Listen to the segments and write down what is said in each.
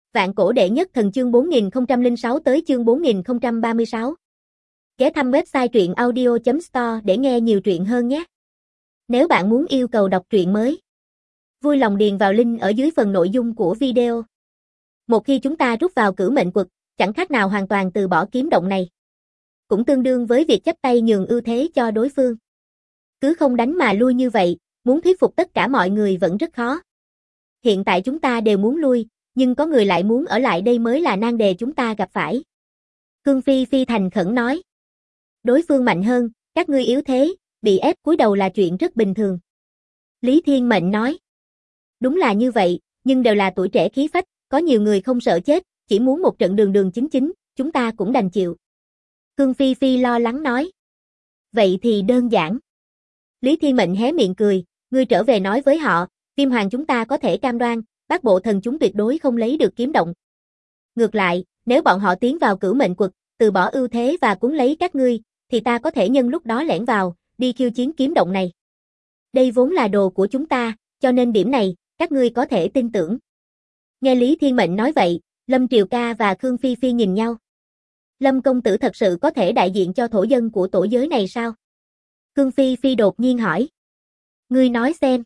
Vạn cổ đệ nhất thần chương 4006 tới chương 4036. Ghé thăm website truyện audio.store để nghe nhiều truyện hơn nhé. Nếu bạn muốn yêu cầu đọc truyện mới, vui lòng điền vào link ở dưới phần nội dung của video. Một khi chúng ta rút vào cử mệnh quật, chẳng khác nào hoàn toàn từ bỏ kiếm động này. Cũng tương đương với việc chấp tay nhường ưu thế cho đối phương. Cứ không đánh mà lui như vậy, muốn thuyết phục tất cả mọi người vẫn rất khó. Hiện tại chúng ta đều muốn lui, nhưng có người lại muốn ở lại đây mới là nan đề chúng ta gặp phải. Khương Phi Phi thành khẩn nói. Đối phương mạnh hơn, các ngươi yếu thế, bị ép cúi đầu là chuyện rất bình thường. Lý Thiên Mệnh nói. Đúng là như vậy, nhưng đều là tuổi trẻ khí phách, có nhiều người không sợ chết, chỉ muốn một trận đường đường chính chính, chúng ta cũng đành chịu. Khương Phi Phi lo lắng nói. Vậy thì đơn giản. Lý Thiên Mệnh hé miệng cười, ngươi trở về nói với họ, Viêm Hoàng chúng ta có thể cam đoan, Bát Bộ Thần chúng tuyệt đối không lấy được kiếm động. Ngược lại, nếu bọn họ tiến vào cửu mệnh quật, từ bỏ ưu thế và cuốn lấy các ngươi, thì ta có thể nhân lúc đó lẻn vào, đi khiêu chiến kiếm động này. Đây vốn là đồ của chúng ta, cho nên điểm này, các ngươi có thể tin tưởng. Nghe Lý Thiên Mệnh nói vậy, Lâm Triều Ca và Khương Phi Phi nhìn nhau. Lâm công tử thật sự có thể đại diện cho thổ dân của tổ giới này sao? Khương Phi Phi đột nhiên hỏi. Ngươi nói xem.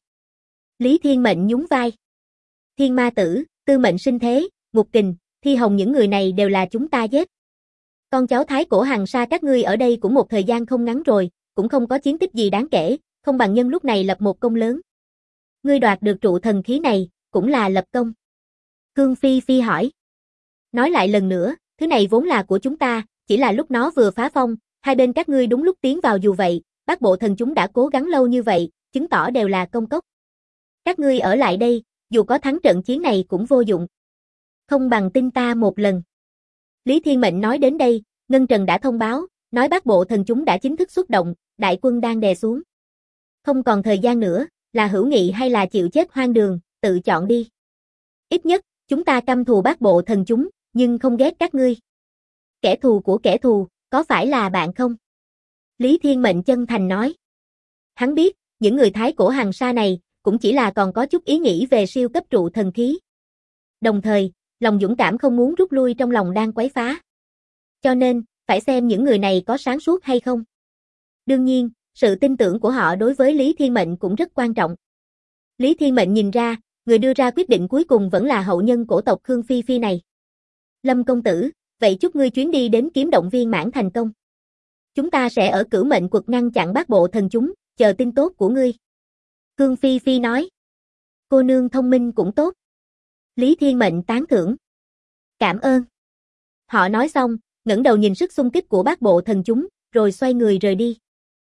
Lý Thiên Mệnh nhún vai. Thiên Ma Tử, Tư Mệnh Sinh Thế, Ngục Kình, Thi Hồng những người này đều là chúng ta giết. Con cháu Thái Cổ Hằng Sa các ngươi ở đây cũng một thời gian không ngắn rồi, cũng không có chiến tích gì đáng kể, không bằng nhân lúc này lập một công lớn. Ngươi đoạt được trụ thần khí này, cũng là lập công. Khương Phi Phi hỏi. Nói lại lần nữa, thứ này vốn là của chúng ta, chỉ là lúc nó vừa phá phong, hai bên các ngươi đúng lúc tiến vào dù vậy, Bát Bộ Thần chúng đã cố gắng lâu như vậy, chứng tỏ đều là công cốc. Các ngươi ở lại đây, dù có thắng trận chiến này cũng vô dụng. Không bằng tin ta một lần. Lý Thiên Mệnh nói đến đây, Ngân Trần đã thông báo, nói Bát Bộ Thần chúng đã chính thức xuất động, đại quân đang đè xuống. Không còn thời gian nữa, là hữu nghị hay là chịu chết hoang đường, tự chọn đi. Ít nhất, chúng ta căm thù Bát Bộ Thần chúng, nhưng không ghét các ngươi. Kẻ thù của kẻ thù, có phải là bạn không? Lý Thiên Mệnh chân thành nói. Hắn biết, những người Thái Cổ Hằng Sa này, cũng chỉ là còn có chút ý nghĩ về siêu cấp trụ thần khí. Đồng thời, lòng dũng cảm không muốn rút lui trong lòng đang quấy phá. Cho nên, phải xem những người này có sáng suốt hay không. Đương nhiên, sự tin tưởng của họ đối với Lý Thiên Mệnh cũng rất quan trọng. Lý Thiên Mệnh nhìn ra, người đưa ra quyết định cuối cùng vẫn là hậu nhân cổ tộc Khương Phi Phi này. Lâm công tử, vậy chúc ngươi chuyến đi đến kiếm động viên mãn thành công. Chúng ta sẽ ở cửu mệnh quật ngăn chặn Bát Bộ Thần chúng, chờ tin tốt của ngươi. Khương Phi Phi nói. Cô nương thông minh cũng tốt. Lý Thiên Mệnh tán thưởng. Cảm ơn. Họ nói xong, ngẩng đầu nhìn sức xung kích của Bát Bộ Thần chúng, rồi xoay người rời đi.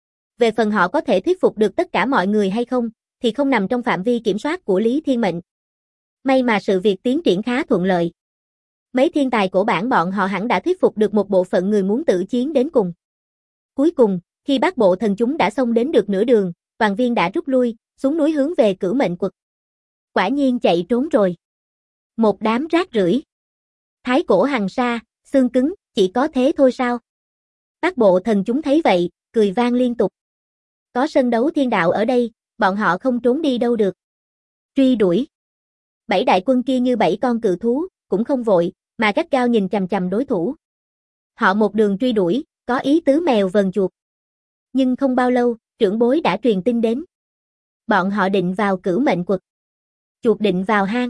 Về phần họ có thể thuyết phục được tất cả mọi người hay không, thì không nằm trong phạm vi kiểm soát của Lý Thiên Mệnh. May mà sự việc tiến triển khá thuận lợi. Mấy thiên tài cổ bản bọn họ hẳn đã thuyết phục được một bộ phận người muốn tự chiến đến cùng. Cuối cùng, khi Bát Bộ Thần chúng đã xông đến được nửa đường, toàn viên đã rút lui, xuống núi hướng về cửu mệnh quật. Quả nhiên chạy trốn rồi. Một đám rác rưởi. Thái Cổ Hằng Sa, xương cứng, chỉ có thế thôi sao? Bát Bộ Thần chúng thấy vậy, cười vang liên tục. Có sân đấu thiên đạo ở đây, bọn họ không trốn đi đâu được. Truy đuổi. Bảy đại quân kia như bảy con cự thú, cũng không vội, mà gắt gao nhìn chằm chằm đối thủ. Họ một đường truy đuổi, có ý tứ mèo vờn chuột. Nhưng không bao lâu, trưởng bối đã truyền tin đến. Bọn họ định vào cửu mệnh quật. Chuột định vào hang.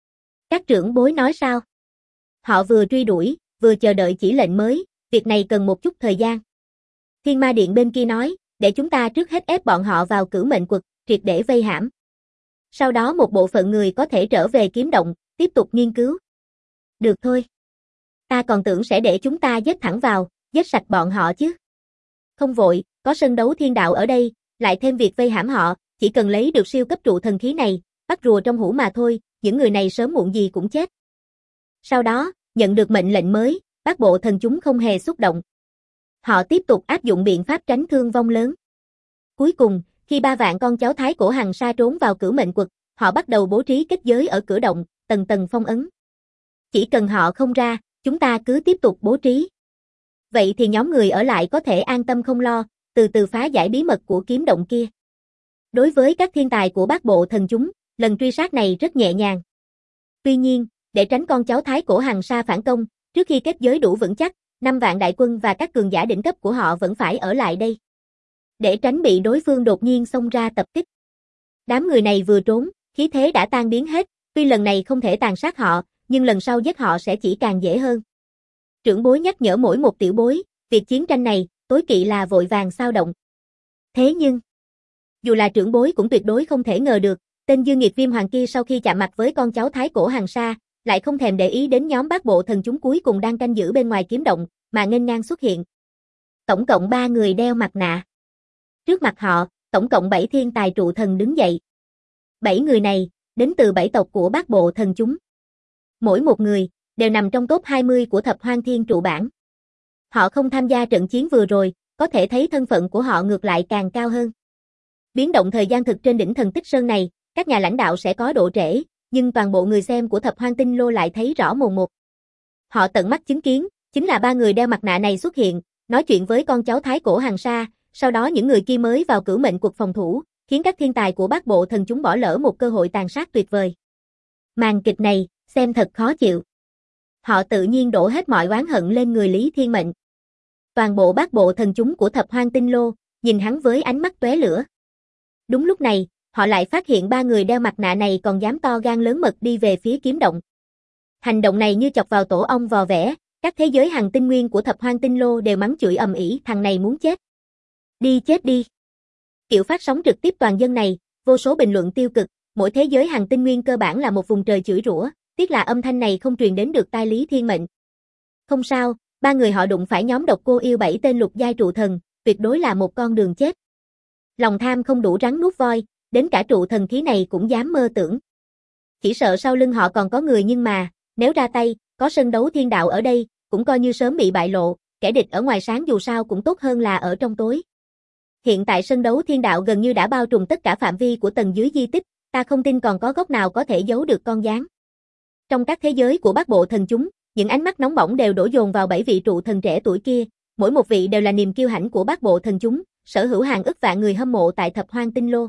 Các trưởng bối nói sao? Họ vừa truy đuổi, vừa chờ đợi chỉ lệnh mới, việc này cần một chút thời gian. Thiên Ma Điện bên kia nói, để chúng ta trước hết ép bọn họ vào cửu mệnh quật, triệt để vây hãm. Sau đó một bộ phận người có thể trở về kiếm động, tiếp tục nghiên cứu. Được thôi. Ta còn tưởng sẽ để chúng ta giết thẳng vào, giết sạch bọn họ chứ. Không vội, có sân đấu thiên đạo ở đây, lại thêm việc vây hãm họ, chỉ cần lấy được siêu cấp trụ thần khí này, bắt rùa trong hũ mà thôi, những người này sớm muộn gì cũng chết. Sau đó, nhận được mệnh lệnh mới, Bát Bộ Thần chúng không hề xúc động. Họ tiếp tục áp dụng biện pháp tránh thương vong lớn. Cuối cùng, khi 3 vạn con cháu Thái Cổ Hằng Sa trốn vào cửu mệnh quật, họ bắt đầu bố trí kết giới ở cửa động, tầng tầng phong ấn. Chỉ cần họ không ra, chúng ta cứ tiếp tục bố trí. Vậy thì nhóm người ở lại có thể an tâm không lo, từ từ phá giải bí mật của kiếm động kia. Đối với các thiên tài của Bát Bộ Thần chúng, lần truy sát này rất nhẹ nhàng. Tuy nhiên, Để tránh con cháu Thái Cổ Hằng Sa phản công, trước khi kết giới đủ vững chắc, 5 vạn đại quân và các cường giả đỉnh cấp của họ vẫn phải ở lại đây. Để tránh bị đối phương đột nhiên xông ra tập kích. Đám người này vừa trốn, khí thế đã tan biến hết, tuy lần này không thể tàn sát họ, nhưng lần sau giết họ sẽ chỉ càng dễ hơn. Trưởng bối nhắc nhở mỗi một tiểu bối, việc chiến tranh này, tối kỵ là vội vàng xao động. Thế nhưng, dù là trưởng bối cũng tuyệt đối không thể ngờ được, tên Dương Nghiệt Viêm Hoàng kia sau khi chạm mặt với con cháu Thái Cổ Hằng Sa, lại không thèm để ý đến nhóm Bát Bộ Thần chúng cuối cùng đang canh giữ bên ngoài kiếm động, mà nghênh ngang xuất hiện. Tổng cộng 3 người đeo mặt nạ. Trước mặt họ, tổng cộng 7 thiên tài trụ thần đứng dậy. 7 người này, đến từ 7 tộc của Bát Bộ Thần chúng. Mỗi một người, đều nằm trong top 20 của thập hoang thiên trụ bảng. Họ không tham gia trận chiến vừa rồi, có thể thấy thân phận của họ ngược lại càng cao hơn. Biến động thời gian thực trên đỉnh Thần Tích Sơn này, các nhà lãnh đạo sẽ có độ trễ, nhưng toàn bộ người xem của thập hoang tinh lô lại thấy rõ mồn một. Họ tận mắt chứng kiến, chính là 3 người đeo mặt nạ này xuất hiện, nói chuyện với con cháu Thái Cổ Hằng Sa, sau đó những người kia mới vào cửu mệnh cuộc phòng thủ, khiến các thiên tài của Bát Bộ Thần chúng bỏ lỡ một cơ hội tàn sát tuyệt vời. Màn kịch này, xem thật khó chịu. Họ tự nhiên đổ hết mọi oán hận lên người Lý Thiên Mệnh. Toàn bộ Bát Bộ Thần chúng của thập hoang tinh lô, nhìn hắn với ánh mắt tóe lửa. Đúng lúc này, họ lại phát hiện 3 người đeo mặt nạ này còn dám to gan lớn mật đi về phía kiếm động. Hành động này như chọc vào tổ ong vò vẽ, các thế giới hằng tinh nguyên của thập hoang tinh lô đều mắng chửi ầm ĩ, thằng này muốn chết. Đi chết đi. Kiểu phát sóng trực tiếp toàn dân này, vô số bình luận tiêu cực, mỗi thế giới hằng tinh nguyên cơ bản là một vùng trời chửi rủa, tiếc là âm thanh này không truyền đến được tai Lý Thiên Mệnh. Không sao, 3 người họ đụng phải nhóm Độc Cô Yêu 7 tên lục giai trụ thần, tuyệt đối là một con đường chết. Lòng tham không đủ rắn nuốt voi, đến cả trụ thần khí này cũng dám mơ tưởng. Chỉ sợ sau lưng họ còn có người nhưng mà, nếu ra tay, có sân đấu thiên đạo ở đây, cũng coi như sớm bị bại lộ, kẻ địch ở ngoài sáng dù sao cũng tốt hơn là ở trong tối. Hiện tại sân đấu thiên đạo gần như đã bao trùm tất cả phạm vi của tầng dưới di tích, ta không tin còn có góc nào có thể giấu được con gián. Trong các thế giới của Bát Bộ Thần chúng, những ánh mắt nóng bỏng đều đổ dồn vào 7 vị trụ thần trẻ tuổi kia, mỗi một vị đều là niềm kiêu hãnh của Bát Bộ Thần chúng, sở hữu hàng ức vạn người hâm mộ tại thập hoang tinh lô.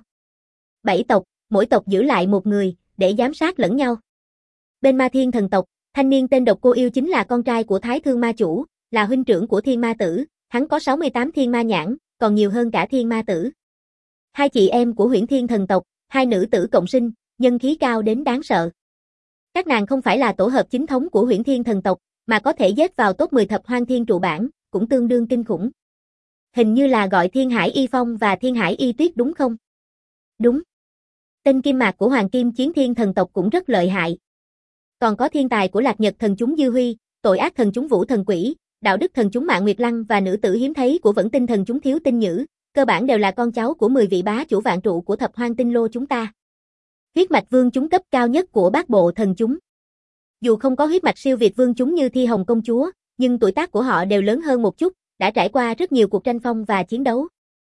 7 tộc, mỗi tộc giữ lại một người, để giám sát lẫn nhau. Bên Ma Thiên thần tộc, thanh niên tên Độc Cô Yêu chính là con trai của Thái Thương Ma chủ, là huynh trưởng của Thiên Ma Tử, hắn có 68 thiên ma nhãn, còn nhiều hơn cả Thiên Ma Tử. Hai chị em của Huyễn Thiên thần tộc, hai nữ tử cộng sinh, nhân khí cao đến đáng sợ. Các nàng không phải là tổ hợp chính thống của Huyễn Thiên thần tộc, mà có thể dết vào top 10 thập hoang thiên trụ bảng, cũng tương đương kinh khủng. Hình như là gọi Thiên Hải Y Phong và Thiên Hải Y Tuyết đúng không? Đúng. Tên Kim Mạc của Hoàng Kim Chiến Thiên thần tộc cũng rất lợi hại. Còn có thiên tài của Lạc Nhật thần chúng Dư Huy, Tội Ác thần chúng Vũ thần Quỷ, Đạo Đức thần chúng Mạn Nguyệt Lăng và nữ tử hiếm thấy của Vẫn Tinh thần chúng Thiếu Tinh Nhữ, cơ bản đều là con cháu của 10 vị bá chủ vạn trụ của thập hoang tinh lô chúng ta. Huyết mạch vương chúng cấp cao nhất của Bát Bộ Thần chúng. Dù không có huyết mạch siêu việt vương chúng như Thi Hồng công chúa, nhưng tuổi tác của họ đều lớn hơn một chút, đã trải qua rất nhiều cuộc tranh phong và chiến đấu.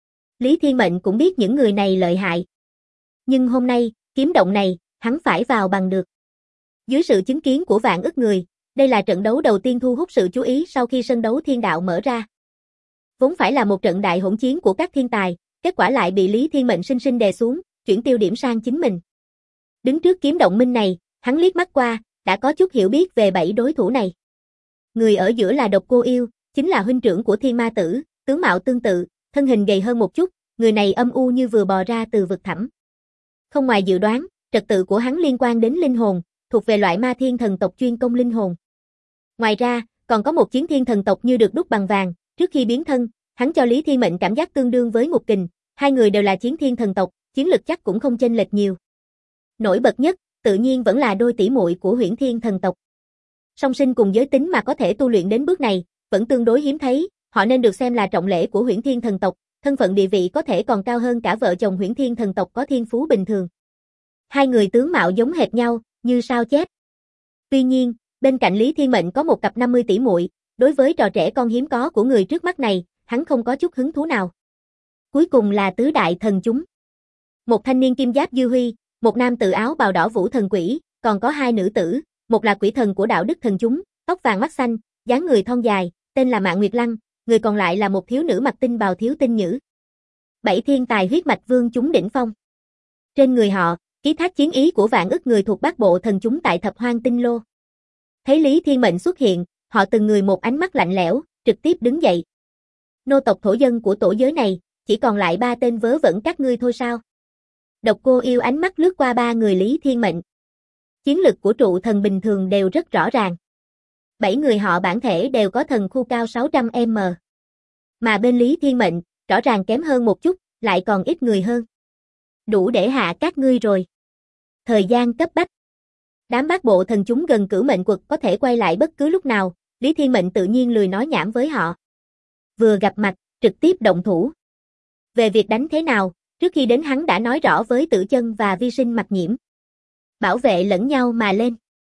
Lý Thiên Mệnh cũng biết những người này lợi hại. Nhưng hôm nay, kiếm động này, hắn phải vào bằng được. Dưới sự chứng kiến của vạn ức người, đây là trận đấu đầu tiên thu hút sự chú ý sau khi sân đấu thiên đạo mở ra. Vốn phải là một trận đại hỗn chiến của các thiên tài, kết quả lại bị Lý Thiên Mệnh sinh sinh đè xuống, chuyển tiêu điểm sang chính mình. Đứng trước kiếm động minh này, hắn liếc mắt qua, đã có chút hiểu biết về 7 đối thủ này. Người ở giữa là Độc Cô Yêu, chính là huynh trưởng của Thiên Ma Tử, tướng mạo tương tự, thân hình gầy hơn một chút, người này âm u như vừa bò ra từ vực thẳm. Không ngoài dự đoán, trật tự của hắn liên quan đến linh hồn, thuộc về loại Ma Thiên thần tộc chuyên công linh hồn. Ngoài ra, còn có một chiến thiên thần tộc như được đúc bằng vàng, trước khi biến thân, hắn cho Lý Thiên Mệnh cảm giác tương đương với Ngục Kình, hai người đều là chiến thiên thần tộc, chiến lực chắc cũng không chênh lệch nhiều. Nổi bật nhất, tự nhiên vẫn là đôi tỷ muội của Huyễn Thiên thần tộc. Song sinh cùng giới tính mà có thể tu luyện đến bước này, vẫn tương đối hiếm thấy, họ nên được xem là trọng lễ của Huyễn Thiên thần tộc, thân phận địa vị có thể còn cao hơn cả vợ chồng Huyễn Thiên thần tộc có thiên phú bình thường. Hai người tướng mạo giống hệt nhau, như sao chép. Tuy nhiên, bên cạnh Lý Thiên Mệnh có một cặp 50 tỷ muội, đối với trò trẻ con hiếm có của người trước mắt này, hắn không có chút hứng thú nào. Cuối cùng là tứ đại thần chúng. Một thanh niên kim giáp Dư Huy, một nam tự áo bào đỏ Vũ thần quỷ, còn có hai nữ tử, một là quỷ thần của Đạo Đức thần chúng, tóc vàng mắt xanh, dáng người thon dài, tên là Mạn Nguyệt Lăng, người còn lại là một thiếu nữ mặc tinh bào Thiếu Tinh Nhữ. 7 thiên tài huyết mạch vương chúng đỉnh phong. Trên người họ, ký thác chiến ý của vạn ức người thuộc Bát Bộ Thần chúng tại thập hoang tinh lô. Thấy Lý Thiên Mệnh xuất hiện, họ từng người một ánh mắt lạnh lẽo, trực tiếp đứng dậy. Nô tộc thổ dân của tổ giới này, chỉ còn lại 3 tên vớ vẩn các ngươi thôi sao? Độc Cô Yêu ánh mắt lướt qua 3 người Lý Thiên Mệnh. Chiến lực của trụ thần bình thường đều rất rõ ràng. 7 người họ bản thể đều có thần khu cao 600m. Mà bên Lý Thiên Mệnh, rõ ràng kém hơn một chút, lại còn ít người hơn. Đủ để hạ các ngươi rồi. Thời gian cấp bách. Đám bát bộ thần chúng gần cửu mệnh quật có thể quay lại bất cứ lúc nào, Lý Thiên Mệnh tự nhiên lười nói nhảm với họ. Vừa gặp mặt, trực tiếp động thủ. Về việc đánh thế nào, trước khi đến hắn đã nói rõ với Tử Chân và Vi Sinh Mặc Nhiễm. Bảo vệ lẫn nhau mà lên.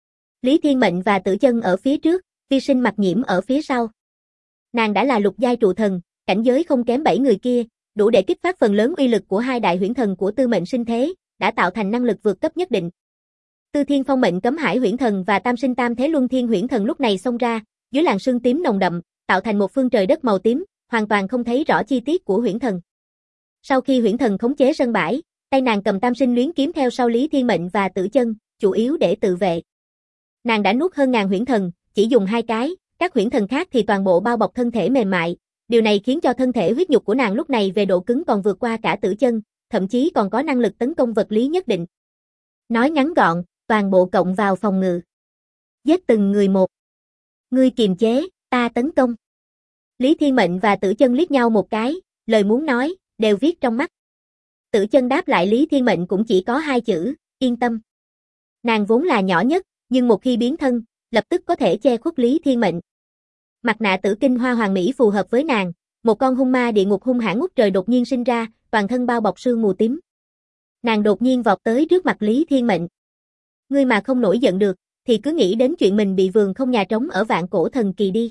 Lý Thiên Mệnh và Tử Chân ở phía trước, Vi Sinh Mặc Nhiễm ở phía sau. Nàng đã là lục giai trụ thần, cảnh giới không kém 7 người kia, đủ để kích phát phần lớn uy lực của 2 đại huyễn thần của Tư Mệnh Sinh Thế, đã tạo thành năng lực vượt cấp nhất định. Tư Thiên Phong Mệnh Cấm Hải huyễn thần và Tam Sinh Tam Thế Luân Thiên huyễn thần lúc này xông ra, dưới làn sương tím nồng đậm, tạo thành một phương trời đất màu tím, hoàn toàn không thấy rõ chi tiết của huyễn thần. Sau khi huyễn thần khống chế sân bãi, tay nàng cầm Tam Sinh Luyến kiếm theo sau Lý Thiên Mệnh và Tử Chân, chủ yếu để tự vệ. Nàng đã nuốt hơn ngàn huyễn thần, chỉ dùng 2 cái, các huyễn thần khác thì toàn bộ bao bọc thân thể mềm mại, điều này khiến cho thân thể huyết nhục của nàng lúc này về độ cứng còn vượt qua cả Tử Chân, thậm chí còn có năng lực tấn công vật lý nhất định. Nói ngắn gọn, toàn bộ cộng vào phòng ngự. Giết từng người một. Ngươi kiềm chế, ta tấn công. Lý Thiên Mệnh và Tử Chân liếc nhau một cái, lời muốn nói, đều viết trong mắt. Tử Chân đáp lại Lý Thiên Mệnh cũng chỉ có 2 chữ, yên tâm. Nàng vốn là nhỏ nhất, nhưng một khi biến thân, lập tức có thể che khuất Lý Thiên Mệnh. Mặt nạ tử kinh hoa hoàng mỹ phù hợp với nàng, một con hung ma địa ngục hung hãn ngút trời đột nhiên sinh ra, toàn thân bao bọc sương mù tím. Nàng đột nhiên vọt tới trước mặt Lý Thiên Mệnh. Ngươi mà không nổi giận được, thì cứ nghĩ đến chuyện mình bị vườn không nhà trống ở Vạn Cổ Thần Kỳ đi.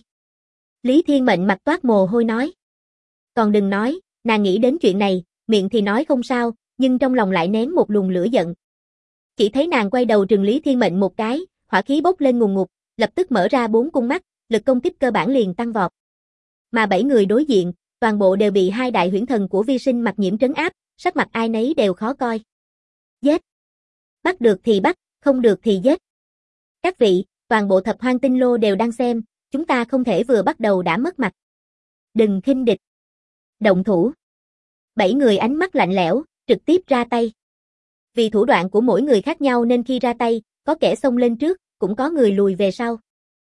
Lý Thiên Mệnh mặt toát mồ hôi nói. Còn đừng nói, nàng nghĩ đến chuyện này, miệng thì nói không sao, nhưng trong lòng lại nén một luồng lửa giận. Chỉ thấy nàng quay đầu trừng Lý Thiên Mệnh một cái, hỏa khí bốc lên ngùn ngụt, lập tức mở ra 4 cung mắt, lực công kích cơ bản liền tăng vọt. Mà 7 người đối diện, toàn bộ đều bị 2 đại huyễn thần của Vi Sinh Mặc Nhiễm trấn áp, sắc mặt ai nấy đều khó coi. Giết! Bắt được thì bắt, không được thì giết. Các vị, toàn bộ Thập Hoang Tinh Lô đều đang xem, chúng ta không thể vừa bắt đầu đã mất mặt. Đừng khinh địch. Động thủ. 7 người ánh mắt lạnh lẽo, trực tiếp ra tay. Vì thủ đoạn của mỗi người khác nhau nên khi ra tay, có kẻ xông lên trước, cũng có người lùi về sau.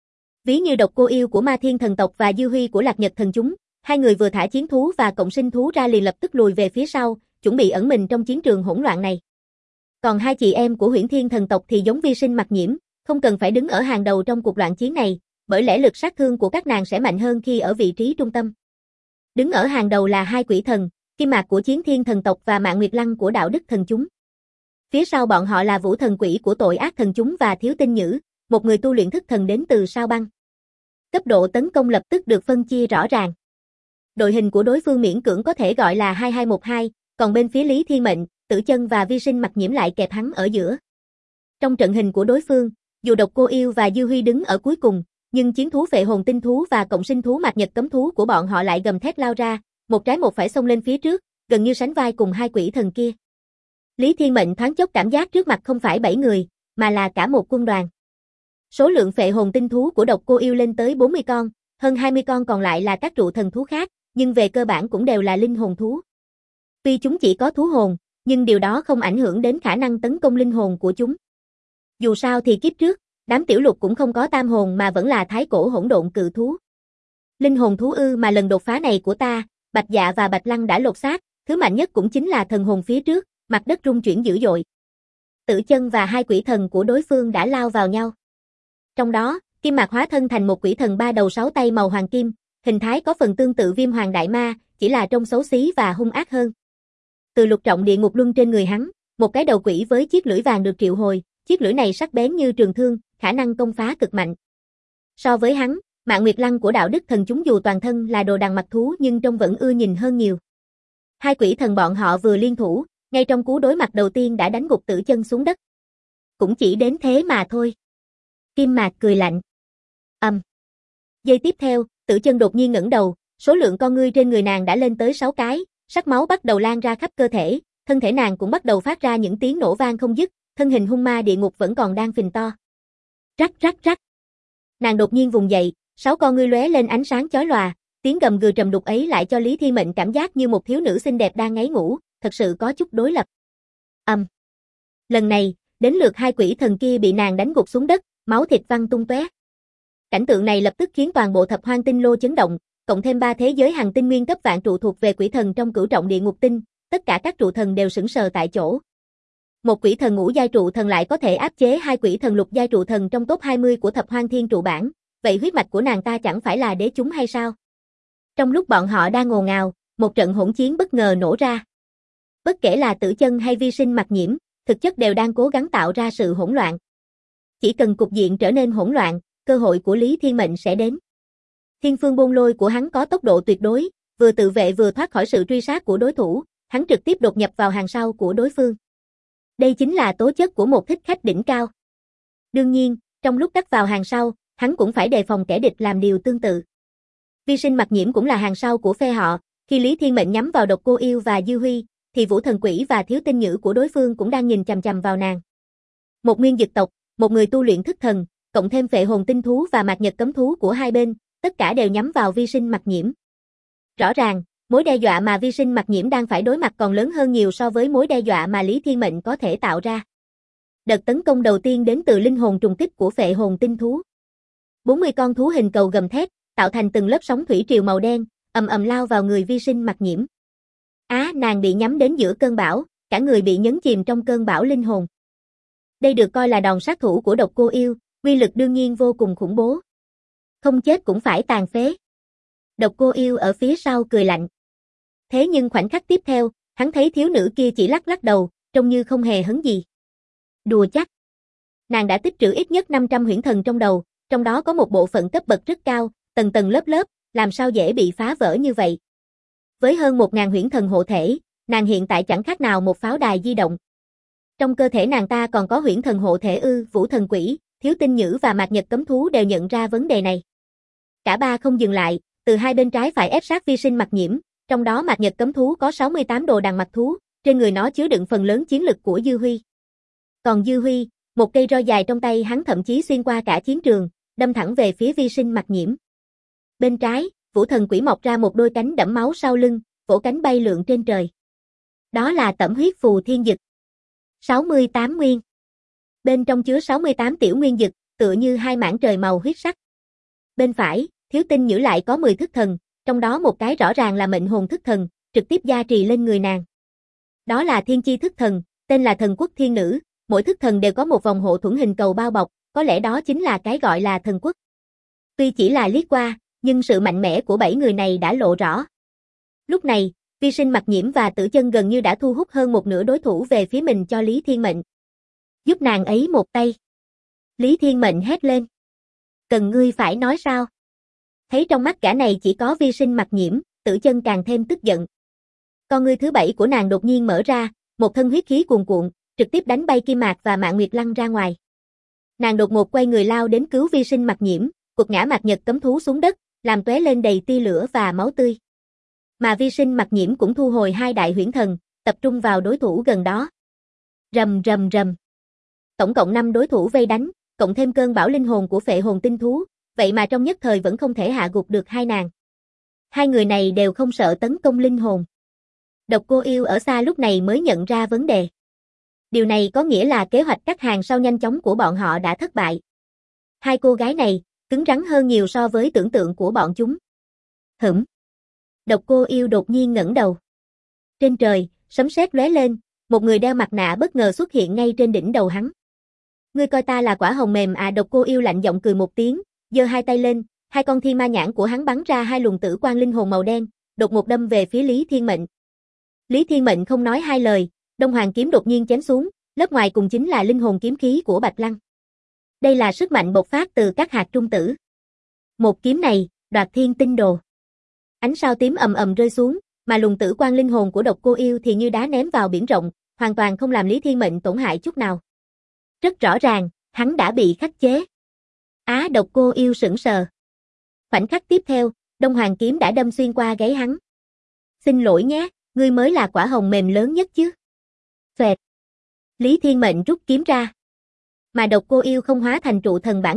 Ví như Độc Cô Yêu của Ma Thiên thần tộc và Dư Huy của Lạc Nhật thần chúng, 2 người vừa thả chiến thú và cộng sinh thú ra liền lập tức lùi về phía sau, chuẩn bị ẩn mình trong chiến trường hỗn loạn này. Còn 2 chị em của Huyễn Thiên thần tộc thì giống Vi Sinh Mặc Nhiễm, không cần phải đứng ở hàng đầu trong cuộc loạn chiến này, bởi lẽ lực sát thương của các nàng sẽ mạnh hơn khi ở vị trí trung tâm. Đứng ở hàng đầu là 2 quỷ thần, Kim Mạc của Chiến Thiên thần tộc và Mạn Nguyệt Lăng của Đạo Đức thần chúng. Phía sau bọn họ là Vũ thần quỷ của Tội Ác thần chúng và Thiếu Tinh Nhữ, một người tu luyện thức thần đến từ sao băng. Cấp độ tấn công lập tức được phân chia rõ ràng. Đội hình của đối phương miễn cưỡng có thể gọi là 2212, còn bên phía Lý Thiên Mệnh, Tử Chân và Vi Sinh Mặc Nhiễm lại kẹp hắn ở giữa. Trong trận hình của đối phương, dù Độc Cô Yêu và Dư Huy đứng ở cuối cùng, nhưng chiến thú phệ hồn tinh thú và cộng sinh thú mạt nhật cấm thú của bọn họ lại gầm thét lao ra, một trái một phải xông lên phía trước, gần như sánh vai cùng 2 quỷ thần kia. Lý Thiên Mệnh thoáng chốc cảm giác trước mặt không phải 7 người, mà là cả một quân đoàn. Số lượng phệ hồn tinh thú của Độc Cô Yêu lên tới 40 con, hơn 20 con còn lại là các trụ thần thú khác, nhưng về cơ bản cũng đều là linh hồn thú. Tuy chúng chỉ có thú hồn, nhưng điều đó không ảnh hưởng đến khả năng tấn công linh hồn của chúng. Dù sao thì kiếp trước, đám tiểu lục cũng không có tam hồn mà vẫn là thái cổ hỗn độn cự thú. Linh hồn thú ư? Mà lần đột phá này của ta, Bạch Dạ và Bạch Lăng đã lột xác, thứ mạnh nhất cũng chính là thần hồn phía trước, mặt đất rung chuyển dữ dội. Tử Chân và 2 quỷ thần của đối phương đã lao vào nhau. Trong đó, Kim Mạc hóa thân thành một quỷ thần 3 đầu 6 tay màu hoàng kim, hình thái có phần tương tự Viêm Hoàng Đại Ma, chỉ là trông xấu xí và hung ác hơn. Từ lục trọng địa ngục luân trên người hắn, một cái đầu quỷ với chiếc lưỡi vàng được triệu hồi, chiếc lưỡi này sắc bén như trường thương, khả năng công phá cực mạnh. So với hắn, Mạn Nguyệt Lăng của Đạo Đức thần chúng dù toàn thân là đồ đằng mặt thú nhưng trông vẫn ưa nhìn hơn nhiều. 2 quỷ thần bọn họ vừa liên thủ, ngay trong cú đối mặt đầu tiên đã đánh gục Tử Chân xuống đất. Cũng chỉ đến thế mà thôi. Kim Mạc cười lạnh. Giây tiếp theo, Tử Chân đột nhiên ngẩng đầu, số lượng con ngươi trên người nàng đã lên tới 6 cái, sắc máu bắt đầu lan ra khắp cơ thể, thân thể nàng cũng bắt đầu phát ra những tiếng nổ vang không dứt, thân hình hung ma địa ngục vẫn còn đang phình to. Rắc rắc rắc. Nàng đột nhiên vùng dậy, 6 con ngươi lóe lên ánh sáng chói lòa, tiếng gầm gừ trầm đục ấy lại cho Lý Thiên Mệnh cảm giác như một thiếu nữ xinh đẹp đang ngáy ngủ, thật sự có chút đối lập. Lần này, đến lượt hai quỷ thần kia bị nàng đánh gục xuống đất, máu thịt văng tung tóe. Cảnh tượng này lập tức khiến toàn bộ Thập Hoang Tinh Lô chấn động, cộng thêm 3 thế giới hành tinh nguyên cấp vạn trụ thuộc về quỷ thần trong cửu trọng địa ngục tinh, tất cả các trụ thần đều sững sờ tại chỗ. Một quỷ thần ngũ giai trụ thần lại có thể áp chế hai quỷ thần lục giai trụ thần trong top 20 của Thập Hoang Thiên trụ bảng, vậy huyết mạch của nàng ta chẳng phải là đế chúng hay sao? Trong lúc bọn họ đang ồn ào, một trận hỗn chiến bất ngờ nổ ra. Bất kể là Tử Chân hay Vi Sinh Mặc Nhiễm, thực chất đều đang cố gắng tạo ra sự hỗn loạn. Chỉ cần cục diện trở nên hỗn loạn, cơ hội của Lý Thiên Mệnh sẽ đến. Thiên Phương Bôn Lôi của hắn có tốc độ tuyệt đối, vừa tự vệ vừa thoát khỏi sự truy sát của đối thủ, hắn trực tiếp đột nhập vào hàng sau của đối phương. Đây chính là tố chất của một thích khách đỉnh cao. Đương nhiên, trong lúc đắc vào hàng sau, hắn cũng phải đề phòng kẻ địch làm điều tương tự. Vi Sinh Mặc Nhiễm cũng là hàng sau của phe họ, khi Lý Thiên Mệnh nhắm vào Độc Cô Yêu và Dư Huy, thì Vũ Thần Quỷ và Thiếu Tinh Nhữ của đối phương cũng đang nhìn chằm chằm vào nàng. Một nguyên dực tộc, một người tu luyện thức thần, cộng thêm Phệ Hồn Tinh Thú và Mạt Nhật Cấm Thú của hai bên, tất cả đều nhắm vào Vi Sinh Mặc Nhiễm. Rõ ràng, mối đe dọa mà Vi Sinh Mặc Nhiễm đang phải đối mặt còn lớn hơn nhiều so với mối đe dọa mà Lý Thiên Mệnh có thể tạo ra. Đợt tấn công đầu tiên đến từ linh hồn trùng kích của Phệ Hồn Tinh Thú. 40 con thú hình cầu gầm thét, tạo thành từng lớp sóng thủy triều màu đen, ầm ầm lao vào người Vi Sinh Mặc Nhiễm. Nàng bị nhắm đến giữa cơn bão, cả người bị nhấn chìm trong cơn bão linh hồn. Đây được coi là đòn sát thủ của Độc Cô Yêu, uy lực đương nhiên vô cùng khủng bố. Không chết cũng phải tàn phế. Độc Cô Yêu ở phía sau cười lạnh. Thế nhưng khoảnh khắc tiếp theo, hắn thấy thiếu nữ kia chỉ lắc lắc đầu, trông như không hề hấn gì. Đùa chắc. Nàng đã tích trữ ít nhất 500 huyễn thần trong đầu, trong đó có một bộ phận cấp bậc rất cao, tầng tầng lớp lớp, làm sao dễ bị phá vỡ như vậy. Với hơn 1000 huyễn thần hộ thể, nàng hiện tại chẳng khác nào một pháo đài di động. Trong cơ thể nàng ta còn có huyễn thần hộ thể Vũ Thần Quỷ, Thiếu Tinh Nhữ và Mạt Nhật Cấm Thú đều nhận ra vấn đề này. Cả ba không dừng lại, từ hai bên trái phải ép sát Vi Sinh Mặc Nhiễm, trong đó Mạt Nhật Cấm Thú có 68 đồ đằng mặc thú, trên người nó chứa đựng phần lớn chiến lực của Dư Huy. Còn Dư Huy, một cây roi dài trong tay hắn thậm chí xuyên qua cả chiến trường, đâm thẳng về phía Vi Sinh Mặc Nhiễm. Bên trái, Vũ Thần Quỷ mọc ra một đôi cánh đẫm máu sau lưng, vỗ cánh bay lượn trên trời. Đó là Tẩm Huyết Phù Thiên Dực. 68 nguyên. Bên trong chứa 68 tiểu nguyên dực, tựa như hai mảng trời màu huyết sắc. Bên phải, Thiếu Tinh Nhữ lại có 10 thức thần, trong đó một cái rõ ràng là mệnh hồn thức thần, trực tiếp gia trì lên người nàng. Đó là Thiên Chi thức thần, tên là Thần Quốc Thiên Nữ, mỗi thức thần đều có một vòng hộ thuẫn hình cầu bao bọc, có lẽ đó chính là cái gọi là thần quốc. Tuy chỉ là liếc qua, nhưng sự mạnh mẽ của 7 người này đã lộ rõ. Lúc này, Vi Sinh Mặc Nhiễm và Tử Chân gần như đã thu hút hơn một nửa đối thủ về phía mình cho Lý Thiên Mệnh. Giúp nàng ấy một tay. Lý Thiên Mệnh hét lên. Cần ngươi phải nói sao? Thấy trong mắt gã này chỉ có Vi Sinh Mặc Nhiễm, Tử Chân càng thêm tức giận. Con ngươi thứ 7 của nàng đột nhiên mở ra, một thân huyết khí cuồn cuộn, trực tiếp đánh bay Kim Mạc và Mạn Nguyệt Lăng ra ngoài. Nàng đột ngột quay người lao đến cứu Vi Sinh Mặc Nhiễm, quật ngã Mạt Nhật Cấm Thú xuống đất, làm tóe lên đầy tia lửa và máu tươi. Mà Vi Sinh Mặc Nhiễm cũng thu hồi hai đại huyễn thần, tập trung vào đối thủ gần đó. Rầm rầm rầm. Tổng cộng 5 đối thủ vây đánh, cộng thêm cơn bão linh hồn của Phệ Hồn Tinh Thú, vậy mà trong nhất thời vẫn không thể hạ gục được hai nàng. Hai người này đều không sợ tấn công linh hồn. Độc Cô Yêu ở xa lúc này mới nhận ra vấn đề. Điều này có nghĩa là kế hoạch cắt hàng sau nhanh chóng của bọn họ đã thất bại. Hai cô gái này, cứng rắn hơn nhiều so với tưởng tượng của bọn chúng. Độc Cô Yêu đột nhiên ngẩng đầu. Trên trời, sấm sét lóe lên, một người đeo mặt nạ bất ngờ xuất hiện ngay trên đỉnh đầu hắn. Ngươi coi ta là quả hồng mềm à? Độc Cô Yêu lạnh giọng cười một tiếng, giơ hai tay lên, hai con thiên ma nhãn của hắn bắn ra hai luồng tử quang linh hồn màu đen, đột ngột đâm về phía Lý Thiên Mệnh. Lý Thiên Mệnh không nói hai lời, Đông Hoàng kiếm đột nhiên chém xuống, lớp ngoài cùng chính là linh hồn kiếm khí của Bạch Lăng. Đây là sức mạnh bộc phát từ các hạt trung tử. Một kiếm này, đoạt thiên tinh đồ. Ánh sao tím ầm ầm rơi xuống, mà luồng tử quang linh hồn của Độc Cô Yêu thì như đá ném vào biển rộng, hoàn toàn không làm Lý Thiên Mệnh tổn hại chút nào. Rất rõ ràng, hắn đã bị khắc chế. Độc Cô Yêu sững sờ. Khoảnh khắc tiếp theo, Đông Hoàng kiếm đã đâm xuyên qua gáy hắn. Xin lỗi nhé, ngươi mới là quả hồng mềm lớn nhất chứ. Phệt. Lý Thiên Mệnh rút kiếm ra. Mà Độc Cô Yêu không hóa thành trụ thần bản nguyên,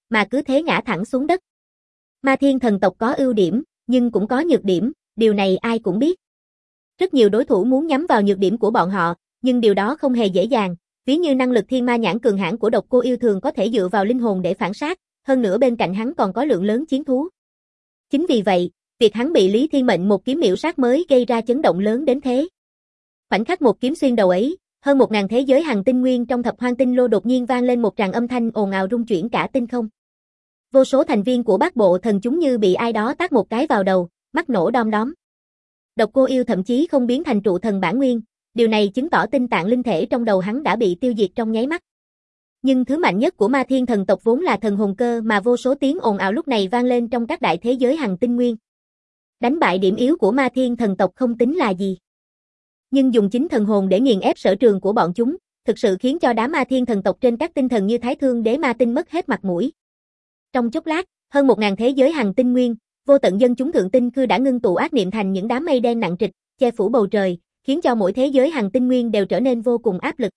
mà cứ thế ngã thẳng xuống đất. Ma Thiên thần tộc có ưu điểm, nhưng cũng có nhược điểm, điều này ai cũng biết. Rất nhiều đối thủ muốn nhắm vào nhược điểm của bọn họ, nhưng điều đó không hề dễ dàng, ví như năng lực thiên ma nhãn cường hãn của Độc Cô Yêu thường có thể dựa vào linh hồn để phản sát, hơn nữa bên cạnh hắn còn có lượng lớn chiến thú. Chính vì vậy, việc hắn bị Lý Thiên Mệnh một kiếm miểu sát mới gây ra chấn động lớn đến thế. Khoảnh khắc một kiếm xuyên đầu ấy, hơn 1000 thế giới hằng tinh nguyên trong Thập Hoang Tinh Lô đột nhiên vang lên một tràng âm thanh ồn ào rung chuyển cả tinh không. Vô số thành viên của Bát Bộ Thần chúng như bị ai đó tát một cái vào đầu, mắt nổ đom đóm. Độc Cô Yêu thậm chí không biến thành trụ thần bản nguyên, điều này chứng tỏ tinh tạng linh thể trong đầu hắn đã bị tiêu diệt trong nháy mắt. Nhưng thứ mạnh nhất của Ma Thiên thần tộc vốn là thần hồn cơ mà vô số tiếng ồn ào lúc này vang lên trong các đại thế giới hằng tinh nguyên. Đánh bại điểm yếu của Ma Thiên thần tộc không tính là gì. Nhưng dùng chính thần hồn để nghiền ép sở trường của bọn chúng, thực sự khiến cho đám Ma Thiên thần tộc trên các tinh thần như Thái Thương Đế Ma Tinh mất hết mặt mũi. Trong chốc lát, hơn 1000 thế giới hằng tinh nguyên, vô tận dân chúng thượng tinh cư đã ngưng tụ ác niệm thành những đám mây đen nặng trịch, che phủ bầu trời, khiến cho mỗi thế giới hằng tinh nguyên đều trở nên vô cùng áp lực.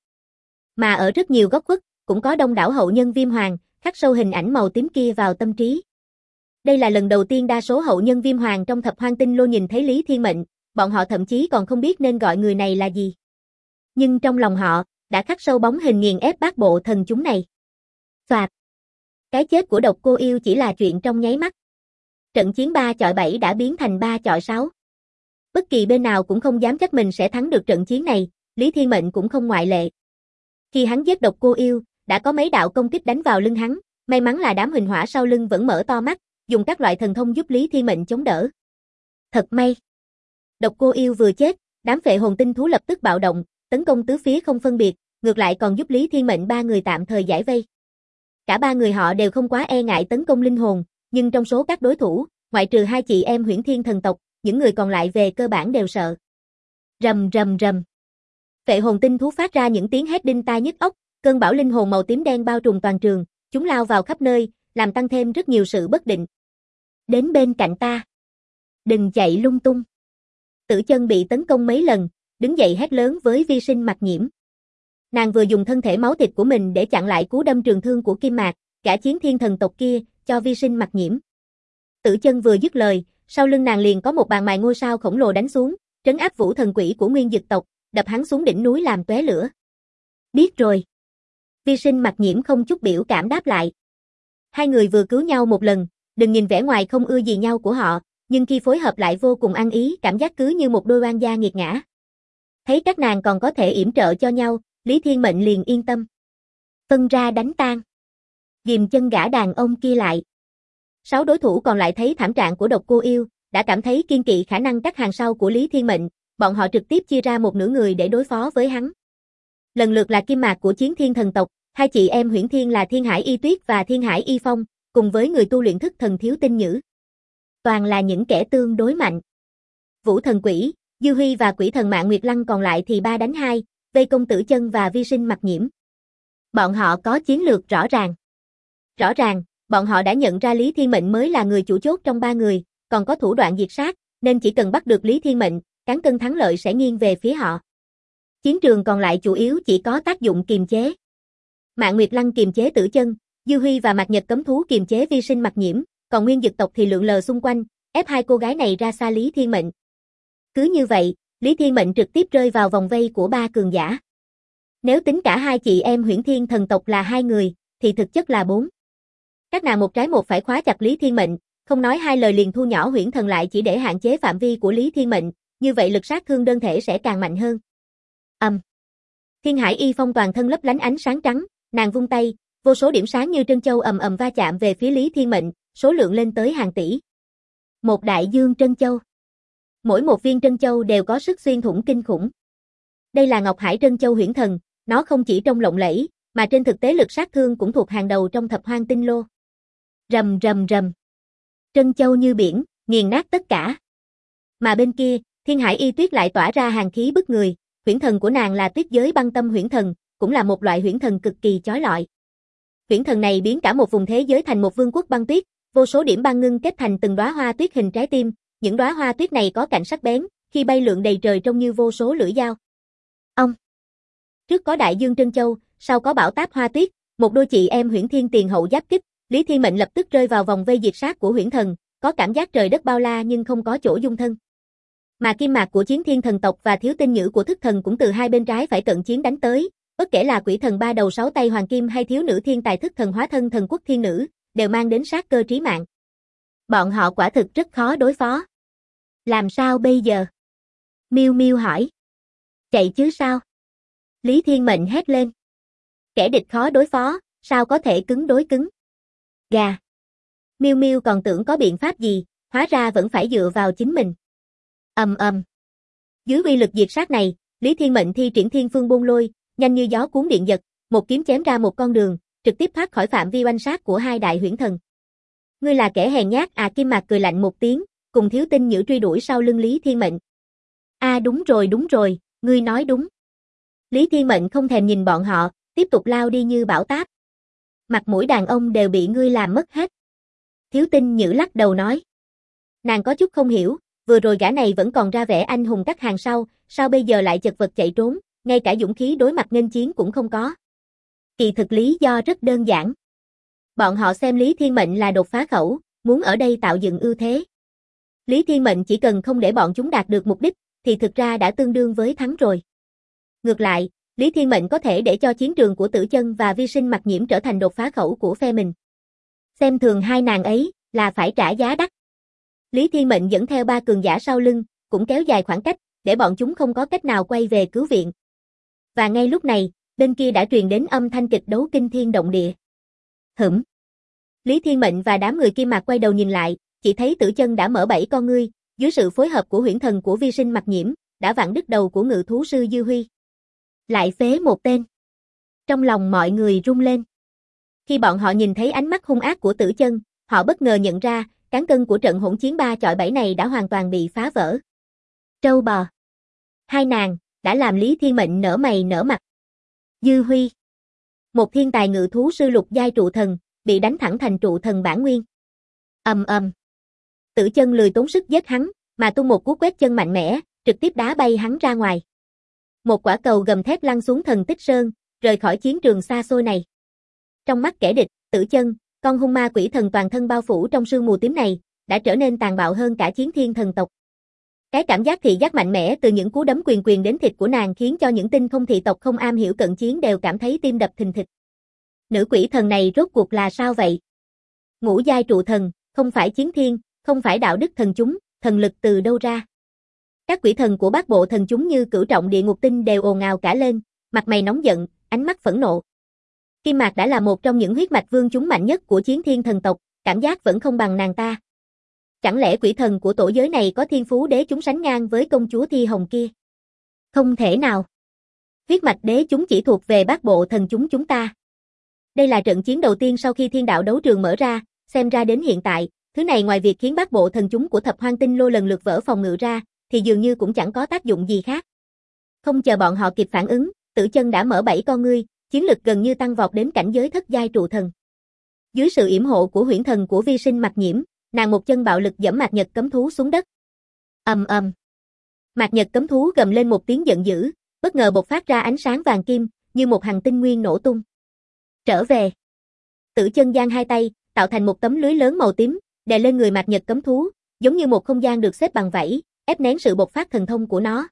Mà ở rất nhiều góc khuất, cũng có đông đảo hậu nhân Viêm Hoàng, khắc sâu hình ảnh màu tím kia vào tâm trí. Đây là lần đầu tiên đa số hậu nhân Viêm Hoàng trong Thập Hoang Tinh Lô nhìn thấy Lý Thiên Mệnh, bọn họ thậm chí còn không biết nên gọi người này là gì. Nhưng trong lòng họ, đã khắc sâu bóng hình nghiền ép Bát Bộ Thần chúng này. Soạt. Cái chết của Độc Cô Yêu chỉ là chuyện trong nháy mắt. Trận chiến 3 chọi 7 đã biến thành 3 chọi 6. Bất kỳ bên nào cũng không dám chắc mình sẽ thắng được trận chiến này, Lý Thiên Mệnh cũng không ngoại lệ. Khi hắn giết Độc Cô Yêu, đã có mấy đạo công kích đánh vào lưng hắn, may mắn là đám huỳnh hỏa sau lưng vẫn mở to mắt, dùng các loại thần thông giúp Lý Thiên Mệnh chống đỡ. Thật may. Độc Cô Yêu vừa chết, đám phệ hồn tinh thú lập tức bạo động, tấn công tứ phía không phân biệt, ngược lại còn giúp Lý Thiên Mệnh ba người tạm thời giải vây. Cả ba người họ đều không quá e ngại tấn công linh hồn, nhưng trong số các đối thủ, ngoại trừ hai chị em Huyễn Thiên thần tộc, những người còn lại về cơ bản đều sợ. Rầm rầm rầm. Phệ hồn tinh thú phát ra những tiếng hét đinh tai nhức óc, cơn bão linh hồn màu tím đen bao trùm toàn trường, chúng lao vào khắp nơi, làm tăng thêm rất nhiều sự bất định. Đến bên cạnh ta. Đừng chạy lung tung. Tử Chân bị tấn công mấy lần, đứng dậy hét lớn với Vi Sinh Mặc Nhiễm. Nàng vừa dùng thân thể máu thịt của mình để chặn lại cú đâm trường thương của Kim Mạc, gã chiến thiên thần tộc kia, cho Vi Sinh Mặc Nhiễm. Tử Chân vừa dứt lời, sau lưng nàng liền có một bàn mài ngôi sao khổng lồ đánh xuống, trấn áp Vũ Thần Quỷ của Nguyên Dực tộc, đập hắn xuống đỉnh núi làm tóe lửa. Biết rồi. Vi Sinh Mặc Nhiễm không chút biểu cảm đáp lại. Hai người vừa cứu nhau một lần, đừng nhìn vẻ ngoài không ưa gì nhau của họ, nhưng khi phối hợp lại vô cùng ăn ý, cảm giác cứ như một đôi oan gia nghiệt ngã. Thấy các nàng còn có thể yểm trợ cho nhau, Lý Thiên Mệnh liền yên tâm. Phân ra đánh tan. Ghìm chân gã đàn ông kia lại. 6 đối thủ còn lại thấy thảm trạng của Độc Cô Yêu, đã cảm thấy kiên kỵ khả năng cắt hàng sau của Lý Thiên Mệnh, bọn họ trực tiếp chia ra một nửa người để đối phó với hắn. Lần lượt là Kim Mạc của Chiến Thiên thần tộc, hai chị em Huyễn Thiên là Thiên Hải Y Tuyết và Thiên Hải Y Phong, cùng với người tu luyện thức thần Thiếu Tinh Nhữ. Toàn là những kẻ tương đối mạnh. Vũ Thần Quỷ, Dư Huy và Quỷ Thần Mạn Nguyệt Lăng còn lại thì 3 đánh 2, vây công Tử Chân và Vi Sinh Mặc Nhiễm. Bọn họ có chiến lược rõ ràng. Rõ ràng, bọn họ đã nhận ra Lý Thiên Mệnh mới là người chủ chốt trong 3 người, còn có thủ đoạn diệt sát, nên chỉ cần bắt được Lý Thiên Mệnh, cán cân thắng lợi sẽ nghiêng về phía họ. Chiến trường còn lại chủ yếu chỉ có tác dụng kiềm chế. Mạn Nguyệt Lăng kiềm chế Tử Chân, Dư Huy và Mạc Nhật Cấm Thú kiềm chế Vi Sinh Mặc Nhiễm, còn Nguyên Dực tộc thì lượn lờ xung quanh, ép hai cô gái này ra xa Lý Thiên Mệnh. Cứ như vậy, Lý Thiên Mệnh trực tiếp rơi vào vòng vây của 3 cường giả. Nếu tính cả hai chị em Huyễn Thiên thần tộc là 2 người, thì thực chất là 4. Các nàng một trái một phải khóa chặt Lý Thiên Mệnh, không nói hai lời liền thu nhỏ Huyễn Thần lại chỉ để hạn chế phạm vi của Lý Thiên Mệnh, như vậy lực sát thương đơn thể sẽ càng mạnh hơn. Thiên Hải Y Phong toàn thân lấp lánh ánh sáng trắng, nàng vung tay, vô số điểm sáng như trân châu ầm ầm va chạm về phía Lý Thiên Mệnh, số lượng lên tới hàng tỷ. Một đại dương trân châu. Mỗi một viên trân châu đều có sức xuyên thủng kinh khủng. Đây là Ngọc Hải Trân Châu Huyễn Thần, nó không chỉ trông lộng lẫy, mà trên thực tế lực sát thương cũng thuộc hàng đầu trong Thập Hoang Tinh Lô. Rầm rầm rầm. Trân châu như biển, nghiền nát tất cả. Mà bên kia, Thiên Hải Y Tuyết lại tỏa ra hàn khí bức người, huyễn thần của nàng là Tuyết Giới Băng Tâm Huyễn Thần, cũng là một loại huyễn thần cực kỳ chói lọi. Huyễn thần này biến cả một vùng thế giới thành một vương quốc băng tuyết, vô số điểm băng ngưng kết thành từng đóa hoa tuyết hình trái tim, những đóa hoa tuyết này có cạnh sắc bén, khi bay lượn đầy trời trông như vô số lưỡi dao. Trước có đại dương trân châu, sau có bão táp hoa tuyết, một đôi chị em Huyễn Thiên tiền hậu giáp kích, Lý Thiên Mệnh lập tức rơi vào vòng vây diệt sát của huyễn thần, có cảm giác trời đất bao la nhưng không có chỗ dung thân. Mà kim mạc của chiến thiên thần tộc và thiếu tinh nhữ của thức thần cũng từ hai bên trái phải cận chiến đánh tới, bất kể là quỷ thần ba đầu sáu tay hoàng kim hay thiếu nữ thiên tài thức thần hóa thân thần quốc thiên nữ, đều mang đến sát cơ trí mạng. Bọn họ quả thực rất khó đối phó. Làm sao bây giờ? Miu Miu hỏi. Chạy chứ sao? Lý Thiên Mệnh hét lên. Kẻ địch khó đối phó, sao có thể cứng đối cứng? Gà. Miu Miu còn tưởng có biện pháp gì, hóa ra vẫn phải dựa vào chính mình. Dưới uy lực diệt sát này, Lý Thiên Mệnh thi triển Thiên Phương Bôn Lôi, nhanh như gió cuốn điện giật, một kiếm chém ra một con đường, trực tiếp thoát khỏi phạm vi oanh sát của hai đại huyễn thần. Ngươi là kẻ hèn nhát à? Kim Mạc cười lạnh một tiếng, cùng thiếu tinh nhữ truy đuổi sau lưng Lý Thiên Mệnh. Đúng rồi, ngươi nói đúng. Lý Thiên Mệnh không thèm nhìn bọn họ, tiếp tục lao đi như bão táp. Mặt mũi đàn ông đều bị ngươi làm mất hết. Thiếu tinh nhữ lắc đầu nói. Nàng có chút không hiểu, vừa rồi gã này vẫn còn ra vẻ anh hùng cắt hàng sau, sao bây giờ lại chật vật chạy trốn, ngay cả dũng khí đối mặt nghênh chiến cũng không có. Kỳ thực lý do rất đơn giản. Bọn họ xem Lý Thiên Mệnh là đột phá khẩu, muốn ở đây tạo dựng ưu thế. Lý Thiên Mệnh chỉ cần không để bọn chúng đạt được mục đích, thì thực ra đã tương đương với thắng rồi. Ngược lại, Lý Thiên Mệnh có thể để cho chiến trường của Tử Chân và Vi Sinh Mặc Nhiễm trở thành đột phá khẩu của phe mình. Xem thường hai nàng ấy, là phải trả giá đắt. Lý Thiên Mệnh dẫn theo ba cường giả sau lưng, cũng kéo dài khoảng cách, để bọn chúng không có cách nào quay về cứu viện. Và ngay lúc này, bên kia đã truyền đến âm thanh kịch đấu kinh thiên động địa. Lý Thiên Mệnh và đám người Kim Mạc quay đầu nhìn lại, chỉ thấy Tử Chân đã mở 7 con ngươi, dưới sự phối hợp của huyễn thần của Vi Sinh Mặc Nhiễm, đã vặn đứt đầu của ngự thú sư Dư Huy. Lại phế một tên. Trong lòng mọi người rung lên. Khi bọn họ nhìn thấy ánh mắt hung ác của Tử Chân, họ bất ngờ nhận ra, cán cân của trận hỗn chiến 3 chọi 7 này đã hoàn toàn bị phá vỡ. Trâu bò. Hai nàng, đã làm Lý Thiên Mệnh nở mày nở mặt. Dư Huy. Một thiên tài ngự thú sư lục giai trụ thần, bị đánh thẳng thành trụ thần bản nguyên. Tử Chân lười tốn sức giết hắn, mà tung một cú quét chân mạnh mẽ, trực tiếp đá bay hắn ra ngoài. Một quả cầu gầm thép lăn xuống thần tích sơn, rời khỏi chiến trường xa xôi này. Trong mắt kẻ địch, Tử Chân, con hung ma quỷ thần toàn thân bao phủ trong sương mù tím này, đã trở nên tàn bạo hơn cả chiến thiên thần tộc. Cái cảm giác thị giác mạnh mẽ từ những cú đấm quyền đến thịt của nàng khiến cho những tinh không thị tộc không am hiểu cận chiến đều cảm thấy tim đập thình thịch. Nữ quỷ thần này rốt cuộc là sao vậy? Ngũ giai trụ thần, không phải chiến thiên, không phải đạo đức thần chúng, thần lực từ đâu ra? Các quỷ thần của bát bộ thần chúng như Cửu Trọng Địa Ngục Tinh đều ồn ào cả lên, mặt mày nóng giận, ánh mắt phẫn nộ. Kim Mạc đã là một trong những huyết mạch vương chúng mạnh nhất của chiến thiên thần tộc, cảm giác vẫn không bằng nàng ta. Chẳng lẽ quỷ thần của tổ giới này có thiên phú đế chúng sánh ngang với công chúa Thi Hồng kia? Không thể nào. Huyết mạch đế chúng chỉ thuộc về bát bộ thần chúng ta. Đây là trận chiến đầu tiên sau khi thiên đạo đấu trường mở ra, xem ra đến hiện tại, thứ này ngoài việc khiến bát bộ thần chúng của thập hoang tinh lô lần lượt vỡ phòng ngự ra, thì dường như cũng chẳng có tác dụng gì khác. Không chờ bọn họ kịp phản ứng, Tử Chân đã mở 7 con ngươi, chiến lực gần như tăng vọt đến cảnh giới thất giai trụ thần. Dưới sự yểm hộ của huyễn thần của Vi Sinh Mặc Nhiễm, nàng một chân bạo lực giẫm Mạc Nhật cấm thú xuống đất. Mạc Nhật cấm thú gầm lên một tiếng giận dữ, bất ngờ bộc phát ra ánh sáng vàng kim, như một hành tinh nguyên nổ tung. Trở về. Tử Chân giang hai tay, tạo thành một tấm lưới lớn màu tím, đè lên người Mạc Nhật cấm thú, giống như một không gian được xếp bằng vảy, ép nén sự bộc phát thần thông của nó.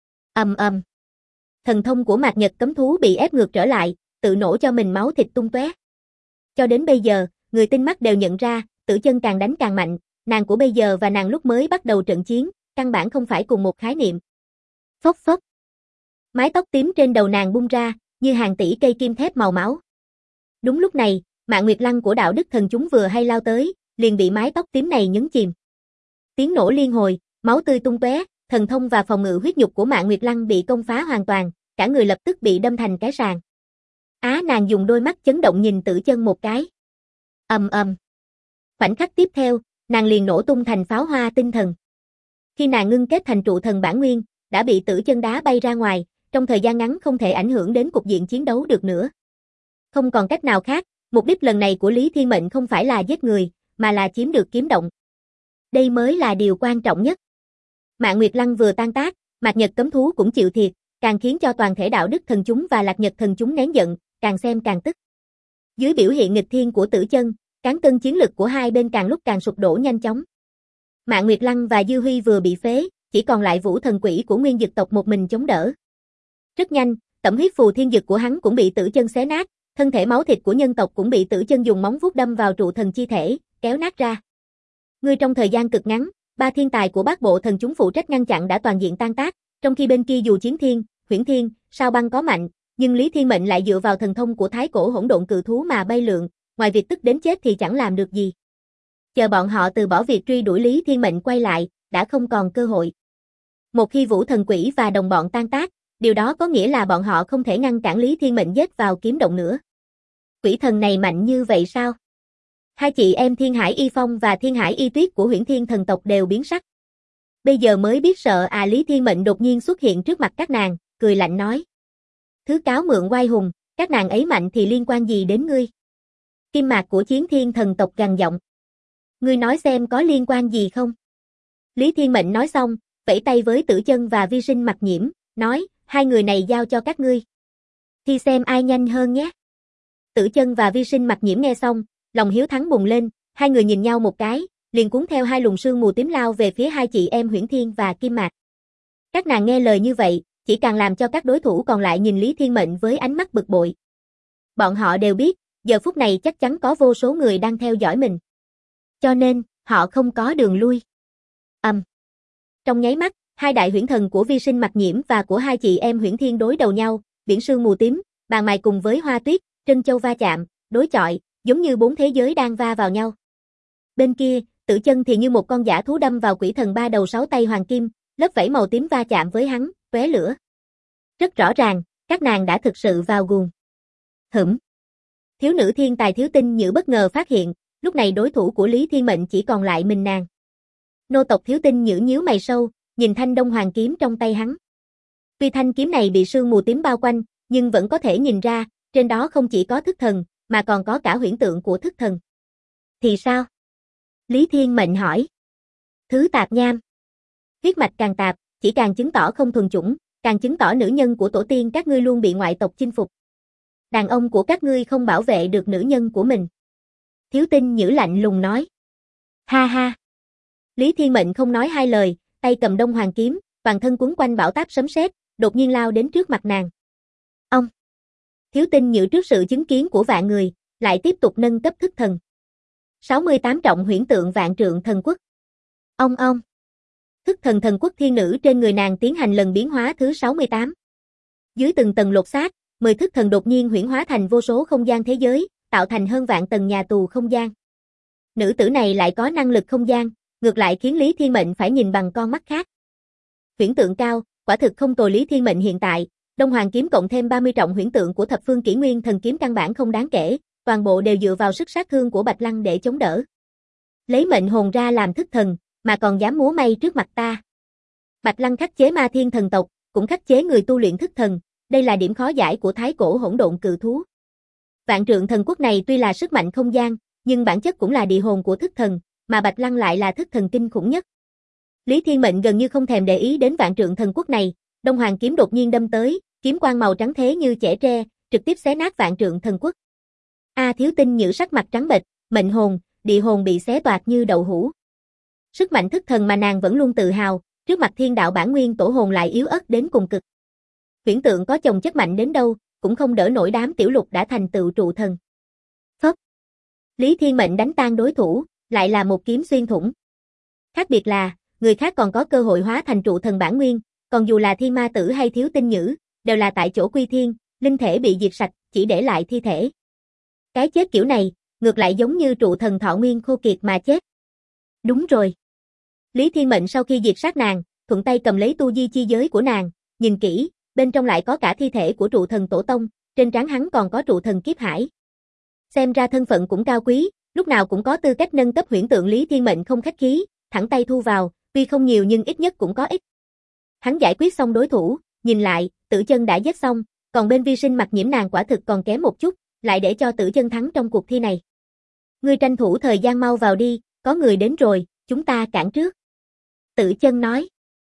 Thần thông của Mạc Nhật cấm thú bị ép ngược trở lại, tự nổ cho mình máu thịt tung tóe. Cho đến bây giờ, người tinh mắt đều nhận ra, Tử Chân càng đánh càng mạnh, nàng của bây giờ và nàng lúc mới bắt đầu trận chiến, căn bản không phải cùng một khái niệm. Phốc phốc. Mái tóc tím trên đầu nàng bung ra, như hàng tỷ cây kim thép màu máu. Đúng lúc này, Mạn Nguyệt Lăng của đạo đức thần chúng vừa hay lao tới, liền bị mái tóc tím này nhấn chìm. Tiếng nổ liên hồi, máu tươi tung tóe, thần thông và phòng ngự huyết nhục của Mạn Nguyệt Lăng bị công phá hoàn toàn, cả người lập tức bị đâm thành cái sàng. Nàng dùng đôi mắt chấn động nhìn Tử Chân một cái. Khoảnh khắc tiếp theo, nàng liền nổ tung thành pháo hoa tinh thần. Khi nàng ngưng kết thành trụ thần bản nguyên, đã bị Tử Chân đá bay ra ngoài, trong thời gian ngắn không thể ảnh hưởng đến cục diện chiến đấu được nữa. Không còn cách nào khác, mục đích lần này của Lý Thiên Mệnh không phải là giết người, mà là chiếm được kiếm động. Đây mới là điều quan trọng nhất. Mạn Nguyệt Lăng vừa tan tác, Mạc Nhật cấm thú cũng chịu thiệt, càng khiến cho toàn thể đạo đức thần chúng và Lạc Nhật thần chúng nén giận, càng xem càng tức. Dưới biểu hiện nghịch thiên của Tử Chân, Cán cân chiến lực của hai bên càng lúc càng sụp đổ nhanh chóng. Mạn Nguyệt Lăng và Dư Huy vừa bị phế, chỉ còn lại Vũ Thần Quỷ của Nguyên Dực tộc một mình chống đỡ. Rất nhanh, tẩm huyết phù thiên dực của hắn cũng bị Tử Chân xé nát, thân thể máu thịt của nhân tộc cũng bị Tử Chân dùng móng vuốt đâm vào trụ thần chi thể, kéo nát ra. Ngươi trong thời gian cực ngắn, ba thiên tài của Bát Bộ Thần chúng phụ trách ngăn chặn đã toàn diện tan tác, trong khi bên kia dù Chiến Thiên, Huyễn Thiên, Sao Băng có mạnh, nhưng Lý Thiên Mệnh lại dựa vào thần thông của Thái Cổ Hỗn Độn Cự Thú mà bay lượn, ngoài việc tức đến chết thì chẳng làm được gì. Chờ bọn họ từ bỏ việc truy đuổi Lý Thiên Mệnh quay lại, đã không còn cơ hội. Một khi Vũ Thần Quỷ và đồng bọn tan tác, điều đó có nghĩa là bọn họ không thể ngăn cản Lý Thiên Mệnh giết vào kiếm động nữa. Quỷ thần này mạnh như vậy sao? Hai chị em Thiên Hải Y Phong và Thiên Hải Y Tuyết của Huyễn Thiên thần tộc đều biến sắc. Bây giờ mới biết sợ à. Lý Thiên Mệnh đột nhiên xuất hiện trước mặt các nàng, cười lạnh nói. Thứ cáo mượn oai hùng, các nàng ấy mạnh thì liên quan gì đến ngươi? Kim mạc của Chiến Thiên thần tộc gằn giọng. Ngươi nói xem có liên quan gì không? Lý Thiên Mệnh nói xong, vẫy tay với Tử Chân và Vi Sinh Mặc Nhiễm, nói, hai người này giao cho các ngươi. Thì xem ai nhanh hơn nhé. Tử Chân và Vi Sinh Mặc Nhiễm nghe xong, lòng hiếu thắng bùng lên, hai người nhìn nhau một cái, liền cuốn theo hai luồng sương mù tím lao về phía hai chị em Huyễn Thiên và Kim Mạc. Các nàng nghe lời như vậy, chỉ càng làm cho các đối thủ còn lại nhìn Lý Thiên Mệnh với ánh mắt bực bội. Bọn họ đều biết, giờ phút này chắc chắn có vô số người đang theo dõi mình. Cho nên, họ không có đường lui. Trong nháy mắt, hai đại huyễn thần của Vi Sinh Mặc Nhiễm và của hai chị em Huyễn Thiên đối đầu nhau, biển sương mù tím, bàn mài cùng với Hoa Tuyết, Trân Châu va chạm, đối chọi, giống như bốn thế giới đang va vào nhau. Bên kia, Tử Chân thì như một con dã thú đâm vào quỷ thần ba đầu sáu tay hoàng kim, lớp vảy màu tím va chạm với hắn, tóe lửa. Rất rõ ràng, các nàng đã thực sự vào guồng. Thiếu nữ thiên tài Thiếu Tinh Nhữ bất ngờ phát hiện, lúc này đối thủ của Lý Thiên Mệnh chỉ còn lại mình nàng. Nô tộc Thiếu Tinh Nhữ nhíu mày sâu, nhìn thanh đông hoàng kiếm trong tay hắn. Tuy thanh kiếm này bị sương mù tím bao quanh, nhưng vẫn có thể nhìn ra, trên đó không chỉ có thức thần, mà còn có cả huyễn tượng của thức thần. Thì sao? Lý Thiên Mệnh hỏi. Thứ tạp nham. Huyết mạch càng tạp, chỉ càng chứng tỏ không thuần chủng, càng chứng tỏ nữ nhân của tổ tiên các ngươi luôn bị ngoại tộc chinh phục. Đàn ông của các ngươi không bảo vệ được nữ nhân của mình. Thiếu Tinh Nhữ lạnh lùng nói. Ha ha. Lý Thiên Mệnh không nói hai lời, tay cầm đông hoàng kiếm, toàn thân quấn quanh bão táp sấm sét, đột nhiên lao đến trước mặt nàng. Ông. Thiếu Tinh Nhữ trước sự chứng kiến của vạn người, lại tiếp tục nâng cấp thức thần. 68 trọng huyễn tượng vạn trượng thần quốc. Ông. Thức thần thần quốc thiên nữ trên người nàng tiến hành lần biến hóa thứ 68. Dưới từng tầng lột xác, 10 thức thần đột nhiên huyễn hóa thành vô số không gian thế giới, tạo thành hơn vạn tầng nhà tù không gian. Nữ tử này lại có năng lực không gian, ngược lại khiến Lý Thiên Mệnh phải nhìn bằng con mắt khác. Huyễn tượng cao, quả thực không tồi. Lý Thiên Mệnh hiện tại, Đông Hoàng kiếm cộng thêm 30 trọng huyễn tượng của Thập Phương Kỷ Nguyên thần kiếm căn bản không đáng kể, toàn bộ đều dựa vào sức sát thương của Bạch Lăng để chống đỡ. Lấy mệnh hồn ra làm thức thần, mà còn dám múa may trước mặt ta. Bạch Lăng khắc chế Ma Thiên thần tộc, cũng khắc chế người tu luyện thức thần, đây là điểm khó giải của Thái Cổ Hỗn Độn Cự Thú. Vạn trượng thần quốc này tuy là sức mạnh không gian, nhưng bản chất cũng là địa hồn của thức thần, mà Bạch Lăng lại là thức thần kinh khủng nhất. Lý Thiên Mệnh gần như không thèm để ý đến vạn trượng thần quốc này, Đông Hoàng kiếm đột nhiên đâm tới, kiếm quang màu trắng thế như chẻ tre, trực tiếp xé nát vạn trượng thần quốc. Thiếu Tinh Nhữ sắc mặt trắng bệch, mệnh hồn, địa hồn bị xé toạc như đậu hũ. Sức mạnh thức thần mà nàng vẫn luôn tự hào, trước mặt thiên đạo bản nguyên tổ hồn lại yếu ớt đến cùng cực. Huyễn tượng có chồng chất mạnh đến đâu, cũng không đỡ nổi đám tiểu lục đã thành tựu trụ thần. Phốc. Lý Thiên Mệnh đánh tan đối thủ, lại là một kiếm xuyên thủng. Khác biệt là, người khác còn có cơ hội hóa thành trụ thần bản nguyên, còn dù là Thiên Ma Tử hay Thiếu Tinh Nhữ, đều là tại chỗ quy thiên, linh thể bị diệt sạch, chỉ để lại thi thể. Cái chết kiểu này, ngược lại giống như trụ thần thọ nguyên khô kiệt mà chết. Đúng rồi. Lý Thiên Mệnh sau khi diệt sát nàng, thuận tay cầm lấy tu di chi giới của nàng, nhìn kỹ, bên trong lại có cả thi thể của trụ thần tổ tông, trên trán hắn còn có trụ thần kiếp hải. Xem ra thân phận cũng cao quý, lúc nào cũng có tư cách nâng cấp huyễn tượng. Lý Thiên Mệnh không khách khí, thẳng tay thu vào, tuy không nhiều nhưng ít nhất cũng có ích. Hắn giải quyết xong đối thủ, nhìn lại, Tử Chân đã giết xong, còn bên Vi Sinh Mặc Nhiễm nàng quả thực còn kém một chút, lại để cho Tử Chân thắng trong cuộc thi này. Ngươi tranh thủ thời gian mau vào đi, có người đến rồi, chúng ta cản trước. Tử Chân nói.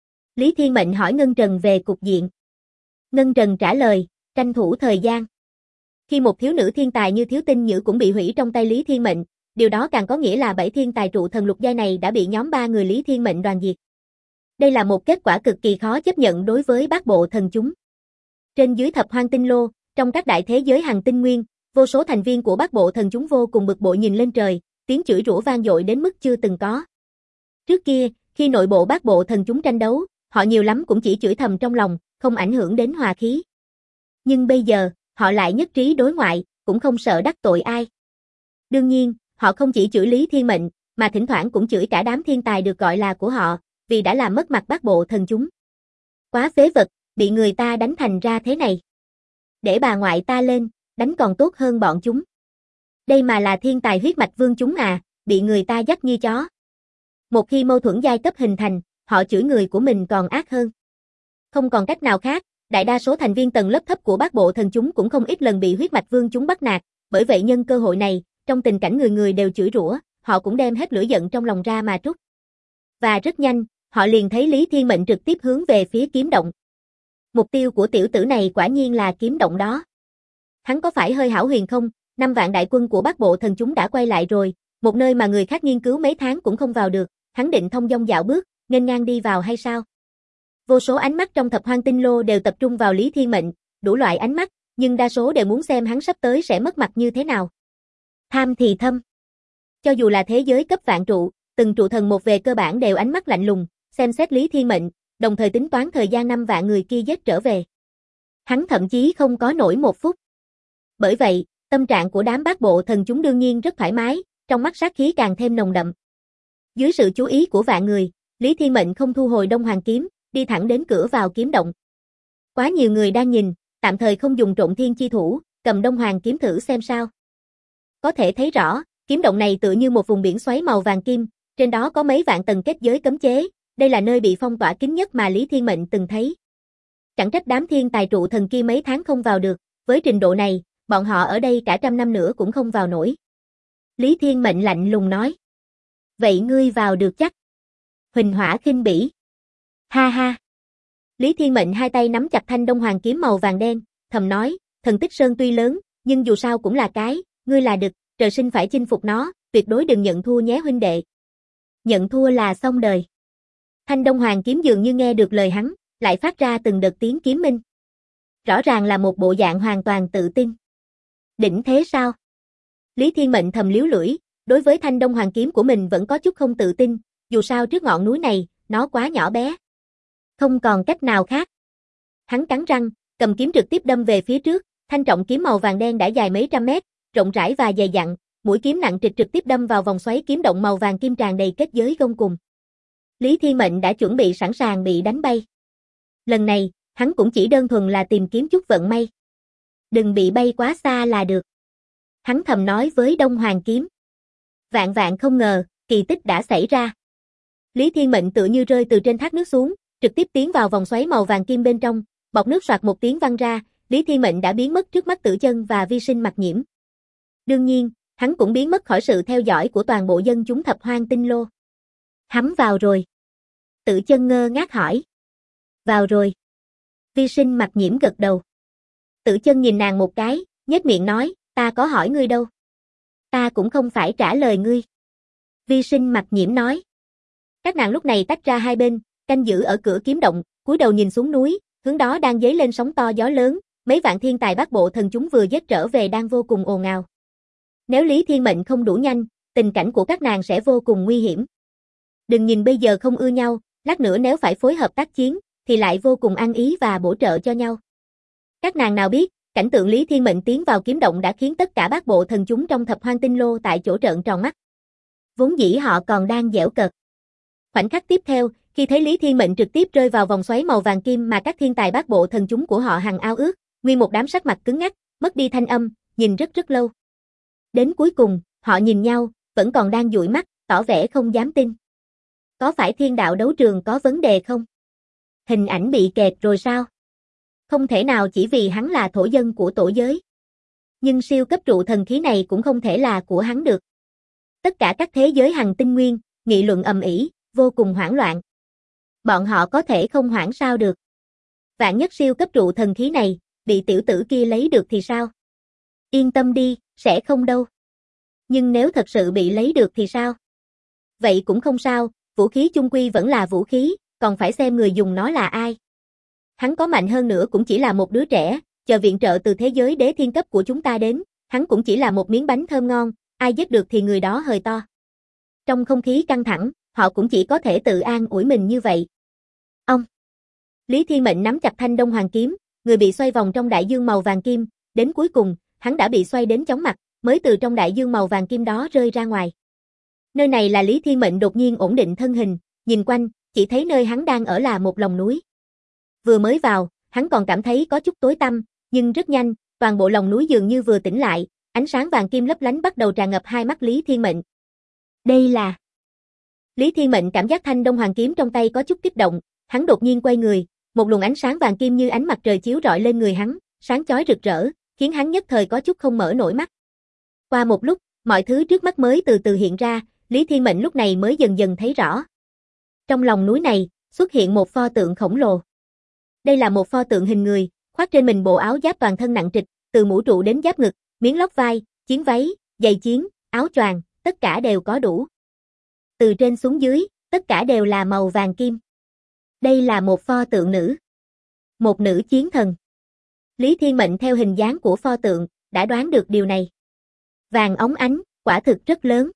Lý Thiên Mệnh hỏi Ngân Trần về cục diện. Ngân Trần trả lời, tranh thủ thời gian. Khi một thiếu nữ thiên tài như Thiếu Tinh Nhữ cũng bị hủy trong tay Lý Thiên Mệnh, điều đó càng có nghĩa là 7 thiên tài trụ thần lục giai này đã bị nhóm 3 người Lý Thiên Mệnh đoàn diệt. Đây là một kết quả cực kỳ khó chấp nhận đối với bát bộ thần chúng. Trên dưới thập hoang tinh lô, trong các đại thế giới hằng tinh nguyên, vô số thành viên của bát bộ thần chúng vô cùng bực bội nhìn lên trời, tiếng chửi rủa vang dội đến mức chưa từng có. Trước kia, khi nội bộ bát bộ thần chúng tranh đấu, họ nhiều lắm cũng chỉ chửi thầm trong lòng, không ảnh hưởng đến hòa khí. Nhưng bây giờ, họ lại nhất trí đối ngoại, cũng không sợ đắc tội ai. Đương nhiên, họ không chỉ chửi Lý Thiên Mệnh, mà thỉnh thoảng cũng chửi cả đám thiên tài được gọi là của họ, vì đã làm mất mặt bát bộ thần chúng. Quá phế vật, bị người ta đánh thành ra thế này. Để bà ngoại ta lên, đánh còn tốt hơn bọn chúng. Đây mà là thiên tài huyết mạch vương chúng à, bị người ta dắt như chó. Một khi mâu thuẫn giai cấp hình thành, họ chửi người của mình còn ác hơn. Không còn cách nào khác, đại đa số thành viên tầng lớp thấp của bát bộ thần chúng cũng không ít lần bị huyết mạch vương chúng bắt nạt, bởi vậy nhân cơ hội này, trong tình cảnh người người đều chửi rủa, họ cũng đem hết lửa giận trong lòng ra mà trút. Và rất nhanh, họ liền thấy Lý Thiên Mệnh trực tiếp hướng về phía kiếm động. Mục tiêu của tiểu tử này quả nhiên là kiếm động đó. Hắn có phải hơi hão huyền không? 5 vạn đại quân của bát bộ thần chúng đã quay lại rồi, một nơi mà người khác nghiên cứu mấy tháng cũng không vào được, hắn định thông dong dạo bước, nghênh ngang đi vào hay sao? Vô số ánh mắt trong thập hoang tinh lô đều tập trung vào Lý Thiên Mệnh, đủ loại ánh mắt, nhưng đa số đều muốn xem hắn sắp tới sẽ mất mặt như thế nào. Tham thì thâm. Cho dù là thế giới cấp vạn trụ, từng trụ thần một về cơ bản đều ánh mắt lạnh lùng, xem xét Lý Thiên Mệnh, đồng thời tính toán thời gian 5 vạn người kia giết trở về. Hắn thậm chí không có nổi 1 phút. Bởi vậy, tâm trạng của đám bát bộ thần chúng đương nhiên rất thoải mái, trong mắt sát khí càng thêm nồng đậm. Dưới sự chú ý của vạn người, Lý Thiên Mệnh không thu hồi Đông Hoàng kiếm, đi thẳng đến cửa vào kiếm động. Quá nhiều người đang nhìn, tạm thời không dùng Trộn Thiên chi thủ, cầm Đông Hoàng kiếm thử xem sao. Có thể thấy rõ, kiếm động này tựa như một vùng biển xoáy màu vàng kim, trên đó có mấy vạn tầng kết giới cấm chế, đây là nơi bị phong tỏa kín nhất mà Lý Thiên Mệnh từng thấy. Chẳng trách đám thiên tài trụ thần kia mấy tháng không vào được, với trình độ này, bọn họ ở đây cả trăm năm nữa cũng không vào nổi. Lý Thiên Mệnh lạnh lùng nói. Vậy ngươi vào được chắc? Huỳnh Hỏa khinh bỉ. Ha ha. Lý Thiên Mệnh hai tay nắm chặt thanh Đông Hoàng kiếm màu vàng đen, thầm nói, thần tích sơn tuy lớn, nhưng dù sao cũng là cái, ngươi là đực, trời sinh phải chinh phục nó, tuyệt đối đừng nhận thua nhé huynh đệ. Nhận thua là xong đời. Thanh Đông Hoàng kiếm dường như nghe được lời hắn, lại phát ra từng đợt tiếng kiếm minh. Rõ ràng là một bộ dạng hoàn toàn tự tin. Đỉnh thế sao? Lý Thiên Mệnh thầm liếu lưỡi, đối với thanh Đông Hoàng kiếm của mình vẫn có chút không tự tin, dù sao trước ngọn núi này, nó quá nhỏ bé. Không còn cách nào khác. Hắn cắn răng, cầm kiếm trực tiếp đâm về phía trước, thanh trọng kiếm màu vàng đen đã dài mấy trăm mét, rộng rãi và dày dặn, mũi kiếm nặng trịch trực tiếp đâm vào vòng xoáy kiếm động màu vàng kim tràn đầy kết giới gông cùm. Lý Thiên Mệnh đã chuẩn bị sẵn sàng bị đánh bay. Lần này, hắn cũng chỉ đơn thuần là tìm kiếm chút vận may. Đừng bị bay quá xa là được. Hắn thầm nói với Đông Hoàng kiếm. Vạn vạn không ngờ, kỳ tích đã xảy ra. Lý Thiên Mệnh tựa như rơi từ trên thác nước xuống, trực tiếp tiến vào vòng xoáy màu vàng kim bên trong, bọt nước soạt một tiếng văng ra, Lý Thiên Mệnh đã biến mất trước mắt Tử Chân và Vi Sinh Mặc Nhiễm. Đương nhiên, hắn cũng biến mất khỏi sự theo dõi của toàn bộ dân chúng thập hoang tinh lô. Hắn vào rồi. Tử Chân ngơ ngác hỏi. Vào rồi. Vi Sinh Mặc Nhiễm gật đầu. Tử Chân nhìn nàng một cái, nhếch miệng nói, ta có hỏi ngươi đâu. Ta cũng không phải trả lời ngươi. Vi Sinh Mặc Nhiễm nói. Các nàng lúc này tách ra hai bên, canh giữ ở cửa kiếm động, cúi đầu nhìn xuống núi, hướng đó đang dấy lên sóng to gió lớn, mấy vạn thiên tài bát bộ thần chúng vừa giết trở về đang vô cùng ồn ào. Nếu Lý Thiên Mệnh không đủ nhanh, tình cảnh của các nàng sẽ vô cùng nguy hiểm. Đừng nhìn bây giờ không ưa nhau, lát nữa nếu phải phối hợp tác chiến, thì lại vô cùng ăn ý và bổ trợ cho nhau. Các nàng nào biết, cảnh tượng Lý Thiên Mệnh tiến vào kiếm động đã khiến tất cả bát bộ thần chúng trong thập hoang tinh lô tại chỗ trợn tròn mắt. Vốn dĩ họ còn đang giễu cợt. Khoảnh khắc tiếp theo, khi thấy Lý Thiên Mệnh trực tiếp rơi vào vòng xoáy màu vàng kim mà các thiên tài bát bộ thần chúng của họ hằng ao ước, nguyên một đám sắc mặt cứng ngắc, mất đi thanh âm, nhìn rất lâu. Đến cuối cùng, họ nhìn nhau, vẫn còn đang dụi mắt, tỏ vẻ không dám tin. Có phải thiên đạo đấu trường có vấn đề không? Hình ảnh bị kẹt rồi sao? Không thể nào chỉ vì hắn là thổ dân của tổ giới. Nhưng siêu cấp trụ thần khí này cũng không thể là của hắn được. Tất cả các thế giới hằng tinh nguyên, nghị luận ầm ĩ, vô cùng hoảng loạn. Bọn họ có thể không hoảng sao được. Vạn nhất siêu cấp trụ thần khí này, bị tiểu tử kia lấy được thì sao? Yên tâm đi, sẽ không đâu. Nhưng nếu thật sự bị lấy được thì sao? Vậy cũng không sao, vũ khí chung quy vẫn là vũ khí, còn phải xem người dùng nó là ai. Hắn có mạnh hơn nữa cũng chỉ là một đứa trẻ, chờ viện trợ từ thế giới đế thiên cấp của chúng ta đến, hắn cũng chỉ là một miếng bánh thơm ngon, ai giết được thì người đó hời to. Trong không khí căng thẳng, họ cũng chỉ có thể tự an ủi mình như vậy. Ông Lý Thiên Mệnh nắm chặt thanh Đông Hoàng kiếm, người bị xoay vòng trong đại dương màu vàng kim, đến cuối cùng, hắn đã bị xoay đến chóng mặt, mới từ trong đại dương màu vàng kim đó rơi ra ngoài. Nơi này là Lý Thiên Mệnh đột nhiên ổn định thân hình, nhìn quanh, chỉ thấy nơi hắn đang ở là một lòng núi. Vừa mới vào, hắn còn cảm thấy có chút tối tăm, nhưng rất nhanh, toàn bộ lòng núi dường như vừa tỉnh lại, ánh sáng vàng kim lấp lánh bắt đầu tràn ngập hai mắt Lý Thiên Mệnh. Đây là... Lý Thiên Mệnh cảm giác thanh Đông Hoàng kiếm trong tay có chút kích động, hắn đột nhiên quay người, một luồng ánh sáng vàng kim như ánh mặt trời chiếu rọi lên người hắn, sáng chói rực rỡ, khiến hắn nhất thời có chút không mở nổi mắt. Qua một lúc, mọi thứ trước mắt mới từ từ hiện ra, Lý Thiên Mệnh lúc này mới dần dần thấy rõ. Trong lòng núi này, xuất hiện một pho tượng khổng lồ. Đây là một pho tượng hình người, khoác trên mình bộ áo giáp toàn thân nặng trịch, từ mũ trụ đến giáp ngực, miếng lót vai, chiến váy, giày chiến, áo choàng, tất cả đều có đủ. Từ trên xuống dưới, tất cả đều là màu vàng kim. Đây là một pho tượng nữ. Một nữ chiến thần. Lý Thiên Mệnh theo hình dáng của pho tượng, đã đoán được điều này. Vàng óng ánh, quả thực rất lớn.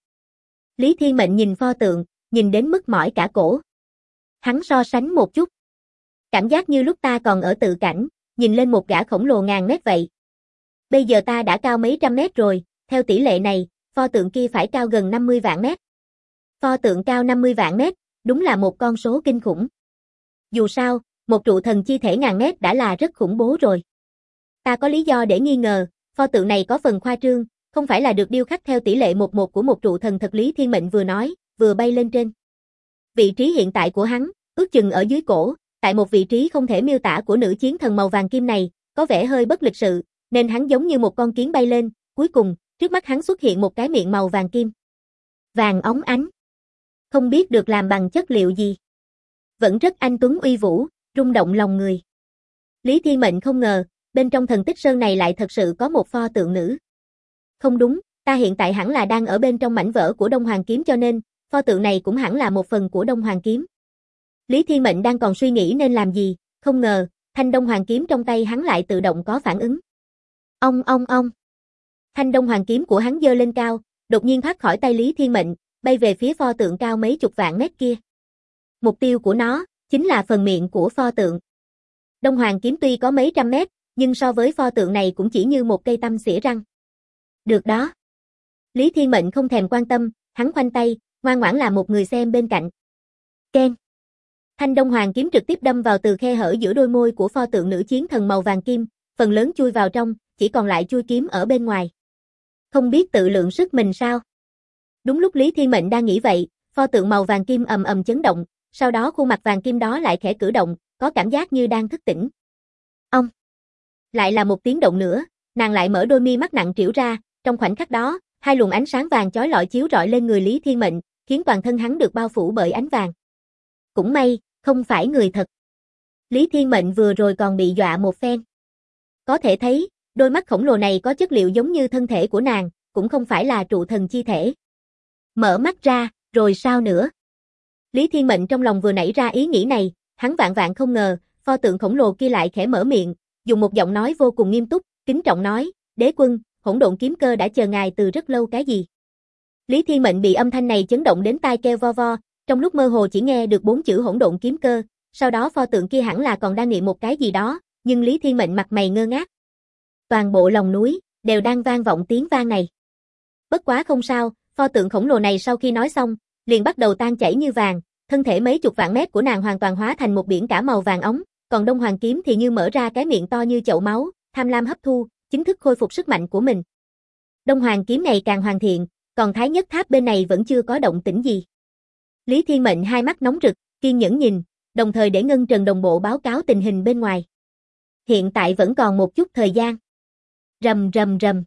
Lý Thiên Mệnh nhìn pho tượng, nhìn đến mức mỏi cả cổ. Hắn so sánh một chút. Cảm giác như lúc ta còn ở tự cảnh, nhìn lên một gã khổng lồ ngàn mét vậy. Bây giờ ta đã cao mấy trăm mét rồi, theo tỷ lệ này, pho tượng kia phải cao gần 50 vạn mét. Pho tượng cao 50 vạn mét, đúng là một con số kinh khủng. Dù sao, một trụ thần chi thể ngàn mét đã là rất khủng bố rồi. Ta có lý do để nghi ngờ, pho tượng này có phần khoa trương, không phải là được điêu khắc theo tỷ lệ 1:1 của một trụ thần thật. Lý Thiên Mệnh vừa nói, vừa bay lên trên. Vị trí hiện tại của hắn, ước chừng ở dưới cổ, tại một vị trí không thể miêu tả của nữ chiến thần màu vàng kim này, có vẻ hơi bất lịch sự, nên hắn giống như một con kiến bay lên, cuối cùng, trước mắt hắn xuất hiện một cái miệng màu vàng kim. Vàng óng ánh. Không biết được làm bằng chất liệu gì. Vẫn rất anh tuấn uy vũ, rung động lòng người. Lý Thiên Mệnh không ngờ, bên trong thần tích sơn này lại thật sự có một pho tượng nữ. Không đúng, ta hiện tại hẳn là đang ở bên trong mảnh vỡ của Đông Hoàng kiếm cho nên, pho tượng này cũng hẳn là một phần của Đông Hoàng kiếm. Lý Thiên Mệnh đang còn suy nghĩ nên làm gì, không ngờ, thanh Đông Hoàng kiếm trong tay hắn lại tự động có phản ứng. Ông. Thanh Đông Hoàng kiếm của hắn giơ lên cao, đột nhiên thoát khỏi tay Lý Thiên Mệnh, bay về phía pho tượng cao mấy chục vạn mét kia. Mục tiêu của nó, chính là phần miệng của pho tượng. Đông Hoàng kiếm tuy có mấy trăm mét, nhưng so với pho tượng này cũng chỉ như một cây tăm xỉa răng. Được đó. Lý Thiên Mệnh không thèm quan tâm, hắn khoanh tay, ngoan ngoãn là một người xem bên cạnh. Keng. Thanh Đông Hoàng kiếm trực tiếp đâm vào từ khe hở giữa đôi môi của pho tượng nữ chiến thần màu vàng kim, phần lớn chui vào trong, chỉ còn lại chui kiếm ở bên ngoài. Không biết tự lượng sức mình sao? Đúng lúc Lý Thiên Mệnh đang nghĩ vậy, pho tượng màu vàng kim ầm ầm chấn động, sau đó khuôn mặt vàng kim đó lại khẽ cử động, có cảm giác như đang thức tỉnh. Ông. Lại là một tiếng động nữa, nàng lại mở đôi mi mắt nặng trĩu ra, trong khoảnh khắc đó, hai luồng ánh sáng vàng chói lọi chiếu rọi lên người Lý Thiên Mệnh, khiến toàn thân hắn được bao phủ bởi ánh vàng. Cũng may, không phải người thật. Lý Thiên Mệnh vừa rồi còn bị dọa một phen. Có thể thấy, đôi mắt khổng lồ này có chất liệu giống như thân thể của nàng, cũng không phải là trụ thần chi thể. Mở mắt ra, rồi sao nữa? Lý Thiên Mệnh trong lòng vừa nảy ra ý nghĩ này, hắn vạn vạn không ngờ, pho tượng khổng lồ kia lại khẽ mở miệng, dùng một giọng nói vô cùng nghiêm túc, kính trọng nói, đế quân, hỗn độn kiếm cơ đã chờ ngài từ rất lâu cái gì? Lý Thiên Mệnh bị âm thanh này chấn động đến tai kêu vo vo, trong lúc mơ hồ chỉ nghe được 4 chữ hỗn độn kiếm cơ, sau đó pho tượng kia hẳn là còn đang niệm một cái gì đó, nhưng Lý Thiên Mệnh mặt mày ngơ ngác. Toàn bộ lòng núi đều đang vang vọng tiếng vang này. Bất quá không sao, pho tượng khổng lồ này sau khi nói xong, liền bắt đầu tan chảy như vàng, thân thể mấy chục vạn mét của nàng hoàn toàn hóa thành một biển cả màu vàng óng, còn Đông Hoàng kiếm thì như mở ra cái miệng to như chậu máu, tham lam hấp thu, chính thức khôi phục sức mạnh của mình. Đông Hoàng kiếm ngày càng hoàn thiện, còn Thái Nhất Tháp bên này vẫn chưa có động tĩnh gì. Lý Thiên Mệnh hai mắt nóng rực, kiên nhẫn nhìn, đồng thời để Ngân Trần đồng bộ báo cáo tình hình bên ngoài. Hiện tại vẫn còn một chút thời gian. Rầm rầm rầm.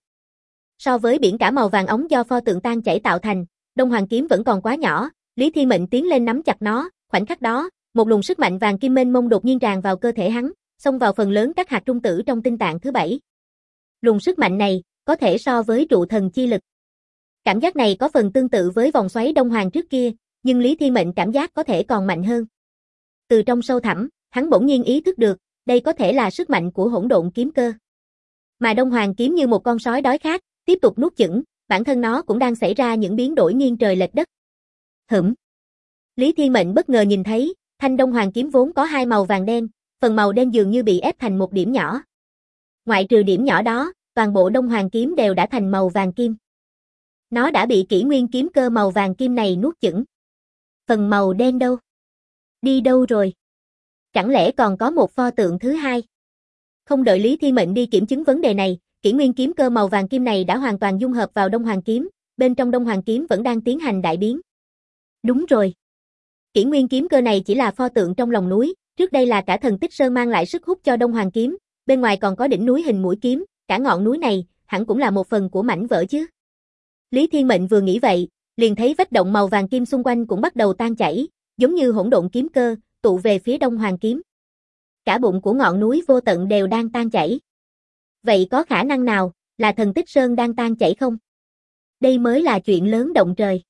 So với biển cả màu vàng óng do pho tượng tan chảy tạo thành, Đông Hoàng kiếm vẫn còn quá nhỏ, Lý Thiên Mệnh tiến lên nắm chặt nó, khoảnh khắc đó, một luồng sức mạnh vàng kim mênh mông đột nhiên tràn vào cơ thể hắn, xông vào phần lớn các hạt trung tử trong tinh tạng thứ 7. Luồng sức mạnh này, có thể so với trụ thần chi lực. Cảm giác này có phần tương tự với vòng xoáy Đông Hoàng trước kia, nhưng Lý Thiên Mệnh cảm giác có thể còn mạnh hơn. Từ trong sâu thẳm, hắn bỗng nhiên ý thức được, đây có thể là sức mạnh của hỗn độn kiếm cơ. Mà Đông Hoàng kiếm như một con sói đói khát, tiếp tục nuốt chửng, bản thân nó cũng đang xảy ra những biến đổi nghiêng trời lệch đất. Lý Thiên Mệnh bất ngờ nhìn thấy, thanh Đông Hoàng kiếm vốn có hai màu vàng đen, phần màu đen dường như bị ép thành một điểm nhỏ. Ngoại trừ điểm nhỏ đó, toàn bộ Đông Hoàng kiếm đều đã thành màu vàng kim. Nó đã bị kỷ nguyên kiếm cơ màu vàng kim này nuốt chửng. Phần màu đen đâu? Đi đâu rồi? Chẳng lẽ còn có một pho tượng thứ hai? Không đợi Lý Thiên Mệnh đi kiểm chứng vấn đề này, kỷ nguyên kiếm cơ màu vàng kim này đã hoàn toàn dung hợp vào Đông Hoàng kiếm, bên trong Đông Hoàng kiếm vẫn đang tiến hành đại biến. Đúng rồi. Kỷ nguyên kiếm cơ này chỉ là pho tượng trong lòng núi, trước đây là cả thần tích sơn mang lại sức hút cho Đông Hoàng kiếm, bên ngoài còn có đỉnh núi hình mũi kiếm, cả ngọn núi này, hẳn cũng là một phần của mảnh vỡ chứ. Lý Thiên Mệnh vừa nghĩ vậy, liền thấy vách động màu vàng kim xung quanh cũng bắt đầu tan chảy, giống như hỗn độn kiếm cơ, tụ về phía Đông Hoàng kiếm. Cả bụng của ngọn núi vô tận đều đang tan chảy. Vậy có khả năng nào là thần tích sơn đang tan chảy không? Đây mới là chuyện lớn động trời.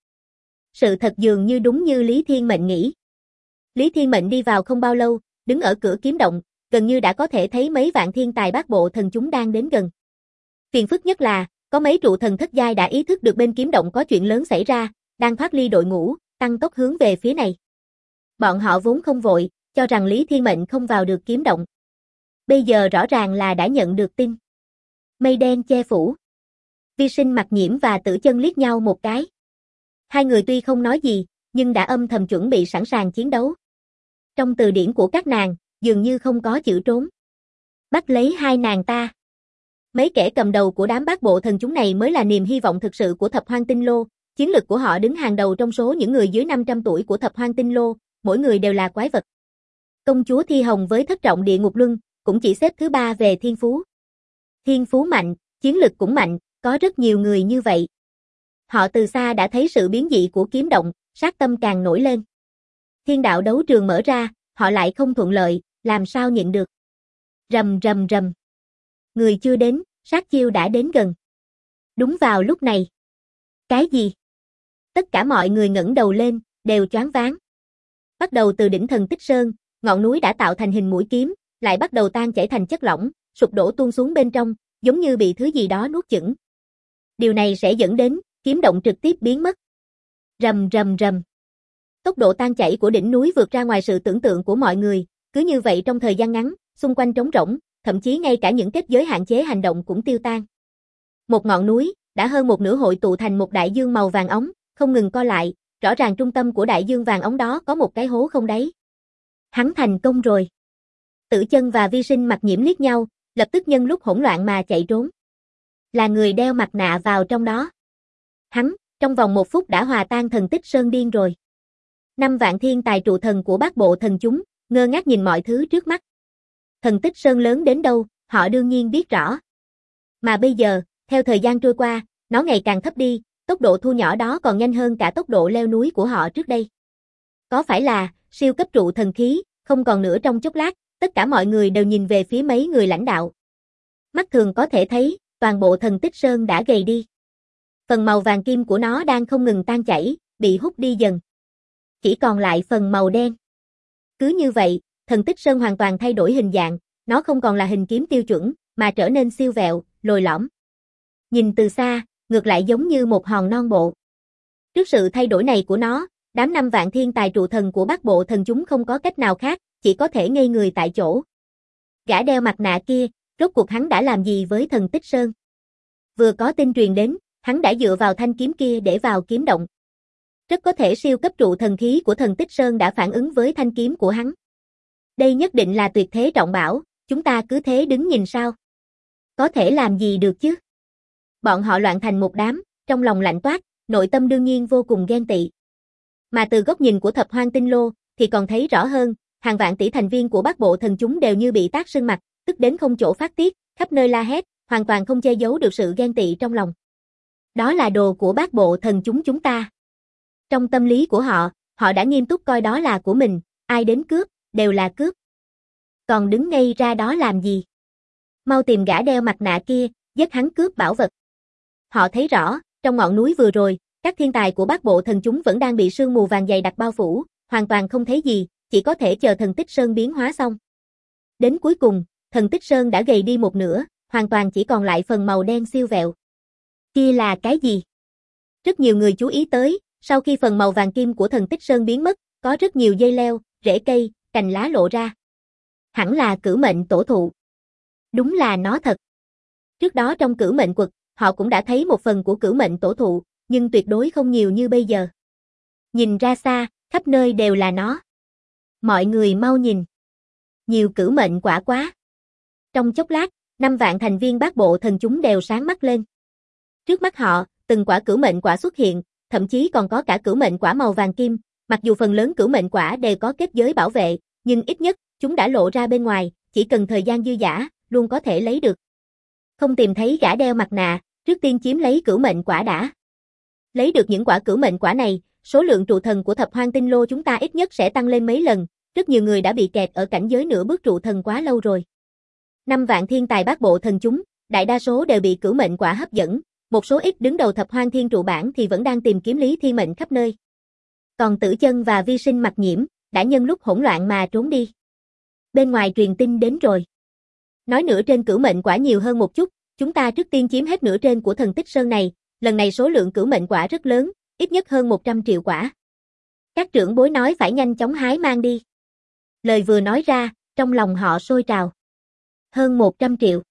Sự thật dường như đúng như Lý Thiên Mệnh nghĩ. Lý Thiên Mệnh đi vào không bao lâu, đứng ở cửa kiếm động, gần như đã có thể thấy mấy vạn thiên tài bát bộ thần chúng đang đến gần. Phiền phức nhất là, có mấy trụ thần thất giai đã ý thức được bên kiếm động có chuyện lớn xảy ra, đang thoát ly đội ngũ, tăng tốc hướng về phía này. Bọn họ vốn không vội, cho rằng Lý Thiên Mệnh không vào được kiếm động. Bây giờ rõ ràng là đã nhận được tin. Mây đen che phủ. Vi Sinh, Mặc Nhiễm và Tử Chân liếc nhau một cái. Hai người tuy không nói gì, nhưng đã âm thầm chuẩn bị sẵn sàng chiến đấu. Trong từ điển của các nàng, dường như không có chữ trốn. Bắt lấy hai nàng ta. Mấy kẻ cầm đầu của đám bát bộ thần chúng này mới là niềm hy vọng thực sự của Thập Hoang Tinh Lô, chiến lực của họ đứng hàng đầu trong số những người dưới 500 tuổi của Thập Hoang Tinh Lô, mỗi người đều là quái vật. Công chúa Thi Hồng với thất trọng địa ngục luân, cũng chỉ xếp thứ 3 về thiên phú. Thiên phú mạnh, chiến lực cũng mạnh, có rất nhiều người như vậy. Họ từ xa đã thấy sự biến dị của kiếm động, sát tâm càng nổi lên. Thiên đạo đấu trường mở ra, họ lại không thuận lợi, làm sao nhịn được. Rầm rầm rầm. Người chưa đến, sát chiêu đã đến gần. Đúng vào lúc này. Cái gì? Tất cả mọi người ngẩng đầu lên, đều choáng váng. Bắt đầu từ đỉnh thần Tích Sơn, ngọn núi đã tạo thành hình mũi kiếm, lại bắt đầu tan chảy thành chất lỏng, sụp đổ tuôn xuống bên trong, giống như bị thứ gì đó nuốt chửng. Điều này sẽ dẫn đến kiếm động trực tiếp biến mất. Rầm rầm rầm. Tốc độ tan chảy của đỉnh núi vượt ra ngoài sự tưởng tượng của mọi người, cứ như vậy trong thời gian ngắn, xung quanh trống rỗng, thậm chí ngay cả những kết giới hạn chế hành động cũng tiêu tan. Một ngọn núi, đã hơn một nửa hội tụ thành một đại dương màu vàng óng, không ngừng co lại, rõ ràng trung tâm của đại dương vàng óng đó có một cái hố không đáy. Hắn thành công rồi. Tử Chân và Vi Sinh, Mặc Nhiễm liếc nhau, lập tức nhân lúc hỗn loạn mà chạy trốn. Là người đeo mặt nạ vào trong đó. Hắn, trong vòng 1 phút đã hòa tan thần Tích Sơn điên rồi. 5 vạn thiên tài trụ thần của bát bộ thần chúng, ngơ ngác nhìn mọi thứ trước mắt. Thần Tích Sơn lớn đến đâu, họ đương nhiên biết rõ. Mà bây giờ, theo thời gian trôi qua, nó ngày càng thấp đi, tốc độ thu nhỏ đó còn nhanh hơn cả tốc độ leo núi của họ trước đây. Có phải là siêu cấp trụ thần khí, không còn nữa trong chốc lát, tất cả mọi người đều nhìn về phía mấy người lãnh đạo. Mắt thường có thể thấy, toàn bộ thần Tích Sơn đã gầy đi. Phần màu vàng kim của nó đang không ngừng tan chảy, bị hút đi dần. Chỉ còn lại phần màu đen. Cứ như vậy, thần Tích Sơn hoàn toàn thay đổi hình dạng, nó không còn là hình kiếm tiêu chuẩn, mà trở nên siêu vẹo, lồi lõm. Nhìn từ xa, ngược lại giống như một hòn non bộ. Trước sự thay đổi này của nó, đám 5 vạn thiên tài trụ thần của bát bộ thần chúng không có cách nào khác, chỉ có thể ngây người tại chỗ. Gã đeo mặt nạ kia, rốt cuộc hắn đã làm gì với thần Tích Sơn? Vừa có tin truyền đến, hắn đã dựa vào thanh kiếm kia để vào kiếm động. Rất có thể siêu cấp trụ thần khí của thần Tích Sơn đã phản ứng với thanh kiếm của hắn. Đây nhất định là tuyệt thế trọng bảo, chúng ta cứ thế đứng nhìn sao? Có thể làm gì được chứ? Bọn họ loạn thành một đám, trong lòng lạnh toát, nội tâm đương nhiên vô cùng ghen tị. Mà từ góc nhìn của Thập Hoang Tinh Lô, thì còn thấy rõ hơn, hàng vạn tỷ thành viên của bát bộ thần chúng đều như bị tát sưng mặt, tức đến không chỗ phát tiết, khắp nơi la hét, hoàn toàn không che giấu được sự ghen tị trong lòng. Đó là đồ của bát bộ thần chúng ta. Trong tâm lý của họ, họ đã nghiêm túc coi đó là của mình, ai đến cướp, đều là cướp. Còn đứng ngây ra đó làm gì? Mau tìm gã đeo mặt nạ kia, giết hắn cướp bảo vật. Họ thấy rõ, Trong ngọn núi vừa rồi, các thiên tài của Bát Bộ Thần chúng vẫn đang bị sương mù vàng dày đặc bao phủ, hoàn toàn không thấy gì, chỉ có thể chờ thần tích sơn biến hóa xong. Đến cuối cùng, thần tích sơn đã gầy đi một nửa, hoàn toàn chỉ còn lại phần màu đen siêu vẹo. Kia là cái gì? Rất nhiều người chú ý tới, sau khi phần màu vàng kim của thần tích sơn biến mất, có rất nhiều dây leo, rễ cây, cành lá lộ ra. Hẳn là cửu mệnh tổ thụ. Đúng là nó thật. Trước đó trong cửu mệnh quật, họ cũng đã thấy một phần của cửu mệnh tổ thụ, nhưng tuyệt đối không nhiều như bây giờ. Nhìn ra xa, khắp nơi đều là nó. Mọi người mau nhìn. Nhiều cửu mệnh quả quá. Trong chốc lát, 5 vạn thành viên Bát Bộ Thần chúng đều sáng mắt lên. Trước mắt họ, từng quả cửu mệnh quả xuất hiện, thậm chí còn có cả cửu mệnh quả màu vàng kim, mặc dù phần lớn cửu mệnh quả đều có kết giới bảo vệ, nhưng ít nhất, chúng đã lộ ra bên ngoài, chỉ cần thời gian dư dả, luôn có thể lấy được. Không tìm thấy gã đeo mặt nạ, trước tiên chiếm lấy cửu mệnh quả đã. Lấy được những quả cửu mệnh quả này, số lượng trụ thần của Thập Hoang Tinh Lô chúng ta ít nhất sẽ tăng lên mấy lần, rất nhiều người đã bị kẹt ở cảnh giới nửa bước trụ thần quá lâu rồi. 5 vạn thiên tài Bát Bộ Thần chúng, đại đa số đều bị cửu mệnh quả hấp dẫn, một số ít đứng đầu Thập Hoang Thiên trụ bảng thì vẫn đang tìm kiếm Lý Thiên Mệnh khắp nơi. Còn Tử Chân và Vi Sinh Mặc Nhiễm, đã nhân lúc hỗn loạn mà trốn đi. Bên ngoài truyền tin đến rồi. Nói nửa trên cửu mệnh quả nhiều hơn một chút, chúng ta trước tiên chiếm hết nửa trên của thần tích sơn này, lần này số lượng cửu mệnh quả rất lớn, ít nhất hơn 100 triệu quả. Các trưởng bối nói phải nhanh chóng hái mang đi. Lời vừa nói ra, trong lòng họ sôi trào. Hơn 100 triệu.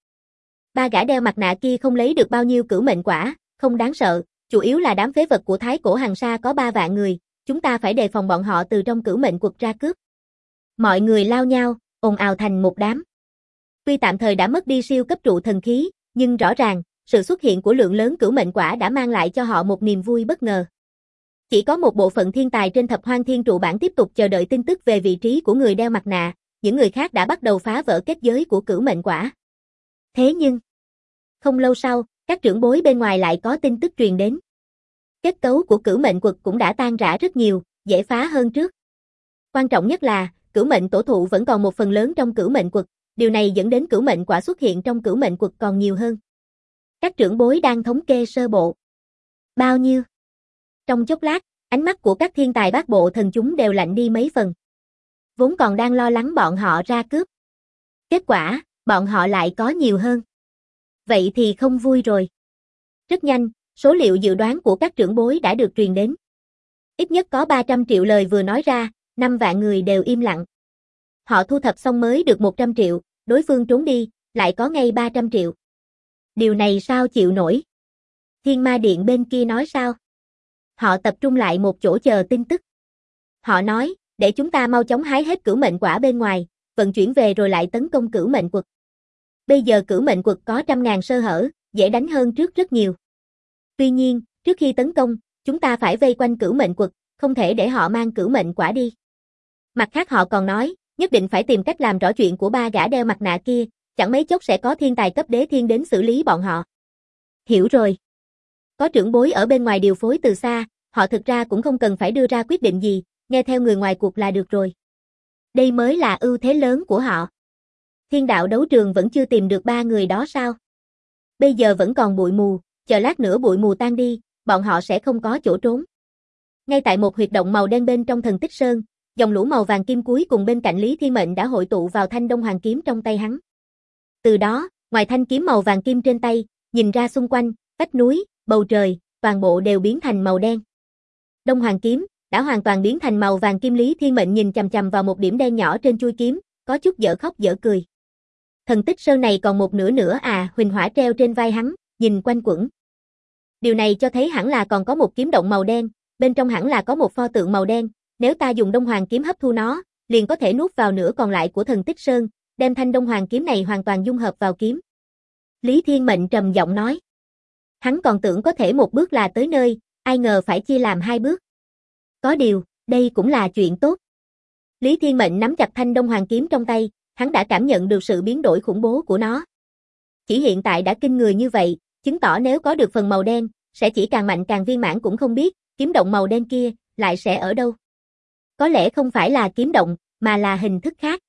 3 gã đeo mặt nạ kia không lấy được bao nhiêu cửu mệnh quả, không đáng sợ, chủ yếu là đám phế vật của Thái Cổ Hằng Sa có 3 vạn người, chúng ta phải đề phòng bọn họ từ trong cửu mệnh quật ra cướp. Mọi người lao nhau, ồn ào thành một đám. Tuy tạm thời đã mất đi siêu cấp trụ thần khí, nhưng rõ ràng, sự xuất hiện của lượng lớn cửu mệnh quả đã mang lại cho họ một niềm vui bất ngờ. Chỉ có một bộ phận thiên tài trên Thập Hoang Thiên trụ bảng tiếp tục chờ đợi tin tức về vị trí của người đeo mặt nạ, những người khác đã bắt đầu phá vỡ kết giới của cửu mệnh quả. Thế nhưng, không lâu sau, các trưởng bối bên ngoài lại có tin tức truyền đến. Kết cấu của cửu mệnh quật cũng đã tan rã rất nhiều, dễ phá hơn trước. Quan trọng nhất là, cửu mệnh tổ thụ vẫn còn một phần lớn trong cửu mệnh quật, điều này dẫn đến cửu mệnh quả xuất hiện trong cửu mệnh quật còn nhiều hơn. Các trưởng bối đang thống kê sơ bộ. Bao nhiêu? Trong chốc lát, ánh mắt của các thiên tài Bát Bộ Thần chúng đều lạnh đi mấy phần. Vốn còn đang lo lắng bọn họ ra cướp. Kết quả, bọn họ lại có nhiều hơn. Vậy thì không vui rồi. Rất nhanh, số liệu dự đoán của các trưởng bối đã được truyền đến. Ít nhất có 300 triệu lời vừa nói ra, 5 vạn người đều im lặng. Họ thu thập xong mới được 100 triệu, đối phương trốn đi, lại có ngay 300 triệu. Điều này sao chịu nổi? Thiên Ma Điện bên kia nói sao? Họ tập trung lại một chỗ chờ tin tức. Họ nói, để chúng ta mau chóng hái hết cửu mệnh quả bên ngoài, vận chuyển về rồi lại tấn công cửu mệnh quật. Bây giờ cửu mệnh quật có 100.000 sơ hở, dễ đánh hơn trước rất nhiều. Tuy nhiên, trước khi tấn công, chúng ta phải vây quanh cửu mệnh quật, không thể để họ mang cửu mệnh quả đi. Mặt khác họ còn nói, nhất định phải tìm cách làm rõ chuyện của 3 gã đeo mặt nạ kia, chẳng mấy chốc sẽ có thiên tài cấp đế thiên đến xử lý bọn họ. Hiểu rồi. Có trưởng bối ở bên ngoài điều phối từ xa, họ thực ra cũng không cần phải đưa ra quyết định gì, nghe theo người ngoài cuộc là được rồi. Đây mới là ưu thế lớn của họ. Thiên đạo đấu trường vẫn chưa tìm được 3 người đó sao? Bây giờ vẫn còn bụi mù, chờ lát nữa bụi mù tan đi, bọn họ sẽ không có chỗ trốn. Ngay tại một huyệt động màu đen bên trong thần tích sơn, dòng lũ màu vàng kim cuối cùng bên cạnh Lý Thiên Mệnh đã hội tụ vào thanh Đông Hoàng kiếm trong tay hắn. Từ đó, ngoài thanh kiếm màu vàng kim trên tay, nhìn ra xung quanh, vách núi, bầu trời, toàn bộ đều biến thành màu đen. Đông Hoàng kiếm đã hoàn toàn biến thành màu vàng kim. Lý Thiên Mệnh nhìn chằm chằm vào một điểm đen nhỏ trên chuôi kiếm, có chút dở khóc dở cười. Thần tích sơn này còn một nửa nữa à? Huỳnh hỏa treo trên vai hắn, nhìn quanh quẩn. Điều này cho thấy hẳn là còn có một kiếm động màu đen, bên trong hẳn là có một pho tượng màu đen, nếu ta dùng Đông Hoàng kiếm hấp thu nó, liền có thể nuốt vào nửa còn lại của thần tích sơn, đem thanh Đông Hoàng kiếm này hoàn toàn dung hợp vào kiếm. Lý Thiên Mệnh trầm giọng nói. Hắn còn tưởng có thể một bước là tới nơi, ai ngờ phải chia làm 2 bước. Có điều, đây cũng là chuyện tốt. Lý Thiên Mệnh nắm chặt thanh Đông Hoàng kiếm trong tay, hắn đã cảm nhận được sự biến đổi khủng bố của nó. Chỉ hiện tại đã kinh người như vậy, chứng tỏ nếu có được phần màu đen, sẽ chỉ càng mạnh càng viên mãn cũng không biết, kiếm động màu đen kia, lại sẽ ở đâu. Có lẽ không phải là kiếm động, mà là hình thức khác.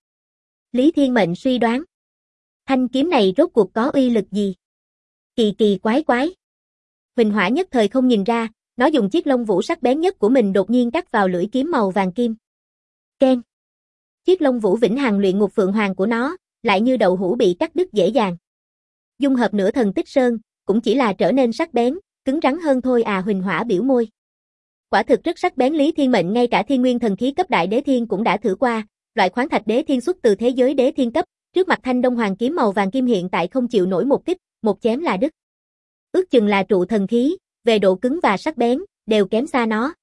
Lý Thiên Mệnh suy đoán. Thanh kiếm này rốt cuộc có uy lực gì? Kỳ kỳ quái quái. Huỳnh Hỏa nhất thời không nhìn ra, nó dùng chiếc lông vũ sắc bén nhất của mình đột nhiên cắt vào lưỡi kiếm màu vàng kim. Keng. Chiếc lông vũ vĩnh hằng luyện ngục phượng hoàng của nó, lại như đậu hũ bị cắt đứt dễ dàng. Dung hợp nửa thần tích sơn, cũng chỉ là trở nên sắc bén, cứng rắn hơn thôi à. Huỳnh Hỏa biểu môi. Quả thực rất sắc bén. Lý Thiên Mệnh ngay cả thiên nguyên thần khí cấp đại đế thiên cũng đã thử qua, loại khoáng thạch đế thiên xuất từ thế giới đế thiên cấp, trước mặt thanh đông hoàng kiếm màu vàng kim hiện tại không chịu nổi một kích, một chém là đứt. Ước chừng là trụ thần khí, về độ cứng và sắc bén, đều kém xa nó.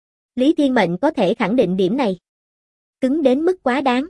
Lý Thiên Mệnh có thể khẳng định điểm này. Cứng đến mức quá đáng.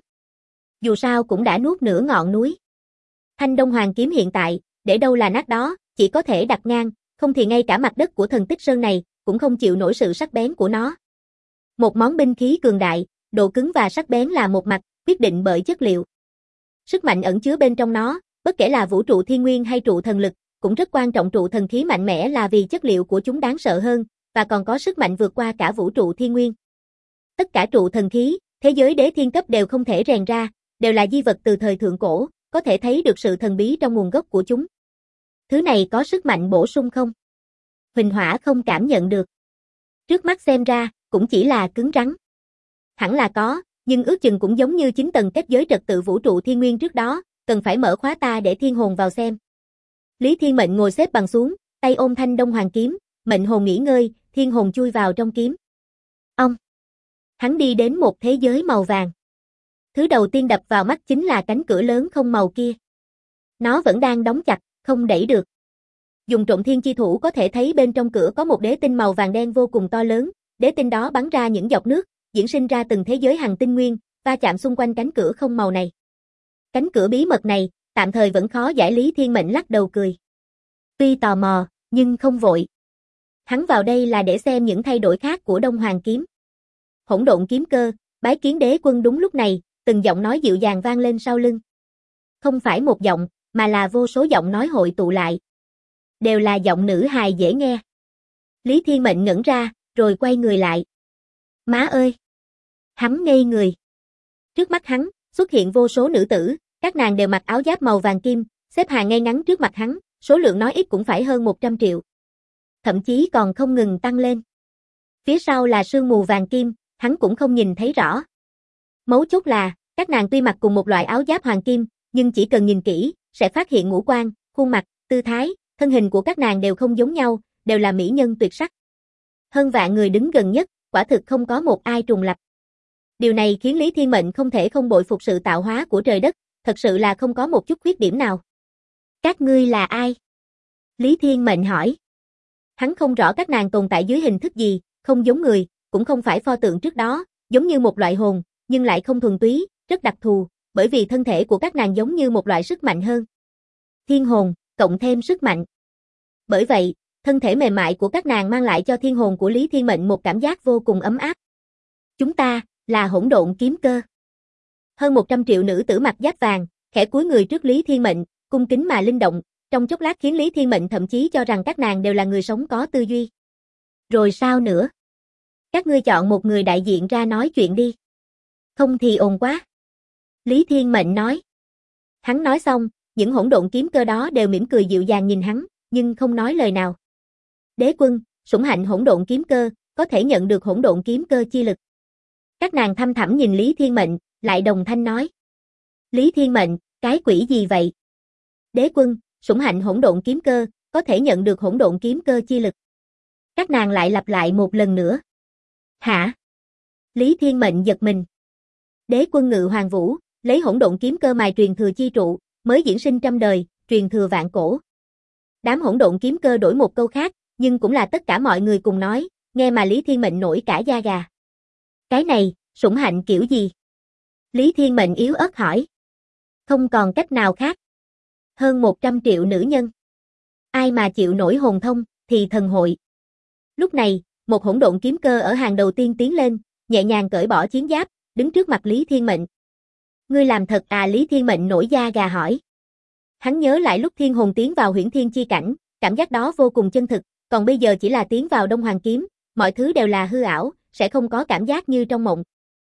Dù sao cũng đã nuốt nửa ngọn núi. Thanh đông hoàng kiếm hiện tại, để đâu là nát đó, chỉ có thể đặt ngang, không thì ngay cả mặt đất của thần tích sơn này, cũng không chịu nổi sự sắc bén của nó. Một món binh khí cường đại, độ cứng và sắc bén là một mặt, quyết định bởi chất liệu. Sức mạnh ẩn chứa bên trong nó, bất kể là vũ trụ thiên nguyên hay trụ thần lực, cũng rất quan trọng. Trụ thần khí mạnh mẽ là vì chất liệu của chúng đáng sợ hơn, và còn có sức mạnh vượt qua cả vũ trụ thiên nguyên. Tất cả trụ thần khí, thế giới đế thiên cấp đều không thể rèn ra, đều là di vật từ thời thượng cổ, có thể thấy được sự thần bí trong nguồn gốc của chúng. Thứ này có sức mạnh bổ sung không? Huỳnh Hỏa không cảm nhận được. Trước mắt xem ra, cũng chỉ là cứng rắn. Hẳn là có, nhưng ước chừng cũng giống như 9 tầng kết giới trật tự vũ trụ thiên nguyên trước đó, cần phải mở khóa ta để thiên hồn vào xem. Lý Thiên Mệnh ngồi xếp bằng xuống, tay ôm thanh đông hoàng kiếm, mệnh hồn nghỉ ngơi, thiên hồn chui vào trong kiếm. Ông. Hắn đi đến một thế giới màu vàng. Thứ đầu tiên đập vào mắt chính là cánh cửa lớn không màu kia. Nó vẫn đang đóng chặt, không đẩy được. Dùng trộm thiên chi thủ có thể thấy bên trong cửa có một đế tinh màu vàng đen vô cùng to lớn, đế tinh đó bắn ra những giọt nước, diễn sinh ra từng thế giới hằng tinh nguyên, va chạm xung quanh cánh cửa không màu này. Cánh cửa bí mật này, tạm thời vẫn khó giải. Lý Thiên Mệnh lắc đầu cười. Tuy tò mò, nhưng không vội. Hắn vào đây là để xem những thay đổi khác của Đông Hoàng kiếm. Hỗn độn kiếm cơ, bái kiến đế quân. Đúng lúc này, từng giọng nói dịu dàng vang lên sau lưng. Không phải một giọng, mà là vô số giọng nói hội tụ lại. Đều là giọng nữ hài dễ nghe. Lý Thiên Mệnh ngẩn ra, rồi quay người lại. Má ơi! Hắn ngây người. Trước mắt hắn, xuất hiện vô số nữ tử, các nàng đều mặc áo giáp màu vàng kim, xếp hàng ngay ngắn trước mặt hắn, số lượng nói ít cũng phải hơn 100 triệu. Thậm chí còn không ngừng tăng lên. Phía sau là sương mù vàng kim, hắn cũng không nhìn thấy rõ. Mấu chốt là, các nàng tuy mặc cùng một loại áo giáp hoàng kim, nhưng chỉ cần nhìn kỹ, sẽ phát hiện ngũ quan, khuôn mặt, tư thái, thân hình của các nàng đều không giống nhau, đều là mỹ nhân tuyệt sắc. Hơn vạn người đứng gần nhất, quả thực không có một ai trùng lập. Điều này khiến Lý Thiên Mệnh không thể không bội phục sự tạo hóa của trời đất, thật sự là không có một chút khuyết điểm nào. Các ngươi là ai? Lý Thiên Mệnh hỏi. Hắn không rõ các nàng tồn tại dưới hình thức gì, không giống người, cũng không phải pho tượng trước đó, giống như một loại hồn, nhưng lại không thuần túy, rất đặc thù, bởi vì thân thể của các nàng giống như một loại sức mạnh hơn. Thiên hồn, cộng thêm sức mạnh. Bởi vậy, thân thể mềm mại của các nàng mang lại cho thiên hồn của Lý Thiên Mệnh một cảm giác vô cùng ấm áp. Chúng ta, là hỗn độn kiếm cơ. Hơn 100 triệu nữ tử mặc giáp vàng, khẽ cúi người trước Lý Thiên Mệnh, cung kính mà linh động, trong chốc lát khiến Lý Thiên Mệnh thậm chí cho rằng các nàng đều là người sống có tư duy. Rồi sao nữa? Các ngươi chọn một người đại diện ra nói chuyện đi. Không thì ồn quá. Lý Thiên Mệnh nói. Hắn nói xong, những hỗn độn kiếm cơ đó đều mỉm cười dịu dàng nhìn hắn, nhưng không nói lời nào. Đế quân, sủng hạnh hỗn độn kiếm cơ, có thể nhận được hỗn độn kiếm cơ chi lực. Các nàng thăm thẳm nhìn Lý Thiên Mệnh, lại đồng thanh nói. Lý Thiên Mệnh, cái quỷ gì vậy? Đế quân, sủng hạnh hỗn độn kiếm cơ, có thể nhận được hỗn độn kiếm cơ chi lực. Các nàng lại lặp lại một lần nữa. Hả? Lý Thiên Mệnh giật mình. Đế quân ngự hoàng vũ, lấy hỗn độn kiếm cơ mài truyền thừa chi trụ, mới diễn sinh trăm đời, truyền thừa vạn cổ. Đám hỗn độn kiếm cơ đổi một câu khác, nhưng cũng là tất cả mọi người cùng nói, nghe mà Lý Thiên Mệnh nổi cả da gà. Cái này, sủng hạnh kiểu gì? Lý Thiên Mệnh yếu ớt hỏi. Không còn cách nào khác. Hơn 100 triệu nữ nhân. Ai mà chịu nổi hồn thông, thì thần hội. Lúc này, một hỗn độn kiếm cơ ở hàng đầu tiên tiến lên, nhẹ nhàng cởi bỏ chiến giáp, đứng trước mặt Lý Thiên Mệnh. Ngươi làm thật à? Lý Thiên Mệnh nổi da gà hỏi. Hắn nhớ lại lúc thiên hồn tiến vào huyễn thiên chi cảnh, cảm giác đó vô cùng chân thực, còn bây giờ chỉ là tiến vào Đông Hoàng kiếm, mọi thứ đều là hư ảo, sẽ không có cảm giác như trong mộng.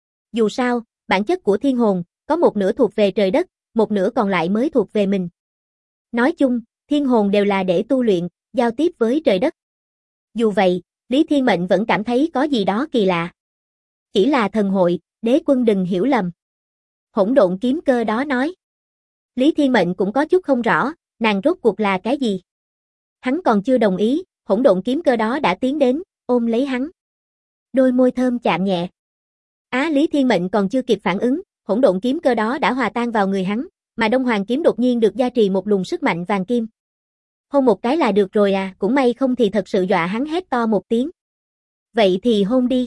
Dù sao, bản chất của thiên hồn, có một nửa thuộc về trời đất, một nửa còn lại mới thuộc về mình. Nói chung, thiên hồn đều là để tu luyện, giao tiếp với trời đất. Dù vậy, Lý Thiên Mệnh vẫn cảm thấy có gì đó kỳ lạ. Chỉ là thần hội, đế quân đừng hiểu lầm. Hỗn độn kiếm cơ đó nói. Lý Thiên Mệnh cũng có chút không rõ, nàng rốt cuộc là cái gì. Hắn còn chưa đồng ý, hỗn độn kiếm cơ đó đã tiến đến, ôm lấy hắn. Đôi môi thơm chạm nhẹ. Lý Thiên Mệnh còn chưa kịp phản ứng, hỗn độn kiếm cơ đó đã hòa tan vào người hắn, mà Đông Hoàng kiếm đột nhiên được gia trì một luồng sức mạnh vàng kim. Hôn một cái là được rồi à, cũng may không thì thật sự dọa hắn hét to một tiếng. Vậy thì hôn đi.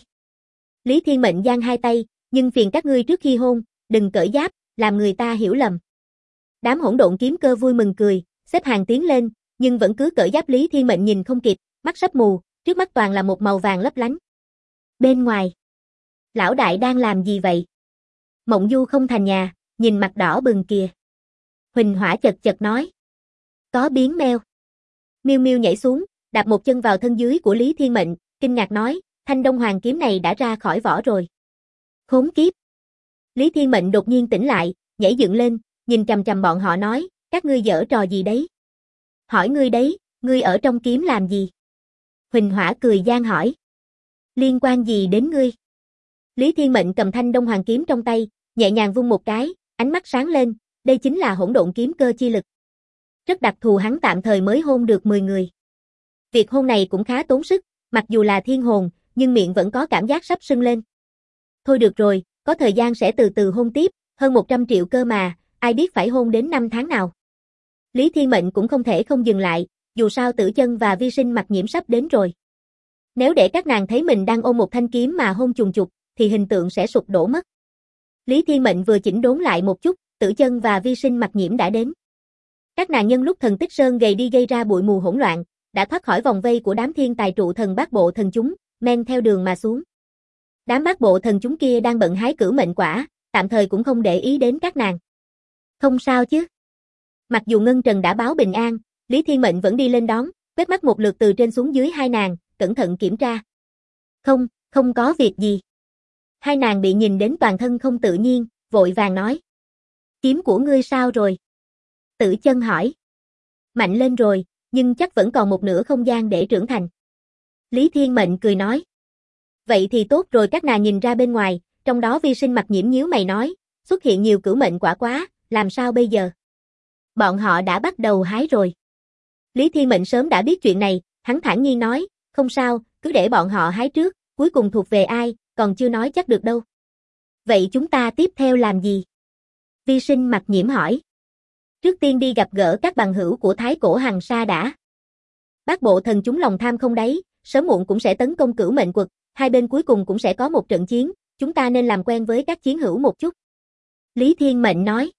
Lý Thiên Mệnh giang hai tay, nhưng phiền các ngươi trước khi hôn, đừng cởi giáp, làm người ta hiểu lầm. Đám hỗn độn kiếm cơ vui mừng cười, xếp hàng tiến lên, nhưng vẫn cứ cởi giáp. Lý Thiên Mệnh nhìn không kịp, mắt sắp mù, trước mắt toàn là một màu vàng lấp lánh. Bên ngoài, lão đại đang làm gì vậy? Mộng Du không thành nhà, nhìn mặt đỏ bừng kìa. Huỳnh Hỏa chật chật nói. Có biến meo. Miêu Miêu nhảy xuống, đạp một chân vào thân dưới của Lý Thiên Mệnh, kinh ngạc nói, thanh Đông Hoàng kiếm này đã ra khỏi vỏ rồi. Khốn kiếp. Lý Thiên Mệnh đột nhiên tỉnh lại, nhảy dựng lên, nhìn chằm chằm bọn họ nói, các ngươi giở trò gì đấy? Hỏi ngươi đấy, ngươi ở trong kiếm làm gì? Huỳnh Hỏa cười gian hỏi. Liên quan gì đến ngươi? Lý Thiên Mệnh cầm thanh Đông Hoàng kiếm trong tay, nhẹ nhàng vung một cái, ánh mắt sáng lên, đây chính là hỗn độn kiếm cơ chi lực. Rất đặc thù, hắn tạm thời mới hôn được 10 người. Việc hôn này cũng khá tốn sức, mặc dù là thiên hồn, nhưng miệng vẫn có cảm giác sắp sưng lên. Thôi được rồi, có thời gian sẽ từ từ hôn tiếp, hơn 100 triệu cơ mà, ai biết phải hôn đến 5 tháng nào. Lý Thiên Mệnh cũng không thể không dừng lại, dù sao Tử Chân và Vi Sinh Mặc Nhiễm sắp đến rồi. Nếu để các nàng thấy mình đang ôm một thanh kiếm mà hôn trùng trục, thì hình tượng sẽ sụp đổ mất. Lý Thiên Mệnh vừa chỉnh đốn lại một chút, Tử Chân và Vi Sinh Mặc Nhiễm đã đến. Các nàng nhân lúc Thần Tích Sơn gầy đi gây ra bụi mù hỗn loạn, đã thoát khỏi vòng vây của đám thiên tài trụ thần Bát Bộ thần chúng, men theo đường mà xuống. Đám Bát Bộ thần chúng kia đang bận hái cửu mệnh quả, tạm thời cũng không để ý đến các nàng. Không sao chứ? Mặc dù Ngân Trần đã báo bình an, Lý Thiên Mệnh vẫn đi lên đón, quét mắt một lượt từ trên xuống dưới hai nàng, cẩn thận kiểm tra. Không có việc gì. Hai nàng bị nhìn đến toàn thân không tự nhiên, vội vàng nói. Kiếm của ngươi sao rồi? Tử Chân hỏi. Mạnh lên rồi, nhưng chắc vẫn còn một nửa không gian để trưởng thành. Lý Thiên Mệnh cười nói. Vậy thì tốt rồi. Các nàng nhìn ra bên ngoài, trong đó Vi Sinh Mặc Nhiễm nhíu mày nói, xuất hiện nhiều cửu mệnh quả quá, làm sao bây giờ? Bọn họ đã bắt đầu hái rồi. Lý Thiên Mệnh sớm đã biết chuyện này, hắn thản nhiên nói, không sao, cứ để bọn họ hái trước, cuối cùng thuộc về ai, còn chưa nói chắc được đâu. Vậy chúng ta tiếp theo làm gì? Vi Sinh Mặc Nhiễm hỏi. Trước tiên đi gặp gỡ các bằng hữu của Thái Cổ Hằng Sa đã. Bát Bộ thần chúng lòng tham không đáy, sớm muộn cũng sẽ tấn công cửu mệnh quật, hai bên cuối cùng cũng sẽ có một trận chiến, chúng ta nên làm quen với các chiến hữu một chút. Lý Thiên Mệnh nói.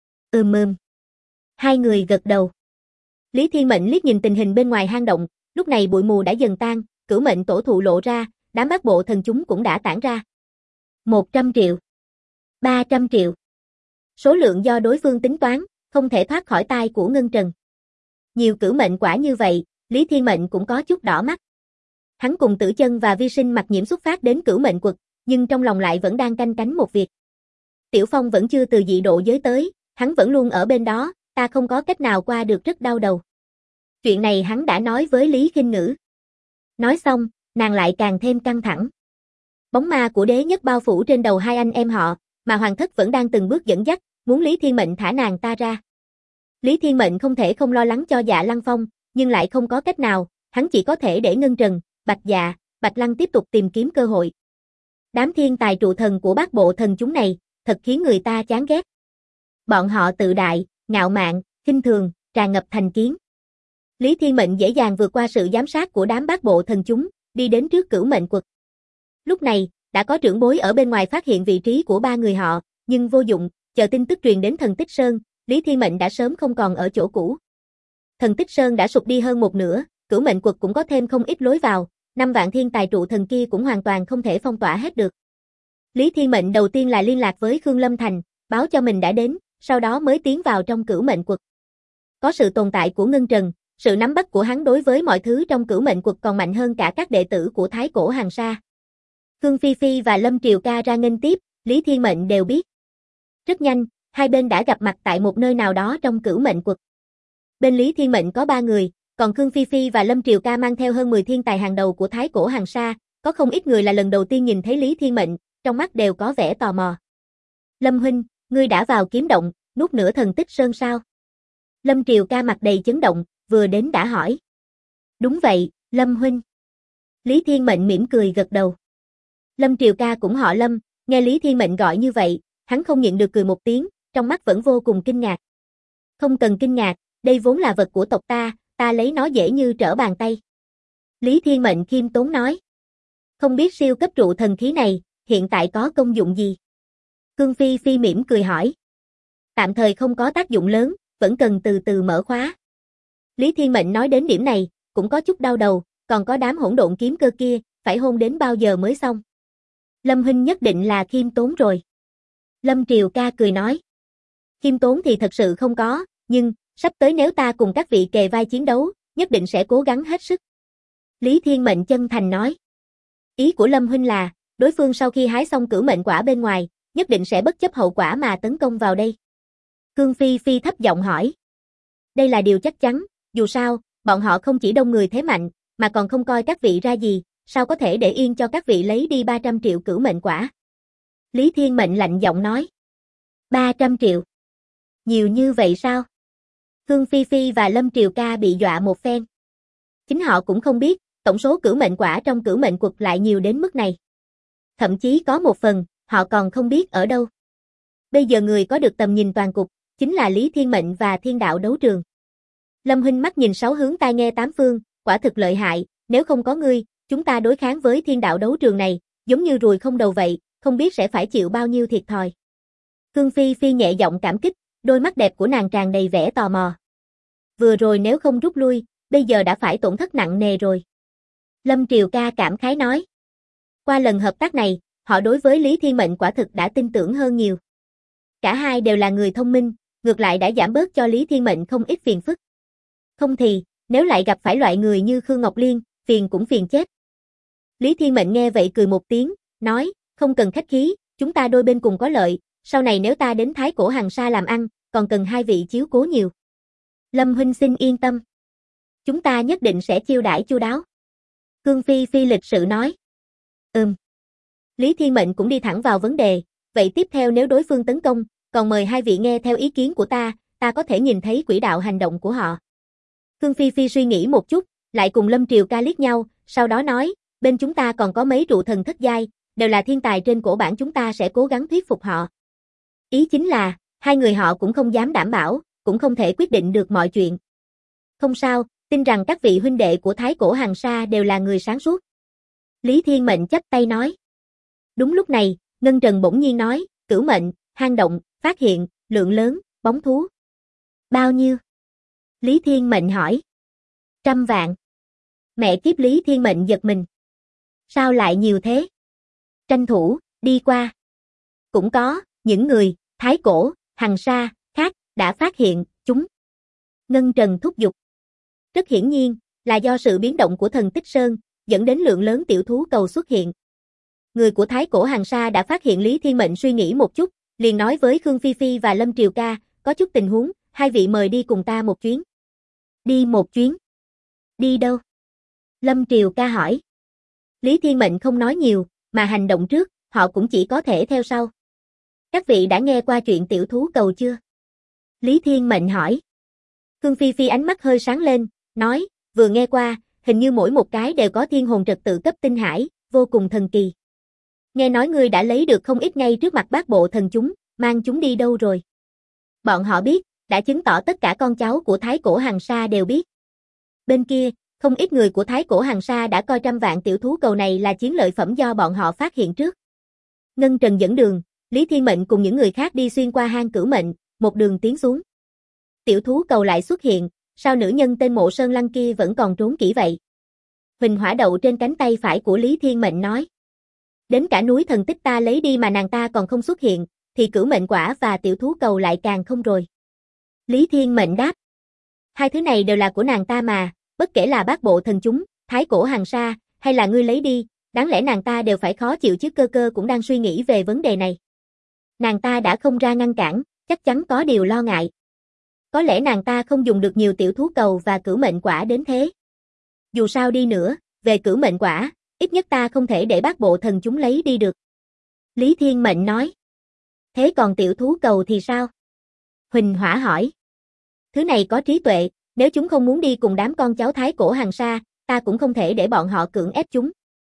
Hai người gật đầu. Lý Thiên Mệnh liếc nhìn tình hình bên ngoài hang động, lúc này bụi mù đã dần tan, cửu mệnh tổ thụ lộ ra, đám Bát Bộ thần chúng cũng đã tản ra. 100 triệu. 300 triệu. Số lượng do đối phương tính toán, không thể thoát khỏi tai của Ngân Trần. Nhiều cửu mệnh quả như vậy, Lý Thiên Mệnh cũng có chút đỏ mắt. Hắn cùng Tử Chân và Vi Sinh Mặc Nhiễm xuất phát đến cửu mệnh quật, nhưng trong lòng lại vẫn đang canh cánh một việc. Tiểu Phong vẫn chưa từ dị độ giới tới, hắn vẫn luôn ở bên đó, ta không có cách nào qua được, rất đau đầu. Chuyện này hắn đã nói với Lý Khinh Ngữ. Nói xong, nàng lại càng thêm căng thẳng. Bóng ma của đế nhất bao phủ trên đầu hai anh em họ, mà Hoàng Thất vẫn đang từng bước dẫn dắt, muốn Lý Thiên Mệnh thả nàng ta ra. Lý Thiên Mệnh không thể không lo lắng cho Dạ Lăng Phong, nhưng lại không có cách nào, hắn chỉ có thể để Ngân Trần, Bạch Dạ, Bạch Lăng tiếp tục tìm kiếm cơ hội. Đám thiên tài trụ thần của Bát Bộ thần chúng này, thật khiến người ta chán ghét. Bọn họ tự đại, ngạo mạn, khinh thường, tràn ngập thành kiến. Lý Thiên Mệnh dễ dàng vượt qua sự giám sát của đám Bát Bộ thần chúng, đi đến trước cửu mệnh quật. Lúc này, đã có trưởng bối ở bên ngoài phát hiện vị trí của ba người họ, nhưng vô dụng, chờ tin tức truyền đến Thần Tích Sơn, Lý Thiên Mệnh đã sớm không còn ở chỗ cũ. Thần Tích Sơn đã sụp đi hơn một nửa, cửu mệnh quật cũng có thêm không ít lối vào, 5 vạn thiên tài trụ thần kia cũng hoàn toàn không thể phong tỏa hết được. Lý Thiên Mệnh đầu tiên là liên lạc với Khương Lâm Thành, báo cho mình đã đến, sau đó mới tiến vào trong cửu mệnh quật. Có sự tồn tại của Ngân Trần, sự nắm bắt của hắn đối với mọi thứ trong cửu mệnh quật còn mạnh hơn cả các đệ tử của Thái Cổ Hằng Sa. Khương Phi Phi và Lâm Triều Ca ra nghênh tiếp, Lý Thiên Mệnh đều biết. Rất nhanh, hai bên đã gặp mặt tại một nơi nào đó trong cửu mệnh quật. Bên Lý Thiên Mệnh có 3 người, còn Khương Phi Phi và Lâm Triều Ca mang theo hơn 10 thiên tài hàng đầu của Thái Cổ Hằng Sa, có không ít người là lần đầu tiên nhìn thấy Lý Thiên Mệnh, trong mắt đều có vẻ tò mò. Lâm huynh, ngươi đã vào kiếm động, nuốt nửa thần tích sơn sao? Lâm Triều Ca mặt đầy chấn động, vừa đến đã hỏi. Đúng vậy, Lâm huynh. Lý Thiên Mệnh mỉm cười gật đầu. Lâm Triều Ca cũng họ Lâm, nghe Lý Thiên Mệnh gọi như vậy, hắn không nhịn được cười một tiếng, trong mắt vẫn vô cùng kinh ngạc. Không cần kinh ngạc, đây vốn là vật của tộc ta lấy nó dễ như trở bàn tay. Lý Thiên Mệnh khiêm tốn nói. Không biết siêu cấp trụ thần khí này, hiện tại có công dụng gì? Khương Phi Phi mỉm cười hỏi. Tạm thời không có tác dụng lớn, vẫn cần từ từ mở khóa. Lý Thiên Mệnh nói đến điểm này, cũng có chút đau đầu, còn có đám hỗn độn kiếm cơ kia, phải hôn đến bao giờ mới xong? Lâm huynh nhất định là khiêm tốn rồi. Lâm Triều Ca cười nói. Khiêm tốn thì thật sự không có, nhưng, sắp tới nếu ta cùng các vị kề vai chiến đấu, nhất định sẽ cố gắng hết sức. Lý Thiên Mệnh chân thành nói. Ý của Lâm huynh là, đối phương sau khi hái xong cửu mệnh quả bên ngoài, nhất định sẽ bất chấp hậu quả mà tấn công vào đây. Khương Phi Phi thấp giọng hỏi. Đây là điều chắc chắn, dù sao, bọn họ không chỉ đông người thế mạnh, mà còn không coi các vị ra gì, sao có thể để yên cho các vị lấy đi 300 triệu cửu mệnh quả. Lý Thiên Mệnh lạnh giọng nói. 300 triệu? Nhiều như vậy sao? Khương Phi Phi và Lâm Triều Ca bị dọa một phen. Chính họ cũng không biết, tổng số cửu mệnh quả trong cửu mệnh quật lại nhiều đến mức này. Thậm chí có một phần, họ còn không biết ở đâu. Bây giờ người có được tầm nhìn toàn cục, chính là Lý Thiên Mệnh và Thiên Đạo đấu trường. Lâm huynh mắt nhìn sáu hướng tai nghe tám phương, quả thực lợi hại, nếu không có ngươi, chúng ta đối kháng với Thiên Đạo đấu trường này, giống như ruồi không đầu vậy, không biết sẽ phải chịu bao nhiêu thiệt thòi. Khương Phi Phi nhẹ giọng cảm kích, đôi mắt đẹp của nàng tràn đầy vẻ tò mò. Vừa rồi nếu không rút lui, bây giờ đã phải tổn thất nặng nề rồi. Lâm Triều Ca cảm khái nói. Qua lần hợp tác này, họ đối với Lý Thiên Mệnh quả thực đã tin tưởng hơn nhiều. Cả hai đều là người thông minh, ngược lại đã giảm bớt cho Lý Thiên Mệnh không ít phiền phức. Không thì, nếu lại gặp phải loại người như Khương Ngọc Liên, phiền cũng phiền chết. Lý Thiên Mệnh nghe vậy cười một tiếng, nói, không cần khách khí, chúng ta đôi bên cùng có lợi, sau này nếu ta đến Thái Cổ Hằng Sa làm ăn, còn cần hai vị chiếu cố nhiều. Lâm huynh xin yên tâm. Chúng ta nhất định sẽ chiêu đãi chu đáo. Khương Phi Phi lịch sự nói. Lý Thiên Mệnh cũng đi thẳng vào vấn đề, vậy tiếp theo nếu đối phương tấn công, còn mời hai vị nghe theo ý kiến của ta có thể nhìn thấy quỹ đạo hành động của họ. Khương Phi Phi suy nghĩ một chút, lại cùng Lâm Triều Ca liếc nhau, sau đó nói, bên chúng ta còn có mấy trụ thần thất giai, đều là thiên tài trên cổ bản, chúng ta sẽ cố gắng thuyết phục họ. Ý chính là, hai người họ cũng không dám đảm bảo, cũng không thể quyết định được mọi chuyện. Không sao, tin rằng các vị huynh đệ của Thái Cổ Hằng Sa đều là người sáng suốt. Lý Thiên Mệnh chắp tay nói. Đúng lúc này, Ngân Trần bỗng nhiên nói, cửu mệnh, hang động, phát hiện, lượng lớn, bóng thú. Bao nhiêu? Lý Thiên Mệnh hỏi. 100 vạn. Mẹ kiếp, Lý Thiên Mệnh giật mình. Sao lại nhiều thế? Tranh thủ, đi qua. Cũng có, những người, Thái Cổ, Hằng Sa, khác, đã phát hiện, chúng. Ngân Trần thúc giục. Rất hiển nhiên, là do sự biến động của thần Tích Sơn, dẫn đến lượng lớn tiểu thú cầu xuất hiện. Người của Thái Cổ Hằng Sa đã phát hiện Lý Thiên Mệnh suy nghĩ một chút, liền nói với Khương Phi Phi và Lâm Triều Ca, có chút tình huống, hai vị mời đi cùng ta một chuyến. Đi một chuyến? Đi đâu? Lâm Triều Ca hỏi. Lý Thiên Mệnh không nói nhiều, mà hành động trước, họ cũng chỉ có thể theo sau. Các vị đã nghe qua chuyện tiểu thú cầu chưa? Lý Thiên Mệnh hỏi. Khương Phi Phi ánh mắt hơi sáng lên, nói, vừa nghe qua, hình như mỗi một cái đều có thiên hồn trật tự cấp tinh hải, vô cùng thần kỳ. Nghe nói ngươi đã lấy được không ít ngay trước mặt bát bộ thần chúng, mang chúng đi đâu rồi? Bọn họ biết, đã chứng tỏ tất cả con cháu của Thái Cổ Hằng Sa đều biết. Bên kia, không ít người của Thái Cổ Hằng Sa đã coi 100 vạn tiểu thú cầu này là chiến lợi phẩm do bọn họ phát hiện trước. Ngân Trần dẫn đường, Lý Thiên Mệnh cùng những người khác đi xuyên qua hang cửu mệnh, một đường tiến xuống. Tiểu thú cầu lại xuất hiện, sao nữ nhân tên Mộ Sơn Lăng kia vẫn còn trốn kỹ vậy? Huỳnh hỏa đậu trên cánh tay phải của Lý Thiên Mệnh nói. Đến cả núi thần tích ta lấy đi mà nàng ta còn không xuất hiện, thì cửu mệnh quả và tiểu thú cầu lại càng không rồi. Lý Thiên Mệnh đáp. Hai thứ này đều là của nàng ta mà, bất kể là bát bộ thần chúng, Thái Cổ Hằng Sa, hay là ngươi lấy đi, đáng lẽ nàng ta đều phải khó chịu chứ. Cơ Cơ cũng đang suy nghĩ về vấn đề này. Nàng ta đã không ra ngăn cản, chắc chắn có điều lo ngại. có lẽ nàng ta không dùng được nhiều tiểu thú cầu và cửu mệnh quả đến thế. Dù sao đi nữa, về cửu mệnh quả, ít nhất ta không thể để bát bộ thần chúng lấy đi được. Lý Thiên Mệnh nói. Thế còn tiểu thú cầu thì sao? Huỳnh Hỏa hỏi. Thứ này có trí tuệ, nếu chúng không muốn đi cùng đám con cháu thái cổ hàng sa, ta cũng không thể để bọn họ cưỡng ép chúng.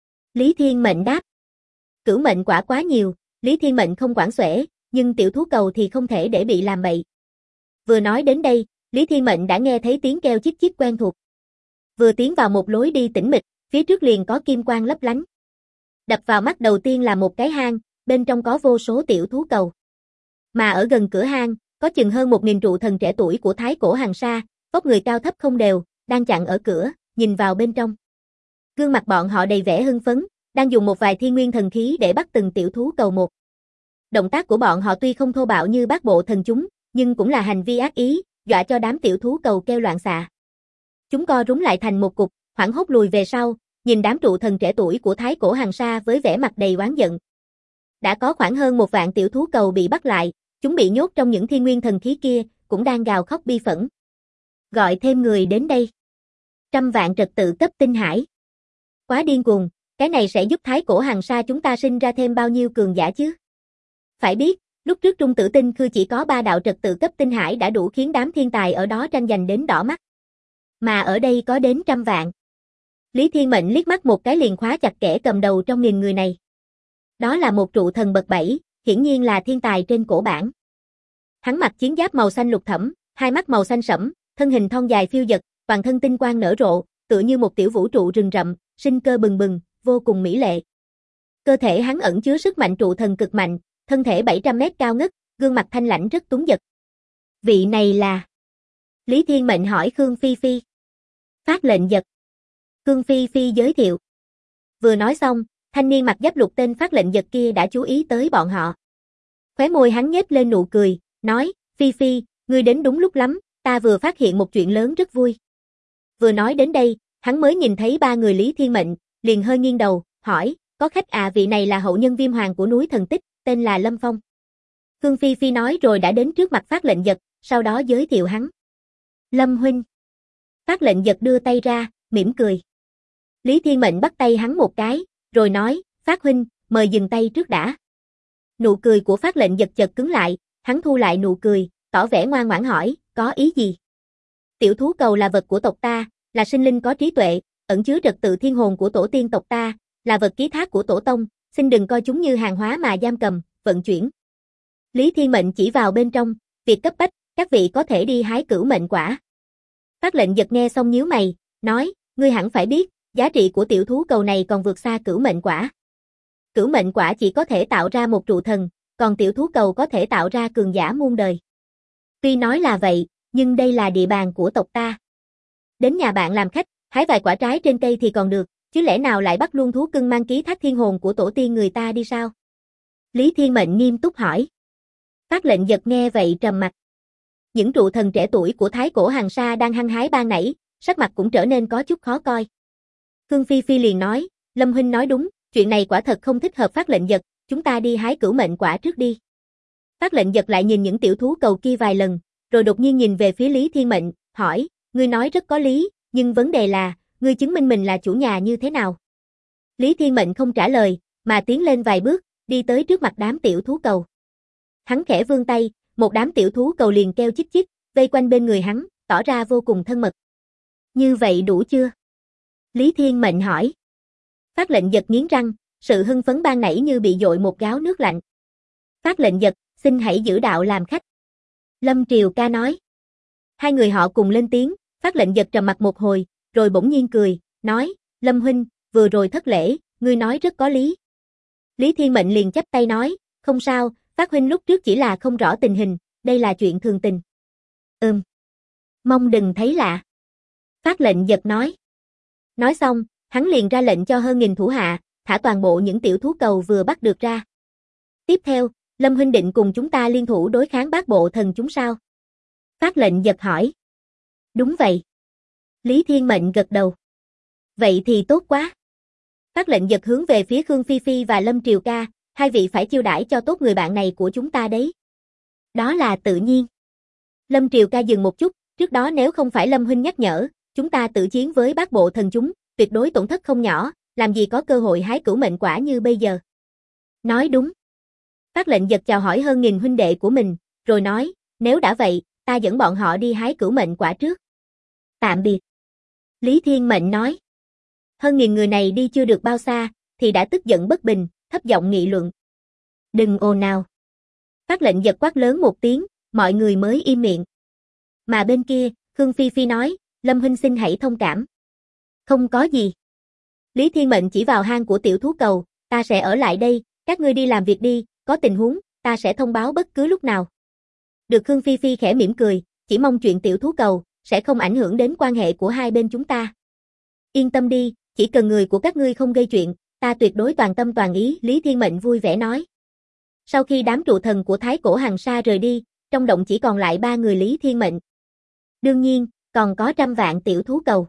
Lý Thiên Mệnh đáp. Cửu mệnh quả quá nhiều, Lý Thiên Mệnh không quản xuể, nhưng tiểu thú cầu thì không thể để bị làm bậy. Vừa nói đến đây, Lý Thiên Mệnh đã nghe thấy tiếng kêu chích chích quen thuộc. Vừa tiến vào một lối đi tĩnh mịch, phía trước liền có kim quang lấp lánh. Đập vào mắt đầu tiên là một cái hang, bên trong có vô số tiểu thú cầu. Mà ở gần cửa hang, có chừng hơn 1000 trụ thần trẻ tuổi của thái cổ hàng sa, vóc người cao thấp không đều, đang chặn ở cửa, nhìn vào bên trong. Gương mặt bọn họ đầy vẻ hưng phấn, đang dùng một vài thiên nguyên thần khí để bắt từng tiểu thú cầu một. Động tác của bọn họ tuy không thô bạo như bát bộ thần chúng, nhưng cũng là hành vi ác ý, dọa cho đám tiểu thú cầu kêu loạn xạ. Chúng co rúm lại thành một cục, hoảng hốt lùi về sau, nhìn đám trụ thần trẻ tuổi của thái cổ hàng sa với vẻ mặt đầy oán giận. Đã có khoảng hơn 1 vạn tiểu thú cầu bị bắt lại, chúng bị nhốt trong những thiên nguyên thần khí kia, cũng đang gào khóc bi phẫn. Gọi thêm người đến đây. 100 vạn trật tự cấp tinh hải. Quá điên cuồng, cái này sẽ giúp thái cổ hàng sa chúng ta sinh ra thêm bao nhiêu cường giả chứ? Phải biết, lúc trước Trung Tử Tinh Khư chỉ có 3 đạo trật tự cấp tinh hải đã đủ khiến đám thiên tài ở đó tranh giành đến đỏ mắt. Mà ở đây có đến 100 vạn. Lý Thiên Mệnh liếc mắt một cái liền khóa chặt kẻ cầm đầu trong 1000 người này. Đó là một trụ thần bậc 7, hiển nhiên là thiên tài trên cổ bảng. Hắn mặc chiến giáp màu xanh lục thẫm, hai mắt màu xanh sẫm, thân hình thon dài phiêu dật, toàn thân tinh quang nở rộ, tựa như một tiểu vũ trụ rừng rậm, sinh cơ bừng bừng, vô cùng mỹ lệ. Cơ thể hắn ẩn chứa sức mạnh trụ thần cực mạnh, thân thể 700 mét cao ngất, gương mặt thanh lãnh rất tuấn giật. Vị này là... Lý Thiên Mệnh hỏi Khương Phi Phi. Phát lệnh giật. Khương Phi Phi giới thiệu. Vừa nói xong, thanh niên mặc giáp lục tên phát lệnh giật kia đã chú ý tới bọn họ. Khóe môi hắn nhếch lên nụ cười, nói, Phi Phi, ngươi đến đúng lúc lắm, ta vừa phát hiện một chuyện lớn rất vui. Vừa nói đến đây, hắn mới nhìn thấy 3 người Lý Thiên Mệnh, liền hơi nghiêng đầu, hỏi, có khách à? Vị này là hậu nhân Viêm Hoàng của núi Thần Tích, tên là Lâm Phong. Khương Phi Phi nói rồi đã đến trước mặt phát lệnh giật, sau đó giới thiệu hắn. Lâm huynh. Phát lệnh giật đưa tay ra, mỉm cười. Lý Thiên Mệnh bắt tay hắn một cái, rồi nói, Phát huynh, mời dừng tay trước đã. Nụ cười của phát lệnh giật chợt cứng lại, hắn thu lại nụ cười, tỏ vẻ ngoan ngoãn hỏi, có ý gì? Tiểu thú cầu là vật của tộc ta, là sinh linh có trí tuệ, ẩn chứa trật tự thiên hồn của tổ tiên tộc ta, là vật ký thác của tổ tông, xin đừng coi chúng như hàng hóa mà giam cầm, vận chuyển. Lý Thiên Mệnh chỉ vào bên trong, việc cấp bách, các vị có thể đi hái cửu mệnh quả. Phát lệnh giật nghe xong nhíu mày, nói, ngươi hẳn phải biết, giá trị của tiểu thú cầu này còn vượt xa cửu mệnh quả. Cửu mệnh quả chỉ có thể tạo ra một trụ thần, còn tiểu thú cầu có thể tạo ra cường giả muôn đời. Tuy nói là vậy, nhưng đây là địa bàn của tộc ta. Đến nhà bạn làm khách, hái vài quả trái trên cây thì còn được, chứ lẽ nào lại bắt luôn thú cưng mang ký thác thiên hồn của tổ tiên người ta đi sao? Lý Thiên Mệnh nghiêm túc hỏi. Phát lệnh giật nghe vậy trầm mặt. Những trụ thần trẻ tuổi của thái cổ hàng sa đang hăng hái ban nãy, sắc mặt cũng trở nên có chút khó coi. Khương Phi Phi liền nói, Lâm huynh nói đúng, chuyện này quả thật không thích hợp phát lệnh giật, chúng ta đi hái cửu mệnh quả trước đi. Phát lệnh giật lại nhìn những tiểu thú cầu kia vài lần, rồi đột nhiên nhìn về phía Lý Thiên Mệnh, hỏi, ngươi nói rất có lý, nhưng vấn đề là, ngươi chứng minh mình là chủ nhà như thế nào? Lý Thiên Mệnh không trả lời, mà tiến lên vài bước, đi tới trước mặt đám tiểu thú cầu. Hắn khẽ vươn tay, một đám tiểu thú cầu liền kêu chích chích, vây quanh bên người hắn, tỏ ra vô cùng thân mật. Như vậy đủ chưa? Lý Thiên Mệnh hỏi. Phát lệnh giật nghiến răng, sự hưng phấn ban nãy như bị dội một gáo nước lạnh. Phát lệnh giật, xin hãy giữ đạo làm khách. Lâm Triều Ca nói. Hai người họ cùng lên tiếng, phát lệnh giật trầm mặt một hồi, rồi bỗng nhiên cười, nói, Lâm huynh, vừa rồi thất lễ, ngươi nói rất có lý. Lý Thiên Mệnh liền chắp tay nói, không sao, Phát huynh lúc trước chỉ là không rõ tình hình, đây là chuyện thường tình. Mong đừng thấy lạ. Phát lệnh giật nói. Nói xong, hắn liền ra lệnh cho hơn 1000 thủ hạ, thả toàn bộ những tiểu thú cầu vừa bắt được ra. Tiếp theo, Lâm huynh định cùng chúng ta liên thủ đối kháng bát bộ thần chúng sao? Phát lệnh giật hỏi. Đúng vậy. Lý Thiên Mệnh gật đầu. Vậy thì tốt quá. Phát lệnh giật hướng về phía Khương Phi Phi và Lâm Triều Ca, hai vị phải chiêu đãi cho tốt người bạn này của chúng ta đấy. Đó là tự nhiên. Lâm Triều Ca dừng một chút, trước đó nếu không phải Lâm huynh nhắc nhở, chúng ta tự chiến với bát bộ thần chúng, tuyệt đối tổn thất không nhỏ, làm gì có cơ hội hái cửu mệnh quả như bây giờ. Nói đúng. Phát lệnh giật chào hỏi hơn nghìn huynh đệ của mình, rồi nói, nếu đã vậy, ta dẫn bọn họ đi hái cửu mệnh quả trước. Tạm biệt. Lý Thiên Mệnh nói. Hơn nghìn người này đi chưa được bao xa, thì đã tức giận bất bình, thấp giọng nghị luận. Đừng ồn ào. Phát lệnh giật quát lớn một tiếng, mọi người mới im miệng. Mà bên kia, Khương Phi Phi nói, Lâm huynh xin hãy thông cảm. Không có gì. Lý Thiên Mệnh chỉ vào hang của tiểu thú cầu, ta sẽ ở lại đây, các ngươi đi làm việc đi, có tình huống, ta sẽ thông báo bất cứ lúc nào. Được. Khương Phi Phi khẽ mỉm cười, chỉ mong chuyện tiểu thú cầu, sẽ không ảnh hưởng đến quan hệ của hai bên chúng ta. Yên tâm đi, chỉ cần người của các ngươi không gây chuyện, ta tuyệt đối toàn tâm toàn ý, Lý Thiên Mệnh vui vẻ nói. Sau khi đám trụ thần của Thái Cổ Hằng Sa rời đi, trong động chỉ còn lại 3 người Lý Thiên Mệnh. Đương nhiên, còn có trăm vạn tiểu thú cầu.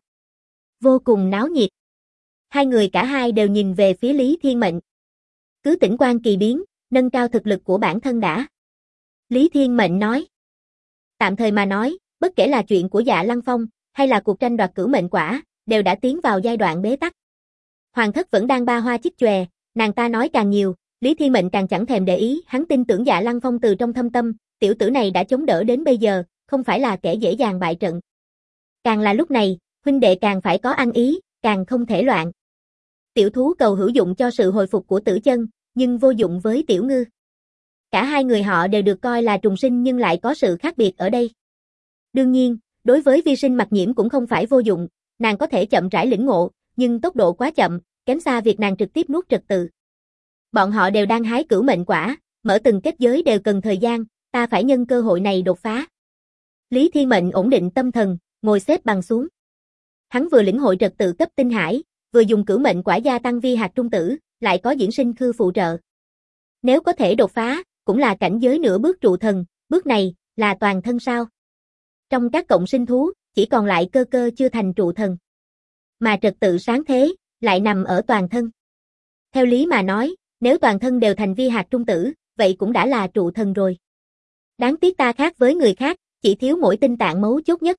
Vô cùng náo nhiệt. Hai người cả hai đều nhìn về phía Lý Thiên Mệnh. Cứ tĩnh quan kỳ biến, nâng cao thực lực của bản thân đã. Lý Thiên Mệnh nói. Tạm thời mà nói, bất kể là chuyện của Dạ Lăng Phong, hay là cuộc tranh đoạt cửu mệnh quả, đều đã tiến vào giai đoạn bế tắc. Hoàng thất vẫn đang ba hoa chích chòe, nàng ta nói càng nhiều, Lý Thiên Mệnh càng chẳng thèm để ý, hắn tin tưởng Dạ Lăng Phong từ trong thâm tâm, tiểu tử này đã chống đỡ đến bây giờ, không phải là kẻ dễ dàng bại trận. Càng là lúc này, huynh đệ càng phải có ăn ý, càng không thể loạn. Tiểu thú cầu hữu dụng cho sự hồi phục của Tử Chân, nhưng vô dụng với Tiểu Ngư. Cả hai người họ đều được coi là trùng sinh nhưng lại có sự khác biệt ở đây. Đương nhiên, đối với Vi Sinh Mặc Nhiễm cũng không phải vô dụng, nàng có thể chậm rãi lĩnh ngộ, nhưng tốc độ quá chậm, kém xa việc nàng trực tiếp nuốt trật tự. Bọn họ đều đang hái cửu mệnh quả, mở từng kết giới đều cần thời gian, ta phải nhân cơ hội này đột phá. Lý Thiên Mệnh ổn định tâm thần, ngồi xếp bằng xuống. Hắn vừa lĩnh hội trật tự cấp tinh hải, vừa dùng cửu mệnh quả gia tăng vi hạt trung tử, lại có diễn sinh khư phụ trợ. Nếu có thể đột phá, cũng là cảnh giới nửa bước trụ thần, bước này là toàn thân sao? Trong các cộng sinh thú, chỉ còn lại cơ cơ chưa thành trụ thần. Mà trật tự sáng thế, lại nằm ở toàn thân. Theo lý mà nói, nếu toàn thân đều thành vi hạt trung tử, vậy cũng đã là trụ thần rồi. Đáng tiếc ta khác với người khác, chỉ thiếu mỗi tinh tạng mấu chốt nhất.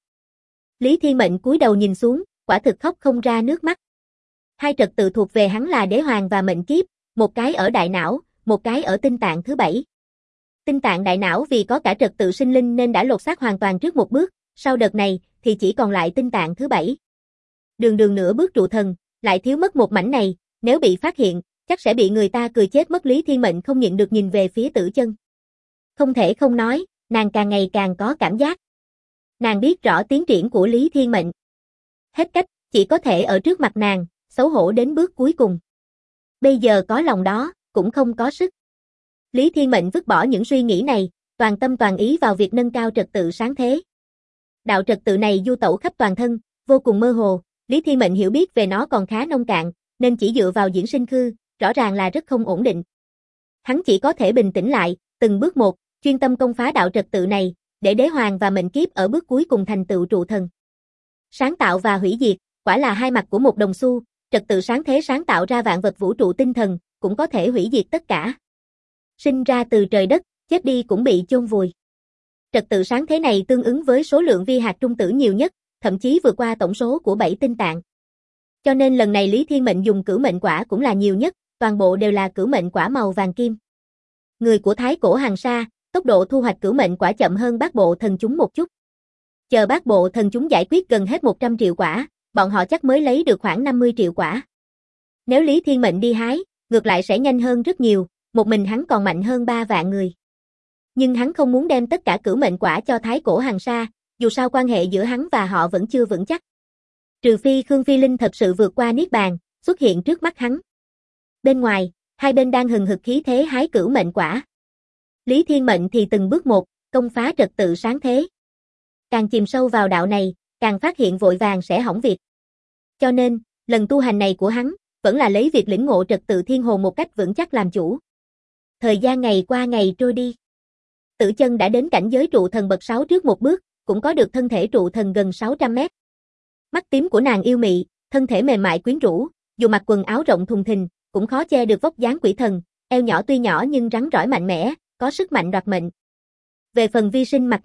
Lý Thiên Mệnh cúi đầu nhìn xuống, quả thực khóc không ra nước mắt. Hai trật tự thuộc về hắn là đế hoàng và mệnh kiếp, một cái ở đại não, một cái ở tinh tạng thứ 7. Tinh tạng đại não vì có cả trật tự sinh linh nên đã lột xác hoàn toàn trước một bước, sau đợt này thì chỉ còn lại tinh tạng thứ 7. Đường nửa bước trụ thần, lại thiếu mất một mảnh này, nếu bị phát hiện, chắc sẽ bị người ta cười chết mất. Lý Thiên Mệnh không nhịn được nhìn về phía Tử Chân. Không thể không nói, nàng càng ngày càng có cảm giác. Nàng biết rõ tiến triển của Lý Thiên Mệnh. Hết cách, chỉ có thể ở trước mặt nàng, xấu hổ đến bước cuối cùng. Bây giờ có lòng đó, cũng không có sức. Lý Thiên Mệnh vứt bỏ những suy nghĩ này, toàn tâm toàn ý vào việc nâng cao trật tự sáng thế. Đạo trật tự này du tẩu khắp toàn thân, vô cùng mơ hồ, Lý Thiên Mệnh hiểu biết về nó còn khá nông cạn, nên chỉ dựa vào diễn sinh khư, rõ ràng là rất không ổn định. Hắn chỉ có thể bình tĩnh lại, từng bước một, chuyên tâm công phá đạo trật tự này, để đế hoàng và mệnh kiếp ở bước cuối cùng thành tựu trụ thần. Sáng tạo và hủy diệt, quả là hai mặt của một đồng xu, trật tự sáng thế sáng tạo ra vạn vật vũ trụ tinh thần, cũng có thể hủy diệt tất cả. Sinh ra từ trời đất, chết đi cũng bị chôn vùi. Trật tự sáng thế này tương ứng với số lượng vi hạt trung tử nhiều nhất, thậm chí vượt qua tổng số của 7 tinh tạng. Cho nên lần này Lý Thiên Mệnh dùng cửu mệnh quả cũng là nhiều nhất, toàn bộ đều là cửu mệnh quả màu vàng kim. Người của Thái Cổ Hằng Sa, tốc độ thu hoạch cửu mệnh quả chậm hơn bát bộ thần chúng một chút. Chờ bát bộ thần chúng giải quyết gần hết 100 triệu quả, bọn họ chắc mới lấy được khoảng 50 triệu quả. Nếu Lý Thiên Mệnh đi hái, ngược lại sẽ nhanh hơn rất nhiều, một mình hắn còn mạnh hơn 3 vạn người. Nhưng hắn không muốn đem tất cả cửu mệnh quả cho Thái Cổ Hằng Sa, dù sao quan hệ giữa hắn và họ vẫn chưa vững chắc. Trừ phi Khương Phi Linh thật sự vượt qua niết bàn, xuất hiện trước mắt hắn. Bên ngoài, hai bên đang hừng hực khí thế hái cửu mệnh quả. Lý Thiên Mệnh thì từng bước một, công phá trật tự sáng thế. Càng chìm sâu vào đạo này, càng phát hiện vội vàng sẽ hỏng việc. Cho nên, lần tu hành này của hắn, vẫn là lấy việc lĩnh ngộ trật tự thiên hồn một cách vững chắc làm chủ. Thời gian ngày qua ngày trôi đi. Tử Chân đã đến cảnh giới trụ thần bậc 6 trước một bước, cũng có được thân thể trụ thần gần 600 mét. Mắt tím của nàng yêu mị, thân thể mềm mại quyến rũ, dù mặc quần áo rộng thùng thình, cũng khó che được vóc dáng quỷ thần, eo nhỏ tuy nhỏ nhưng rắn rỏi mạnh mẽ, có sức mạnh đoạt mệnh. Về phần Vi Sinh Mặc Nhiễm,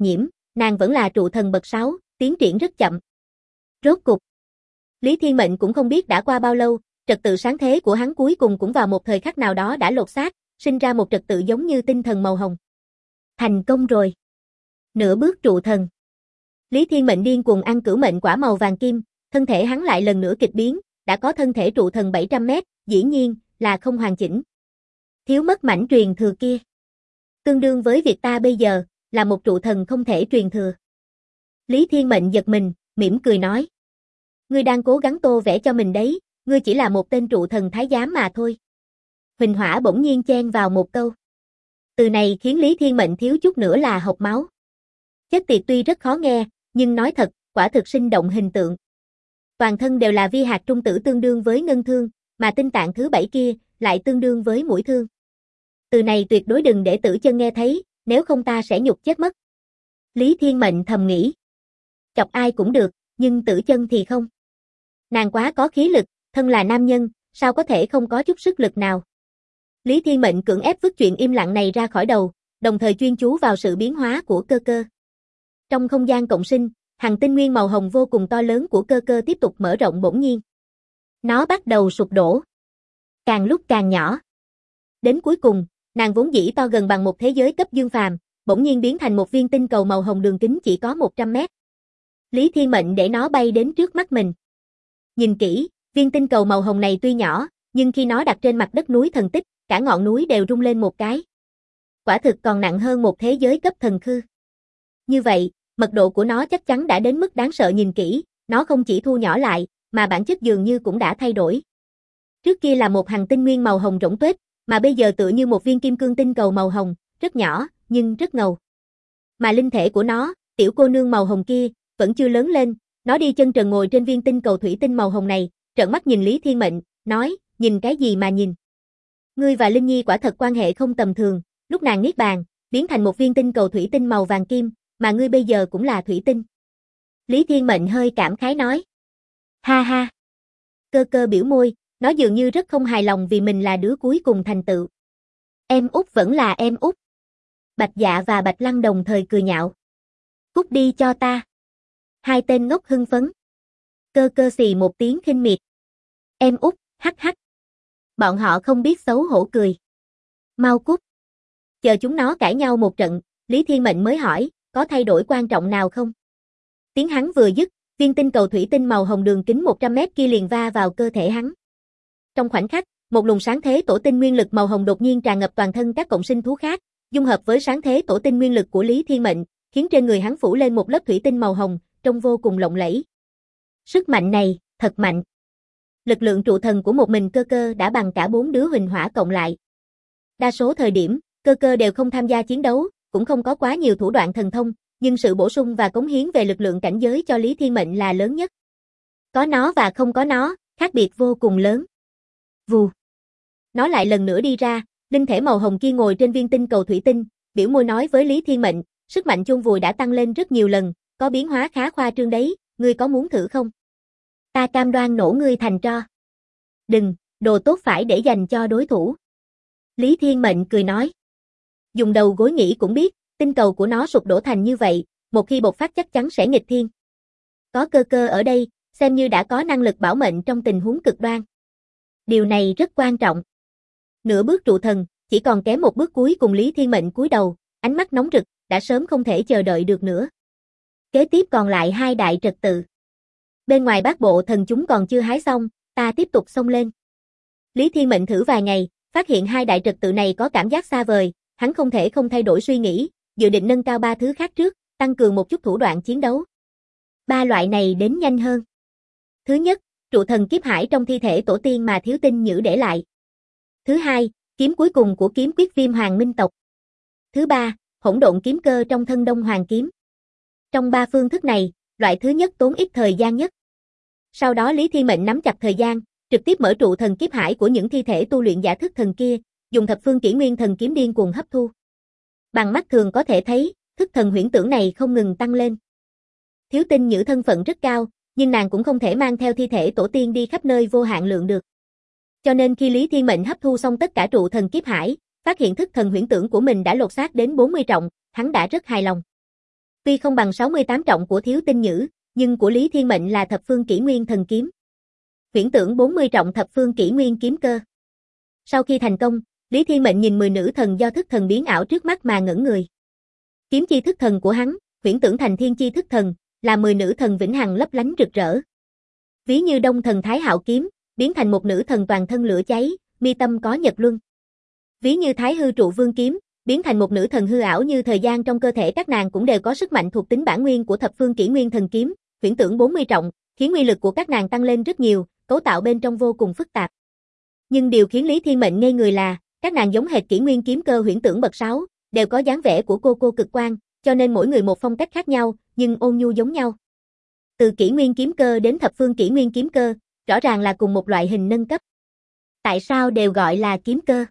nàng vẫn là trụ thần bậc 6, tiến triển rất chậm. Rốt cục, Lý Thiên Mệnh cũng không biết đã qua bao lâu, trật tự sáng thế của hắn cuối cùng cũng vào một thời khắc nào đó đã lột xác, sinh ra một trật tự giống như tinh thần màu hồng. Thành công rồi. Nửa bước trụ thần. Lý Thiên Mệnh điên cuồng ăn cửu mệnh quả màu vàng kim, thân thể hắn lại lần nữa kịch biến, đã có thân thể trụ thần 700 mét, dĩ nhiên là không hoàn chỉnh. Thiếu mất mảnh truyền thừa kia. Tương đương với việc ta bây giờ là một trụ thần không thể truyền thừa. Lý Thiên Mệnh giật mình, mỉm cười nói. Ngươi đang cố gắng tô vẽ cho mình đấy, ngươi chỉ là một tên trụ thần thái giám mà thôi. Huỳnh Hỏa bỗng nhiên chen vào một câu. Từ này khiến Lý Thiên Mệnh thiếu chút nữa là hộc máu. Chết tiệt tuy rất khó nghe, nhưng nói thật, quả thực sinh động hình tượng. Toàn thân đều là vi hạt trung tử tương đương với ngân thương, mà tinh tạng thứ 7 kia lại tương đương với mũi thương. Từ này tuyệt đối đừng để Tử Chân nghe thấy, nếu không ta sẽ nhục chết mất. Lý Thiên Mệnh thầm nghĩ. Chọc ai cũng được, nhưng Tử Chân thì không. Nàng quá có khí lực, thân là nam nhân, sao có thể không có chút sức lực nào. Lý Thiên Mệnh cưỡng ép vứt chuyện im lặng này ra khỏi đầu, đồng thời chuyên chú vào sự biến hóa của cơ cơ. Trong không gian cộng sinh, hằng tinh nguyên màu hồng vô cùng to lớn của cơ cơ tiếp tục mở rộng bỗng nhiên. Nó bắt đầu sụp đổ. Càng lúc càng nhỏ. Đến cuối cùng, nàng vốn dĩ to gần bằng một thế giới cấp dương phàm, bỗng nhiên biến thành một viên tinh cầu màu hồng đường kính chỉ có 100 mét. Lý Thiên Mệnh để nó bay đến trước mắt mình. Nhìn kỹ, viên tinh cầu màu hồng này tuy nhỏ, nhưng khi nó đặt trên mặt đất núi thần tích, cả ngọn núi đều rung lên một cái. Quả thực còn nặng hơn một thế giới cấp thần khư. Như vậy, mật độ của nó chắc chắn đã đến mức đáng sợ, nhìn kỹ, nó không chỉ thu nhỏ lại, mà bản chất dường như cũng đã thay đổi. Trước kia là một hằng tinh nguyên màu hồng rỗng tuếch, mà bây giờ tựa như một viên kim cương tinh cầu màu hồng, rất nhỏ, nhưng rất ngầu. Mà linh thể của nó, tiểu cô nương màu hồng kia, vẫn chưa lớn lên, nó đi chân trần ngồi trên viên tinh cầu thủy tinh màu hồng này, trợn mắt nhìn Lý Thiên Mệnh, nói, nhìn cái gì mà nhìn. Ngươi và Linh Nhi quả thật quan hệ không tầm thường, lúc nàng niết bàn, biến thành một viên tinh cầu thủy tinh màu vàng kim, mà ngươi bây giờ cũng là thủy tinh. Lý Thiên Mệnh hơi cảm khái nói. Ha ha. Cơ cơ biểu môi, nó dường như rất không hài lòng vì mình là đứa cuối cùng thành tựu. Em út vẫn là em út. Bạch Dạ và Bạch Lăng đồng thời cười nhạo. Cút đi cho ta. Hai tên ngốc hưng phấn. Cơ cơ xì một tiếng khinh miệt. Em út, hắc hắc. Bọn họ không biết xấu hổ cười. Mau cút. Chờ chúng nó cãi nhau một trận, Lý Thiên Mệnh mới hỏi, có thay đổi quan trọng nào không? Tiếng hắn vừa dứt, viên tinh cầu thủy tinh màu hồng đường kính 100 mét kia liền va vào cơ thể hắn. Trong khoảnh khắc, một luồng sáng thế tổ tinh nguyên lực màu hồng đột nhiên tràn ngập toàn thân các cộng sinh thú khác, dung hợp với sáng thế tổ tinh nguyên lực của Lý Thiên Mệnh, khiến trên người hắn phủ lên một lớp thủy tinh màu hồng, trông vô cùng lộng lẫy. Sức mạnh này, thật mạnh. Lực lượng trụ thần của một mình cơ cơ đã bằng cả 4 đứa Huỳnh Hỏa cộng lại. Đa số thời điểm, cơ cơ đều không tham gia chiến đấu, cũng không có quá nhiều thủ đoạn thần thông, nhưng sự bổ sung và cống hiến về lực lượng cảnh giới cho Lý Thiên Mệnh là lớn nhất. Có nó và không có nó, khác biệt vô cùng lớn. Vù. Nó lại lần nữa đi ra, linh thể màu hồng kia ngồi trên viên tinh cầu thủy tinh, biểu môi nói với Lý Thiên Mệnh, sức mạnh chôn vùi đã tăng lên rất nhiều lần, có biến hóa khá khoa trương đấy, ngươi có muốn thử không? Ta cam đoan nổ ngươi thành tro. Đừng, đồ tốt phải để dành cho đối thủ. Lý Thiên Mệnh cười nói. Dùng đầu gối nghĩ cũng biết, tinh cầu của nó sụp đổ thành như vậy, một khi bộc phát chắc chắn sẽ nghịch thiên. Có cơ cơ ở đây, xem như đã có năng lực bảo mệnh trong tình huống cực đoan. Điều này rất quan trọng. Nửa bước trụ thần, chỉ còn kém một bước cuối cùng. Lý Thiên Mệnh cúi đầu, ánh mắt nóng rực, đã sớm không thể chờ đợi được nữa. Kế tiếp còn lại 2 đại trật tự. Bên ngoài bát bộ thần chúng còn chưa hái xong, ta tiếp tục xông lên. Lý Thiên Mệnh thử vài ngày, phát hiện 2 đại trật tự này có cảm giác xa vời, hắn không thể không thay đổi suy nghĩ, dự định nâng cao 3 thứ khác trước, tăng cường một chút thủ đoạn chiến đấu. 3 loại này đến nhanh hơn. Thứ nhất, trụ thần kiếp hải trong thi thể tổ tiên mà Thiếu Tinh Nhữ để lại. Thứ hai, kiếm cuối cùng của kiếm quyết Viêm Hoàng Minh tộc. Thứ ba, hỗn độn kiếm cơ trong thân Đông Hoàng kiếm. Trong 3 phương thức này, loại thứ nhất tốn ít thời gian nhất. Sau đó Lý Thiên Mệnh nắm chặt thời gian, trực tiếp mở trụ thần kiếp hải của những thi thể tu luyện giả thức thần kia, dùng thập phương kỷ nguyên thần kiếm điên cuồng hấp thu. Bằng mắt thường có thể thấy, thức thần huyễn tưởng này không ngừng tăng lên. Thiếu Tinh Nhữ thân phận rất cao, nhưng nàng cũng không thể mang theo thi thể tổ tiên đi khắp nơi vô hạn lượng được. Cho nên khi Lý Thiên Mệnh hấp thu xong tất cả trụ thần kiếp hải, phát hiện thức thần huyễn tưởng của mình đã lột xác đến 40 trọng, hắn đã rất hài lòng. Tuy không bằng 68 trọng của Thiếu Tinh Nhữ, nhưng của Lý Thiên Mệnh là thập phương kỷ nguyên thần kiếm. Huyễn tưởng 40 trọng thập phương kỷ nguyên kiếm cơ. Sau khi thành công, Lý Thiên Mệnh nhìn 10 nữ thần do thức thần biến ảo trước mắt mà ngẩn người. Kiếm chi thức thần của hắn, huyễn tưởng thành thiên chi thức thần, là 10 nữ thần vĩnh hằng lấp lánh rực rỡ. Ví như Đông thần Thái Hạo kiếm, biến thành một nữ thần toàn thân lửa cháy, mi tâm có nhật luân. Ví như Thái Hư Trụ Vương kiếm, biến thành một nữ thần hư ảo như thời gian trong cơ thể các nàng cũng đều có sức mạnh thuộc tính bản nguyên của thập phương kỷ nguyên thần kiếm, huyễn tưởng 40 trọng, khiến uy lực của các nàng tăng lên rất nhiều, cấu tạo bên trong vô cùng phức tạp. Nhưng điều khiến Lý Thiên Mệnh ngây người là, các nàng giống hệt kỷ nguyên kiếm cơ huyễn tưởng bậc 6, đều có dáng vẻ của cô cực quan, cho nên mỗi người một phong cách khác nhau, nhưng ôn nhu giống nhau. Từ kỷ nguyên kiếm cơ đến thập phương kỷ nguyên kiếm cơ, rõ ràng là cùng một loại hình nâng cấp. Tại sao đều gọi là kiếm cơ?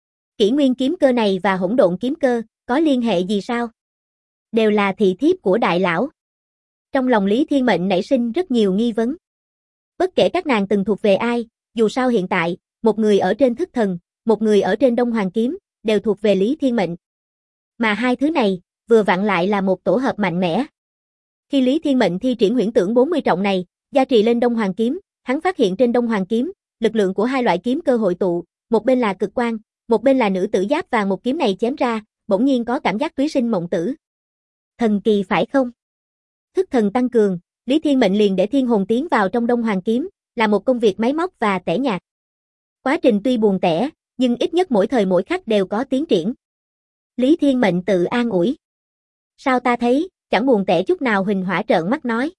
Kỷ nguyên kiếm cơ này và hỗn độn kiếm cơ, có liên hệ gì sao? Đều là thị thiếp của đại lão. Trong lòng Lý Thiên Mệnh nảy sinh rất nhiều nghi vấn. Bất kể các nàng từng thuộc về ai, dù sao hiện tại, một người ở trên thức thần, một người ở trên Đông Hoàng kiếm, đều thuộc về Lý Thiên Mệnh. Mà hai thứ này, vừa vặn lại là một tổ hợp mạnh mẽ. Khi Lý Thiên Mệnh thi triển huyễn tưởng 40 trọng này, gia trì lên Đông Hoàng kiếm, hắn phát hiện trên Đông Hoàng kiếm, lực lượng của hai loại kiếm cơ hội tụ, một bên là cực quang, một bên là nữ tử giáp vàng, một kiếm này chém ra, bỗng nhiên có cảm giác túy sinh mộng tử. Thần kỳ phải không? Thức thần tăng cường, Lý Thiên Mệnh liền để thiên hồn tiến vào trong Đông Hoàng kiếm, là một công việc máy móc và tẻ nhạt. Quá trình tuy buồn tẻ, nhưng ít nhất mỗi thời mỗi khắc đều có tiến triển. Lý Thiên Mệnh tự an ủi. Sao ta thấy, chẳng buồn tẻ chút nào? Huỳnh Hỏa trợn mắt nói.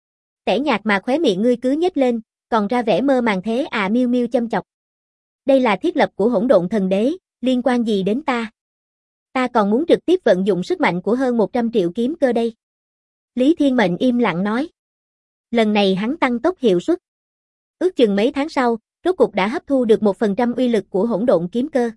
Tẻ nhạt mà khóe miệng ngươi cứ nhếch lên, còn ra vẻ mơ màng thế à? Miêu Miêu châm chọc. Đây là thiết lập của hỗn độn thần đế, liên quan gì đến ta? Ta còn muốn trực tiếp vận dụng sức mạnh của hơn 100 triệu kiếm cơ đây. Lý Thiên Mệnh im lặng nói. Lần này hắn tăng tốc hiệu suất. Ước chừng mấy tháng sau, rốt cục đã hấp thu được 1% uy lực của hỗn độn kiếm cơ.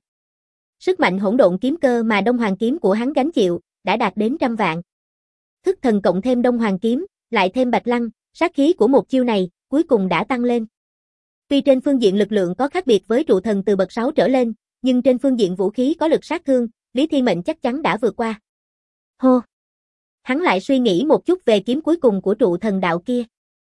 Sức mạnh hỗn độn kiếm cơ mà Đông Hoàng kiếm của hắn gánh chịu, đã đạt đến 100 vạn. Thức thần cộng thêm Đông Hoàng kiếm, lại thêm Bạch Lăng, sát khí của một chiêu này, cuối cùng đã tăng lên. Tuy trên phương diện lực lượng có khác biệt với trụ thần từ bậc 6 trở lên, nhưng trên phương diện vũ khí có lực sát thương, Lý Thiên Mệnh chắc chắn đã vượt qua. Hô! Hắn lại suy nghĩ một chút về kiếm cuối cùng của trụ thần đạo kia.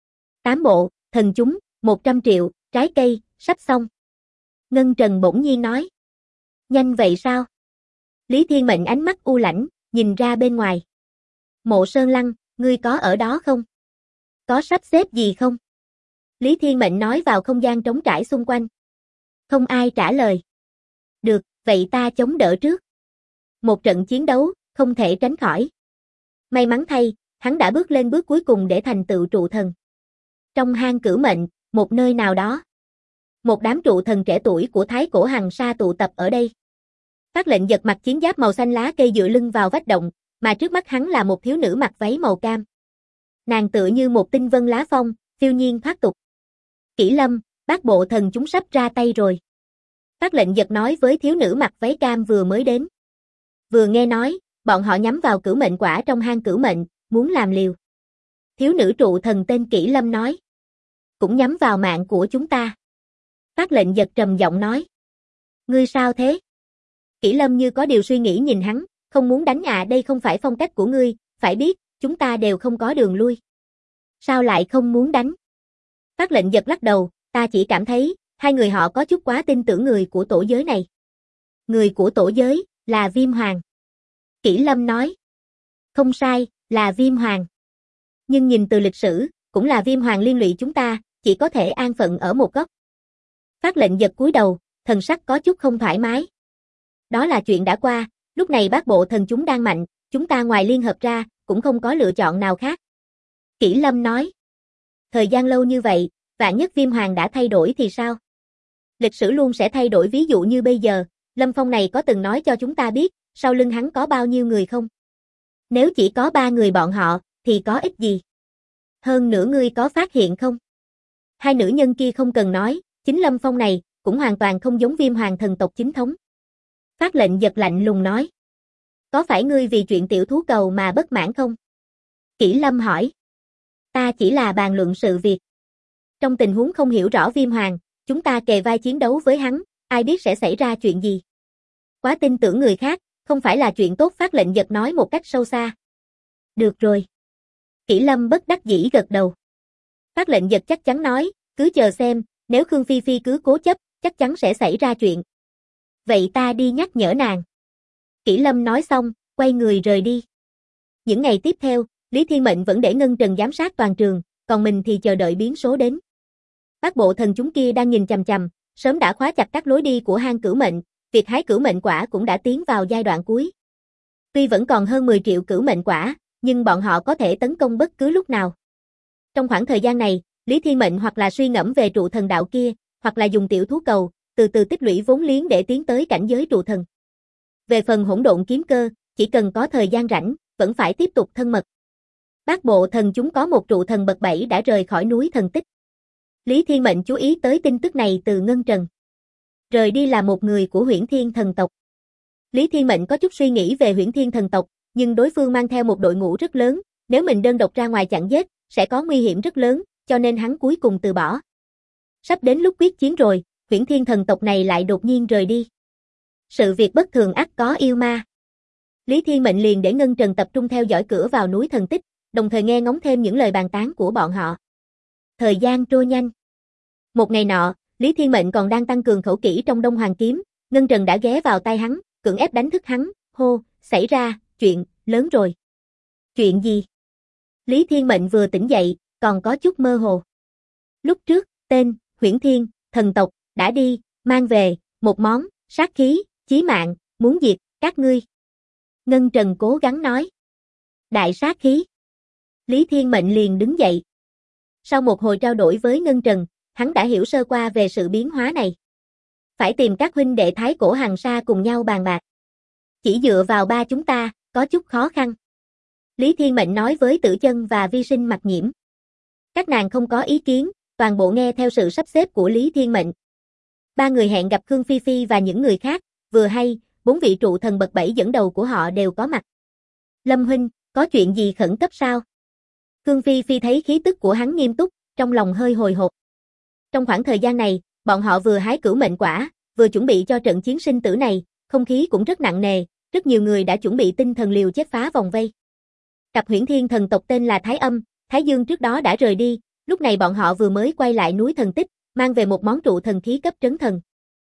8 bộ, thần chúng, 100 triệu, trái cây, sắp xong. Ngân Trần bỗng nhiên nói. Nhanh vậy sao? Lý Thiên Mệnh ánh mắt u lãnh, nhìn ra bên ngoài. Mộ Sơn Lăng, ngươi có ở đó không? Có sắp xếp gì không? Lý Thiên Mệnh nói vào không gian trống trải xung quanh. Không ai trả lời. Được, vậy ta chống đỡ trước. Một trận chiến đấu, không thể tránh khỏi. May mắn thay, hắn đã bước lên bước cuối cùng để thành tựu trụ thần. Trong hang Cửu Mệnh, một nơi nào đó. Một đám trụ thần trẻ tuổi của Thái Cổ Hằng Sa tụ tập ở đây. Phát Lệnh giật mặc chiến giáp màu xanh lá cây dựa lưng vào vách động, mà trước mắt hắn là một thiếu nữ mặc váy màu cam. Nàng tựa như một tinh vân lá phong, phiêu nhiên thoát tục. Kỷ Lâm, bát bộ thần chúng sắp ra tay rồi. Phát Lệnh giật nói với thiếu nữ mặc váy cam vừa mới đến. Vừa nghe nói, bọn họ nhắm vào Cửu Mệnh quả trong hang Cửu Mệnh, muốn làm liều. Thiếu nữ trụ thần tên Kỷ Lâm nói. Cũng nhắm vào mạng của chúng ta. Phát Lệnh giật trầm giọng nói. Ngươi sao thế? Kỷ Lâm như có điều suy nghĩ nhìn hắn, không muốn đánh à? Đây không phải phong cách của ngươi, phải biết, chúng ta đều không có đường lui. Sao lại không muốn đánh? Phát Lệnh giật lắc đầu, ta chỉ cảm thấy, hai người họ có chút quá tin tưởng người của tổ giới này. Người của tổ giới, là Viêm Hoàng. Kỷ Lâm nói. Không sai, là Viêm Hoàng. Nhưng nhìn từ lịch sử, cũng là Viêm Hoàng liên lụy chúng ta, chỉ có thể an phận ở một góc. Phát Lệnh giật cúi đầu, thần sắc có chút không thoải mái. Đó là chuyện đã qua, lúc này bát bộ thần chúng đang mạnh, chúng ta ngoài liên hợp ra, cũng không có lựa chọn nào khác. Kỷ Lâm nói. Thời gian lâu như vậy, vạn nhất Viêm Hoàng đã thay đổi thì sao? Lịch sử luôn sẽ thay đổi, ví dụ như bây giờ, Lâm Phong này có từng nói cho chúng ta biết, sau lưng hắn có bao nhiêu người không? Nếu chỉ có 3 người bọn họ, thì có ích gì? Hơn nữa ngươi có phát hiện không? Hai nữ nhân kia không cần nói, chính Lâm Phong này, cũng hoàn toàn không giống Viêm Hoàng thần tộc chính thống. Phát Lệnh giật lạnh lùng nói. Có phải ngươi vì chuyện tiểu thú cầu mà bất mãn không? Kỷ Lâm hỏi. Ta chỉ là bàn luận sự việc. Trong tình huống không hiểu rõ Viêm Hoàng, chúng ta kề vai chiến đấu với hắn, ai biết sẽ xảy ra chuyện gì. Quá tin tưởng người khác, không phải là chuyện tốt. Phát Lệnh giật nói một cách sâu xa. Được rồi. Kỷ Lâm bất đắc dĩ gật đầu. Phát lệnh giật chắc chắn nói, cứ chờ xem, nếu Khương Phi Phi cứ cố chấp, chắc chắn sẽ xảy ra chuyện. Vậy ta đi nhắc nhở nàng. Kỷ Lâm nói xong, quay người rời đi. Những ngày tiếp theo, Lý Thiên Mệnh vẫn để Ngân Trần giám sát toàn trường, còn mình thì chờ đợi biến số đến. Bát bộ thần chúng kia đang nhìn chằm chằm, sớm đã khóa chặt các lối đi của hang cửu mệnh, việc hái cửu mệnh quả cũng đã tiến vào giai đoạn cuối. Tuy vẫn còn hơn 10 triệu cửu mệnh quả, nhưng bọn họ có thể tấn công bất cứ lúc nào. Trong khoảng thời gian này, Lý Thiên Mệnh hoặc là suy ngẫm về trụ thần đạo kia, hoặc là dùng tiểu thú cầu, từ từ tích lũy vốn liếng để tiến tới cảnh giới trụ thần. Về phần hỗn độn kiếm cơ, chỉ cần có thời gian rảnh, vẫn phải tiếp tục thân mật. Bát bộ thần chúng có một trụ thần bậc 7 đã rời khỏi núi thần tích. Lý Thiên Mệnh chú ý tới tin tức này từ Ngân Trần. Rời đi là một người của Huyễn Thiên thần tộc. Lý Thiên Mệnh có chút suy nghĩ về Huyễn Thiên thần tộc, nhưng đối phương mang theo một đội ngũ rất lớn, nếu mình đơn độc ra ngoài chặn giết, sẽ có nguy hiểm rất lớn, cho nên hắn cuối cùng từ bỏ. Sắp đến lúc quyết chiến rồi, Huyễn Thiên thần tộc này lại đột nhiên rời đi. Sự việc bất thường ắt có yêu ma. Lý Thiên Mệnh liền để Ngân Trần tập trung theo dõi cửa vào núi thần tích, đồng thời nghe ngóng thêm những lời bàn tán của bọn họ. Thời gian trôi nhanh. Một ngày nọ, Lý Thiên Mệnh còn đang tăng cường khẩu kỹ trong Đông Hoàng kiếm, Ngân Trần đã ghé vào tai hắn, cưỡng ép đánh thức hắn, hô, xảy ra, chuyện, lớn rồi. Chuyện gì? Lý Thiên Mệnh vừa tỉnh dậy, còn có chút mơ hồ. Lúc trước, tên, Huyễn Thiên, thần tộc, đã đi, mang về, một món, sát khí, chí mạng, muốn diệt, các ngươi. Ngân Trần cố gắng nói. Đại sát khí. Lý Thiên Mệnh liền đứng dậy. Sau một hồi trao đổi với Ngân Trần, hắn đã hiểu sơ qua về sự biến hóa này. Phải tìm các huynh đệ Thái Cổ Hằng Sa cùng nhau bàn bạc. Chỉ dựa vào ba chúng ta, có chút khó khăn. Lý Thiên Mệnh nói với Tử Chân và Vi Sinh Mặc Nhiễm. Các nàng không có ý kiến, toàn bộ nghe theo sự sắp xếp của Lý Thiên Mệnh. Ba người hẹn gặp Khương Phi Phi và những người khác, vừa hay, 4 vị trụ thần bậc 7 dẫn đầu của họ đều có mặt. Lâm huynh, có chuyện gì khẩn cấp sao? Khương Phi Phi thấy khí tức của hắn nghiêm túc, trong lòng hơi hồi hộp. Trong khoảng thời gian này, bọn họ vừa hái cửu mệnh quả, vừa chuẩn bị cho trận chiến sinh tử này, không khí cũng rất nặng nề, rất nhiều người đã chuẩn bị tinh thần liều chết phá vòng vây. Cặp Huyễn Thiên thần tộc tên là Thái Âm, Thái Dương trước đó đã rời đi, lúc này bọn họ vừa mới quay lại núi thần tích, mang về một món trụ thần khí cấp trấn thần.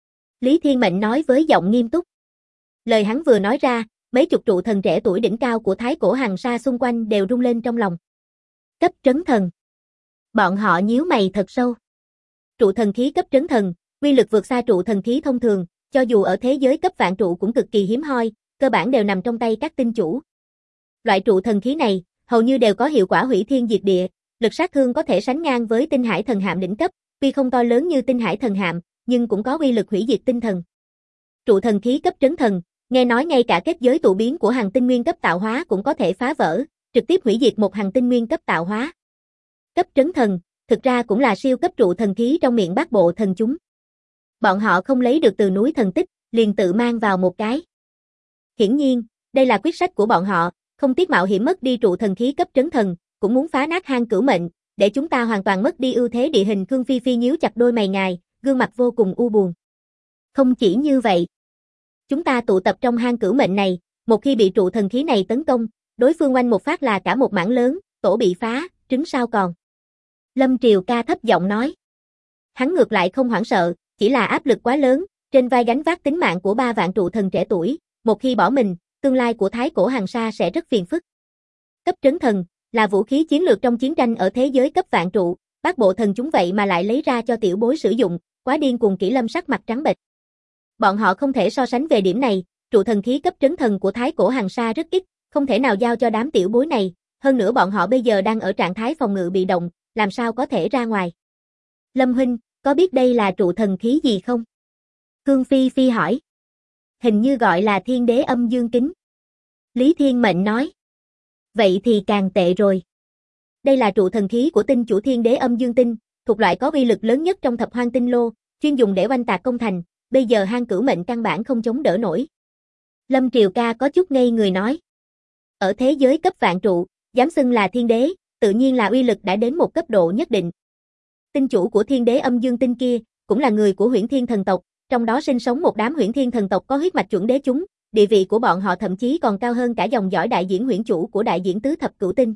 Lý Thiên Mệnh nói với giọng nghiêm túc. Lời hắn vừa nói ra, mấy chục trụ thần trẻ tuổi đỉnh cao của Thái Cổ Hằng Sa xung quanh đều rung lên trong lòng. Cấp trấn thần. Bọn họ nhíu mày thật sâu. Trụ thần khí cấp trấn thần, uy lực vượt xa trụ thần khí thông thường, cho dù ở thế giới cấp vạn trụ cũng cực kỳ hiếm hoi, cơ bản đều nằm trong tay các tinh chủ. Loại trụ thần khí này, hầu như đều có hiệu quả hủy thiên diệt địa, lực sát thương có thể sánh ngang với tinh hải thần hạm đỉnh cấp, tuy không to lớn như tinh hải thần hạm, nhưng cũng có uy lực hủy diệt tinh thần. Trụ thần khí cấp trấn thần, nghe nói ngay cả kết giới tụ biến của hành tinh nguyên cấp tạo hóa cũng có thể phá vỡ, trực tiếp hủy diệt một hành tinh nguyên cấp tạo hóa. Cấp trấn thần, thực ra cũng là siêu cấp trụ thần khí trong miệng bát bộ thần chúng. Bọn họ không lấy được từ núi thần tích, liền tự mang vào một cái. Hiển nhiên, đây là quyết sách của bọn họ, không tiếc mạo hiểm mất đi trụ thần khí cấp trấn thần, cũng muốn phá nát hang cửu mệnh, để chúng ta hoàn toàn mất đi ưu thế địa hình. Khương Phi Phi nhíu chặt đôi mày ngài, gương mặt vô cùng u buồn. Không chỉ như vậy, chúng ta tụ tập trong hang cửu mệnh này, một khi bị trụ thần khí này tấn công, đối phương oanh một phát là cả một mảng lớn, tổ bị phá, trứng sao còn. Lâm Triều Ca thấp giọng nói. Hắn ngược lại không hoảng sợ, chỉ là áp lực quá lớn, trên vai gánh vác tính mạng của 3 vạn trụ thần trẻ tuổi, một khi bỏ mình, tương lai của Thái Cổ Hằng Sa sẽ rất phiền phức. Cấp trấn thần, là vũ khí chiến lược trong chiến tranh ở thế giới cấp vạn trụ, bát bộ thần chúng vậy mà lại lấy ra cho tiểu bối sử dụng, quá điên cuồng. Kỷ Lâm sắc mặt trắng bệch. Bọn họ không thể so sánh về điểm này, trụ thần khí cấp trấn thần của Thái Cổ Hằng Sa rất ít, không thể nào giao cho đám tiểu bối này, hơn nữa bọn họ bây giờ đang ở trạng thái phòng ngự bị động, làm sao có thể ra ngoài. Lâm huynh, có biết đây là trụ thần khí gì không? Khương Phi Phi hỏi. Hình như gọi là Thiên Đế Âm Dương Kính. Lý Thiên Mệnh nói. Vậy thì càng tệ rồi. Đây là trụ thần khí của tinh chủ Thiên Đế Âm Dương Tinh, thuộc loại có uy lực lớn nhất trong thập hoang tinh lô, chuyên dùng để oanh tạc công thành, bây giờ hang cửu mệnh căn bản không chống đỡ nổi. Lâm Triều Ca có chút ngây người nói. Ở thế giới cấp vạn trụ, dám xưng là thiên đế, tự nhiên là uy lực đã đến một cấp độ nhất định. Tinh chủ của Thiên Đế Âm Dương Tinh kia, cũng là người của Huyễn Thiên thần tộc, trong đó sinh sống một đám Huyễn Thiên thần tộc có huyết mạch chuẩn đế chúng, địa vị của bọn họ thậm chí còn cao hơn cả dòng dõi đại diễn huyễn chủ của đại diễn tứ thập cửu tinh.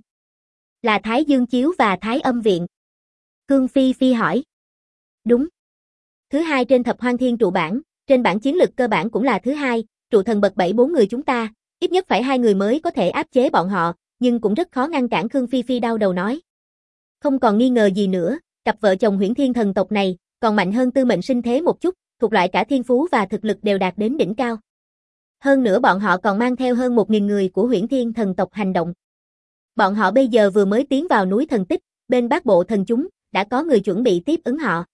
Là Thái Dương Chiếu và Thái Âm Viện. Khương Phi Phi hỏi. Đúng. Thứ hai trên thập hoang thiên trụ bảng, trên bảng chiến lực cơ bản cũng là thứ hai, trụ thần bậc 7 4 người chúng ta, ít nhất phải 2 người mới có thể áp chế bọn họ, nhưng cũng rất khó ngăn cản. Khương Phi Phi đau đầu nói. Không còn nghi ngờ gì nữa, cặp vợ chồng Huyễn Thiên thần tộc này còn mạnh hơn Tư Mệnh Sinh thế một chút, thuộc loại cả thiên phú và thực lực đều đạt đến đỉnh cao. Hơn nữa bọn họ còn mang theo hơn 1000 người của Huyễn Thiên thần tộc hành động. Bọn họ bây giờ vừa mới tiến vào núi thần tích, bên Bát Bộ thần chúng đã có người chuẩn bị tiếp ứng họ.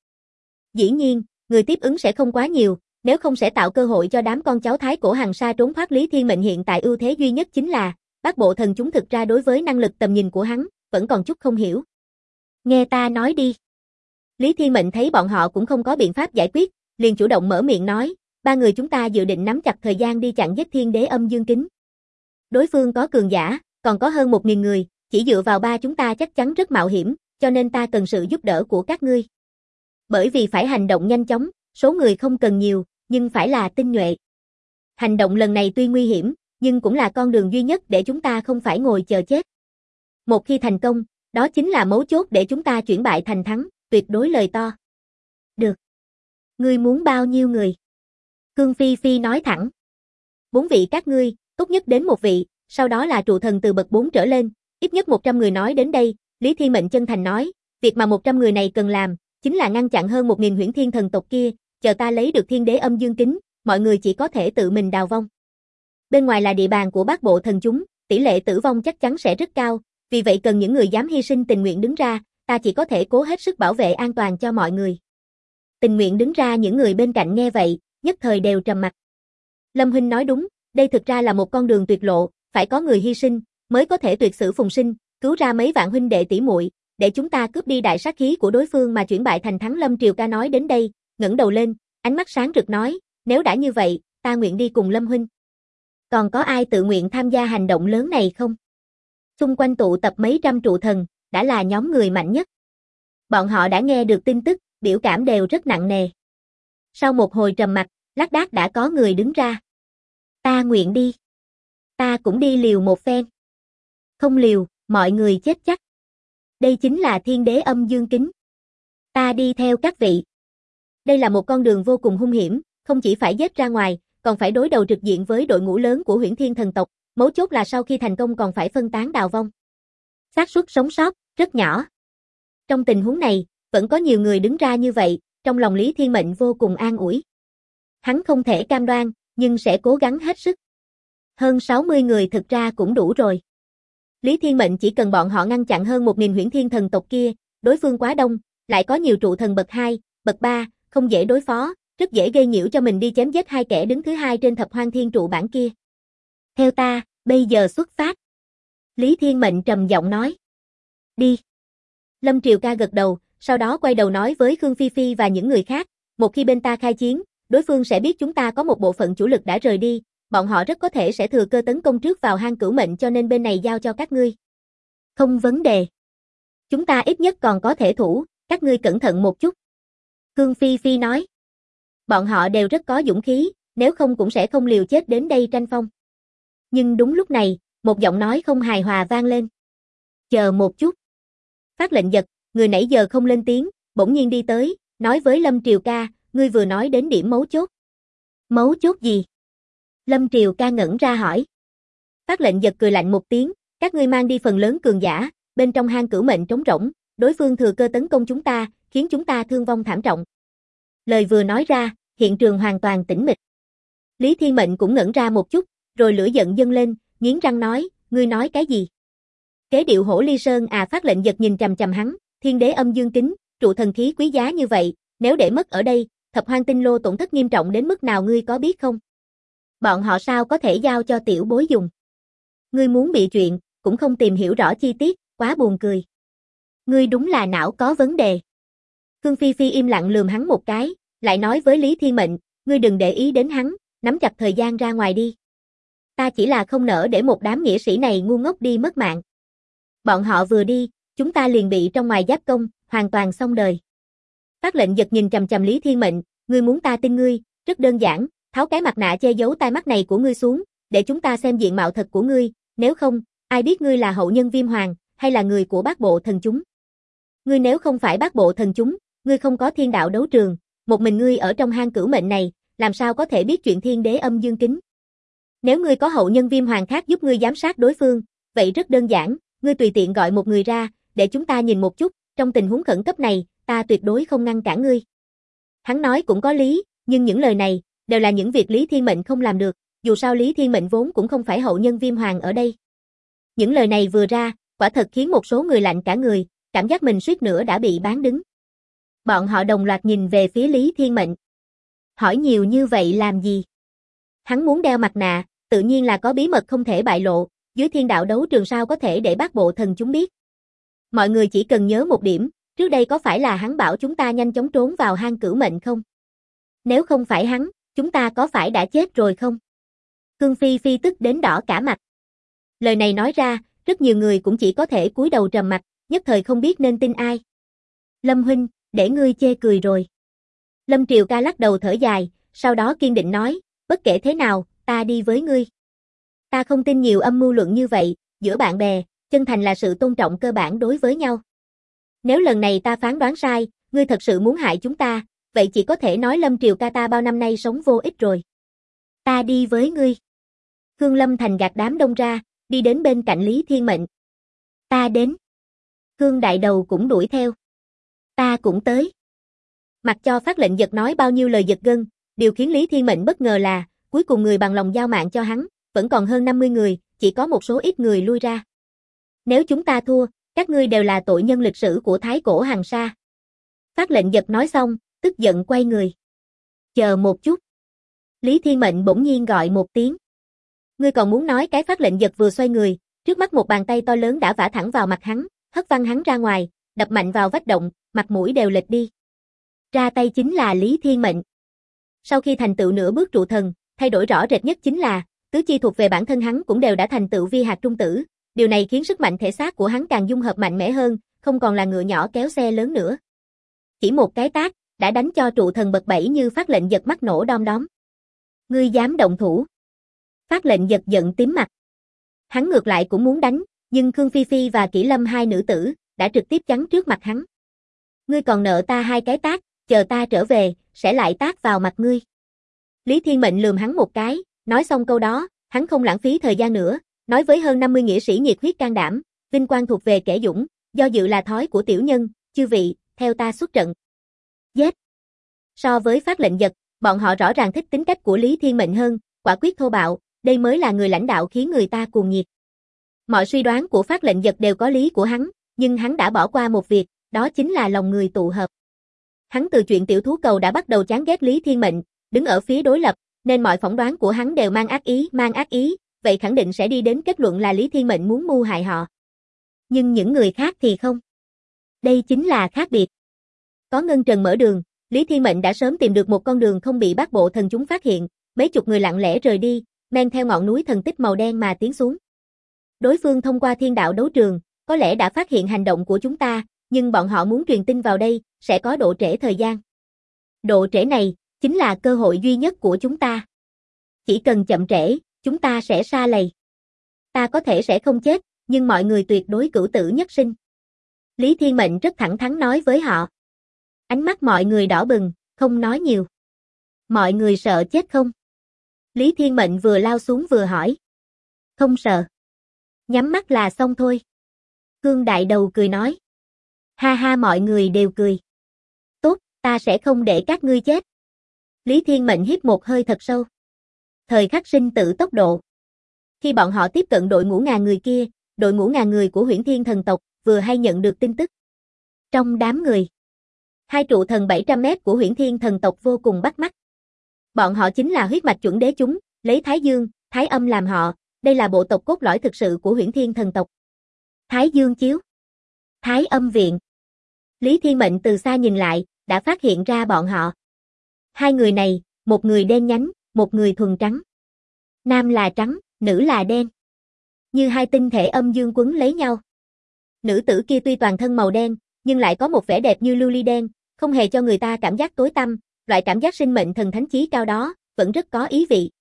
Dĩ nhiên, người tiếp ứng sẽ không quá nhiều, nếu không sẽ tạo cơ hội cho đám con cháu Thái Cổ Hằng Sa trốn thoát. Lý Thiên Mệnh hiện tại ưu thế duy nhất chính là Bát Bộ thần chúng thực ra đối với năng lực tầm nhìn của hắn vẫn còn chút không hiểu. Nghe ta nói đi. Lý Thiên Mệnh thấy bọn họ cũng không có biện pháp giải quyết, liền chủ động mở miệng nói, 3 người chúng ta dự định nắm chặt thời gian đi chặn giết Thiên Đế Âm Dương Kính. Đối phương có cường giả, còn có hơn 1000 người, chỉ dựa vào 3 chúng ta chắc chắn rất mạo hiểm, cho nên ta cần sự giúp đỡ của các ngươi. Bởi vì phải hành động nhanh chóng, số người không cần nhiều, nhưng phải là tinh nhuệ. Hành động lần này tuy nguy hiểm, nhưng cũng là con đường duy nhất để chúng ta không phải ngồi chờ chết. Một khi thành công, đó chính là mấu chốt để chúng ta chuyển bại thành thắng, tuyệt đối lời to. Được. Ngươi muốn bao nhiêu người? Khương Phi Phi nói thẳng. 4 vị các ngươi, tốt nhất đến 1 vị, sau đó là trụ thần từ bậc 4 trở lên, ít nhất 100 người. Nói đến đây, Lý Thiên Mệnh chân thành nói, việc mà 100 người này cần làm, chính là ngăn chặn hơn 1000 Huyễn Thiên thần tộc kia, chờ ta lấy được Thiên Đế Âm Dương Kính, mọi người chỉ có thể tự mình đào vong. Bên ngoài là địa bàn của Bát Bộ thần chúng, tỷ lệ tử vong chắc chắn sẽ rất cao, vì vậy cần những người dám hy sinh tình nguyện đứng ra, ta chỉ có thể cố hết sức bảo vệ an toàn cho mọi người. Tình nguyện đứng ra. Những người bên cạnh nghe vậy, nhất thời đều trầm mặc. Lâm huynh nói đúng, đây thực ra là một con đường tuyệt lộ, phải có người hy sinh mới có thể tuyệt sử phùng sinh, cứu ra mấy vạn huynh đệ tỷ muội, để chúng ta cướp đi đại sát khí của đối phương mà chuyển bại thành thắng. Lâm Triều Ca nói đến đây, ngẩng đầu lên, ánh mắt sáng rực nói, nếu đã như vậy, ta nguyện đi cùng Lâm huynh. Còn có ai tự nguyện tham gia hành động lớn này không? Xung quanh tụ tập mấy trăm trụ thần, đã là nhóm người mạnh nhất. Bọn họ đã nghe được tin tức, biểu cảm đều rất nặng nề. Sau một hồi trầm mặc, lác đác đã có người đứng ra. Ta nguyện đi. Ta cũng đi liều một phen. Không liều, mọi người chết chắc. Đây chính là Thiên Đế Âm Dương Kính. Ta đi theo các vị. Đây là một con đường vô cùng hung hiểm, không chỉ phải giết ra ngoài, còn phải đối đầu trực diện với đội ngũ lớn của Huyễn Thiên thần tộc, mấu chốt là sau khi thành công còn phải phân tán đào vong. Xác suất sống sót rất nhỏ. Trong tình huống này, vẫn có nhiều người đứng ra như vậy, trong lòng Lý Thiên Mệnh vô cùng an ủi. Hắn không thể cam đoan, nhưng sẽ cố gắng hết sức. Hơn 60 người thực ra cũng đủ rồi. Lý Thiên Mệnh chỉ cần bọn họ ngăn chặn hơn 1000 Huyễn Thiên thần tộc kia, đối phương quá đông, lại có nhiều trụ thần bậc 2, bậc 3, không dễ đối phó, rất dễ gây nhiễu cho mình đi chém giết 2 kẻ đứng thứ 2 trên thập hoang thiên trụ bảng kia. Theo ta, bây giờ xuất phát. Lý Thiên Mệnh trầm giọng nói. Đi. Lâm Triều Ca gật đầu, sau đó quay đầu nói với Khương Phi Phi và những người khác, một khi bên ta khai chiến, đối phương sẽ biết chúng ta có một bộ phận chủ lực đã rời đi, bọn họ rất có thể sẽ thừa cơ tấn công trước vào hang Cửu Mệnh, cho nên bên này giao cho các ngươi. Không vấn đề. Chúng ta ít nhất còn có thể thủ, các ngươi cẩn thận một chút. Khương Phi Phi nói. Bọn họ đều rất có dũng khí, nếu không cũng sẽ không liều chết đến đây tranh phong. Nhưng đúng lúc này, một giọng nói không hài hòa vang lên. Chờ một chút. Phát lệnh giật, người nãy giờ không lên tiếng, bỗng nhiên đi tới, nói với Lâm Triều Ca, ngươi vừa nói đến điểm mấu chốt. Mấu chốt gì? Lâm Triều Ca ngẩn ra hỏi. Phát lệnh giật cười lạnh một tiếng, các ngươi mang đi phần lớn cường giả, bên trong hang Cửu Mệnh trống rỗng, đối phương thừa cơ tấn công chúng ta, khiến chúng ta thương vong thảm trọng. Lời vừa nói ra, hiện trường hoàn toàn tĩnh mịch. Lý Thiên Mệnh cũng ngẩn ra một chút, rồi lửa giận dâng lên, nghiến răng nói, ngươi nói cái gì? Kế điệu hổ ly sơn à? Phát lệnh giật nhìn chằm chằm hắn, Thiên Đế Âm Dương Kính, trụ thần khí quý giá như vậy, nếu để mất ở đây, thập hoang tinh lô tổn thất nghiêm trọng đến mức nào ngươi có biết không? Bọn họ sao có thể giao cho tiểu bối dùng? Ngươi muốn bị chuyện, cũng không tìm hiểu rõ chi tiết, quá buồn cười. Ngươi đúng là não có vấn đề. Khương Phi Phi im lặng lườm hắn một cái, lại nói với Lý Thiên Mệnh, ngươi đừng để ý đến hắn, nắm chặt thời gian ra ngoài đi. Ta chỉ là không nỡ để một đám nghĩa sĩ này ngu ngốc đi mất mạng. Bọn họ vừa đi, chúng ta liền bị trong ngoài giáp công, hoàn toàn xong đời. Phát lệnh giật nhìn chằm chằm Lý Thiên Mệnh, ngươi muốn ta tin ngươi, rất đơn giản, tháo cái mặt nạ che giấu tai mắt này của ngươi xuống, để chúng ta xem diện mạo thật của ngươi, nếu không, ai biết ngươi là hậu nhân Viêm Hoàng, hay là người của Bát Bộ Thần Chúng. Ngươi nếu không phải Bát Bộ Thần Chúng, ngươi không có thiên đạo đấu trường, một mình ngươi ở trong hang cửu mệnh này, làm sao có thể biết chuyện thiên đế âm dương kính. Nếu ngươi có hậu nhân Viêm Hoàng khác giúp ngươi giám sát đối phương, vậy rất đơn giản, ngươi tùy tiện gọi một người ra, để chúng ta nhìn một chút, trong tình huống khẩn cấp này, ta tuyệt đối không ngăn cản ngươi. Hắn nói cũng có lý, nhưng những lời này, đều là những việc Lý Thiên Mệnh không làm được, dù sao Lý Thiên Mệnh vốn cũng không phải hậu nhân Viêm Hoàng ở đây. Những lời này vừa ra, quả thật khiến một số người lạnh cả người, cảm giác mình suýt nữa đã bị bán đứng. Bọn họ đồng loạt nhìn về phía Lý Thiên Mệnh. Hỏi nhiều như vậy làm gì? Hắn muốn đeo mặt nạ, tự nhiên là có bí mật không thể bại lộ, dưới thiên đạo đấu trường sao có thể để Bát Bộ Thần Chúng biết. Mọi người chỉ cần nhớ một điểm, trước đây có phải là hắn bảo chúng ta nhanh chóng trốn vào hang cửu mệnh không? Nếu không phải hắn, chúng ta có phải đã chết rồi không? Khương Phi Phi tức đến đỏ cả mặt. Lời này nói ra, rất nhiều người cũng chỉ có thể cúi đầu trầm mặt, nhất thời không biết nên tin ai. Lâm huynh, để ngươi chê cười rồi. Lâm Triều Ca lắc đầu thở dài, sau đó kiên định nói, bất kể thế nào, ta đi với ngươi. Ta không tin nhiều âm mưu luận như vậy, giữa bạn bè, chân thành là sự tôn trọng cơ bản đối với nhau. Nếu lần này ta phán đoán sai, ngươi thật sự muốn hại chúng ta, vậy chỉ có thể nói Lâm Triều Ca ta bao năm nay sống vô ích rồi. Ta đi với ngươi. Khương Lâm Thành gạt đám đông ra, đi đến bên cạnh Lý Thiên Mệnh. Ta đến. Khương Đại Đầu cũng đuổi theo. Ta cũng tới. Mặc cho Phát Lệnh Giật nói bao nhiêu lời giật gân, điều khiến Lý Thiên Mệnh bất ngờ là, cuối cùng người bằng lòng giao mạng cho hắn, vẫn còn hơn 50 người, chỉ có một số ít người lui ra. Nếu chúng ta thua, các ngươi đều là tội nhân lịch sử của Thái Cổ Hằng Sa. Phát Lệnh Giật nói xong, tức giận quay người. Chờ một chút. Lý Thiên Mệnh bỗng nhiên gọi một tiếng. Ngươi còn muốn nói cái? Phát Lệnh Giật vừa xoay người, trước mắt một bàn tay to lớn đã vả thẳng vào mặt hắn, hất văng hắn ra ngoài, đập mạnh vào vách động, mặt mũi đều lệch đi. Ra tay chính là Lý Thiên Mệnh. Sau khi thành tựu nửa bước trụ thần, thay đổi rõ rệt nhất chính là, tứ chi thuộc về bản thân hắn cũng đều đã thành tựu vi hạt trung tử, điều này khiến sức mạnh thể xác của hắn càng dung hợp mạnh mẽ hơn, không còn là ngựa nhỏ kéo xe lớn nữa. Chỉ một cái tát, đã đánh cho trụ thần bật bẫy như Phát Lệnh Giật mắt nổ đom đóm. Ngươi dám động thủ? Phát Lệnh Giật giận tím mặt. Hắn ngược lại cũng muốn đánh, nhưng Khương Phi Phi và Kỷ Lâm hai nữ tử, đã trực tiếp chắn trước mặt hắn. Ngươi còn nợ ta 2 cái tát, chờ ta trở về, sẽ lại tát vào mặt ngươi. Lý Thiên Mệnh lườm hắn một cái, nói xong câu đó, hắn không lãng phí thời gian nữa, nói với hơn 50 nghĩa sĩ nhiệt huyết can đảm, vinh quang thuộc về kẻ dũng, do dự là thói của tiểu nhân, chư vị, theo ta xuất trận. Giết! So với Phát Lệnh Giật, bọn họ rõ ràng thích tính cách của Lý Thiên Mệnh hơn, quả quyết thô bạo, đây mới là người lãnh đạo khiến người ta cuồng nhiệt. Mọi suy đoán của Phát Lệnh Giật đều có lý của hắn, nhưng hắn đã bỏ qua một việc, đó chính là lòng người tụ hợp. Hắn từ chuyện tiểu thú cầu đã bắt đầu chán ghét Lý Thiên Mệnh, đứng ở phía đối lập, nên mọi phỏng đoán của hắn đều mang ác ý, vậy khẳng định sẽ đi đến kết luận là Lý Thiên Mệnh muốn mưu hại họ. Nhưng những người khác thì không. Đây chính là khác biệt. Có ngân trần mở đường, Lý Thiên Mệnh đã sớm tìm được một con đường không bị Bát Bộ Thần Chúng phát hiện, mấy chục người lặng lẽ rời đi, men theo ngọn núi thần tích màu đen mà tiến xuống. Đối phương thông qua thiên đạo đấu trường, có lẽ đã phát hiện hành động của chúng ta, nhưng bọn họ muốn truyền tin vào đây, sẽ có độ trễ thời gian. Độ trễ này, chính là cơ hội duy nhất của chúng ta. Chỉ cần chậm trễ, chúng ta sẽ sa lầy. Ta có thể sẽ không chết, nhưng mọi người tuyệt đối cửu tử nhất sinh. Lý Thiên Mệnh rất thẳng thắn nói với họ. Ánh mắt mọi người đỏ bừng, không nói nhiều. Mọi người sợ chết không? Lý Thiên Mệnh vừa lao xuống vừa hỏi. Không sợ. Nhắm mắt là xong thôi. Khương Đại Đầu cười nói. Ha ha, mọi người đều cười. Tốt, ta sẽ không để các ngươi chết. Lý Thiên Mệnh hít một hơi thật sâu. Thời khắc sinh tử tốc độ. Khi bọn họ tiếp cận đội ngũ ngàn người kia, đội ngũ ngàn người của Huyễn Thiên thần tộc vừa hay nhận được tin tức. Trong đám người, 2 trụ thần 700 mét của Huyễn Thiên thần tộc vô cùng bắt mắt. Bọn họ chính là huyết mạch chuẩn đế chúng, lấy Thái Dương, Thái Âm làm họ, đây là bộ tộc cốt lõi thực sự của Huyễn Thiên thần tộc. Thái Dương chiếu, Thái Âm viện. Lý Thiên Mệnh từ xa nhìn lại, đã phát hiện ra bọn họ. 2 người này, một người đen nhánh, một người thuần trắng. Nam là trắng, nữ là đen. Như 2 tinh thể âm dương quấn lấy nhau. Nữ tử kia tuy toàn thân màu đen, nhưng lại có một vẻ đẹp như lưu ly đen, không hề cho người ta cảm giác tối tăm, loại cảm giác sinh mệnh thần thánh chí cao đó, vẫn rất có ý vị.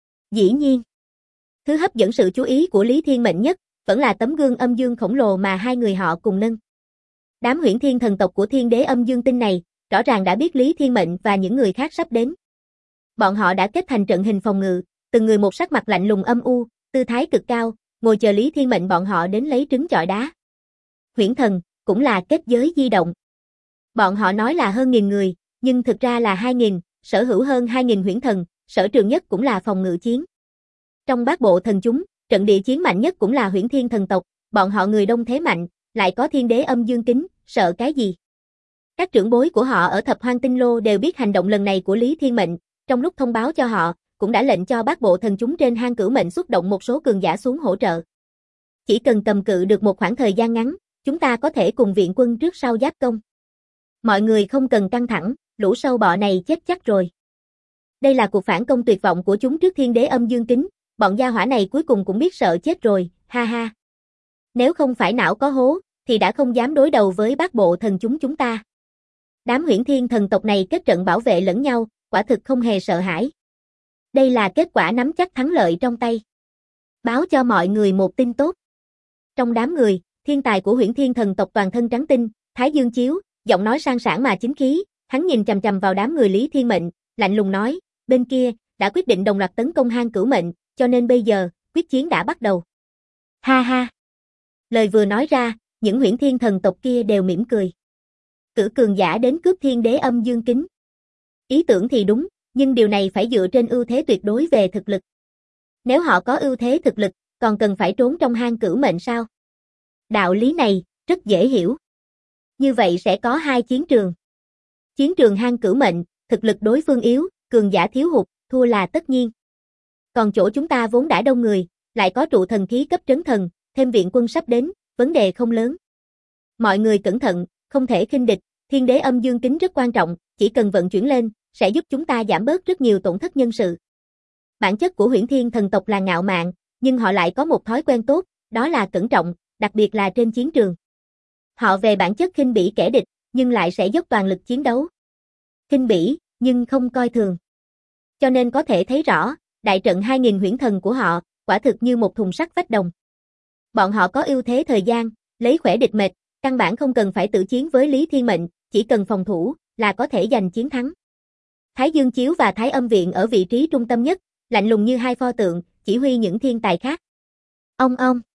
Dĩ nhiên, thứ hấp dẫn sự chú ý của Lý Thiên Mệnh nhất, vẫn là tấm gương âm dương khổng lồ mà hai người họ cùng nâng. Đám Huyễn Thiên thần tộc của Thiên Đế Âm Dương Tinh này, rõ ràng đã biết Lý Thiên Mệnh và những người khác sắp đến. Bọn họ đã kết thành trận hình phòng ngự, từng người một sắc mặt lạnh lùng âm u, tư thái cực cao, ngồi chờ Lý Thiên Mệnh bọn họ đến lấy trứng chọi đá. Huyễn thần, cũng là kết giới di động. Bọn họ nói là hơn 1000 người, nhưng thực ra là 2000, sở hữu hơn 2000 huyễn thần, sở trường nhất cũng là phòng ngự chiến. Trong bát bộ thần chúng, trận địa chiến mạnh nhất cũng là Huyễn Thiên thần tộc, bọn họ người đông thế mạnh, lại có Thiên Đế Âm Dương Kính, sợ cái gì? Các trưởng bối của họ ở Thập Hoang Tinh Lô đều biết hành động lần này của Lý Thiên Mệnh, trong lúc thông báo cho họ, cũng đã lệnh cho bát bộ thần chúng trên hang Cửu Mệnh xuất động một số cường giả xuống hỗ trợ. Chỉ cần cầm cự được một khoảng thời gian ngắn, chúng ta có thể cùng viện quân trước sau giáp công. Mọi người không cần căng thẳng, lũ sâu bọ này chết chắc rồi. Đây là cuộc phản công tuyệt vọng của chúng trước Thiên Đế Âm Dương Kính, bọn gia hỏa này cuối cùng cũng biết sợ chết rồi, ha ha. Nếu không phải não có hố, thì đã không dám đối đầu với bát bộ thần chúng ta. Đám Huyễn Thiên thần tộc này kết trận bảo vệ lẫn nhau, quả thực không hề sợ hãi. Đây là kết quả nắm chắc thắng lợi trong tay. Báo cho mọi người một tin tốt. Trong đám người, thiên tài của Huyễn Thiên thần tộc toàn thân trắng tinh, Thái Dương Chiếu, giọng nói sang sảng mà chính khí, hắn nhìn chằm chằm vào đám người Lý Thiên Mệnh, lạnh lùng nói, bên kia, đã quyết định đồng loạt tấn công hang Cửu Mệnh, cho nên bây giờ, quyết chiến đã bắt đầu. Ha ha. Lời vừa nói ra, những Huyễn Thiên thần tộc kia đều mỉm cười. Cử cường giả đến cướp Thiên Đế Âm Dương Kính. Ý tưởng thì đúng, nhưng điều này phải dựa trên ưu thế tuyệt đối về thực lực. Nếu họ có ưu thế thực lực, còn cần phải trốn trong hang Cửu Mệnh sao? Đạo lý này, rất dễ hiểu. Như vậy sẽ có hai chiến trường. Chiến trường hang Cửu Mệnh, thực lực đối phương yếu, cường giả thiếu hụt, thua là tất nhiên. Còn chỗ chúng ta vốn đã đông người, lại có trụ thần khí cấp trấn thần, thêm viện quân sắp đến, vấn đề không lớn. Mọi người cẩn thận, không thể khinh địch, Thiên Đế Âm Dương Kính rất quan trọng, chỉ cần vận chuyển lên, sẽ giúp chúng ta giảm bớt rất nhiều tổn thất nhân sự. Bản chất của Huyễn Thiên thần tộc là ngạo mạn, nhưng họ lại có một thói quen tốt, đó là cẩn trọng, đặc biệt là trên chiến trường. Họ về bản chất khinh bỉ kẻ địch, nhưng lại sẽ dốc toàn lực chiến đấu. Khinh bỉ, nhưng không coi thường. Cho nên có thể thấy rõ, đại trận 2000 huyễn thần của họ, quả thực như một thùng sắt vách đồng. Bọn họ có ưu thế thời gian, lấy khỏe địch mệt, căn bản không cần phải tự chiến với Lý Thiên Mệnh, chỉ cần phòng thủ, là có thể giành chiến thắng. Thái Dương Chiếu và Thái Âm Viện ở vị trí trung tâm nhất, lạnh lùng như hai pho tượng, chỉ huy những thiên tài khác. Ông.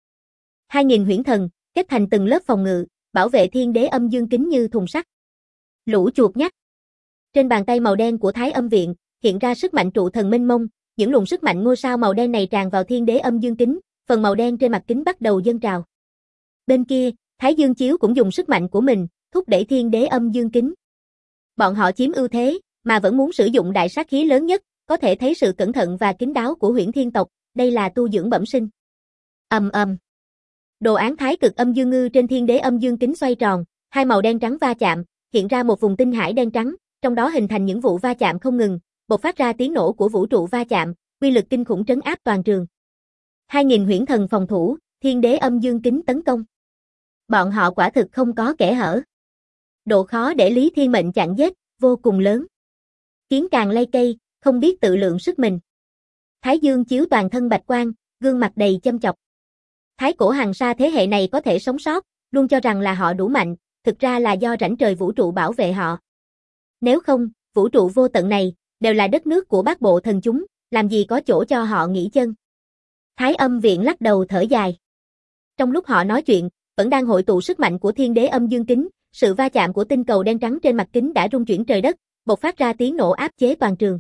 2000 huyễn thần, kết thành từng lớp phòng ngự, bảo vệ Thiên Đế Âm Dương Kính như thùng sắt. Lũ chuột nhắt. Trên bàn tay màu đen của Thái Âm Viện, hiện ra sức mạnh trụ thần mênh mông, những luồng sức mạnh ngôi sao màu đen này tràn vào Thiên Đế Âm Dương Kính, phần màu đen trên mặt kính bắt đầu dâng trào. Bên kia, Thái Dương Chiếu cũng dùng sức mạnh của mình, thúc đẩy Thiên Đế Âm Dương Kính. Bọn họ chiếm ưu thế, mà vẫn muốn sử dụng đại sát khí lớn nhất, có thể thấy sự cẩn thận và kín đáo của Huyễn Thiên tộc, đây là tu dưỡng bẩm sinh. Ầm. Đồ án Thái Cực Âm Dương Ngư trên Thiên Đế Âm Dương Kính xoay tròn, hai màu đen trắng va chạm, hiện ra một vùng tinh hải đen trắng, trong đó hình thành những vụ va chạm không ngừng, bộc phát ra tiếng nổ của vũ trụ va chạm, uy lực kinh khủng trấn áp toàn trường. 2000 huyễn thần phòng thủ, Thiên Đế Âm Dương Kính tấn công. Bọn họ quả thực không có kẽ hở. Độ khó để Lý Thiên Mệnh chặn giết, vô cùng lớn. Kiến càng lay cây, không biết tự lượng sức mình. Thái Dương Chiếu toàn thân bạch quang, gương mặt đầy châm chọc. Thái cổ hàng sa thế hệ này có thể sống sót, luôn cho rằng là họ đủ mạnh, thực ra là do rãnh trời vũ trụ bảo vệ họ. Nếu không, vũ trụ vô tận này, đều là đất nước của bát bộ thần chúng, làm gì có chỗ cho họ nghỉ chân. Thái Âm Viện lắc đầu thở dài. Trong lúc họ nói chuyện, vẫn đang hội tụ sức mạnh của Thiên Đế Âm Dương Kính, sự va chạm của tinh cầu đen trắng trên mặt kính đã rung chuyển trời đất, bộc phát ra tiếng nổ áp chế toàn trường.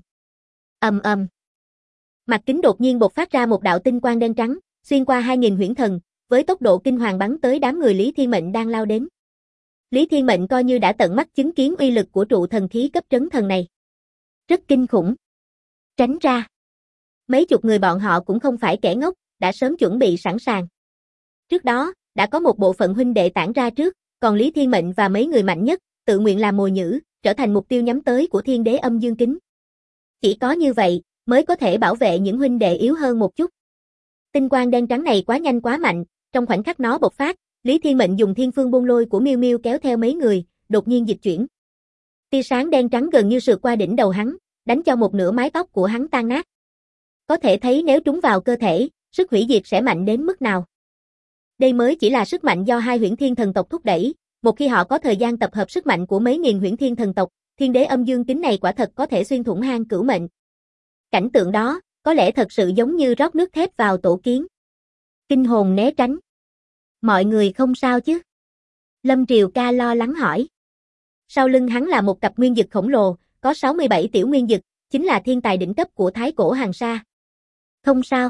Ầm. Mặt kính đột nhiên bộc phát ra một đạo tinh quang đen trắng, xuyên qua 2000 huyễn thần, với tốc độ kinh hoàng bắn tới đám người Lý Thiên Mệnh đang lao đến. Lý Thiên Mệnh coi như đã tận mắt chứng kiến uy lực của trụ thần khí cấp trấn thần này. Rất kinh khủng. Tránh ra. Mấy chục người bọn họ cũng không phải kẻ ngốc, đã sớm chuẩn bị sẵn sàng. Trước đó, đã có một bộ phận huynh đệ tản ra trước, còn Lý Thiên Mệnh và mấy người mạnh nhất, tự nguyện làm mồi nhử, trở thành mục tiêu nhắm tới của Thiên Đế Âm Dương Kính. Chỉ có như vậy, mới có thể bảo vệ những huynh đệ yếu hơn một chút. Tinh quang đen trắng này quá nhanh quá mạnh, trong khoảnh khắc nó bộc phát, Lý Thiên Mệnh dùng Thiên Phương Bôn Lôi của Miêu Miêu kéo theo mấy người, đột nhiên dịch chuyển. Tia sáng đen trắng gần như sượt qua đỉnh đầu hắn, đánh cho một nửa mái tóc của hắn tan nát. Có thể thấy nếu trúng vào cơ thể, sức hủy diệt sẽ mạnh đến mức nào. Đây mới chỉ là sức mạnh do hai huyễn thiên thần tộc thúc đẩy, một khi họ có thời gian tập hợp sức mạnh của mấy nghìn huyễn thiên thần tộc, thiên đế âm dương kính này quả thật có thể xuyên thủng hang cửu mệnh. Cảnh tượng đó, có lẽ thật sự giống như rót nước thép vào tổ kiến. Kinh hồn né tránh. Mọi người không sao chứ? Lâm Triều Ca lo lắng hỏi. Sau lưng hắn là một cặp nguyên dực khổng lồ, có 67 tiểu nguyên dực, chính là thiên tài đỉnh cấp của thái cổ hàng sa. Không sao.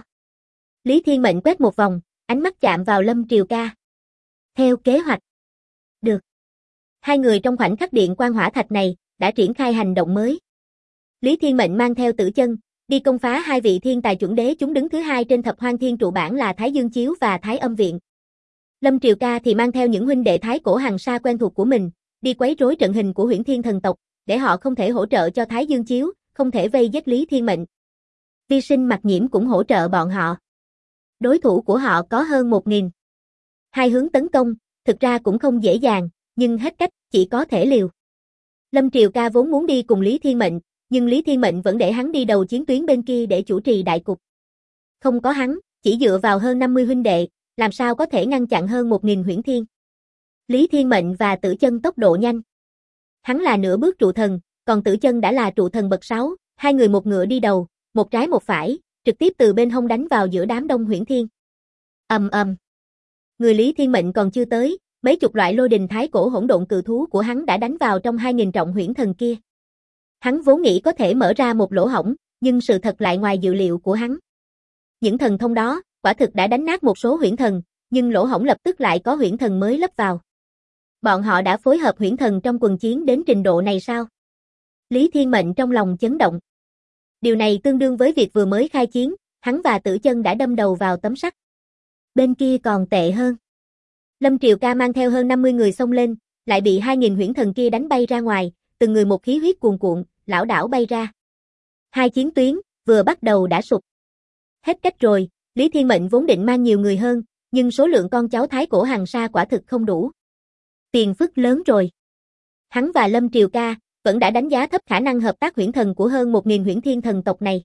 Lý Thiên Mệnh quét một vòng, ánh mắt chạm vào Lâm Triều Ca. Theo kế hoạch. Được. Hai người trong khoảnh khắc điện quang hỏa thạch này, đã triển khai hành động mới. Lý Thiên Mệnh mang theo Tử Chân, đi công phá hai vị thiên tài chuẩn đế chúng đứng thứ hai trên thập hoang thiên trụ bản là Thái Dương Chiếu và Thái Âm Viện. Lâm Triều Ca thì mang theo những huynh đệ thái cổ hàng sa quen thuộc của mình, đi quấy rối trận hình của huyễn thiên thần tộc, để họ không thể hỗ trợ cho Thái Dương Chiếu, không thể vây giết Lý Thiên Mệnh. Vi Sinh Mặc Nhiễm cũng hỗ trợ bọn họ. Đối thủ của họ có hơn 1000. Hai hướng tấn công, thực ra cũng không dễ dàng, nhưng hết cách, chỉ có thể liều. Lâm Triều Ca vốn muốn đi cùng Lý Thiên Mệnh, nhưng Lý Thiên Mệnh vẫn để hắn đi đầu chiến tuyến bên kia để chủ trì đại cục. Không có hắn, chỉ dựa vào hơn 50 huynh đệ, làm sao có thể ngăn chặn hơn 1000 huyễn thiên. Lý Thiên Mệnh và Tử Chân tốc độ nhanh. Hắn là nửa bước trụ thần, còn Tử Chân đã là trụ thần bậc 6, hai người một ngựa đi đầu, một trái một phải, trực tiếp từ bên hông đánh vào giữa đám đông huyễn thiên. Ầm ầm. Người Lý Thiên Mệnh còn chưa tới, mấy chục loại lôi đình thái cổ hỗn độn cự thú của hắn đã đánh vào trong 2000 trọng huyễn thần kia. Hắn vốn nghĩ có thể mở ra một lỗ hổng, nhưng sự thật lại ngoài dự liệu của hắn. Những thần thông đó, quả thực đã đánh nát một số huyễn thần, nhưng lỗ hổng lập tức lại có huyễn thần mới lấp vào. Bọn họ đã phối hợp huyễn thần trong quần chiến đến trình độ này sao? Lý Thiên Mệnh trong lòng chấn động. Điều này tương đương với việc vừa mới khai chiến, hắn và Tử Chân đã đâm đầu vào tấm sắt. Bên kia còn tệ hơn. Lâm Triều Ca mang theo hơn 50 người xông lên, lại bị 2000 huyễn thần kia đánh bay ra ngoài, từng người một khí huyết cuồn cuộn, lảo đảo bay ra. Hai chiến tuyến, vừa bắt đầu đã sụp. Hết cách rồi, Lý Thiên Mệnh vốn định mang nhiều người hơn, nhưng số lượng con cháu thái cổ hàng sa quả thực không đủ. Tiền phức lớn rồi. Hắn và Lâm Triều Ca vẫn đã đánh giá thấp khả năng hợp tác huyễn thần của hơn 1000 huyễn thiên thần tộc này.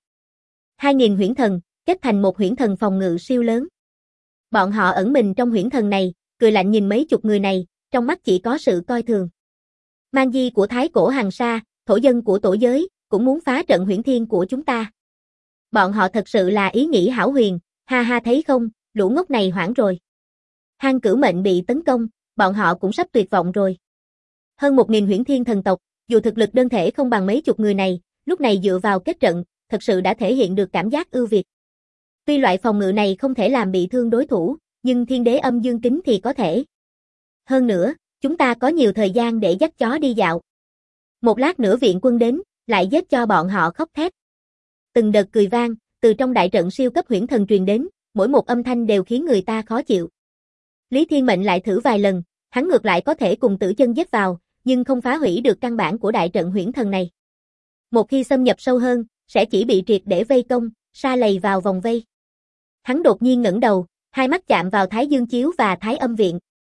2000 huyễn thần, kết thành một huyễn thần phòng ngự siêu lớn. Bọn họ ẩn mình trong huyễn thần này, cười lạnh nhìn mấy chục người này, trong mắt chỉ có sự coi thường. Mang di của thái cổ hàng sa, thổ dân của tổ giới, cũng muốn phá trận huyễn thiên của chúng ta. Bọn họ thật sự là ý nghĩ hão huyền, ha ha thấy không, lũ ngốc này hoảng rồi. Hang Cửu Mệnh bị tấn công, bọn họ cũng sắp tuyệt vọng rồi. Hơn 1000 huyễn thiên thần tộc, dù thực lực đơn thể không bằng mấy chục người này, lúc này dựa vào kết trận, thật sự đã thể hiện được cảm giác ưu việt. Tuy loại phòng ngự này không thể làm bị thương đối thủ, nhưng thiên đế âm dương kính thì có thể. Hơn nữa, chúng ta có nhiều thời gian để dắt chó đi dạo. Một lát nữa viện quân đến, lại giết cho bọn họ khóc thét. Từng đợt cười vang, từ trong đại trận siêu cấp huyễn thần truyền đến, mỗi một âm thanh đều khiến người ta khó chịu. Lý Thiên Mệnh lại thử vài lần, hắn ngược lại có thể cùng Tử Chân giết vào, nhưng không phá hủy được căn bản của đại trận huyễn thần này. Một khi xâm nhập sâu hơn, sẽ chỉ bị triệt để vây công, sa lầy vào vòng vây. Hắn đột nhiên ngẩng đầu, hai mắt chạm vào Thái Dương Chiếu và Thái Âm Viện.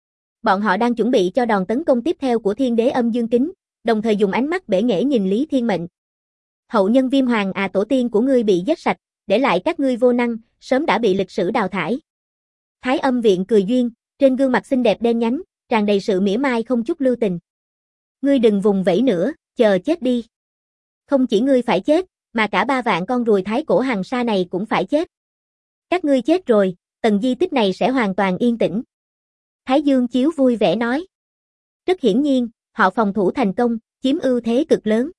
Bọn họ đang chuẩn bị cho đòn tấn công tiếp theo của thiên đế âm dương kính, đồng thời dùng ánh mắt bể nghễ nhìn Lý Thiên Mệnh. Hậu nhân Viêm Hoàng à, tổ tiên của ngươi bị giết sạch, để lại các ngươi vô năng, sớm đã bị lịch sử đào thải. Thái Âm Viện cười duyên, trên gương mặt xinh đẹp đen nhánh, tràn đầy sự mỉa mai không chút lưu tình. Ngươi đừng vùng vẫy nữa, chờ chết đi. Không chỉ ngươi phải chết, mà cả 3 vạn con ruồi thái cổ hàng sa này cũng phải chết. Các ngươi chết rồi, tầng di tích này sẽ hoàn toàn yên tĩnh. Thái Dương Chiếu vui vẻ nói. Rất hiển nhiên, họ phòng thủ thành công, chiếm ưu thế cực lớn.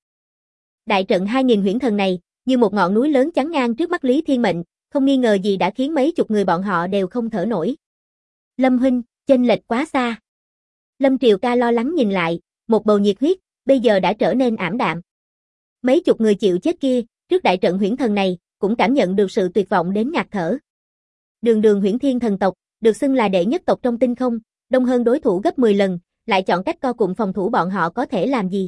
Đại trận 2000 huyễn thần này, như một ngọn núi lớn chắn ngang trước mắt Lý Thiên Mệnh, không nghi ngờ gì đã khiến mấy chục người bọn họ đều không thở nổi. Lâm huynh, chênh lệch quá xa. Lâm Triều Ca lo lắng nhìn lại, một bầu nhiệt huyết, bây giờ đã trở nên ảm đạm. Mấy chục người chịu chết kia, trước đại trận huyễn thần này, cũng cảm nhận được sự tuyệt vọng đến ngạt thở. Đường huyễn thiên thần tộc, được xưng là đệ nhất tộc trong tinh không, đông hơn đối thủ gấp 10 lần, lại chọn cách co cụm phòng thủ bọn họ có thể làm gì?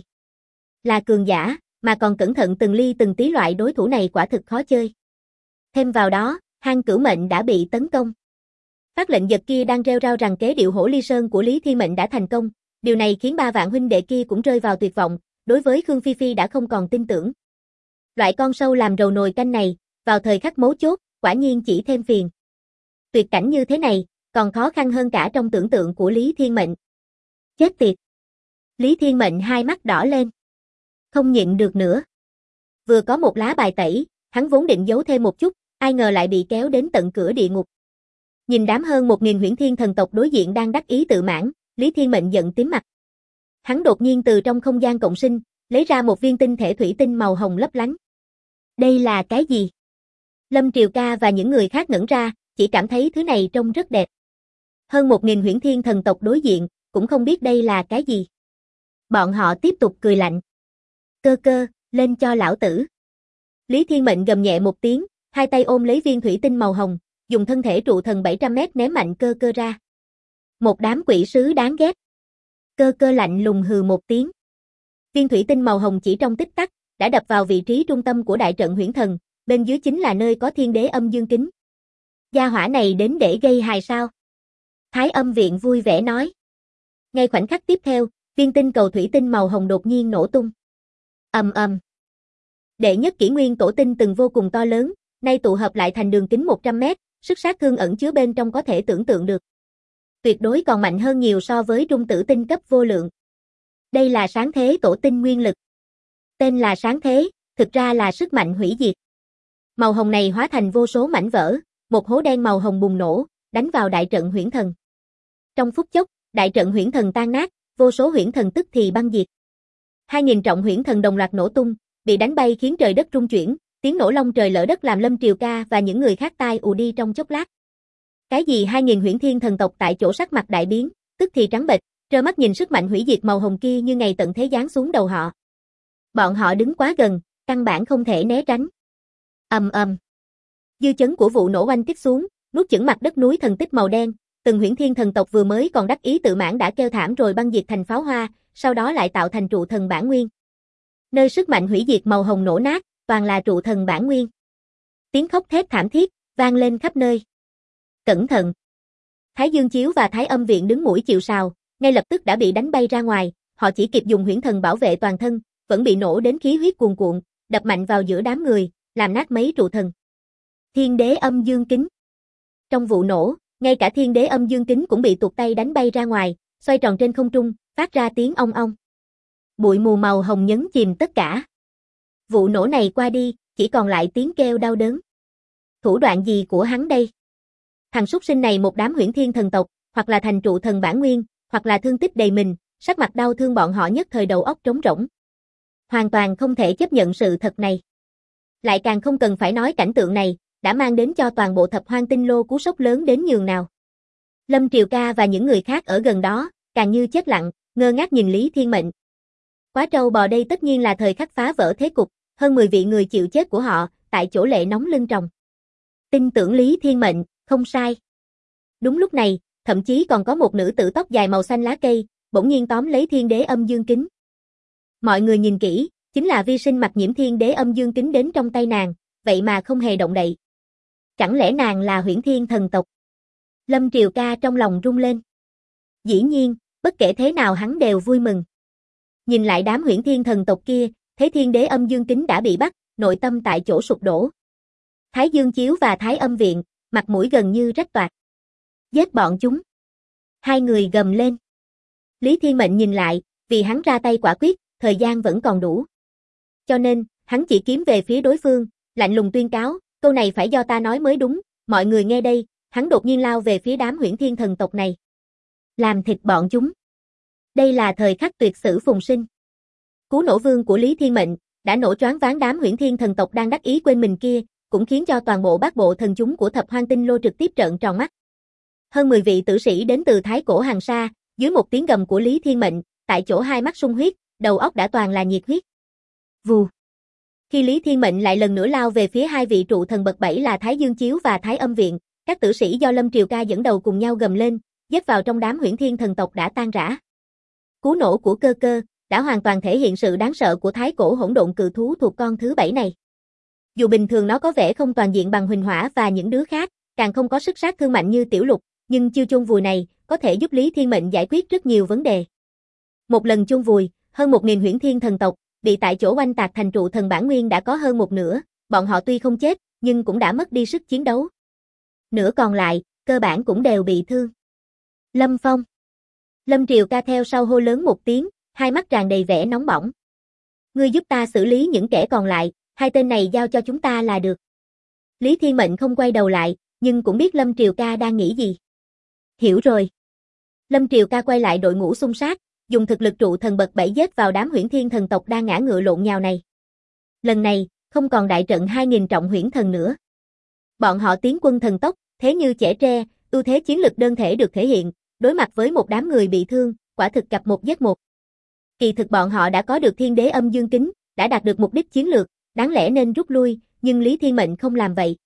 Là cường giả, mà còn cẩn thận từng ly từng tí loại đối thủ này quả thực khó chơi. Thêm vào đó, hang Cửu Mệnh đã bị tấn công. Phát lệnh giật kia đang rêu rao rằng kế điệu Hổ Ly Sơn của Lý Thiên Mệnh đã thành công, điều này khiến 3 vạn huynh đệ kia cũng rơi vào tuyệt vọng, đối với Khương Phi Phi đã không còn tin tưởng. Loại con sâu làm rầu nồi canh này, vào thời khắc mấu chốt, quả nhiên chỉ thêm phiền. Tuyệt cảnh như thế này, còn khó khăn hơn cả trong tưởng tượng của Lý Thiên Mệnh. Chết tiệt! Lý Thiên Mệnh hai mắt đỏ lên. Không nhịn được nữa. Vừa có một lá bài tẩy, hắn vốn định giấu thêm một chút, ai ngờ lại bị kéo đến tận cửa địa ngục. Nhìn đám hơn 1000 huyễn thiên thần tộc đối diện đang đắc ý tự mãn, Lý Thiên Mệnh giận tím mặt. Hắn đột nhiên từ trong không gian cộng sinh, lấy ra một viên tinh thể thủy tinh màu hồng lấp lánh. Đây là cái gì? Lâm Triều Ca và những người khác ngẩn ra, chỉ cảm thấy thứ này trông rất đẹp. Hơn 1000 huyễn thiên thần tộc đối diện, cũng không biết đây là cái gì. Bọn họ tiếp tục cười lạnh. Cơ cơ, lên cho lão tử. Lý Thiên Mệnh gầm nhẹ một tiếng, hai tay ôm lấy viên thủy tinh màu hồng, dùng thân thể trụ thần 700 mét ném mạnh cơ cơ ra. Một đám quỷ sứ đáng ghét. Cơ cơ lạnh lùng hừ một tiếng. Viên thủy tinh màu hồng chỉ trong tích tắc, đã đập vào vị trí trung tâm của đại trận huyễn thần, bên dưới chính là nơi có thiên đế âm dương kính. Gia hỏa này đến để gây hài sao? Thái Âm Viện vui vẻ nói. Ngay khoảnh khắc tiếp theo, viên tinh cầu thủy tinh màu hồng đột nhiên nổ tung. Ầm ầm. Đệ nhất kỷ nguyên tổ tinh từng vô cùng to lớn, nay tụ hợp lại thành đường kính 100 mét, sức sát thương ẩn chứa bên trong có thể tưởng tượng được. Tuyệt đối còn mạnh hơn nhiều so với trung tử tinh cấp vô lượng. Đây là sáng thế tổ tinh nguyên lực. Tên là sáng thế, thực ra là sức mạnh hủy diệt. Màu hồng này hóa thành vô số mảnh vỡ, một hố đen màu hồng bùng nổ, đánh vào đại trận huyễn thần. Trong phút chốc, đại trận huyễn thần tan nát, vô số huyễn thần tức thì băng diệt. 2000 trọng huyễn thần đồng loạt nổ tung, bị đánh bay khiến trời đất rung chuyển, tiếng nổ long trời lở đất làm Lâm Triều Ca và những người khác tai ù đi trong chốc lát. Cái gì 2000 huyễn thiên thần tộc tại chỗ sắc mặt đại biến, tức thì trắng bệch, trơ mắt nhìn sức mạnh hủy diệt màu hồng kia như ngày tận thế giáng xuống đầu họ. Bọn họ đứng quá gần, căn bản không thể né tránh. Ầm ầm. Dư chấn của vụ nổ oanh kích xuống, nuốt chửng mặt đất núi thần tích màu đen, từng huyễn thiên thần tộc vừa mới còn đắc ý tự mãn đã kêu thảm rồi băng diệt thành pháo hoa, sau đó lại tạo thành trụ thần bản nguyên. Nơi sức mạnh hủy diệt màu hồng nổ nát, toàn là trụ thần bản nguyên. Tiếng khóc thét thảm thiết vang lên khắp nơi. Cẩn thận! Thái Dương Chiếu và Thái Âm Viện đứng mũi chịu sào, ngay lập tức đã bị đánh bay ra ngoài, họ chỉ kịp dùng huyễn thần bảo vệ toàn thân, vẫn bị nổ đến khí huyết cuồn cuộn, đập mạnh vào giữa đám người, làm nát mấy trụ thần. Thiên đế âm dương kính. Trong vụ nổ, ngay cả thiên đế âm dương kính cũng bị tuột tay đánh bay ra ngoài, xoay tròn trên không trung, phát ra tiếng ong ong. Bụi mù màu hồng nhấn chìm tất cả. Vụ nổ này qua đi, chỉ còn lại tiếng kêu đau đớn. Thủ đoạn gì của hắn đây? Thằng súc sinh này một đám huyễn thiên thần tộc, hoặc là thành trụ thần bản nguyên, hoặc là thương tích đầy mình, sắc mặt đau thương bọn họ nhất thời đầu óc trống rỗng. Hoàn toàn không thể chấp nhận sự thật này. Lại càng không cần phải nói cảnh tượng này, đã mang đến cho toàn bộ Thập Hoang Tinh Lô cú sốc lớn đến nhường nào. Lâm Triều Ca và những người khác ở gần đó, càng như chết lặng, ngơ ngác nhìn Lý Thiên Mệnh. Quá trâu bò đây tất nhiên là thời khắc phá vỡ thế cục, hơn 10 vị người chịu chết của họ, tại chỗ lệ nóng lưng tròng. Tin tưởng Lý Thiên Mệnh, không sai. Đúng lúc này, thậm chí còn có một nữ tử tóc dài màu xanh lá cây, bỗng nhiên tóm lấy thiên đế âm dương kính. Mọi người nhìn kỹ, chính là vi sinh mặc nhiễm thiên đế âm dương kính đến trong tay nàng, vậy mà không hề động đậy. Chẳng lẽ nàng là huyễn thiên thần tộc? Lâm Triều Ca trong lòng rung lên. Dĩ nhiên, bất kể thế nào hắn đều vui mừng. Nhìn lại đám huyễn thiên thần tộc kia, thấy thiên đế âm dương kính đã bị bắt, nội tâm tại chỗ sụp đổ. Thái Dương Chiếu và Thái Âm Viện, mặt mũi gần như rách toạc. Giết bọn chúng. Hai người gầm lên. Lý Thiên Mệnh nhìn lại, vì hắn ra tay quả quyết, thời gian vẫn còn đủ. Cho nên, hắn chỉ kiếm về phía đối phương, lạnh lùng tuyên cáo, câu này phải do ta nói mới đúng, mọi người nghe đây, hắn đột nhiên lao về phía đám huyễn thiên thần tộc này. Làm thịt bọn chúng. Đây là thời khắc tuyệt sử phùng sinh. Cú nổ vương của Lý Thiên Mệnh, đã nổ choáng váng đám huyễn thiên thần tộc đang đắc ý quên mình kia, cũng khiến cho toàn bộ bát bộ thần chúng của Thập Hoang Tinh Lô trực tiếp trợn tròn mắt. Hơn 10 vị tử sĩ đến từ Thái Cổ Hàng Sa, dưới một tiếng gầm của Lý Thiên Mệnh, tại chỗ hai mắt sung huyết, đầu óc đã toàn là nhiệt huyết. Vù. Khi Lý Thiên Mệnh lại lần nữa lao về phía hai vị trụ thần bậc 7 là Thái Dương Chiếu và Thái Âm Viện, các tử sĩ do Lâm Triều Ca dẫn đầu cùng nhau gầm lên, giết vào trong đám huyễn thiên thần tộc đã tan rã. Cú nổ của cơ cơ đã hoàn toàn thể hiện sự đáng sợ của Thái Cổ hỗn độn cự thú thuộc con thứ 7 này. Dù bình thường nó có vẻ không toàn diện bằng Huỳnh Hỏa và những đứa khác, càng không có sức sát thương mạnh như Tiểu Lục, nhưng chiêu chôn vùi này có thể giúp Lý Thiên Mệnh giải quyết rất nhiều vấn đề. Một lần chôn vùi, hơn 1000 huyễn thiên thần tộc, bị tại chỗ oanh tạc thành trụ thần bản nguyên đã có hơn một nửa, bọn họ tuy không chết, nhưng cũng đã mất đi sức chiến đấu. Nửa còn lại, cơ bản cũng đều bị thương. Lâm Phong. Lâm Triều Ca theo sau hô lớn một tiếng, hai mắt tràn đầy vẻ nóng bỏng. Ngươi giúp ta xử lý những kẻ còn lại, hai tên này giao cho chúng ta là được. Lý Thiên Mệnh không quay đầu lại, nhưng cũng biết Lâm Triều Ca đang nghĩ gì. Hiểu rồi. Lâm Triều Ca quay lại đội ngũ xung sát, dùng thực lực trụ thần bậc 7 giết vào đám huyễn thiên thần tộc đang ngã ngựa lộn nhào này. Lần này, không còn đại trận 2000 trọng huyễn thần nữa. Bọn họ tiến quân thần tốc, thế như chẻ tre, ưu thế chiến lực đơn thể được thể hiện, đối mặt với một đám người bị thương, quả thực cặp một giết một. Kỳ thực bọn họ đã có được thiên đế âm dương kính, đã đạt được mục đích chiến lược, đáng lẽ nên rút lui, nhưng Lý Thiên Mệnh không làm vậy.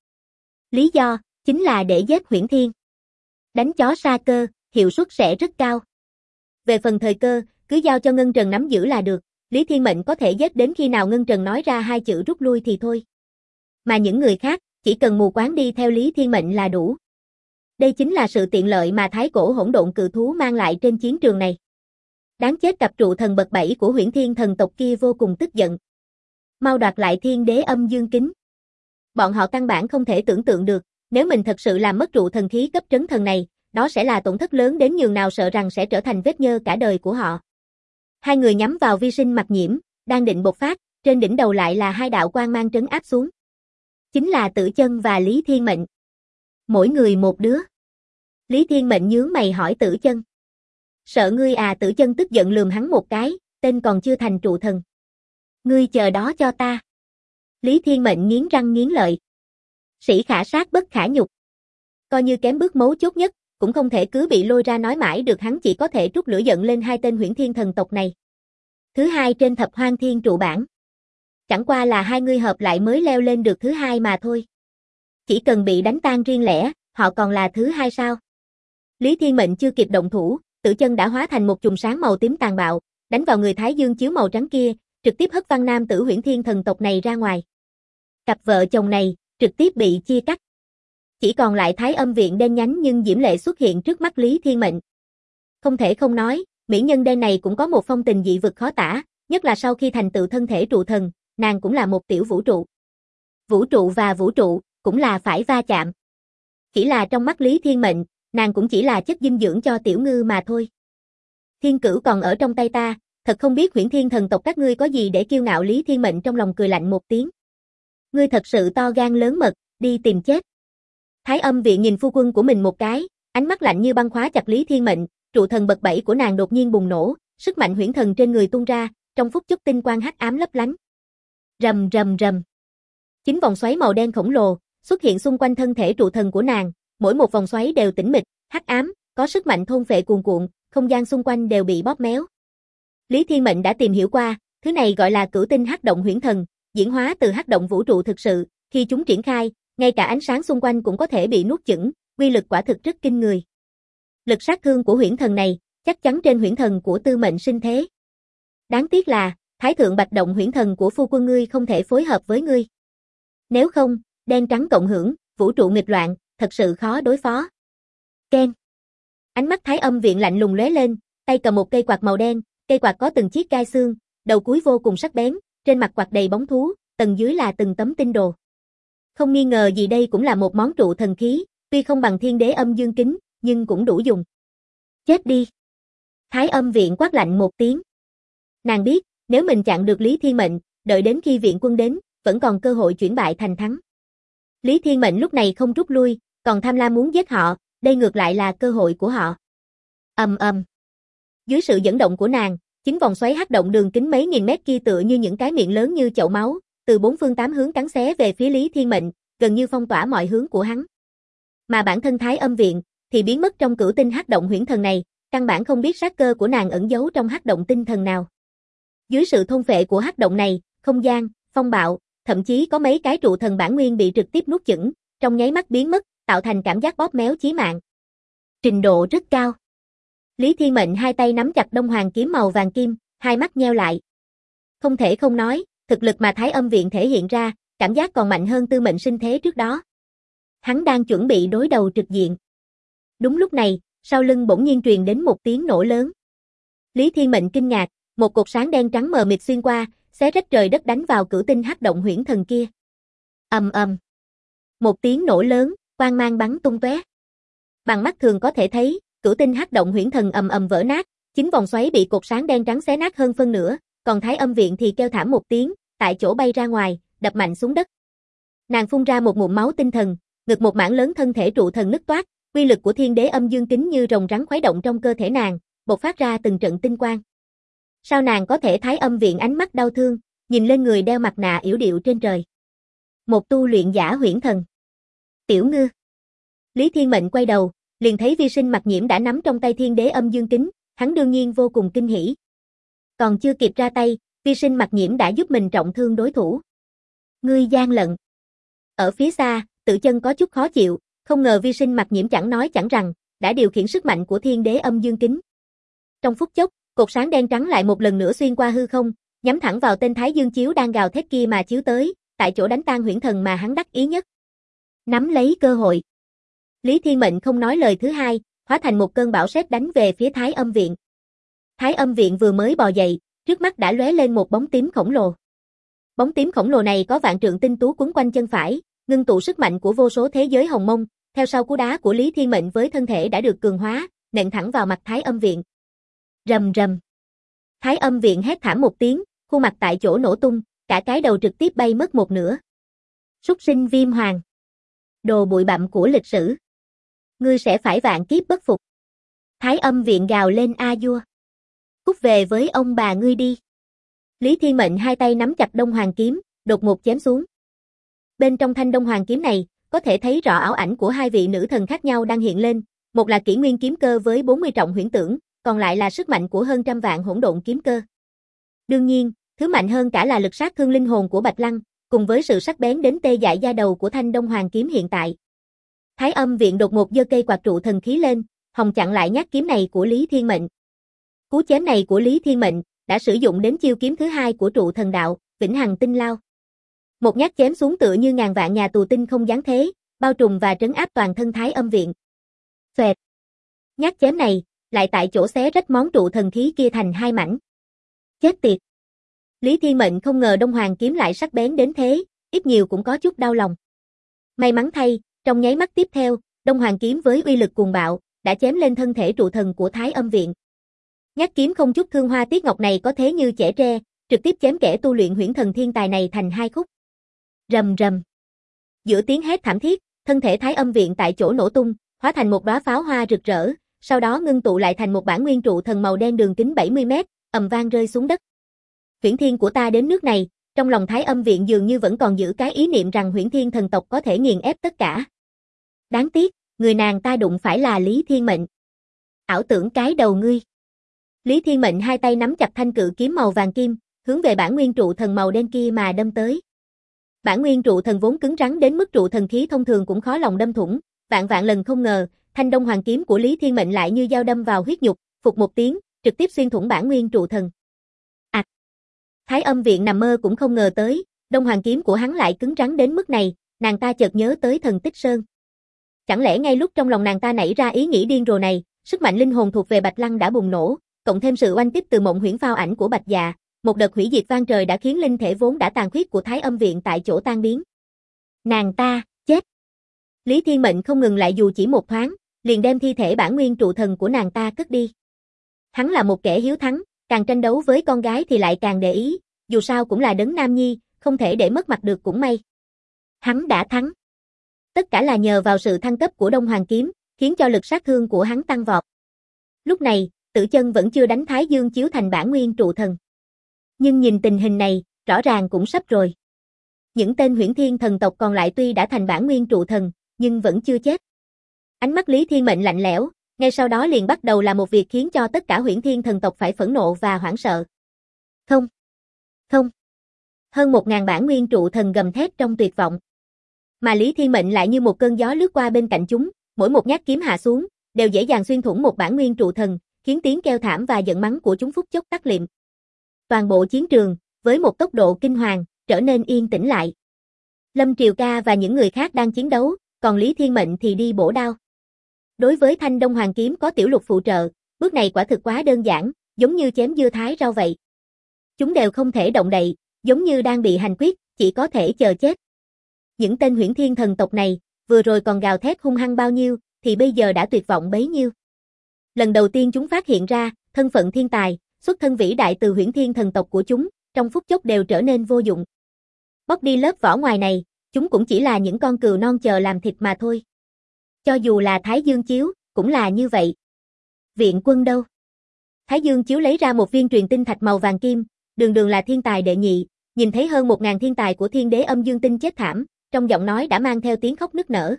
Lý do, chính là để giết huyễn thiên. Đánh chó sa cơ, hiệu suất sẽ rất cao. Về phần thời cơ, cứ giao cho Ngân Trần nắm giữ là được, Lý Thiên Mệnh có thể giết đến khi nào Ngân Trần nói ra hai chữ rút lui thì thôi. Mà những người khác, chỉ cần mù quáng đi theo Lý Thiên Mệnh là đủ. Đây chính là sự tiện lợi mà thái cổ hỗn độn cự thú mang lại trên chiến trường này. Đáng chết, cặp trụ thần bậc 7 của huyễn thiên thần tộc kia vô cùng tức giận. Mau đoạt lại thiên đế âm dương kính. Bọn họ căn bản không thể tưởng tượng được, nếu mình thật sự làm mất trụ thần khí cấp trấn thần này, đó sẽ là tổn thất lớn đến nhường nào, sợ rằng sẽ trở thành vết nhơ cả đời của họ. Hai người nhắm vào vi sinh mặc nhiễm, đang định bộc phát, trên đỉnh đầu lại là hai đạo quang mang trấn áp xuống. Chính là Tử Chân và Lý Thiên Mệnh. Mỗi người một đứa. Lý Thiên Mệnh nhướng mày hỏi Tử Chân. Sợ ngươi à? Tử Chân tức giận lườm hắn một cái, tên còn chưa thành trụ thần. Ngươi chờ đó cho ta. Lý Thiên Mệnh nghiến răng nghiến lợi. Sĩ khả sát bất khả nhục. Coi như kém bước mấu chốt nhất, cũng không thể cứ bị lôi ra nói mãi được, hắn chỉ có thể trút lửa giận lên hai tên huyễn thiên thần tộc này. Thứ hai trên thập hoang thiên trụ bảng. Chẳng qua là hai người hợp lại mới leo lên được thứ hai mà thôi. Chỉ cần bị đánh tan riêng lẻ, họ còn là thứ hai sao? Lý Thiên Mệnh chưa kịp động thủ, Tử Chân đã hóa thành một chùm sáng màu tím tàn bạo, đánh vào người Thái Dương chiếu màu trắng kia, trực tiếp hất văng nam tử huyễn thiên thần tộc này ra ngoài. Cặp vợ chồng này, trực tiếp bị chia cắt. Chỉ còn lại Thái Âm viện đen nhánh nhưng diễm lệ xuất hiện trước mắt Lý Thiên Mệnh. Không thể không nói, mỹ nhân đen này cũng có một phong tình dị vực khó tả, nhất là sau khi thành tựu thân thể trụ thần, nàng cũng là một tiểu vũ trụ. Vũ trụ và vũ trụ, cũng là phải va chạm. Chỉ là trong mắt Lý Thiên Mệnh, nàng cũng chỉ là chất dinh dưỡng cho tiểu ngư mà thôi. Thiên cửu còn ở trong tay ta, thật không biết huyễn thiên thần tộc các ngươi có gì để kiêu ngạo. Lý Thiên Mệnh trong lòng cười lạnh một tiếng. Ngươi thật sự to gan lớn mật, đi tìm chết. Thái Âm viện nhìn phu quân của mình một cái, ánh mắt lạnh như băng khóa chặt Lý Thiên Mệnh, trụ thần bậc 7 của nàng đột nhiên bùng nổ, sức mạnh huyễn thần trên người tung ra, trong phút chốc tinh quang hắc ám lấp lánh. Rầm rầm rầm. 9 vòng xoáy màu đen khổng lồ xuất hiện xung quanh thân thể trụ thần của nàng, mỗi một vòng xoáy đều tĩnh mịch, hắc ám, có sức mạnh thôn phệ cuồn cuộn, không gian xung quanh đều bị bóp méo. Lý Thiên Mệnh đã tìm hiểu qua, thứ này gọi là cửu tinh hắc động huyễn thần, diễn hóa từ hắc động vũ trụ thực sự, khi chúng triển khai, ngay cả ánh sáng xung quanh cũng có thể bị nuốt chửng, uy lực quả thực rất kinh người. Lực sát thương của huyễn thần này, chắc chắn trên huyễn thần của Tư Mệnh Sinh thế. Đáng tiếc là, Thái thượng bạch động huyễn thần của phu quân ngươi không thể phối hợp với ngươi. Nếu không, đen trắng cộng hưởng, vũ trụ nghịch loạn, thật sự khó đối phó. Ken. Ánh mắt Thái Âm viện lạnh lùng lóe lên, tay cầm một cây quạt màu đen, cây quạt có từng chiếc gai xương, đầu cuối vô cùng sắc bén, trên mặt quạt đầy bóng thú, tầng dưới là từng tấm tinh đồ. Không nghi ngờ gì đây cũng là một món trụ thần khí, tuy không bằng thiên đế âm dương kính, nhưng cũng đủ dùng. Chết đi. Thái Âm viện quát lạnh một tiếng. Nàng biết, nếu mình chặn được Lý Thiên Mệnh, đợi đến khi viện quân đến, vẫn còn cơ hội chuyển bại thành thắng. Lý Thiên Mệnh lúc này không rút lui, còn tham lam muốn giết họ, đây ngược lại là cơ hội của họ. Ầm ầm. Dưới sự dẫn động của nàng, 9 vòng xoáy hắc động đường kính mấy nghìn mét kia tựa như những cái miệng lớn như chậu máu, từ 4 phương 8 hướng cắn xé về phía Lý Thiên Mệnh, gần như phong tỏa mọi hướng của hắn. Mà bản thân Thái Âm viện thì biến mất trong cửu tinh hắc động huyễn thần này, căn bản không biết sát cơ của nàng ẩn giấu trong hắc động tinh thần nào. Dưới sự thôn phệ của hắc động này, không gian, phong bạo, thậm chí có mấy cái trụ thần bản nguyên bị trực tiếp nuốt chửng, trong nháy mắt biến mất, tạo thành cảm giác bóp méo chí mạng. Trình độ rất cao. Lý Thiên Mệnh hai tay nắm chặt Đông Hoàng kiếm màu vàng kim, hai mắt nheo lại. Không thể không nói, thực lực mà Thái Âm viện thể hiện ra, cảm giác còn mạnh hơn Tư Mệnh Sinh thế trước đó. Hắn đang chuẩn bị đối đầu trực diện. Đúng lúc này, sau lưng bỗng nhiên truyền đến một tiếng nổ lớn. Lý Thiên Mệnh kinh ngạc, một cột sáng đen trắng mờ mịt xuyên qua, xé rách trời đất đánh vào cửu tinh hắc động huyễn thần kia. Ầm ầm. Một tiếng nổ lớn, quang mang bắn tung tóe. Bằng mắt thường có thể thấy, cửu tinh hắc động huyễn thần ầm ầm vỡ nát, chính vòng xoáy bị cột sáng đen trắng xé nát hơn phân nửa, còn Thái Âm Viện thì kêu thảm một tiếng, tại chỗ bay ra ngoài, đập mạnh xuống đất. Nàng phun ra một ngụm máu tinh thần, ngực một mảng lớn thân thể trụ thần nứt toác, uy lực của Thiên Đế Âm Dương Kính như rồng rắn khuấy động trong cơ thể nàng, bộc phát ra từng trận tinh quang. Sao nàng có thể? Thái Âm Viện ánh mắt đau thương, nhìn lên người đeo mặt nạ yểu điệu trên trời. Một tu luyện giả huyễn thần. Tiểu Ngư. Lý Thiên Mệnh quay đầu, liền thấy Vi Sinh Mặc Nhiễm đã nắm trong tay Thiên Đế Âm Dương Kính, hắn đương nhiên vô cùng kinh hỉ. Còn chưa kịp ra tay, Vi Sinh Mặc Nhiễm đã giúp mình trọng thương đối thủ. Ngươi gian lận. Ở phía xa, Tự Chân có chút khó chịu, không ngờ Vi Sinh Mặc Nhiễm chẳng nói chẳng rằng, đã điều khiển sức mạnh của Thiên Đế Âm Dương Kính. Trong phút chốc, cột sáng đen trắng lại một lần nữa xuyên qua hư không, nhắm thẳng vào tên Thái Dương Chiếu đang gào thét kia mà chiếu tới, tại chỗ đánh tan huyễn thần mà hắn đắc ý nhất. Nắm lấy cơ hội. Lý Thiên Mệnh không nói lời thứ hai, hóa thành một cơn bão sét đánh về phía Thái Âm Viện. Thái Âm Viện vừa mới bò dậy, trước mắt đã lóe lên một bóng tím khổng lồ. Bóng tím khổng lồ này có vạn trượng tinh tú quấn quanh chân phải, ngưng tụ sức mạnh của vô số thế giới hồng mông, theo sau cú đá của Lý Thiên Mệnh với thân thể đã được cường hóa, nện thẳng vào mặt Thái Âm Viện. Rầm rầm. Thái Âm Viện hét thảm một tiếng, khuôn mặt tại chỗ nổ tung, cả cái đầu trực tiếp bay mất một nửa. Súc sinh Viêm Hoàng. Đồ bụi bặm của lịch sử. Ngươi sẽ phải vạn kiếp bất phục. Thái Âm Viện gào lên a vua. Cút về với ông bà ngươi đi. Lý Thiên Mệnh hai tay nắm chặt Đông Hoàng kiếm, đột ngột chém xuống. Bên trong thanh Đông Hoàng kiếm này, có thể thấy rõ ảo ảnh của hai vị nữ thần khác nhau đang hiện lên, một là Kỷ Nguyên kiếm cơ với 40 trọng huyễn tưởng, còn lại là sức mạnh của hơn trăm vạn hỗn độn kiếm cơ. Đương nhiên, thứ mạnh hơn cả là lực sát thương linh hồn của Bạch Lăng, cùng với sự sắc bén đến tê dại da đầu của thanh Đông Hoàng kiếm hiện tại. Thái Âm Viện đột ngột giơ cây quạt trụ thần khí lên, hòng chặn lại nhát kiếm này của Lý Thiên Mệnh. Cú chém này của Lý Thiên Mệnh đã sử dụng đến chiêu kiếm thứ hai của trụ thần đạo, Vĩnh Hằng Tinh Lao. Một nhát chém xuống tựa như ngàn vạn nhà tù tinh không giáng thế, bao trùm và trấn áp toàn thân Thái Âm Viện. Xoẹt. Nhát chém này lại tại chỗ xé rách món trụ thần khí kia thành hai mảnh. Chết tiệt. Lý Thiên Mệnh không ngờ Đông Hoàng kiếm lại sắc bén đến thế, ít nhiều cũng có chút đau lòng. May mắn thay, trong nháy mắt tiếp theo, Đông Hoàng kiếm với uy lực cuồng bạo đã chém lên thân thể trụ thần của Thái Âm Viện. Nhát kiếm không chút thương hoa tiết ngọc này có thế như chẻ tre, trực tiếp chém kẻ tu luyện huyễn thần thiên tài này thành hai khúc. Rầm rầm. Giữa tiếng hét thảm thiết, thân thể Thái Âm Viện tại chỗ nổ tung, hóa thành một đóa pháo hoa rực rỡ, sau đó ngưng tụ lại thành một bản nguyên trụ thần màu đen đường kính 70 mét, ầm vang rơi xuống đất. Huyễn thiên của ta đến nước này, trong lòng Thái Âm Viện dường như vẫn còn giữ cái ý niệm rằng huyễn thiên thần tộc có thể nghiền ép tất cả. Đáng tiếc, người nàng ta đụng phải là Lý Thiên Mệnh. Ảo tưởng cái đầu ngươi. Lý Thiên Mệnh hai tay nắm chặt thanh cự kiếm màu vàng kim, hướng về bản nguyên trụ thần màu đen kia mà đâm tới. Bản nguyên trụ thần vốn cứng rắn đến mức trụ thần khí thông thường cũng khó lòng đâm thủng, vạn vạn lần không ngờ, thanh Đông Hoàng kiếm của Lý Thiên Mệnh lại như dao đâm vào huyết nhục, phụt một tiếng, trực tiếp xuyên thủng bản nguyên trụ thần. Thái Âm Viện nằm mơ cũng không ngờ tới, Đông Hoàng kiếm của hắn lại cứng rắn đến mức này, nàng ta chợt nhớ tới Thần Tích Sơn. Chẳng lẽ ngay lúc trong lòng nàng ta nảy ra ý nghĩ điên rồ này, sức mạnh linh hồn thuộc về Bạch Lăng đã bùng nổ, cộng thêm sự oanh kích từ mộng huyễn phao ảnh của Bạch Dạ, một đợt hủy diệt vang trời đã khiến linh thể vốn đã tàn khuyết của Thái Âm Viện tại chỗ tan biến. Nàng ta, chết. Lý Thiên Mệnh không ngừng lại dù chỉ một thoáng, liền đem thi thể bản nguyên trụ thần của nàng ta cất đi. Hắn là một kẻ hiếu thắng, càng tranh đấu với con gái thì lại càng để ý, dù sao cũng là đấng nam nhi, không thể để mất mặt được cũng may. Hắn đã thắng. Tất cả là nhờ vào sự thăng cấp của Đông Hoàng kiếm, khiến cho lực sát thương của hắn tăng vọt. Lúc này, Tử Chân vẫn chưa đánh Thái Dương chiếu thành bản nguyên trụ thần. Nhưng nhìn tình hình này, rõ ràng cũng sắp rồi. Những tên huyễn thiên thần tộc còn lại tuy đã thành bản nguyên trụ thần, nhưng vẫn chưa chết. Ánh mắt Lý Thiên Mệnh lạnh lẽo, ngay sau đó liền bắt đầu là một việc khiến cho tất cả huyễn thiên thần tộc phải phẫn nộ và hoảng sợ. Không. Không. Hơn 1000 bản nguyên trụ thần gầm thét trong tuyệt vọng. Mà Lý Thiên Mệnh lại như một cơn gió lướt qua bên cạnh chúng, mỗi một nhát kiếm hạ xuống, đều dễ dàng xuyên thủng một bản nguyên trụ thần, khiến tiếng kêu thảm và giận mắng của chúng phút chốc tắt liệm. Toàn bộ chiến trường, với một tốc độ kinh hoàng, trở nên yên tĩnh lại. Lâm Triều Ca và những người khác đang chiến đấu, còn Lý Thiên Mệnh thì đi bổ đao. Đối với thanh Đông Hoàng kiếm có tiểu lục phụ trợ, bước này quả thực quá đơn giản, giống như chém dưa thái rau vậy. Chúng đều không thể động đậy, giống như đang bị hành quyết, chỉ có thể chờ chết. Những tên huyễn thiên thần tộc này, vừa rồi còn gào thét hung hăng bao nhiêu, thì bây giờ đã tuyệt vọng bấy nhiêu. Lần đầu tiên chúng phát hiện ra, thân phận thiên tài, xuất thân vĩ đại từ huyễn thiên thần tộc của chúng, trong phút chốc đều trở nên vô dụng. Bóc đi lớp vỏ ngoài này, chúng cũng chỉ là những con cừu non chờ làm thịt mà thôi. Cho dù là Thái Dương Chiếu, cũng là như vậy. Viện quân đâu? Thái Dương Chiếu lấy ra một viên truyền tinh thạch màu vàng kim, đường đường là thiên tài đệ nhị, nhìn thấy hơn 1000 thiên tài của Thiên Đế Âm Dương Tinh chết thảm, trong giọng nói đã mang theo tiếng khóc nức nở.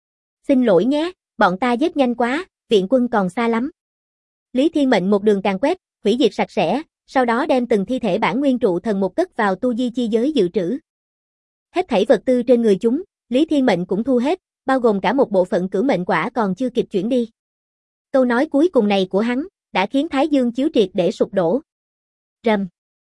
Xin lỗi nhé, bọn ta giết nhanh quá, viện quân còn xa lắm. Lý Thiên Mệnh một đường càn quét, hủy diệt sạch sẽ, sau đó đem từng thi thể bản nguyên trụ thần một cất vào tu di chi giới dự trữ. Hết thảy vật tư trên người chúng, Lý Thiên Mệnh cũng thu hết, bao gồm cả một bộ phận cửu mệnh quả còn chưa kịp chuyển đi. Câu nói cuối cùng này của hắn, đã khiến Thái Dương Chiếu triệt để sụp đổ. Rầm.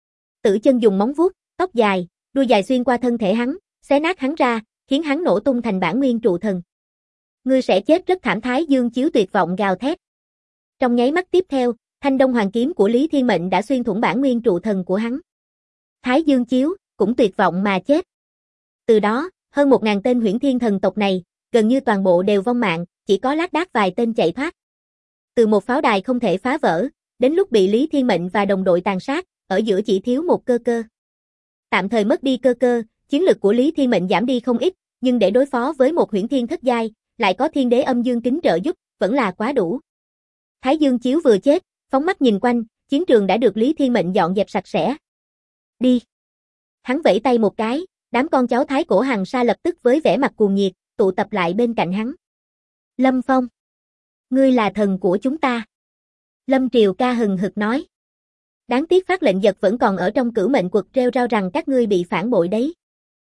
Tử Chân dùng móng vuốt, tóc dài, đuôi dài xuyên qua thân thể hắn, xé nát hắn ra, khiến hắn nổ tung thành bản nguyên trụ thần. Ngươi sẽ chết rất thảm. Thái Dương Chiếu tuyệt vọng gào thét. Trong nháy mắt tiếp theo, thanh đông hoàng kiếm của Lý Thiên Mệnh đã xuyên thủng bản nguyên trụ thần của hắn. Thái Dương Chiếu cũng tuyệt vọng mà chết. Từ đó, hơn 1000 tên huyễn thiên thần tộc này, gần như toàn bộ đều vong mạng, chỉ có lác đác vài tên chạy thoát. Từ một pháo đài không thể phá vỡ, đến lúc bị Lý Thiên Mệnh và đồng đội tàn sát, ở giữa chỉ thiếu một cơ cơ. Tạm thời mất đi cơ cơ, chiến lực của Lý Thiên Mệnh giảm đi không ít, nhưng để đối phó với một huyễn thiên thất giai, lại có Thiên Đế Âm Dương Kính trợ giúp, vẫn là quá đủ. Thái Dương Chiếu vừa chết, phóng mắt nhìn quanh, chiến trường đã được Lý Thiên Mệnh dọn dẹp sạch sẽ. Đi. Hắn vẫy tay một cái, đám con cháu Thái Cổ Hằng Sa lập tức với vẻ mặt cuồng nhiệt, tụ tập lại bên cạnh hắn. Lâm Phong. Ngươi là thần của chúng ta. Lâm Triều Ca hừng hực nói. Đáng tiếc phát lệnh giật vẫn còn ở trong cửu mệnh quật rêu rao rằng các ngươi bị phản bội đấy.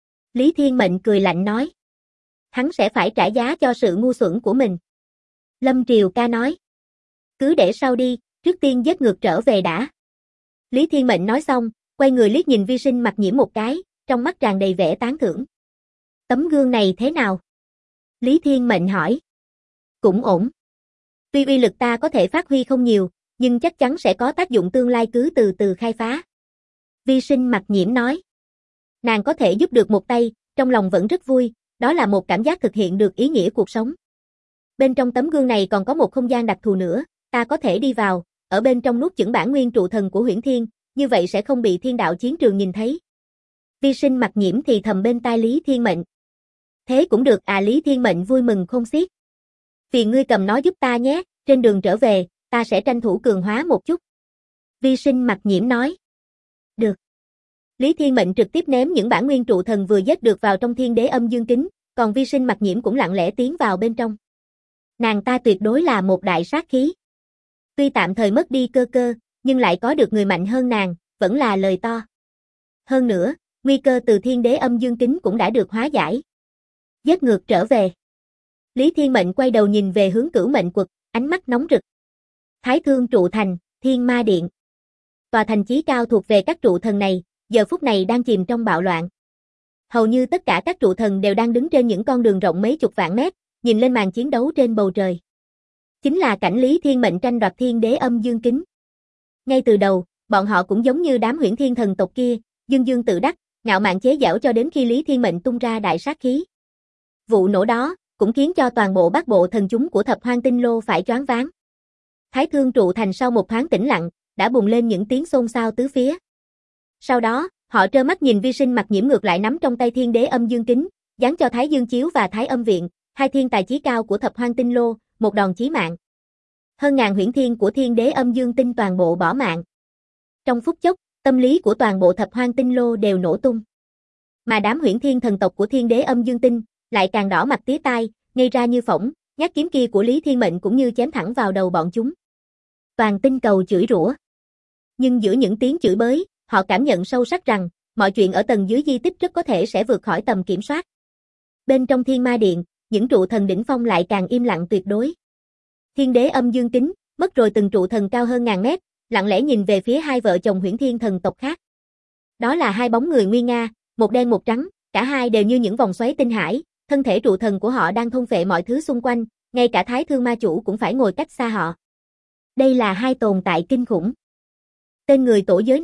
Lý Thiên Mệnh cười lạnh nói. Hắn sẽ phải trả giá cho sự ngu xuẩn của mình. Lâm Triều Ca nói. Cứ để sau đi, trước tiên giết ngược trở về đã. Lý Thiên Mệnh nói xong, quay người liếc nhìn Vi Sinh Mặc Nhiễm một cái, trong mắt tràn đầy vẻ tán thưởng. Tấm gương này thế nào? Lý Thiên Mệnh hỏi. Cũng ổn. Tuy uy lực ta có thể phát huy không nhiều, nhưng chắc chắn sẽ có tác dụng tương lai, cứ từ từ khai phá. Vi Sinh Mặc Nhiễm nói. Nàng có thể giúp được một tay, trong lòng vẫn rất vui, đó là một cảm giác thực hiện được ý nghĩa cuộc sống. Bên trong tấm gương này còn có một không gian đặc thù nữa, ta có thể đi vào, ở bên trong nuốt chửng bản nguyên trụ thần của Huyễn Thiên, như vậy sẽ không bị thiên đạo chiến trường nhìn thấy. Vi Sinh Mặc Nhiễm thì thầm bên tai Lý Thiên Mệnh. Thế cũng được à. Lý Thiên Mệnh vui mừng khôn xiết. Phiền ngươi cầm nó giúp ta nhé, trên đường trở về, ta sẽ tranh thủ cường hóa một chút. Vi Sinh Mặc Nhiễm nói. Được. Lý Thiên Mệnh trực tiếp ném những bản nguyên trụ thần vừa giết được vào trong Thiên Đế Âm Dương Kính, còn Vi Sinh Mặc Nhiễm cũng lặng lẽ tiến vào bên trong. Nàng ta tuyệt đối là một đại sát khí. Tuy tạm thời mất đi cơ cơ, nhưng lại có được người mạnh hơn nàng, vẫn là lời to. Hơn nữa, nguy cơ từ Thiên Đế Âm Dương Kính cũng đã được hóa giải. Giết ngược trở về. Lý Thiên Mệnh quay đầu nhìn về hướng cửu mệnh quật, ánh mắt nóng rực. Thái Thương trụ thành, Thiên Ma Điện. Tòa thành chí cao thuộc về các trụ thần này, giờ phút này đang chìm trong bạo loạn. Hầu như tất cả các trụ thần đều đang đứng trên những con đường rộng mấy chục vạn mét, nhìn lên màn chiến đấu trên bầu trời. Chính là cảnh Lý Thiên Mệnh tranh đoạt Thiên Đế Âm Dương Kính. Ngay từ đầu, bọn họ cũng giống như đám huyễn thiên thần tộc kia, dương dương tự đắc, ngạo mạn chế giễu cho đến khi Lý Thiên Mệnh tung ra đại sát khí. Vụ nổ đó cũng khiến cho toàn bộ bát bộ thần chúng của Thập Hoang Tinh Lô phải choáng váng. Thái Thương trụ thành sau một thoáng tĩnh lặng, đã bùng lên những tiếng xôn xao tứ phía. Sau đó, họ trơ mắt nhìn Vi Sinh Mặc Nhiễm ngược lại nắm trong tay Thiên Đế Âm Dương Kính, giáng cho Thái Dương Chiếu và Thái Âm Viện, hai thiên tài chí cao của Thập Hoang Tinh Lô, một đòn chí mạng. Hơn ngàn huyễn thiên của Thiên Đế Âm Dương Tinh toàn bộ bỏ mạng. Trong phút chốc, tâm lý của toàn bộ Thập Hoang Tinh Lô đều nổ tung. Mà đám huyễn thiên thần tộc của Thiên Đế Âm Dương Tinh lại càng đỏ mặt tía tai, ngây ra như phỗng, nhát kiếm kia của Lý Thiên Mệnh cũng như chém thẳng vào đầu bọn chúng. Toàn tinh cầu chửi rủa. Nhưng giữa những tiếng chửi bới, họ cảm nhận sâu sắc rằng, mọi chuyện ở tầng dưới di tích rất có thể sẽ vượt khỏi tầm kiểm soát. Bên trong Thiên Ma Điện, những trụ thần đỉnh phong lại càng im lặng tuyệt đối. Thiên Đế Âm Dương Kính, mất rồi từng trụ thần cao hơn ngàn mét, lặng lẽ nhìn về phía hai vợ chồng huyễn thiên thần tộc khác. Đó là hai bóng người nguy nga, một đen một trắng, cả hai đều như những vòng xoáy tinh hải, thân thể trụ thần của họ đang thôn phệ mọi thứ xung quanh, ngay cả Thái Thương Ma Chủ cũng phải ngồi cách xa họ. Đây là hai tồn tại kinh khủng. Tên người tổ giới này,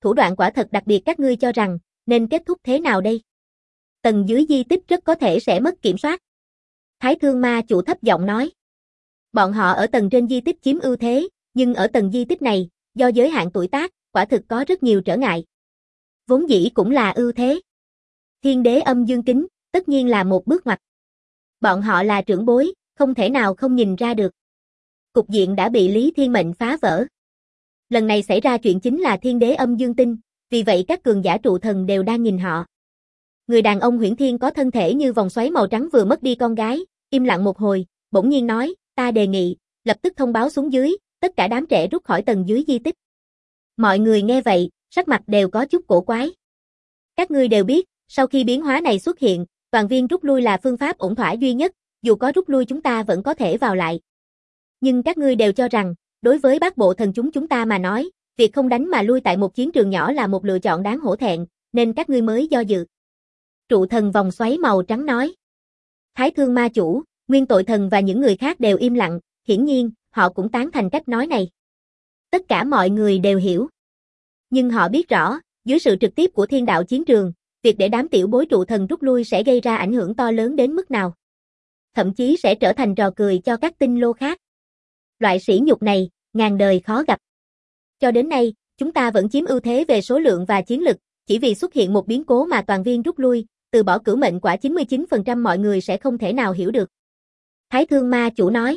thủ đoạn quả thật đặc biệt, các ngươi cho rằng, nên kết thúc thế nào đây? Tầng dưới di tích rất có thể sẽ mất kiểm soát. Thái Thương Ma Chủ thấp giọng nói. Bọn họ ở tầng trên di tích chiếm ưu thế, nhưng ở tầng di tích này, do giới hạn tuổi tác, quả thực có rất nhiều trở ngại. Vốn dĩ cũng là ưu thế. Thiên đế âm dương kính, tất nhiên là một bước ngoặt. Bọn họ là trưởng bối, không thể nào không nhìn ra được. Cục diện đã bị Lý Thiên Mệnh phá vỡ. Lần này xảy ra chuyện chính là thiên đế âm dương tinh, vì vậy các cường giả trụ thần đều đang nhìn họ. Người đàn ông Huyễn Thiên có thân thể như vòng xoáy màu trắng vừa mất đi con gái, im lặng một hồi, bỗng nhiên nói, ta đề nghị, lập tức thông báo xuống dưới, tất cả đám trẻ rút khỏi tầng dưới di tích. Mọi người nghe vậy, sắc mặt đều có chút cổ quái. Các ngươi đều biết, sau khi biến hóa này xuất hiện, toàn viên rút lui là phương pháp ổn thỏa duy nhất, dù có rút lui chúng ta vẫn có thể vào lại. Nhưng các ngươi đều cho rằng, đối với Bát Bộ Thần chúng ta mà nói, việc không đánh mà lui tại một chiến trường nhỏ là một lựa chọn đáng hổ thẹn, nên các ngươi mới do dự. Trụ thần vòng xoáy màu trắng nói. Thái Thương Ma Chủ, Nguyên Tội Thần và những người khác đều im lặng, hiển nhiên, họ cũng tán thành cách nói này. Tất cả mọi người đều hiểu. Nhưng họ biết rõ, dưới sự trực tiếp của thiên đạo chiến trường, việc để đám tiểu bối trụ thần rút lui sẽ gây ra ảnh hưởng to lớn đến mức nào. Thậm chí sẽ trở thành trò cười cho các tinh lô khác. Loại sỉ nhục này, ngàn đời khó gặp. Cho đến nay, chúng ta vẫn chiếm ưu thế về số lượng và chiến lực, chỉ vì xuất hiện một biến cố mà toàn viên rút lui, từ bỏ cửu mệnh quả 99% mọi người sẽ không thể nào hiểu được. Thái Thương Ma Chủ nói.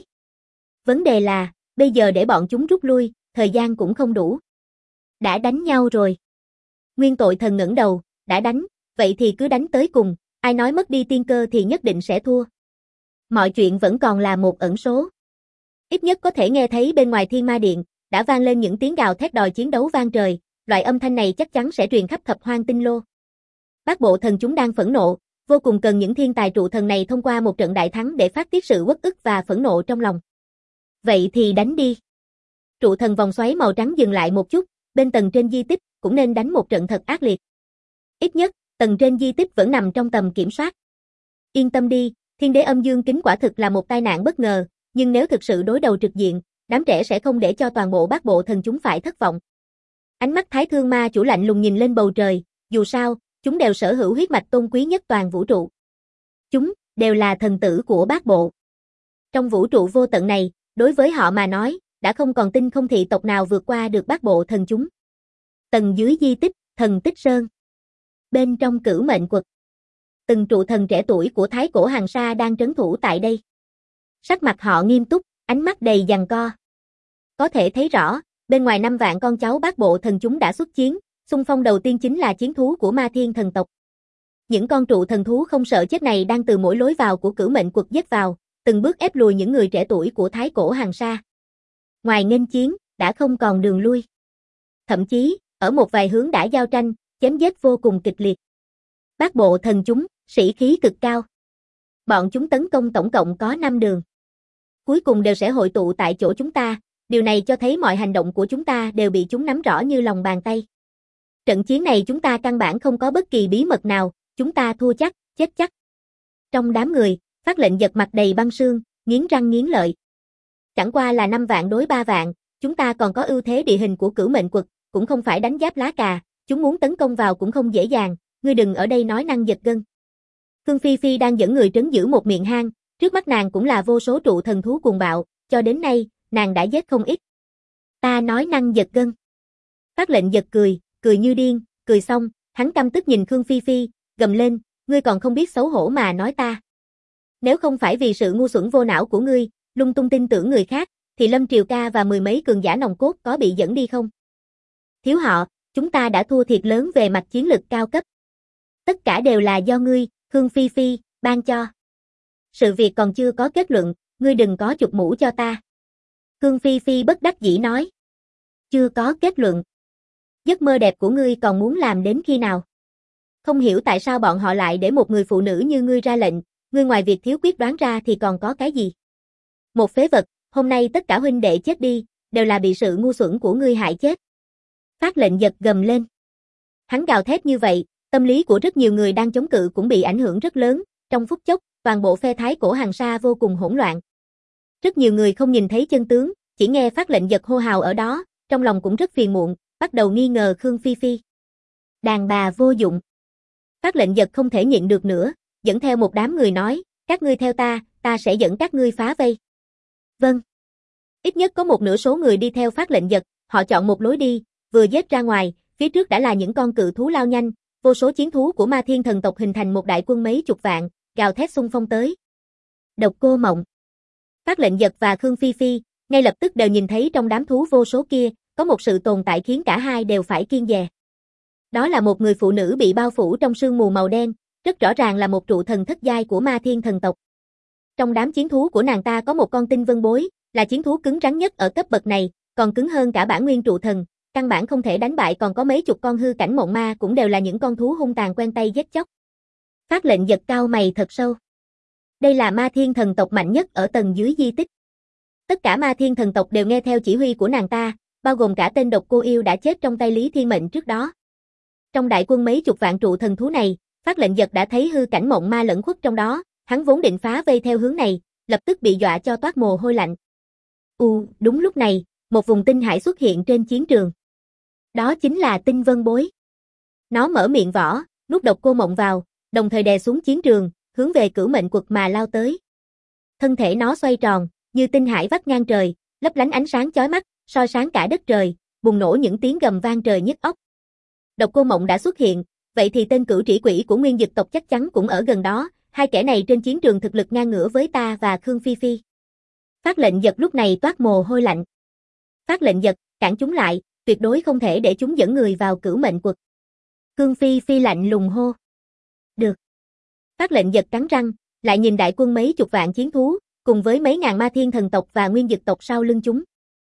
Vấn đề là, bây giờ để bọn chúng rút lui, thời gian cũng không đủ. Đã đánh nhau rồi. Nguyên Tội Thần ngẩng đầu, đã đánh, vậy thì cứ đánh tới cùng, ai nói mất đi tiên cơ thì nhất định sẽ thua. Mọi chuyện vẫn còn là một ẩn số. Ít nhất có thể nghe thấy bên ngoài Thiên Ma Điện, đã vang lên những tiếng gào thét đòi chiến đấu vang trời, loại âm thanh này chắc chắn sẽ truyền khắp thập hoang tinh lô. Bát Bộ Thần chúng đang phẫn nộ, vô cùng cần những thiên tài trụ thần này thông qua một trận đại thắng để phát tiết sự uất ức và phẫn nộ trong lòng. Vậy thì đánh đi. Trụ thần vòng xoáy màu trắng dừng lại một chút, bên tầng trên di tích cũng nên đánh một trận thật ác liệt. Ít nhất, tầng trên di tích vẫn nằm trong tầm kiểm soát. Yên tâm đi, thiên đế âm dương kính quả thực là một tai nạn bất ngờ, nhưng nếu thực sự đối đầu trực diện, đám trẻ sẽ không để cho toàn bộ Bát Bộ Thần chúng phải thất vọng. Ánh mắt Thái Thương Ma Chủ lạnh lùng nhìn lên bầu trời, dù sao, chúng đều sở hữu huyết mạch tôn quý nhất toàn vũ trụ. Chúng đều là thần tử của Bát Bộ. Trong vũ trụ vô tận này, đối với họ mà nói, đã không còn tinh không thị tộc nào vượt qua được Bát Bộ Thần chúng. Tầng dưới di tích, Thần Tích Sơn. Bên trong Cửu Mệnh Quật, từng trụ thần trẻ tuổi của Thái Cổ Hàn Sa đang trấn thủ tại đây. Sắc mặt họ nghiêm túc, ánh mắt đầy giằng co. Có thể thấy rõ, bên ngoài 5 vạn con cháu Bát Bộ Thần chúng đã xuất chiến, xung phong đầu tiên chính là chiến thú của Ma Thiên thần tộc. Những con trụ thần thú không sợ chết này đang từ mỗi lối vào của Cửu Mệnh Quật giết vào, từng bước ép lùi những người trẻ tuổi của Thái Cổ Hàn Sa. Ngoài nghênh chiến, đã không còn đường lui. Thậm chí, ở một vài hướng đã giao tranh, chém giết vô cùng kịch liệt. Bát Bộ Thần chúng, sĩ khí cực cao. Bọn chúng tấn công tổng cộng có 5 đường. Cuối cùng đều sẽ hội tụ tại chỗ chúng ta, điều này cho thấy mọi hành động của chúng ta đều bị chúng nắm rõ như lòng bàn tay. Trận chiến này chúng ta căn bản không có bất kỳ bí mật nào, chúng ta thua chắc, chết chắc. Trong đám người, Phát Lệnh giật mặt đầy băng sương, nghiến răng nghiến lợi. Chẳng qua là 5 vạn đối 3 vạn, chúng ta còn có ưu thế địa hình của Cửu Mệnh Quật, cũng không phải đánh giáp lá cà, chúng muốn tấn công vào cũng không dễ dàng, ngươi đừng ở đây nói năng giật gân. Khương Phi Phi đang dẫn người trấn giữ một miệng hang, trước mắt nàng cũng là vô số trụ thần thú cuồng bạo, cho đến nay, nàng đã giết không ít. Ta nói năng giật gân. Phát Lệnh giật cười, cười như điên, cười xong, hắn căm tức nhìn Khương Phi Phi, gầm lên, ngươi còn không biết xấu hổ mà nói ta. Nếu không phải vì sự ngu xuẩn vô não của ngươi, lung tung tin tưởng người khác, thì Lâm Triều Ca và mười mấy cường giả nòng cốt có bị dẫn đi không? Thiếu họ, chúng ta đã thua thiệt lớn về mặt chiến lực cao cấp. Tất cả đều là do ngươi, Khương Phi Phi, ban cho. Sự việc còn chưa có kết luận, ngươi đừng có chụp mũ cho ta. Khương Phi Phi bất đắc dĩ nói. Chưa có kết luận. Giấc mơ đẹp của ngươi còn muốn làm đến khi nào? Không hiểu tại sao bọn họ lại để một người phụ nữ như ngươi ra lệnh, ngươi ngoài việc thiếu quyết đoán ra thì còn có cái gì? Một phế vật, hôm nay tất cả huynh đệ chết đi, đều là bị sự ngu xuẩn của ngươi hại chết. Phát Lệnh giật gầm lên. Hắn gào thét như vậy, tâm lý của rất nhiều người đang chống cự cũng bị ảnh hưởng rất lớn, trong phút chốc, toàn bộ phe Thái Cổ Hàn Sa vô cùng hỗn loạn. Rất nhiều người không nhìn thấy chân tướng, chỉ nghe Phát Lệnh giật hô hào ở đó, trong lòng cũng rất phiền muộn, bắt đầu nghi ngờ Khương Phi Phi. Đàn bà vô dụng. Phát lệnh giật không thể nhịn được nữa, dẫn theo một đám người nói, các ngươi theo ta sẽ dẫn các ngươi phá vây. Vâng. Ít nhất có một nửa số người đi theo phát lệnh giật, họ chọn một lối đi, vừa giết ra ngoài, phía trước đã là những con cự thú lao nhanh, vô số chiến thú của Ma Thiên thần tộc hình thành một đại quân mấy chục vạn, gào thét xung phong tới. Độc Cô Mộng, Phát lệnh giật và Khương Phi Phi, ngay lập tức đều nhìn thấy trong đám thú vô số kia, có một sự tồn tại khiến cả hai đều phải kiêng dè. Đó là một người phụ nữ bị bao phủ trong sương mù màu đen, rất rõ ràng là một trụ thần thất giai của Ma Thiên thần tộc. Trong đám chiến thú của nàng ta có một con tinh vân bối, là chiến thú cứng rắn nhất ở cấp bậc này, còn cứng hơn cả bản nguyên trụ thần, căn bản không thể đánh bại, còn có mấy chục con hư cảnh mộng ma cũng đều là những con thú hung tàn quen tay giết chóc. Phát lệnh giật cau mày thật sâu. Đây là Ma Thiên thần tộc mạnh nhất ở tầng dưới di tích. Tất cả Ma Thiên thần tộc đều nghe theo chỉ huy của nàng ta, bao gồm cả tên Độc Cô Yêu đã chết trong tay Lý Thiên Mệnh trước đó. Trong đại quân mấy chục vạn trụ thần thú này, Phát lệnh giật đã thấy hư cảnh mộng ma lẫn khuất trong đó, hắn vốn định phá vây theo hướng này, lập tức bị dọa cho toát mồ hôi lạnh. Đúng lúc này, một vùng tinh hải xuất hiện trên chiến trường. Đó chính là tinh vân bối. Nó mở miệng vỏ, nuốt Độc Cô Mộng vào, đồng thời đè xuống chiến trường, hướng về Cửu Mệnh Quật mà lao tới. Thân thể nó xoay tròn, như tinh hải vắt ngang trời, lấp lánh ánh sáng chói mắt, soi sáng cả đất trời, bùng nổ những tiếng gầm vang trời nhức óc. Độc Cô Mộng đã xuất hiện, vậy thì tên cửu trĩ quỷ của Nguyên Dực tộc chắc chắn cũng ở gần đó, hai kẻ này trên chiến trường thực lực ngang ngửa với ta và Khương Phi Phi. Phát lệnh giật lúc này toát mồ hôi lạnh. Phát lệnh giật, cản chúng lại, tuyệt đối không thể để chúng dẫn người vào Cửu Mệnh Quật. Khương Phi Phi lạnh lùng hô. Được. Phát lệnh giật cắn răng, lại nhìn đại quân mấy chục vạn chiến thú, cùng với mấy ngàn Ma Thiên thần tộc và Nguyên Dực tộc sau lưng chúng.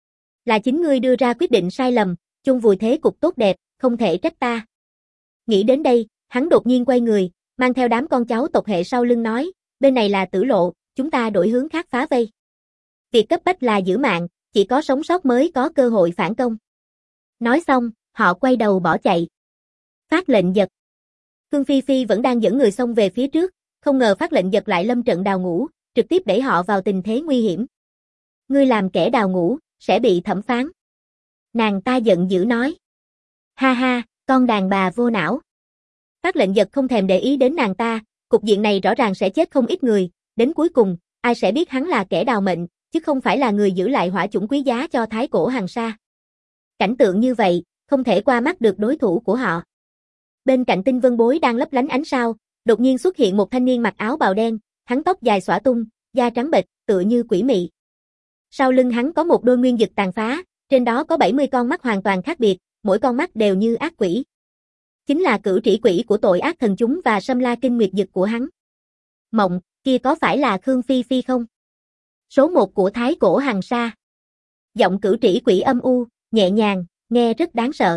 Là chính ngươi đưa ra quyết định sai lầm, chung vùi thế cục tốt đẹp, không thể trách ta. Nghĩ đến đây, hắn đột nhiên quay người, mang theo đám con cháu tộc hệ sau lưng nói, bên này là tử lộ, chúng ta đổi hướng khác phá vây. Việc cấp bách là giữ mạng, chỉ có sống sót mới có cơ hội phản công. Nói xong, họ quay đầu bỏ chạy. Phát lệnh giật. Khương Phi Phi vẫn đang dẫn người xông về phía trước, không ngờ Phát lệnh giật lại lâm trận đào ngũ, trực tiếp đẩy họ vào tình thế nguy hiểm. Ngươi làm kẻ đào ngũ, sẽ bị thẩm phán. Nàng ta giận dữ nói. Ha ha, con đàn bà vô não. Phát lệnh giật không thèm để ý đến nàng ta, cục diện này rõ ràng sẽ chết không ít người, đến cuối cùng, ai sẽ biết hắn là kẻ đào mệnh, chứ không phải là người giữ lại hỏa chủng quý giá cho Thái Cổ Hằng Sa. Cảnh tượng như vậy, không thể qua mắt được đối thủ của họ. Bên cạnh tinh vân bối đang lấp lánh ánh sao, đột nhiên xuất hiện một thanh niên mặc áo bào đen, hắn tóc dài xõa tung, da trắng bệch, tựa như quỷ mị. Sau lưng hắn có một đôi nguyên dực tàn phá, trên đó có 70 con mắt hoàn toàn khác biệt, mỗi con mắt đều như ác quỷ. Chính là cửu trĩ quỷ của tội ác thần chúng và Sâm La Kinh Nguyệt Dực của hắn. Mộng, kia có phải là Khương Phi Phi không? Số 1 của Thái Cổ Hằng Sa. Giọng cửu trĩ quỷ âm u, nhẹ nhàng, nghe rất đáng sợ.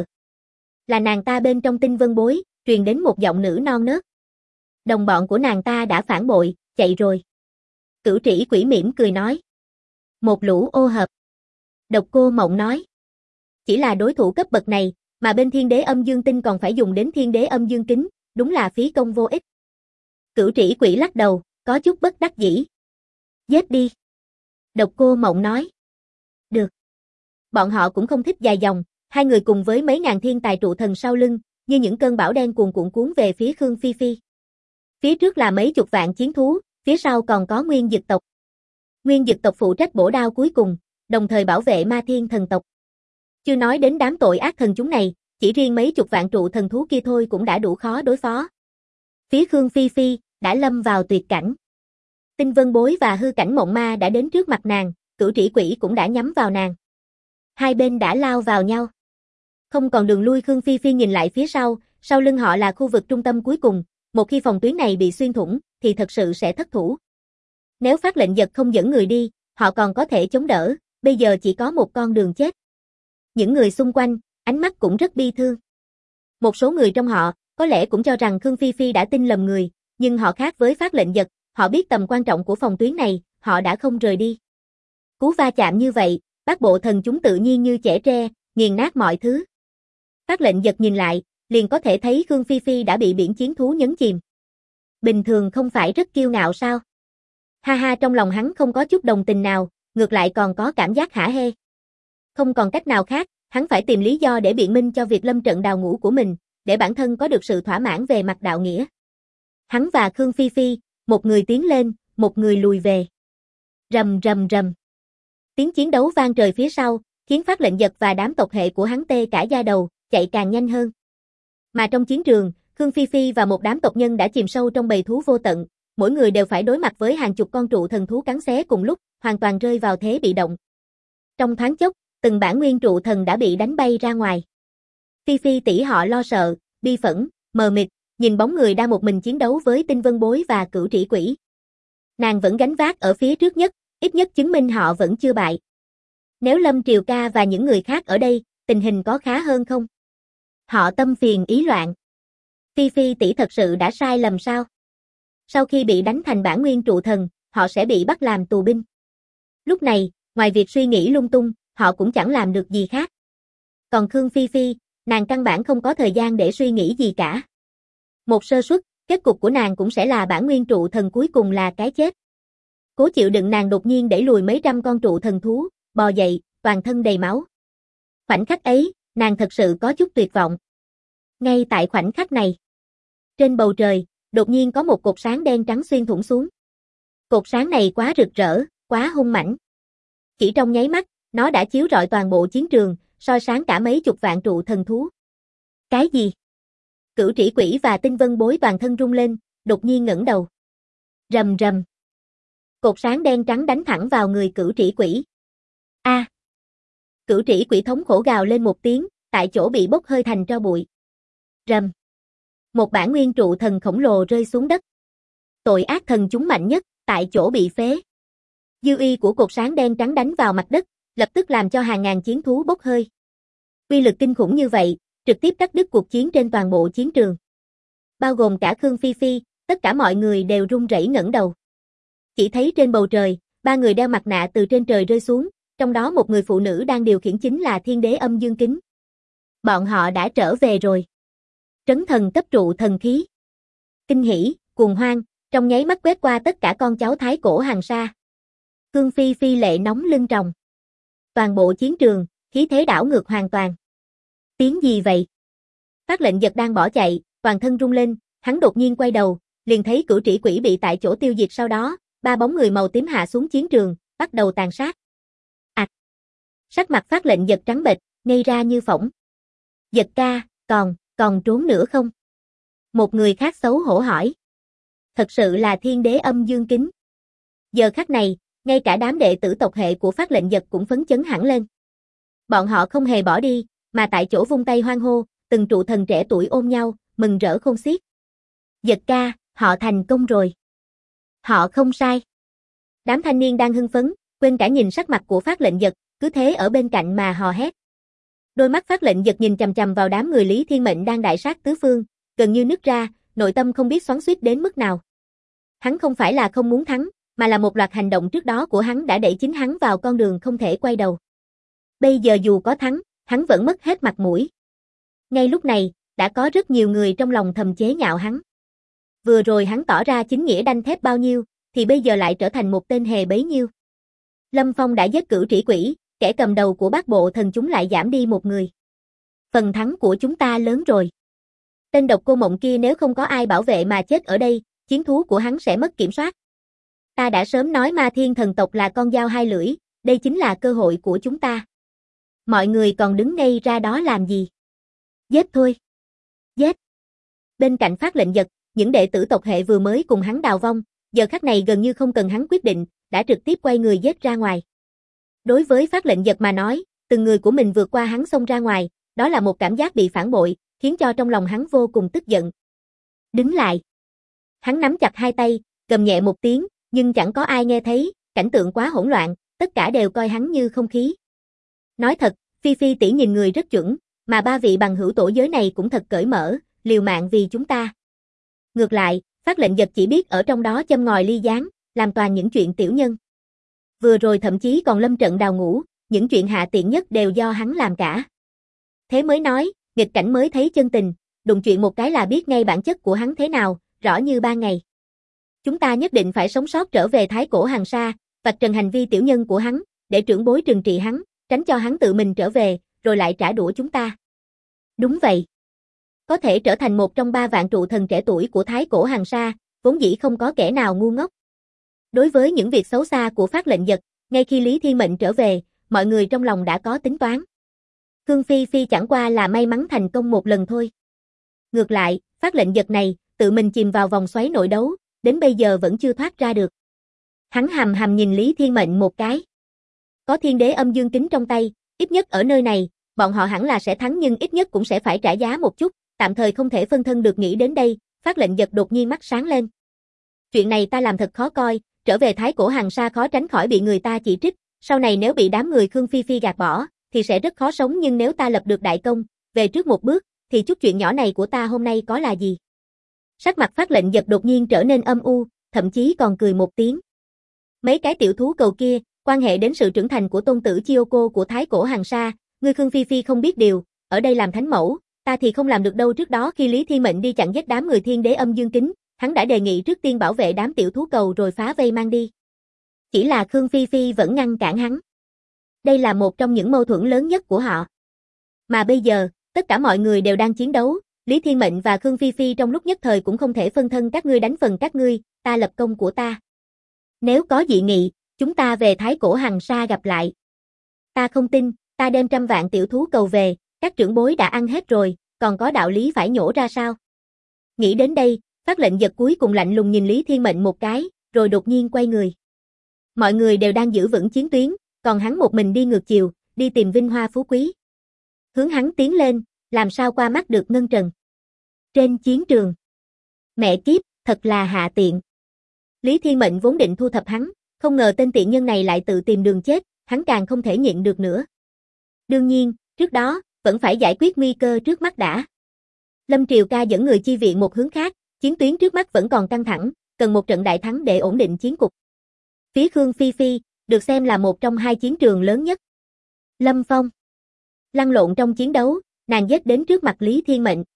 Là nàng ta bên trong tinh vân bối, truyền đến một giọng nữ non nớt. Đồng bọn của nàng ta đã phản bội, chạy rồi. Cửu trĩ quỷ mỉm cười nói. Một lũ ô hợp. Độc Cô Mộng nói. Chỉ là đối thủ cấp bậc này, mà bên Thiên Đế Âm Dương Tinh còn phải dùng đến Thiên Đế Âm Dương Kính, đúng là phí công vô ích. Cửu trĩ quỷ lắc đầu, có chút bất đắc dĩ. Giết đi. Độc Cô Mộng nói. Được. Bọn họ cũng không thích dài dòng, hai người cùng với mấy ngàn thiên tài trụ thần sau lưng, như những cơn bão đen cuồn cuộn cuốn về phía Khương Phi Phi. Phía trước là mấy chục vạn chiến thú, phía sau còn có Nguyên Dực tộc. Nguyên Dực tộc phụ trách bổ đao cuối cùng, đồng thời bảo vệ Ma Thiên thần tộc. Chưa nói đến đám tội ác thần chúng này, chỉ riêng mấy chục vạn trụ thần thú kia thôi cũng đã đủ khó đối phó. Phía Khương Phi Phi đã lâm vào tuyệt cảnh. Tinh vân bối và hư cảnh mộng ma đã đến trước mặt nàng, cửu trĩ quỷ cũng đã nhắm vào nàng. Hai bên đã lao vào nhau. Không còn đường lui. Khương Phi Phi nhìn lại phía sau lưng họ là khu vực trung tâm cuối cùng, một khi phòng tuyến này bị xuyên thủng, thì thật sự sẽ thất thủ. Nếu Phát lệnh giật không dẫn người đi, họ còn có thể chống đỡ, bây giờ chỉ có một con đường chết. Những người xung quanh, ánh mắt cũng rất bi thương. Một số người trong họ, có lẽ cũng cho rằng Khương Phi Phi đã tin lầm người, nhưng họ khác với Phát lệnh giật, họ biết tầm quan trọng của phòng tuyến này, họ đã không rời đi. Cú va chạm như vậy, bát bộ thần chúng tự nhiên như chẻ tre, nghiền nát mọi thứ. Phát lệnh giật nhìn lại, liền có thể thấy Khương Phi Phi đã bị biển chiến thú nhấn chìm. Bình thường không phải rất kiêu ngạo sao? Ha ha, trong lòng hắn không có chút đồng tình nào, ngược lại còn có cảm giác hả hê. Không còn cách nào khác, hắn phải tìm lý do để biện minh cho việc lâm trận đào ngũ của mình, để bản thân có được sự thỏa mãn về mặt đạo nghĩa. Hắn và Khương Phi Phi, một người tiến lên, một người lùi về. Rầm rầm rầm. Tiếng chiến đấu vang trời phía sau, khiến Phát Lệnh Giật và đám tộc hệ của hắn tê cả da đầu, chạy càng nhanh hơn. Mà trong chiến trường, Khương Phi Phi và một đám tộc nhân đã chìm sâu trong bầy thú vô tận, mỗi người đều phải đối mặt với hàng chục con trụ thần thú cắn xé cùng lúc, hoàn toàn rơi vào thế bị động. Trong thoáng chốc, từng bản nguyên trụ thần đã bị đánh bay ra ngoài. Phi Phi tỷ họ lo sợ, bi phẫn, mờ mịt, nhìn bóng người đang một mình chiến đấu với Tinh Vân Bối và Cửu Trĩ Quỷ. Nàng vẫn gánh vác ở phía trước nhất, ít nhất chứng minh họ vẫn chưa bại. Nếu Lâm Triều Ca và những người khác ở đây, tình hình có khá hơn không? Họ tâm phiền ý loạn. Phi Phi tỷ thật sự đã sai lầm sao? Sau khi bị đánh thành bản nguyên trụ thần, họ sẽ bị bắt làm tù binh. Lúc này, ngoài việc suy nghĩ lung tung, họ cũng chẳng làm được gì khác. Còn Khương Phi Phi, nàng căn bản không có thời gian để suy nghĩ gì cả. Một sơ suất, kết cục của nàng cũng sẽ là bản nguyên trụ thần cuối cùng là cái chết. Cố chịu đựng nàng đột nhiên đẩy lùi mấy trăm con trụ thần thú, bò dậy, toàn thân đầy máu. Khoảnh khắc ấy, nàng thật sự có chút tuyệt vọng. Ngay tại khoảnh khắc này, trên bầu trời, đột nhiên có một cột sáng đen trắng xuyên thủng xuống. Cột sáng này quá rực rỡ, quá hung mãnh. Chỉ trong nháy mắt, nó đã chiếu rọi toàn bộ chiến trường, soi sáng cả mấy chục vạn trụ thần thú. Cái gì? Cửu Trĩ Quỷ và Tinh Vân Bối toàn thân rung lên, đột nhiên ngẩng đầu. Rầm rầm. Cột sáng đen trắng đánh thẳng vào người Cửu Trĩ Quỷ. A! Cửu Trĩ Quỷ thống khổ gào lên một tiếng, tại chỗ bị bốc hơi thành tro bụi. Rầm. Một bản nguyên trụ thần khổng lồ rơi xuống đất. Tội ác thần chúng mạnh nhất, tại chỗ bị phế. Dư uy của cột sáng đen trắng đánh vào mặt đất, lập tức làm cho hàng ngàn chiến thú bốc hơi. Uy lực kinh khủng như vậy, trực tiếp cắt đứt cuộc chiến trên toàn bộ chiến trường. Bao gồm cả Khương Phi Phi, tất cả mọi người đều run rẩy ngẩng đầu. Chỉ thấy trên bầu trời, ba người đeo mặt nạ từ trên trời rơi xuống, trong đó một người phụ nữ đang điều khiển chính là Thiên Đế Âm Dương Kính. Bọn họ đã trở về rồi. Trấn thần cấp trụ thần khí. Kinh hỉ, cuồng hoan, trong nháy mắt quét qua tất cả con cháu thái cổ Hằng Sa. Khương Phi Phi lệ nóng lưng tròng. Toàn bộ chiến trường, khí thế đảo ngược hoàn toàn. Tiếng gì vậy? Phát Lệnh Giật đang bỏ chạy, toàn thân rung lên, hắn đột nhiên quay đầu, liền thấy Cửu Trĩ Quỷ bị tại chỗ tiêu diệt, sau đó, ba bóng người màu tím hạ xuống chiến trường, bắt đầu tàn sát. Sắc mặt Phát Lệnh Giật trắng bệch, ngây ra như phỗng. Giật ca, còn trốn nữa không? Một người khác xấu hổ hỏi. Thật sự là Thiên Đế Âm Dương Kính. Giờ khắc này, ngay cả đám đệ tử tộc hệ của Phát Lệnh Giật cũng phấn chấn hẳn lên. Bọn họ không hề bỏ đi, mà tại chỗ vung tay hoan hô, từng trụ thần trẻ tuổi ôm nhau, mừng rỡ khôn xiết. Giật ca, họ thành công rồi. Họ không sai. Đám thanh niên đang hưng phấn, quên cả nhìn sắc mặt của Phát Lệnh Giật, cứ thế ở bên cạnh mà hò hét. Đôi mắt Phát Lệnh Giật nhìn chằm chằm vào đám người Lý Thiên Mệnh đang đại sát tứ phương, gần như nứt ra, nội tâm không biết xoắn xuýt đến mức nào. Hắn không phải là không muốn thắng, mà là một loạt hành động trước đó của hắn đã đẩy chính hắn vào con đường không thể quay đầu. Bây giờ dù có thắng, hắn vẫn mất hết mặt mũi. Ngay lúc này, đã có rất nhiều người trong lòng thầm chế nhạo hắn. Vừa rồi hắn tỏ ra chính nghĩa đanh thép bao nhiêu, thì bây giờ lại trở thành một tên hề bấy nhiêu. Lâm Phong đã giết Cửu Trĩ Quỷ, kẻ cầm đầu của bát bộ thần chúng lại giảm đi một người. Phần thắng của chúng ta lớn rồi. Tên độc cô Mộng kia nếu không có ai bảo vệ mà chết ở đây, chiến thú của hắn sẽ mất kiểm soát. Ta đã sớm nói Ma Thiên thần tộc là con dao hai lưỡi, đây chính là cơ hội của chúng ta. Mọi người còn đứng ngây ra đó làm gì? Giết thôi. Giết. Bên cạnh Phát Lệnh Giật, những đệ tử tộc hệ vừa mới cùng hắn đào vong, giờ khắc này gần như không cần hắn quyết định, đã trực tiếp quay người giết ra ngoài. Đối với Phát Lệnh Giật mà nói, từng người của mình vượt qua hắn xông ra ngoài, đó là một cảm giác bị phản bội, khiến cho trong lòng hắn vô cùng tức giận. Đứng lại. Hắn nắm chặt hai tay, gầm nhẹ một tiếng, nhưng chẳng có ai nghe thấy, cảnh tượng quá hỗn loạn, tất cả đều coi hắn như không khí. Nói thật, Phi Phi tỷ nhìn người rất chuẩn, mà ba vị bằng hữu tổ giới này cũng thật cởi mở, liều mạng vì chúng ta. Ngược lại, Phát Lệnh Giật chỉ biết ở trong đó châm ngòi ly gián, làm toàn những chuyện tiểu nhân. Vừa rồi thậm chí còn lâm trận đào ngũ, những chuyện hạ tiện nhất đều do hắn làm cả. Thế mới nói, nghịch cảnh mới thấy chân tình, đụng chuyện một cái là biết ngay bản chất của hắn thế nào, rõ như ban ngày. Chúng ta nhất định phải sống sót trở về thái cổ Hằng Sa, vạch trần hành vi tiểu nhân của hắn, để trưởng bối trừng trị hắn, tránh cho hắn tự mình trở về, rồi lại trả đũa chúng ta. Đúng vậy. Có thể trở thành một trong 3 vạn trụ thần trẻ tuổi của Thái Cổ Hàn Sa, vốn dĩ không có kẻ nào ngu ngốc. Đối với những việc xấu xa của Phát Lệnh Giật, ngay khi Lý Thiên Mệnh trở về, mọi người trong lòng đã có tính toán. Khương Phi Phi chẳng qua là may mắn thành công một lần thôi. Ngược lại, Phát Lệnh Giật này, tự mình chìm vào vòng xoáy nội đấu, đến bây giờ vẫn chưa thoát ra được. Hắn hầm hầm nhìn Lý Thiên Mệnh một cái. Có Thiên Đế Âm Dương Kính trong tay, ít nhất ở nơi này, bọn họ hẳn là sẽ thắng nhưng ít nhất cũng sẽ phải trả giá một chút, tạm thời không thể phân thân được. Nghĩ đến đây, Phát Lệnh Giật đột nhiên mắt sáng lên. Chuyện này ta làm thật khó coi, trở về Thái Cổ Hàn Sa khó tránh khỏi bị người ta chỉ trích, sau này nếu bị đám người Khương Phi Phi gạt bỏ, thì sẽ rất khó sống, nhưng nếu ta lập được đại công, về trước một bước, thì chút chuyện nhỏ này của ta hôm nay có là gì? Sắc mặt Phát Lệnh Giật đột nhiên trở nên âm u, thậm chí còn cười một tiếng. Mấy cái tiểu thú cầu kia, quan hệ đến sự trưởng thành của tôn tử Chioko của Thái Cổ Hàn Sa, ngươi Khương Phi Phi không biết điều, ở đây làm thánh mẫu, ta thì không làm được đâu. Trước đó khi Lý Thiên Mệnh đi chặn giết đám người Thiên Đế Âm Dương Kính, hắn đã đề nghị trước tiên bảo vệ đám tiểu thú cầu rồi phá vây mang đi. Chỉ là Khương Phi Phi vẫn ngăn cản hắn. Đây là một trong những mâu thuẫn lớn nhất của họ. Mà bây giờ, tất cả mọi người đều đang chiến đấu, Lý Thiên Mệnh và Khương Phi Phi trong lúc nhất thời cũng không thể phân thân, các ngươi đánh phần các ngươi, ta lập công của ta. Nếu có dị nghị, chúng ta về Thái Cổ Hàn Sa gặp lại. Ta không tin, ta đem 100 vạn tiểu thú cầu về, các trưởng bối đã ăn hết rồi, còn có đạo lý phải nhổ ra sao? Nghĩ đến đây, Phát Lệnh Giật cuối cùng lạnh lùng nhìn Lý Thiên Mệnh một cái, rồi đột nhiên quay người. Mọi người đều đang giữ vững chiến tuyến, còn hắn một mình đi ngược chiều, đi tìm vinh hoa phú quý. Hướng hắn tiến lên, làm sao qua mắt được Ngân Trần. Trên chiến trường. Mẹ kiếp, thật là hạ tiện. Lý Thiên Mệnh vốn định thu thập hắn, không ngờ tên tiện nhân này lại tự tìm đường chết, hắn càng không thể nhịn được nữa. Đương nhiên, trước đó, vẫn phải giải quyết nguy cơ trước mắt đã. Lâm Triều Ca dẫn người chi viện một hướng khác, chiến tuyến trước mắt vẫn còn căng thẳng, cần một trận đại thắng để ổn định chiến cục. Phía Khương Phi Phi, được xem là một trong 2 chiến trường lớn nhất. Lâm Phong. Lăn lộn trong chiến đấu, nàng giết đến trước mặt Lý Thiên Mệnh.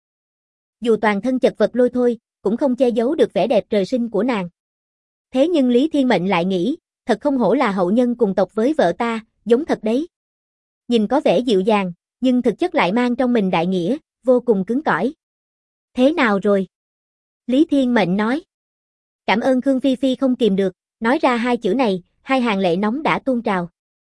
Dù toàn thân chật vật lôi thôi, cũng không che giấu được vẻ đẹp trời sinh của nàng. Thế nhưng Lý Thiên Mệnh lại nghĩ, thật không hổ là hậu nhân cùng tộc với vợ ta, giống thật đấy. Nhìn có vẻ dịu dàng, nhưng thực chất lại mang trong mình đại nghĩa, vô cùng cứng cỏi. Thế nào rồi? Lý Thiên Mệnh nói. Cảm ơn. Khương Phi Phi không kìm được, nói ra 2 chữ này, 2 hàng lệ nóng đã tuôn trào.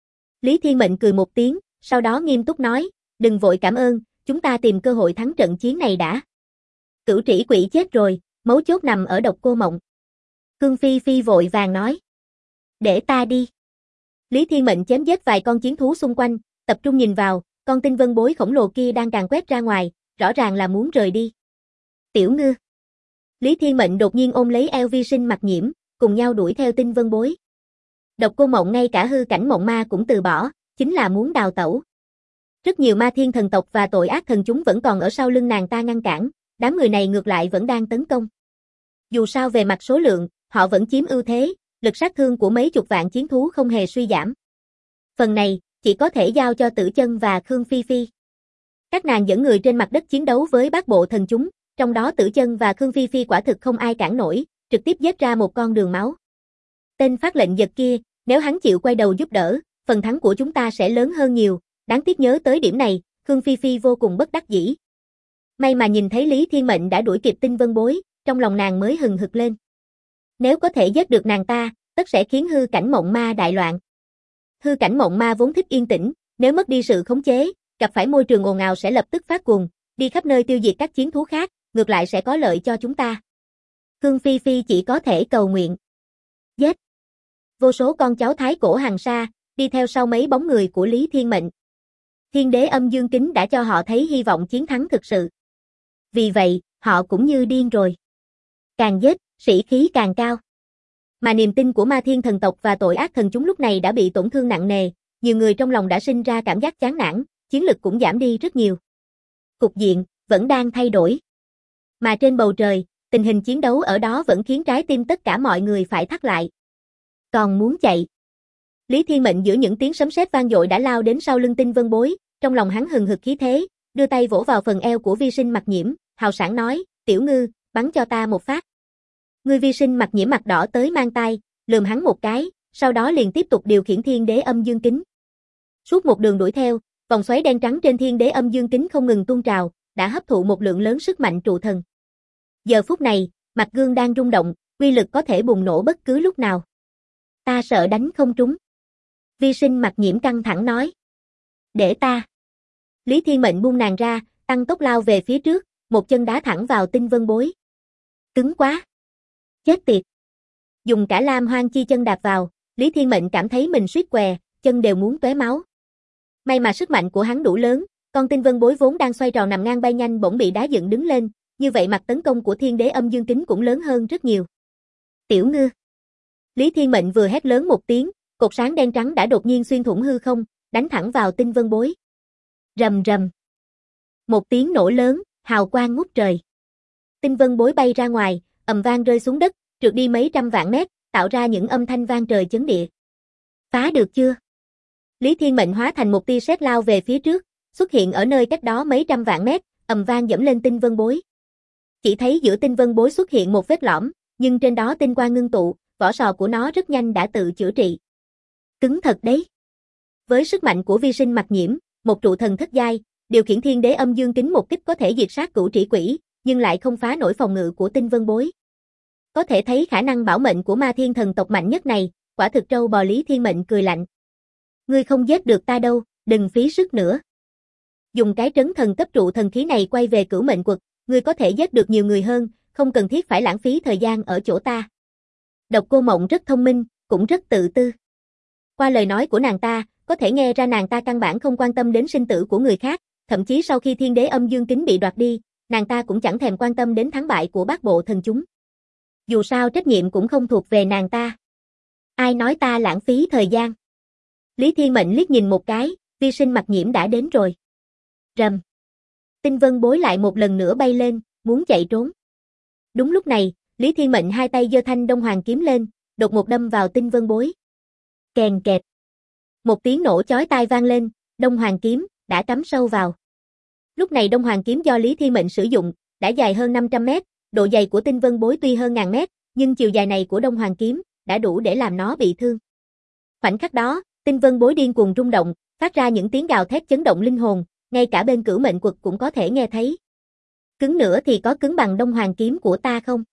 Lý Thiên Mệnh cười một tiếng, sau đó nghiêm túc nói, đừng vội cảm ơn, chúng ta tìm cơ hội thắng trận chiến này đã. Cửu Trĩ Quỷ chết rồi, mấu chốt nằm ở Độc Cô Mộng. Khương Phi Phi vội vàng nói. Để ta đi. Lý Thiên Mệnh chém giết vài con chiến thú xung quanh, tập trung nhìn vào, con tinh vân bối khổng lồ kia đang càn quét ra ngoài, rõ ràng là muốn rời đi. Tiểu Ngư. Lý Thiên Mệnh đột nhiên ôm lấy eo Vi Sinh Mặc Nhiễm, cùng nhau đuổi theo tinh vân bối. Độc Cô Mộng ngay cả hư cảnh mộng ma cũng từ bỏ, chính là muốn đào tẩu. Rất nhiều ma thiên thần tộc và tội ác thần chúng vẫn còn ở sau lưng nàng ta ngăn cản, đám người này ngược lại vẫn đang tấn công. Dù sao về mặt số lượng, họ vẫn chiếm ưu thế, lực sát thương của mấy chục vạn chiến thú không hề suy giảm. Phần này, chỉ có thể giao cho Tử Chân và Khương Phi Phi. Các nàng dẫn người trên mặt đất chiến đấu với bát bộ thần chúng, trong đó Tử Chân và Khương Phi Phi quả thực không ai cản nổi, trực tiếp giết ra một con đường máu. Tên Phát Lệnh Giật kia, nếu hắn chịu quay đầu giúp đỡ, phần thắng của chúng ta sẽ lớn hơn nhiều, đáng tiếc nhớ tới điểm này, Khương Phi Phi vô cùng bất đắc dĩ. May mà nhìn thấy Lý Thiên Mệnh đã đuổi kịp tinh vân bối, trong lòng nàng mới hừng hực lên. Nếu có thể giết được nàng ta, tất sẽ khiến hư cảnh mộng ma đại loạn. Hư cảnh mộng ma vốn thích yên tĩnh, nếu mất đi sự khống chế, gặp phải môi trường ồn ào sẽ lập tức phát cuồng, đi khắp nơi tiêu diệt các chiến thú khác, ngược lại sẽ có lợi cho chúng ta. Khương Phi Phi chỉ có thể cầu nguyện. Giết! Vô số con cháu Thái Cổ Hàn Sa, đi theo sau mấy bóng người của Lý Thiên Mệnh. Thiên Đế Âm Dương Kính đã cho họ thấy hy vọng chiến thắng thực sự. Vì vậy, họ cũng như điên rồi. Càng giết, sĩ khí càng cao. Mà niềm tin của ma thiên thần tộc và tội ác thần chúng lúc này đã bị tổn thương nặng nề, nhiều người trong lòng đã sinh ra cảm giác chán nản, chiến lực cũng giảm đi rất nhiều. Cục diện vẫn đang thay đổi. Mà trên bầu trời, tình hình chiến đấu ở đó vẫn khiến trái tim tất cả mọi người phải thắt lại. Còn muốn chạy. Lý Thiên Mệnh giữa những tiếng sấm sét vang dội đã lao đến sau lưng tinh vân bối, trong lòng hắn hừng hực khí thế, đưa tay vỗ vào phần eo của Vi Sinh Mặc Nhiễm, hào sảng nói, Tiểu Ngư, bắn cho ta một phát. Người Vi Sinh Mặc Nhiễm mặt đỏ tới mang tai, lườm hắn một cái, sau đó liền tiếp tục điều khiển Thiên Đế Âm Dương Kính. Suốt một đường đuổi theo, Vòng xoáy đen trắng trên thiên đế âm dương kính không ngừng tuôn trào, đã hấp thụ một lượng lớn sức mạnh trụ thần. Giờ phút này, mặt gương đang rung động, uy lực có thể bùng nổ bất cứ lúc nào. Ta sợ đánh không trúng. Vi Sinh Mặc Nhiễm căng thẳng nói. Để ta. Lý Thiên Mệnh buông nàng ra, tăng tốc lao về phía trước, một chân đá thẳng vào Tinh Vân Bối. Cứng quá. Chết tiệt. Dùng cả Lam Hoang Chi chân đạp vào, Lý Thiên Mệnh cảm thấy mình suýt què, chân đều muốn tóe máu. May mà sức mạnh của hắn đủ lớn, con Tinh Vân Bối vốn đang xoay tròn nằm ngang bay nhanh bỗng bị đá dựng đứng lên, như vậy mặt tấn công của thiên đế âm dương kính cũng lớn hơn rất nhiều. Tiểu ngư. Lý Thiên Mệnh vừa hét lớn một tiếng, cột sáng đen trắng đã đột nhiên xuyên thủng hư không, đánh thẳng vào Tinh Vân Bối. Rầm rầm. Một tiếng nổ lớn, hào quang ngút trời. Tinh Vân Bối bay ra ngoài, ầm vang rơi xuống đất, trượt đi mấy trăm vạn mét, tạo ra những âm thanh vang trời chấn địa. Phá được chưa? Lý Thiên Mệnh hóa thành một tia sét lao về phía trước, xuất hiện ở nơi cách đó mấy trăm vạn mét, ầm vang dẫm lên Tinh Vân Bối. Chỉ thấy giữa Tinh Vân Bối xuất hiện một vết lõm, nhưng trên đó tinh quang ngưng tụ, vỏ sò của nó rất nhanh đã tự chữa trị. Cứng thật đấy. Với sức mạnh của Vi Sinh Mặc Nhiễm, một trụ thần thất giai, điều khiển thiên đế âm dương kính một kích có thể diệt sát cửu trĩ quỷ, nhưng lại không phá nổi phòng ngự của Tinh Vân Bối. Có thể thấy khả năng bảo mệnh của ma thiên thần tộc mạnh nhất này, quả thực trâu bò. Lý Thiên Mệnh cười lạnh. Ngươi không giết được ta đâu, đừng phí sức nữa. Dùng cái trấn thần cấp trụ thần khí này quay về cửu mệnh quật, ngươi có thể giết được nhiều người hơn, không cần thiết phải lãng phí thời gian ở chỗ ta. Độc Cô Mộng rất thông minh, cũng rất tự tư. Qua lời nói của nàng ta, có thể nghe ra nàng ta căn bản không quan tâm đến sinh tử của người khác, thậm chí sau khi thiên đế âm dương kính bị đoạt đi, nàng ta cũng chẳng thèm quan tâm đến thắng bại của bát bộ thần chúng. Dù sao trách nhiệm cũng không thuộc về nàng ta. Ai nói ta lãng phí thời gian? Lý Thiên Mệnh liếc nhìn một cái, Vi Sinh Mặc Nhiễm đã đến rồi. Rầm. Tinh Vân Bối lại một lần nữa bay lên, muốn chạy trốn. Đúng lúc này, Lý Thiên Mệnh hai tay giơ thanh Đông Hoàng kiếm lên, đột một đâm vào Tinh Vân Bối. Kèn kẹt. Một tiếng nổ chói tai vang lên, Đông Hoàng kiếm đã cắm sâu vào. Lúc này Đông Hoàng kiếm do Lý Thiên Mệnh sử dụng, đã dài hơn 500 mét, độ dày của Tinh Vân Bối tuy hơn ngàn mét, nhưng chiều dài này của Đông Hoàng kiếm đã đủ để làm nó bị thương. Khoảnh khắc đó, Tinh Vân Bối điên cuồng rung động, phát ra những tiếng gào thét chấn động linh hồn, ngay cả bên cửu mệnh quật cũng có thể nghe thấy. Cứng nữa thì có cứng bằng Đông Hoàng kiếm của ta không?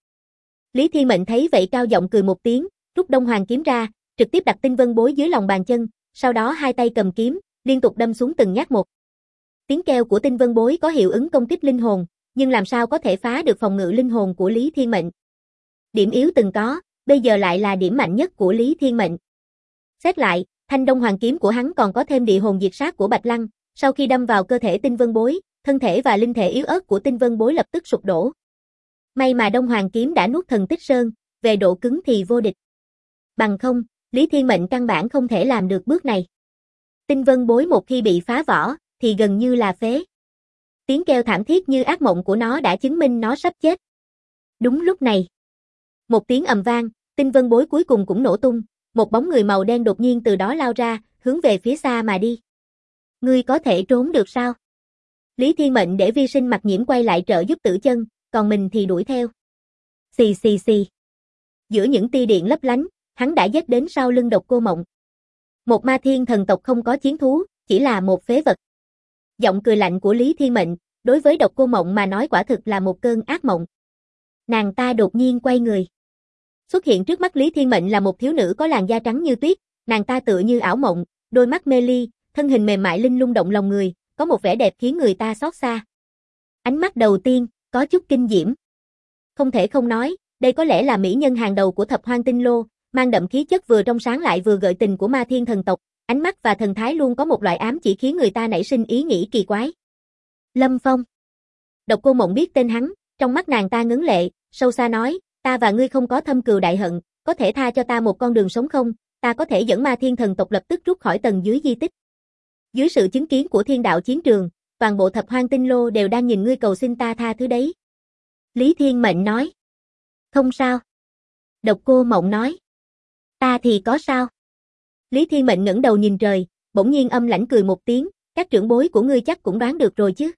Lý Thiên Mệnh thấy vậy cao giọng cười một tiếng, rút Đông Hoàng kiếm ra, trực tiếp đặt Tinh Vân Bối dưới lòng bàn chân, sau đó hai tay cầm kiếm, liên tục đâm xuống từng nhát một. Tiếng kêu của Tinh Vân Bối có hiệu ứng công kích linh hồn, nhưng làm sao có thể phá được phòng ngự linh hồn của Lý Thiên Mệnh. Điểm yếu từng có, bây giờ lại là điểm mạnh nhất của Lý Thiên Mệnh. Xét lại, thanh Đông Hoàng kiếm của hắn còn có thêm địa hồn diệt sát của Bạch Lăng, sau khi đâm vào cơ thể Tinh Vân Bối, thân thể và linh thể yếu ớt của Tinh Vân Bối lập tức sụp đổ. May mà Đông Hoàng kiếm đã nuốt thần tích sơn, về độ cứng thì vô địch. Bằng không, Lý Thiên Mệnh căn bản không thể làm được bước này. Tinh Vân Bối một khi bị phá vỏ, thì gần như là phế. Tiếng kêu thảm thiết như ác mộng của nó đã chứng minh nó sắp chết. Đúng lúc này, một tiếng ầm vang, Tinh Vân Bối cuối cùng cũng nổ tung, một bóng người màu đen đột nhiên từ đó lao ra, hướng về phía xa mà đi. Ngươi có thể trốn được sao? Lý Thiên Mệnh để Vi Sinh Mặc Nhiễm quay lại trợ giúp Tử Chân, còn mình thì đuổi theo. Xì xì xì. Giữa những tia điện lấp lánh, hắn đã giết đến sau lưng Độc Cô Mộng. Một ma thiên thần tộc không có chiến thú, chỉ là một phế vật. Giọng cười lạnh của Lý Thiên Mệnh, đối với Độc Cô Mộng mà nói quả thực là một cơn ác mộng. Nàng ta đột nhiên quay người. Xuất hiện trước mắt Lý Thiên Mệnh là một thiếu nữ có làn da trắng như tuyết, nàng ta tựa như ảo mộng, đôi mắt mê ly, thân hình mềm mại linh lung động lòng người, có một vẻ đẹp khiến người ta xót xa. Ánh mắt đầu tiên, có chút kinh diễm. Không thể không nói, đây có lẽ là mỹ nhân hàng đầu của Thập Hoang Tinh Lô, mang đậm khí chất vừa trong sáng lại vừa gợi tình của ma thiên thần tộc, ánh mắt và thần thái luôn có một loại ám chỉ khiến người ta nảy sinh ý nghĩ kỳ quái. Lâm Phong. Độc Cô Mộng biết tên hắn, trong mắt nàng ta ngấn lệ, sâu xa nói, ta và ngươi không có thâm cừu đại hận, có thể tha cho ta một con đường sống không, ta có thể dẫn ma thiên thần tộc lập tức rút khỏi tầng dưới di tích. Dưới sự chứng kiến của thiên đạo chiến trường, toàn bộ Thập Hoang Tinh Lô đều đang nhìn ngươi cầu xin ta tha thứ đấy. Lý Thiên Mệnh nói. Không sao. Độc Cô Mộng nói. Ta thì có sao? Lý Thiên Mệnh ngẩng đầu nhìn trời, bỗng nhiên âm lãnh cười một tiếng, các trưởng bối của ngươi chắc cũng đoán được rồi chứ.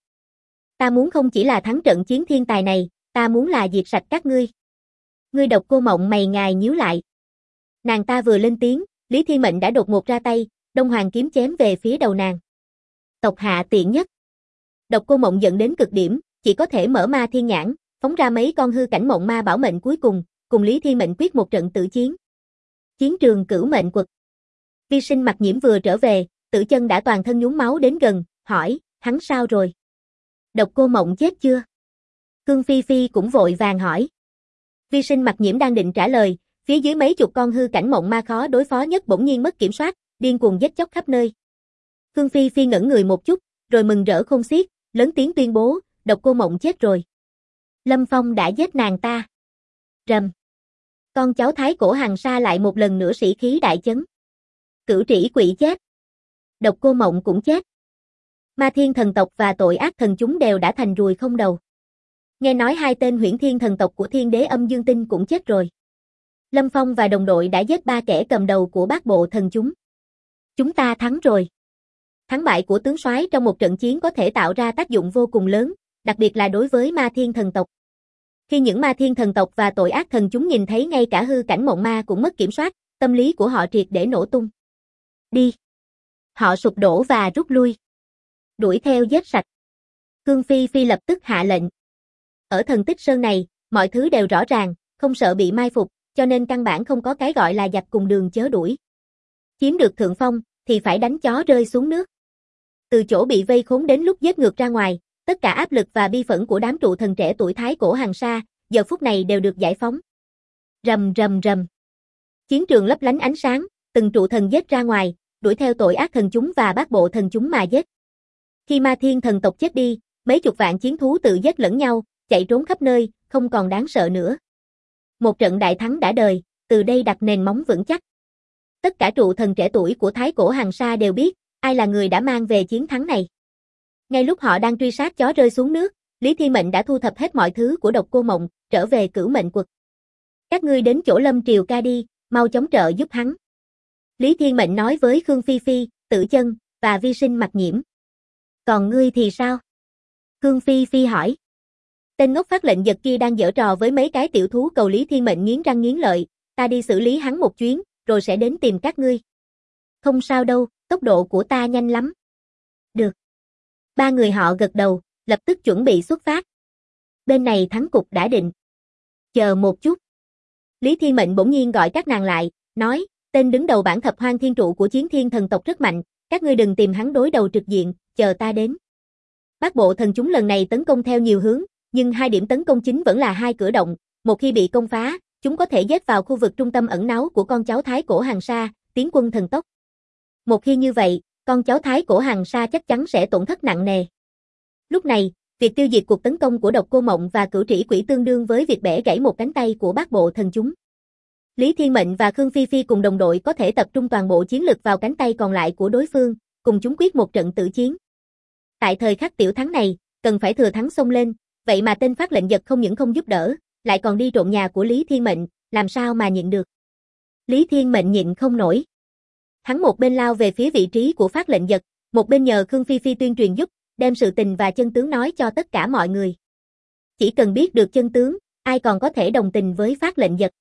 Ta muốn không chỉ là thắng trận chiến thiên tài này, ta muốn là diệt sạch các ngươi. Ngươi Độc Cô Mộng mày ngài nhíu lại. Nàng ta vừa lên tiếng, Lý Thiên Mệnh đã đột ngột ra tay, Đông Hoàng kiếm chém về phía đầu nàng. Tộc hạ tiện nhất. Độc Cô Mộng giận đến cực điểm, chỉ có thể mở ma thiên nhãn, phóng ra mấy con hư cảnh mộng ma bảo mệnh cuối cùng Lý Thiên Mệnh quyết một trận tử chiến. Chiến trường cửu mệnh quật. Vi Sinh Mặc Nhiễm vừa trở về, Tử Chân đã toàn thân nhuốm máu đến gần, hỏi, hắn sao rồi? Độc Cô Mộng chết chưa? Khương Phi Phi cũng vội vàng hỏi. Vi Sinh Mặc Nhiễm đang định trả lời, phía dưới mấy chục con hư cảnh mộng ma khó đối phó nhất bỗng nhiên mất kiểm soát, điên cuồng giết chóc khắp nơi. Khương Phi Phi ngẩn người một chút, rồi mừng rỡ khôn xiết, lớn tiếng tuyên bố, Độc Cô Mộng chết rồi. Lâm Phong đã giết nàng ta. Rầm. Con cháu Thái Cổ Hằng Sa lại một lần nữa sĩ khí đại chấn. Cửu Trĩ Quỷ chết. Độc Cô Mộng cũng chết. Ma Thiên thần tộc và tội ác thần chúng đều đã thành ruồi không đầu. Nghe nói hai tên Huyễn Thiên thần tộc của Thiên Đế Âm Dương Tinh cũng chết rồi. Lâm Phong và đồng đội đã giết 3 kẻ cầm đầu của bát bộ thần chúng. Chúng ta thắng rồi. Thắng bại của tướng soái trong một trận chiến có thể tạo ra tác dụng vô cùng lớn, đặc biệt là đối với Ma Thiên thần tộc. Khi những Ma Thiên thần tộc và tội ác thần chúng nhìn thấy ngay cả hư cảnh mộng ma cũng mất kiểm soát, tâm lý của họ triệt để nổ tung. Đi. Họ sụp đổ và rút lui. Đuổi theo giết sạch. Khương Phi Phi lập tức hạ lệnh. Ở Thần Tích Sơn này, mọi thứ đều rõ ràng, không sợ bị mai phục, cho nên căn bản không có cái gọi là giặc cùng đường chớ đuổi. Chiếm được thượng phong, thì phải đánh chó rơi xuống nước. Từ chỗ bị vây khốn đến lúc giết ngược ra ngoài, tất cả áp lực và bi phẫn của đám trụ thần trẻ tuổi Thái Cổ Hằng Sa, giờ phút này đều được giải phóng. Rầm rầm rầm. Chiến trường lấp lánh ánh sáng, từng trụ thần giết ra ngoài, đuổi theo tội ác thần chúng và bát bộ thần chúng mà giết. Khi Ma Thiên thần tộc chết đi, mấy chục vạn chiến thú tự giết lẫn nhau, chạy trốn khắp nơi, không còn đáng sợ nữa. Một trận đại thắng đã đời, từ đây đặt nền móng vững chắc. Tất cả trụ thần trẻ tuổi của Thái Cổ Hằng Sa đều biết, ai là người đã mang về chiến thắng này. Ngay lúc họ đang truy sát chó rơi xuống nước, Lý Thiên Mệnh đã thu thập hết mọi thứ của Độc Cô Mộng, trở về cửu mệnh quật. Các ngươi đến chỗ Lâm Triều Ca đi, mau chống trợ giúp hắn. Lý Thiên Mệnh nói với Khương Phi Phi, Tử Chân, và Vi Sinh Mặc Nhiễm. Còn ngươi thì sao? Khương Phi Phi hỏi. Tên ngốc phát lệnh giật kia đang giở trò với mấy cái tiểu thú cầu. Lý Thiên Mệnh nghiến răng nghiến lợi, ta đi xử lý hắn một chuyến, rồi sẽ đến tìm các ngươi. Không sao đâu, tốc độ của ta nhanh lắm. Được. 3 người họ gật đầu, lập tức chuẩn bị xuất phát. Bên này thắng cục đã định. Chờ một chút. Lý Thiên Mệnh bỗng nhiên gọi các nàng lại, nói, tên đứng đầu bảng thập hoang thiên trụ của Chiến Thiên thần tộc rất mạnh, các ngươi đừng tìm hắn đối đầu trực diện, chờ ta đến. Bát bộ thần chúng lần này tấn công theo nhiều hướng, nhưng 2 điểm tấn công chính vẫn là 2 cửa động, một khi bị công phá, chúng có thể giết vào khu vực trung tâm ẩn náu của con cháu Thái Cổ Hằng Sa, tiến quân thần tốc. Một khi như vậy, con cháu Thái Cổ Hằng Sa chắc chắn sẽ tổn thất nặng nề. Lúc này, việc tiêu diệt cuộc tấn công của Độc Cô Mộng và Cửu Trĩ Quỷ tương đương với việc bẻ gãy một cánh tay của bát bộ thần chúng. Lý Thiên Mệnh và Khương Phi Phi cùng đồng đội có thể tập trung toàn bộ chiến lực vào cánh tay còn lại của đối phương, cùng chúng quyết một trận tử chiến. Tại thời khắc tiểu thắng này, cần phải thừa thắng xông lên, vậy mà tên phát lệnh giật không những không giúp đỡ, lại còn đi trộm nhà của Lý Thiên Mệnh, làm sao mà nhịn được. Lý Thiên Mệnh nhịn không nổi. Hắn một bên lao về phía vị trí của phát lệnh giật, một bên nhờ Khương Phi Phi tuyên truyền giúp, đem sự tình và chân tướng nói cho tất cả mọi người. Chỉ cần biết được chân tướng, ai còn có thể đồng tình với phát lệnh giật.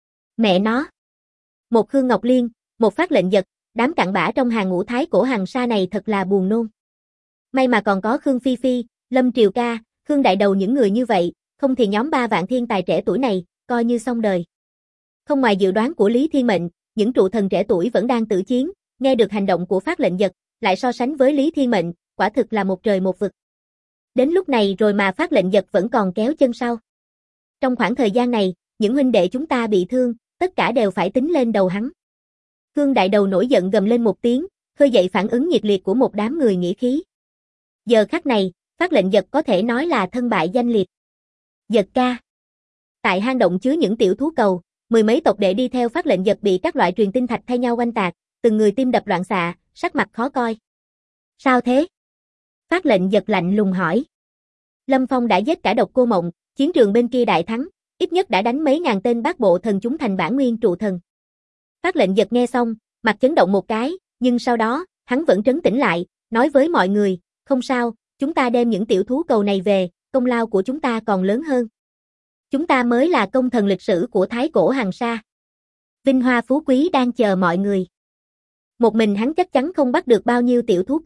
Mẹ nó. Một Khương Ngọc Liên, một phát lệnh giật, đám cặn bã trong hàng ngũ Thái Cổ Hằng Sa này thật là buồn nôn. May mà còn có Khương Phi Phi, Lâm Triều Ca, Khương Đại Đầu những người như vậy, không thì nhóm 3 vạn thiên tài trẻ tuổi này, coi như xong đời. Không ngoài dự đoán của Lý Thiên Mệnh, những trụ thần trẻ tuổi vẫn đang tử chiến, nghe được hành động của phát lệnh giật, lại so sánh với Lý Thiên Mệnh, quả thực là một trời một vực. Đến lúc này rồi mà phát lệnh giật vẫn còn kéo chân sau. Trong khoảng thời gian này, những huynh đệ chúng ta bị thương, tất cả đều phải tính lên đầu hắn. Khương Đại Đầu nổi giận gầm lên một tiếng, khơi dậy phản ứng nhiệt liệt của một đám người nghĩa khí. Giờ khắc này, phát lệnh giật có thể nói là thân bại danh liệt. Giật ca. Tại hang động chứa những tiểu thú cầu, 10 mấy tộc đệ đi theo phát lệnh giật bị các loại truyền tinh thạch thay nhau oanh tạc, từng người tim đập loạn xạ, sắc mặt khó coi. Sao thế? Phát lệnh giật lạnh lùng hỏi. Lâm Phong đã giết cả Độc Cô Mộng, chiến trường bên kia đại thắng, ít nhất đã đánh mấy ngàn tên bát bộ thần chúng thành bản nguyên trụ thần. Phát lệnh giật nghe xong, mặt chấn động một cái, nhưng sau đó, hắn vẫn trấn tĩnh lại, nói với mọi người, không sao, chúng ta đem những tiểu thú cầu này về, công lao của chúng ta còn lớn hơn. Chúng ta mới là công thần lịch sử của Thái Cổ Hằng Sa. Vinh hoa phú quý đang chờ mọi người. Một mình hắn chắc chắn không bắt được bao nhiêu tiểu thú cầu,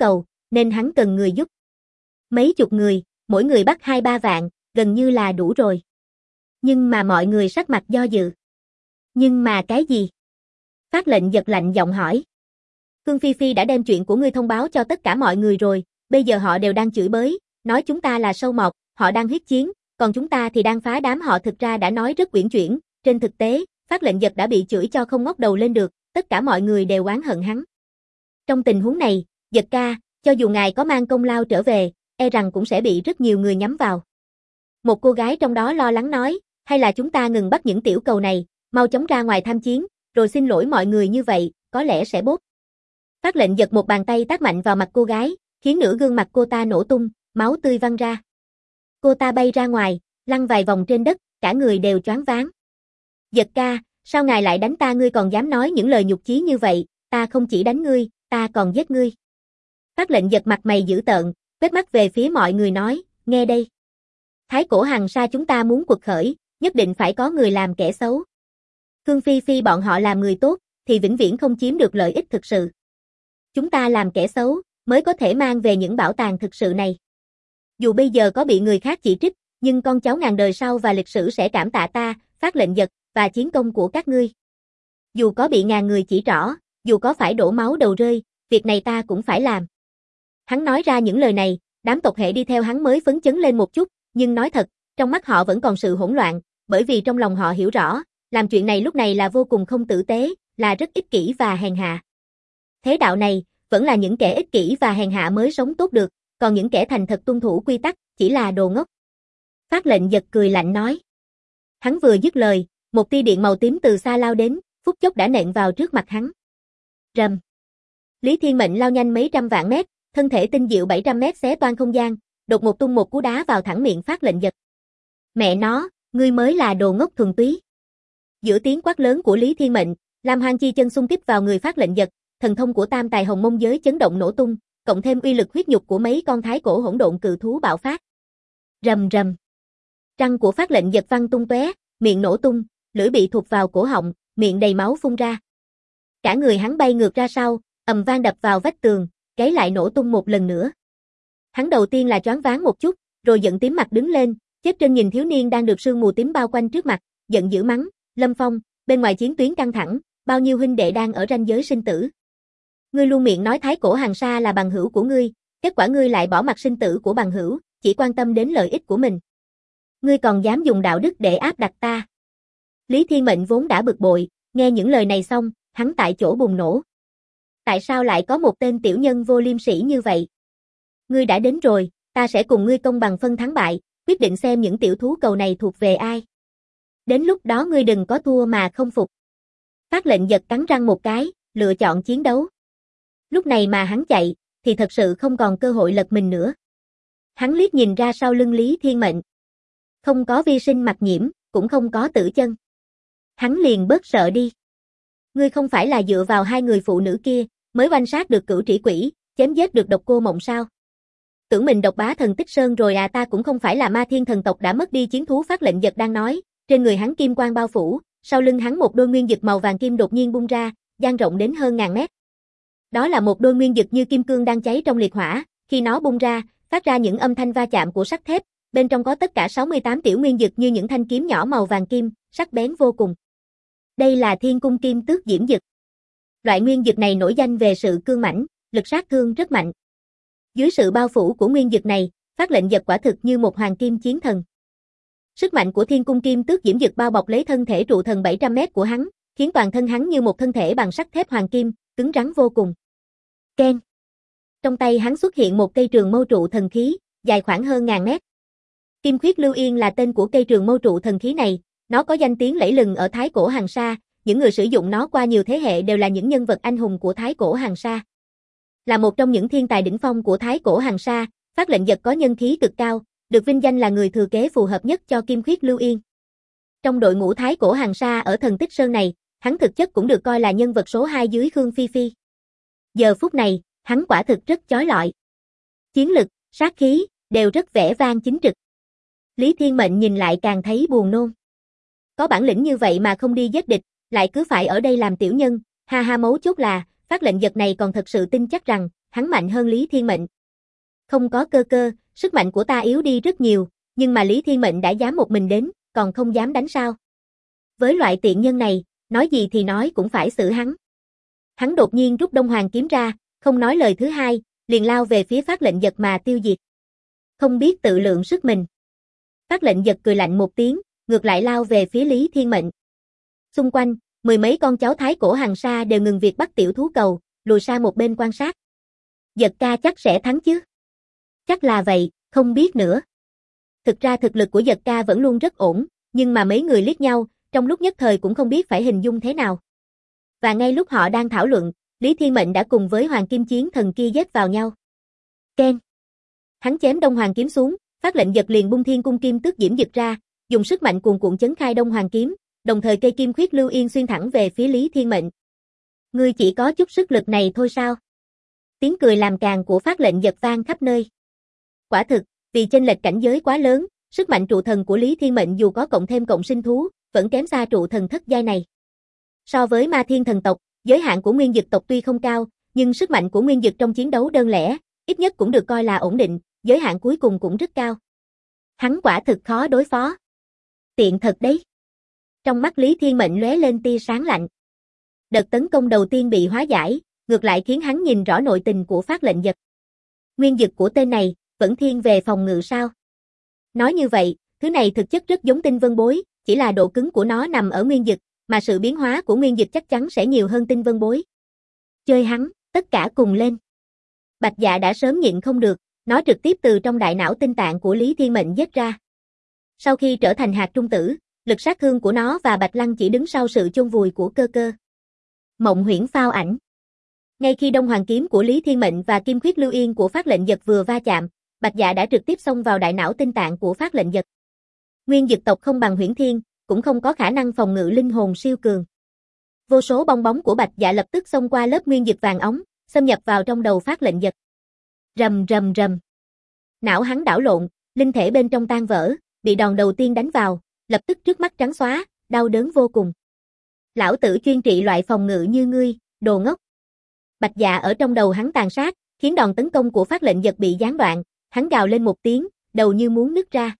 nên hắn cần người giúp. Mấy chục người, mỗi người bắt 2-3 vạn, gần như là đủ rồi. Nhưng mà mọi người sắc mặt do dự. Nhưng mà cái gì? Phát lệnh giật lạnh giọng hỏi. Khương Phi Phi đã đem chuyện của ngươi thông báo cho tất cả mọi người rồi, bây giờ họ đều đang chửi bới, nói chúng ta là sâu mọt, họ đang huyết chiến, còn chúng ta thì đang phá đám họ, thực ra đã nói rất uyển chuyển, trên thực tế, Phát lệnh giật đã bị chửi cho không ngóc đầu lên được, tất cả mọi người đều oán hận hắn. Trong tình huống này, Giật ca, cho dù ngài có mang công lao trở về, e rằng cũng sẽ bị rất nhiều người nhắm vào. Một cô gái trong đó lo lắng nói, hay là chúng ta ngừng bắt những tiểu cầu này, mau chóng ra ngoài tham chiến, rồi xin lỗi mọi người như vậy, có lẽ sẽ bốt. Phát lệnh giật một bàn tay tát mạnh vào mặt cô gái, khiến nửa gương mặt cô ta nổ tung, máu tươi văng ra. Cô ta bay ra ngoài, lăn vài vòng trên đất, cả người đều choáng váng. Giật ca, sao ngài lại đánh ta, ngươi còn dám nói những lời nhục chí như vậy, ta không chỉ đánh ngươi, ta còn giết ngươi. Phát lệnh giật mặt mày dữ tợn, quét mắt về phía mọi người nói, nghe đây. Thái cổ Hằng Sa chúng ta muốn quật khởi, nhất định phải có người làm kẻ xấu. Khương Phi Phi bọn họ làm người tốt, thì vĩnh viễn không chiếm được lợi ích thực sự. Chúng ta làm kẻ xấu, mới có thể mang về những bảo tàng thực sự này. Dù bây giờ có bị người khác chỉ trích, nhưng con cháu ngàn đời sau và lịch sử sẽ cảm tạ ta, Phát lệnh giật, và chiến công của các ngươi. Dù có bị ngàn người chỉ trỏ, dù có phải đổ máu đầu rơi, việc này ta cũng phải làm. Hắn nói ra những lời này, đám tộc hệ đi theo hắn mới phấn chấn lên một chút, nhưng nói thật, trong mắt họ vẫn còn sự hỗn loạn, bởi vì trong lòng họ hiểu rõ, làm chuyện này lúc này là vô cùng không tử tế, là rất ích kỷ và hèn hạ. Thế đạo này, vẫn là những kẻ ích kỷ và hèn hạ mới sống tốt được, còn những kẻ thành thật tuân thủ quy tắc, chỉ là đồ ngốc. Phát lệnh giật cười lạnh nói. Hắn vừa dứt lời, một tia điện màu tím từ xa lao đến, phút chốc đã nện vào trước mặt hắn. Rầm. Lý Thiên Mệnh lao nhanh mấy trăm vạn mét, thân thể tinh diệu 700 mét xé toang không gian, đột một tung một cú đá vào thẳng miệng Phát lệnh giật. Mẹ nó, ngươi mới là đồ ngốc thuần túy. Giữa tiếng quát lớn của Lý Thiên Mệnh, Lam Hoang chi chân xung kích vào người Phát lệnh giật, thần thông của Tam Tài Hồng Mông giới chấn động nổ tung, cộng thêm uy lực huyết nhục của mấy con thái cổ hỗn độn cự thú bạo phát. Rầm rầm. Răng của Phát lệnh giật văng tung tóe, miệng nổ tung, lưỡi bị thụt vào cổ họng, miệng đầy máu phun ra. Cả người hắn bay ngược ra sau, ầm vang đập vào vách tường, gáy lại nổ tung một lần nữa. Hắn đầu tiên là choáng váng một chút, rồi giận tím mặt đứng lên, chết chân nhìn thiếu niên đang được sương mù tím bao quanh trước mặt, giận dữ mắng, Lâm Phong, bên ngoài chiến tuyến căng thẳng, bao nhiêu huynh đệ đang ở ranh giới sinh tử. Ngươi luôn miệng nói Thái cổ Hằng Sa là bằng hữu của ngươi, kết quả ngươi lại bỏ mặc sinh tử của bằng hữu, chỉ quan tâm đến lợi ích của mình. Ngươi còn dám dùng đạo đức để áp đặt ta. Lý Thiên Mệnh vốn đã bực bội, nghe những lời này xong, hắn tại chỗ bùng nổ. Tại sao lại có một tên tiểu nhân vô liêm sỉ như vậy? Ngươi đã đến rồi, ta sẽ cùng ngươi công bằng phân thắng bại, quyết định xem những tiểu thú cầu này thuộc về ai. Đến lúc đó ngươi đừng có thua mà không phục. Phát lệnh giật cắn răng một cái, lựa chọn chiến đấu. Lúc này mà hắn chạy, thì thật sự không còn cơ hội lật mình nữa. Hắn liếc nhìn ra sau lưng Lý Thiên Mệnh. Không có vi sinh mặc nhiễm, cũng không có tử chân. Hắn liền bớt sợ đi. Ngươi không phải là dựa vào hai người phụ nữ kia, mới oanh sát được Cửu Trĩ Quỷ, chém giết được Độc Cô Mộng sao? Tưởng mình độc bá thần Tích Sơn rồi à, ta cũng không phải là Ma Thiên thần tộc đã mất đi chiến thú. Phát lệnh giật đang nói, trên người hắn kim quang bao phủ, sau lưng hắn một đôi nguyên dực màu vàng kim đột nhiên bung ra, dang rộng đến hơn ngàn mét. Đó là một đôi nguyên dực như kim cương đang cháy trong liệt hỏa, khi nó bung ra, phát ra những âm thanh va chạm của sắt thép, bên trong có tất cả 68 tiểu nguyên dực như những thanh kiếm nhỏ màu vàng kim, sắc bén vô cùng. Đây là Thiên Cung Kim Tước Diễm Dực. Loại nguyên dực này nổi danh về sự cương mãnh, lực sát thương rất mạnh. Dưới sự bao phủ của nguyên dực này, Phát lệnh giật quả thực như một hoàng kim chiến thần. Sức mạnh của Thiên Cung Kim Tước Diễm Dực bao bọc lấy thân thể trụ thần 700 mét của hắn, khiến toàn thân hắn như một thân thể bằng sắt thép hoàng kim, cứng rắn vô cùng. Keng. Trong tay hắn xuất hiện một cây trường mâu trụ thần khí, dài khoảng hơn ngàn mét. Kim Khuyết Lưu Yên là tên của cây trường mâu trụ thần khí này, nó có danh tiếng lẫy lừng ở Thái cổ Hằng Sa, những người sử dụng nó qua nhiều thế hệ đều là những nhân vật anh hùng của Thái cổ Hằng Sa. Là một trong những thiên tài đỉnh phong của Thái cổ Hằng Sa, Phát lệnh giật có nhân khí cực cao, được vinh danh là người thừa kế phù hợp nhất cho Kim Khuyết Lưu Yên. Trong đội ngũ Thái cổ Hằng Sa ở Thần Tích Sơn này, hắn thực chất cũng được coi là nhân vật số 2 dưới Khương Phi Phi. Giờ phút này, hắn quả thực rất chói lọi. Chiến lực, sát khí, đều rất vẻ vang chính trực. Lý Thiên Mệnh nhìn lại càng thấy buồn nôn. Có bản lĩnh như vậy mà không đi giết địch, lại cứ phải ở đây làm tiểu nhân, ha ha, mấu chốt là, Phát lệnh giật này còn thật sự tin chắc rằng, hắn mạnh hơn Lý Thiên Mệnh, Không có cơ cơ, sức mạnh của ta yếu đi rất nhiều, nhưng mà Lý Thiên Mệnh đã dám một mình đến, còn không dám đánh sao? Với loại tiện nhân này, nói gì thì nói cũng phải xử hắn. Hắn đột nhiên rút Đông Hoàng kiếm ra, không nói lời thứ hai, liền lao về phía Phát Lệnh Giật mà tiêu diệt. Không biết tự lượng sức mình. Phát Lệnh Giật cười lạnh một tiếng, ngược lại lao về phía Lý Thiên Mệnh. Xung quanh, mười mấy con cháu thái cổ Hằng Sa đều ngừng việc bắt tiểu thú cầu, lùi sang một bên quan sát. Giật ca chắc sẽ thắng chứ? Chắc là vậy, không biết nữa. Thực ra thực lực của Giật ca vẫn luôn rất ổn, nhưng mà mấy người liếc nhau, trong lúc nhất thời cũng không biết phải hình dung thế nào. Và ngay lúc họ đang thảo luận, Lý Thiên Mệnh đã cùng với Hoàng Kim Chiến Thần kia giết vào nhau. Keng! Hắn chém Đông Hoàng kiếm xuống, Phát Lệnh Giật liền bung Thiên Cung Kim Tước Diễm Dực ra, dùng sức mạnh cuồn cuộn chấn khai Đông Hoàng kiếm, đồng thời cây kim khuyết lưu yên xuyên thẳng về phía Lý Thiên Mệnh. Ngươi chỉ có chút sức lực này thôi sao? Tiếng cười làm càn của Phát Lệnh Giật vang khắp nơi. Quả thực, vì chênh lệch cảnh giới quá lớn, sức mạnh trụ thần của Lý Thiên Mệnh dù có cộng thêm cộng sinh thú, vẫn kém xa trụ thần thất giai này. So với Ma Thiên thần tộc, giới hạn của Nguyên Dực tộc tuy không cao, nhưng sức mạnh của Nguyên Dực trong chiến đấu đơn lẻ, ít nhất cũng được coi là ổn định, giới hạn cuối cùng cũng rất cao. Hắn quả thực khó đối phó. Tiện thật đấy. Trong mắt Lý Thiên Mệnh lóe lên tia sáng lạnh. Đợt tấn công đầu tiên bị hóa giải, ngược lại khiến hắn nhìn rõ nội tình của Phát Lệnh Giật. Nguyên Dực của tên này, vẫn thiên về phòng ngự sao? Nói như vậy, thứ này thực chất rất giống tinh vân bối, chỉ là độ cứng của nó nằm ở Nguyên Dực, mà sự biến hóa của Nguyên Dực chắc chắn sẽ nhiều hơn tinh vân bối. Chơi hắn, tất cả cùng lên. Bạch Dạ đã sớm nhịn không được, nó trực tiếp từ trong đại não tinh tạng của Lý Thiên Mệnh giết ra. Sau khi trở thành hạt trung tử, lực sát thương của nó và Bạch Lăng chỉ đứng sau sự chôn vùi của cơ cơ. Mộng huyễn phao ảnh. Ngay khi Đông Hoàng kiếm của Lý Thiên Mệnh và kim khuyết lưu yên của Phát Lệnh Giật vừa va chạm, Bạch Dạ đã trực tiếp xông vào đại não tinh tạng của Phát Lệnh Giật. Nguyên Dực tộc không bằng Huyễn Thiên, cũng không có khả năng phòng ngự linh hồn siêu cường. Vô số bong bóng của Bạch Dạ lập tức xông qua lớp nguyên dực vàng óng, xâm nhập vào trong đầu Phát Lệnh Giật. Rầm rầm rầm. Não hắn đảo lộn, linh thể bên trong tan vỡ, bị đòn đầu tiên đánh vào, lập tức trước mắt trắng xóa, đau đớn vô cùng. Lão tử chuyên trị loại phòng ngự như ngươi, đồ ngốc. Bạch Dạ ở trong đầu hắn tàn sát, khiến đòn tấn công của Phát Lệnh Giật bị gián đoạn, hắn gào lên một tiếng, đầu như muốn nứt ra.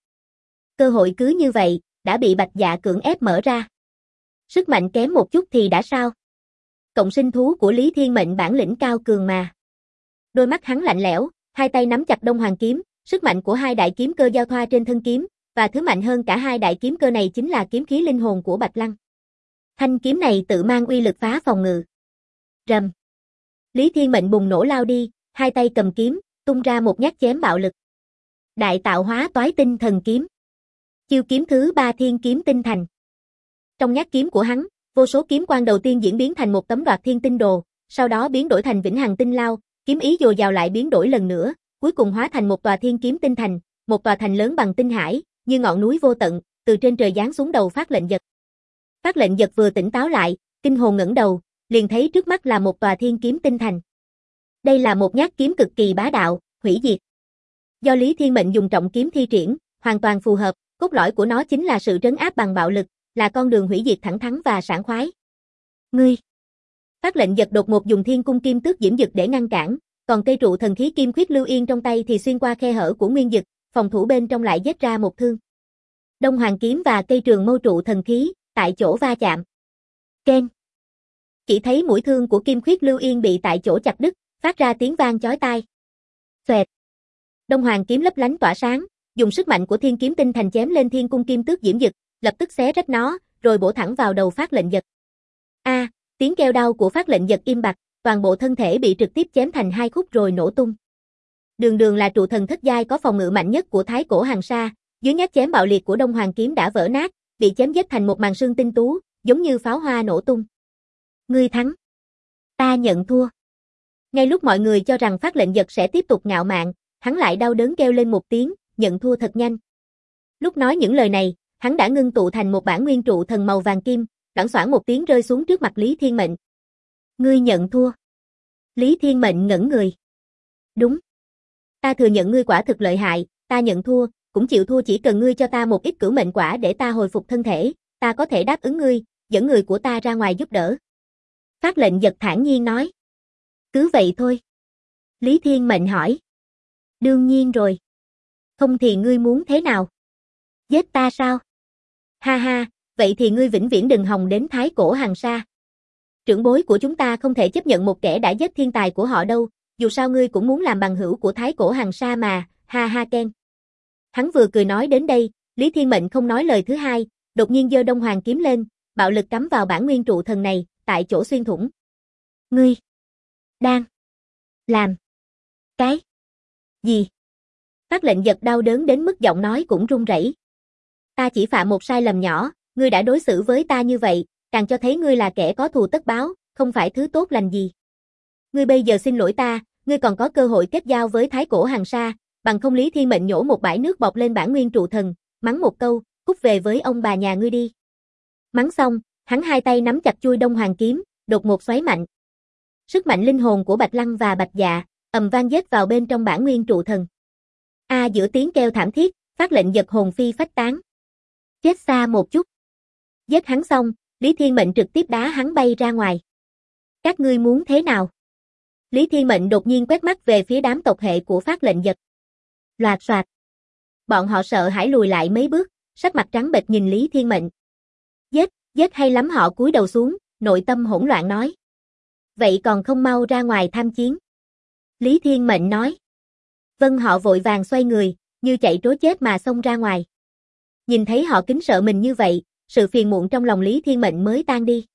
Cơ hội cứ như vậy, đã bị Bạch Dạ cưỡng ép mở ra. Sức mạnh kém một chút thì đã sao? Cộng sinh thú của Lý Thiên Mệnh bản lĩnh cao cường mà. Đôi mắt hắn lạnh lẽo, hai tay nắm chặt Đông Hoàng kiếm, sức mạnh của hai đại kiếm cơ giao thoa trên thân kiếm, và thứ mạnh hơn cả hai đại kiếm cơ này chính là kiếm khí linh hồn của Bạch Lăng. Thanh kiếm này tự mang uy lực phá phòng ngự. Rầm. Lý Thiên Mệnh bùng nổ lao đi, hai tay cầm kiếm, tung ra một nhát chém bạo lực. Đại tạo hóa toái tinh thần kiếm. Chiêu kiếm thứ 3 thiên kiếm tinh thành. Trong nhát kiếm của hắn, vô số kiếm quang đầu tiên diễn biến thành một tấm đoạt thiên tinh đồ, sau đó biến đổi thành vĩnh hằng tinh lao, kiếm ý dồi dào lại biến đổi lần nữa, cuối cùng hóa thành một tòa thiên kiếm tinh thành, một tòa thành lớn bằng tinh hải, như ngọn núi vô tận, từ trên trời giáng xuống đầu Phát Lệnh Giật. Phát Lệnh Giật vừa tỉnh táo lại, kinh hồn ngẩng đầu, liền thấy trước mắt là một tòa thiên kiếm tinh thành. Đây là một nhát kiếm cực kỳ bá đạo, hủy diệt. Do Lý Thiên Mệnh dùng trọng kiếm thi triển, hoàn toàn phù hợp, cốt lõi của nó chính là sự trấn áp bằng bạo lực, là con đường hủy diệt thẳng thắn và sảng khoái. Ngươi! Phát Lệnh Giật đột ngột dùng Thiên Cung Kim Tước Diễm Dực để ngăn cản, còn cây trụ thần khí kim khuyết lưu yên trong tay thì xuyên qua khe hở của Nguyên Dực, phòng thủ bên trong lại giết ra một thương. Đông Hoàng kiếm và cây trường mâu trụ thần khí, tại chỗ va chạm. Keng! Chỉ thấy mũi thương của kim khuyết lưu yên bị tại chỗ chặt đứt, phát ra tiếng vang chói tai. Xoẹt! Đông Hoàng kiếm lấp lánh tỏa sáng, dùng sức mạnh của thiên kiếm tinh thành chém lên Thiên Cung Kim Tước Diễm Dực, lập tức xé rách nó, rồi bổ thẳng vào đầu Phát Lệnh Giật. Tiếng kêu đau của Phát Lệnh Giật im bặt, toàn bộ thân thể bị trực tiếp chém thành hai khúc rồi nổ tung. Đường Đường là trụ thần thất giai có phòng ngự mạnh nhất của thái cổ Hằng Sa, dưới nhát chém bạo liệt của Đông Hoàng kiếm đã vỡ nát, bị chém giết thành một màn sương tinh tú, giống như pháo hoa nổ tung. Ngươi thắng. Ta nhận thua. Ngay lúc mọi người cho rằng Phát Lệnh Giật sẽ tiếp tục ngạo mạn, hắn lại đau đớn kêu lên một tiếng, nhận thua thật nhanh. Lúc nói những lời này, hắn đã ngưng tụ thành một bản nguyên trụ thần màu vàng kim, loảng xoảng một tiếng rơi xuống trước mặt Lý Thiên Mệnh. Ngươi nhận thua. Lý Thiên Mệnh ngẩn người. Đúng. Ta thừa nhận ngươi quả thực lợi hại, ta nhận thua, cũng chịu thua chỉ cần ngươi cho ta một ít cửu mệnh quả để ta hồi phục thân thể, ta có thể đáp ứng ngươi, dẫn người của ta ra ngoài giúp đỡ. Phát Lệnh Giật thản nhiên nói. Cứ vậy thôi. Lý Thiên Mệnh hỏi. Đương nhiên rồi. Không thì ngươi muốn thế nào? Giết ta sao? Ha ha, vậy thì ngươi vĩnh viễn đừng hòng đến Thái Cổ Hằng Sa. Trưởng bối của chúng ta không thể chấp nhận một kẻ đã giết thiên tài của họ đâu, dù sao ngươi cũng muốn làm bằng hữu của Thái Cổ Hằng Sa mà, ha ha Ken. Hắn vừa cười nói đến đây, Lý Thiên Mệnh không nói lời thứ hai, đột nhiên giơ Đông Hoàng kiếm lên, bạo lực cắm vào bản nguyên trụ thần này, tại chỗ xuyên thủng. Ngươi đang làm cái gì? Phát lệnh giật đau đớn đến mức giọng nói cũng run rẩy. Ta chỉ phạm một sai lầm nhỏ, ngươi đã đối xử với ta như vậy, càng cho thấy ngươi là kẻ có thù tất báo, không phải thứ tốt lành gì. Ngươi bây giờ xin lỗi ta, ngươi còn có cơ hội kết giao với Thái Cổ Hằng Sa, bằng không Lý Thiên Mệnh nhổ một bãi nước bọt lên bản nguyên trụ thần, mắng một câu, cút về với ông bà nhà ngươi đi. Mắng xong, hắn hai tay nắm chặt chuôi Đông Hoàng kiếm, đột ngột xoáy mạnh. Sức mạnh linh hồn của Bạch Lăng và Bạch Dạ, ầm vang giết vào bên trong bản nguyên trụ thần. Giữa tiếng kêu thảm thiết, Phát lệnh giật hồn phi phách tán. Chết xa một chút. Giết hắn xong, Lý Thiên Mệnh trực tiếp đá hắn bay ra ngoài. Các ngươi muốn thế nào? Lý Thiên Mệnh đột nhiên quét mắt về phía đám tộc hệ của Phát lệnh giật. Loạt soạt. Bọn họ sợ hãi lùi lại mấy bước, sắc mặt trắng bệch nhìn Lý Thiên Mệnh. Giết hay lắm, họ cúi đầu xuống, nội tâm hỗn loạn nói. Vậy còn không mau ra ngoài tham chiến. Lý Thiên Mệnh nói. Vâng, họ vội vàng xoay người, như chạy trối chết mà xông ra ngoài. Nhìn thấy họ kính sợ mình như vậy, sự phiền muộn trong lòng Lý Thiên Mệnh mới tan đi.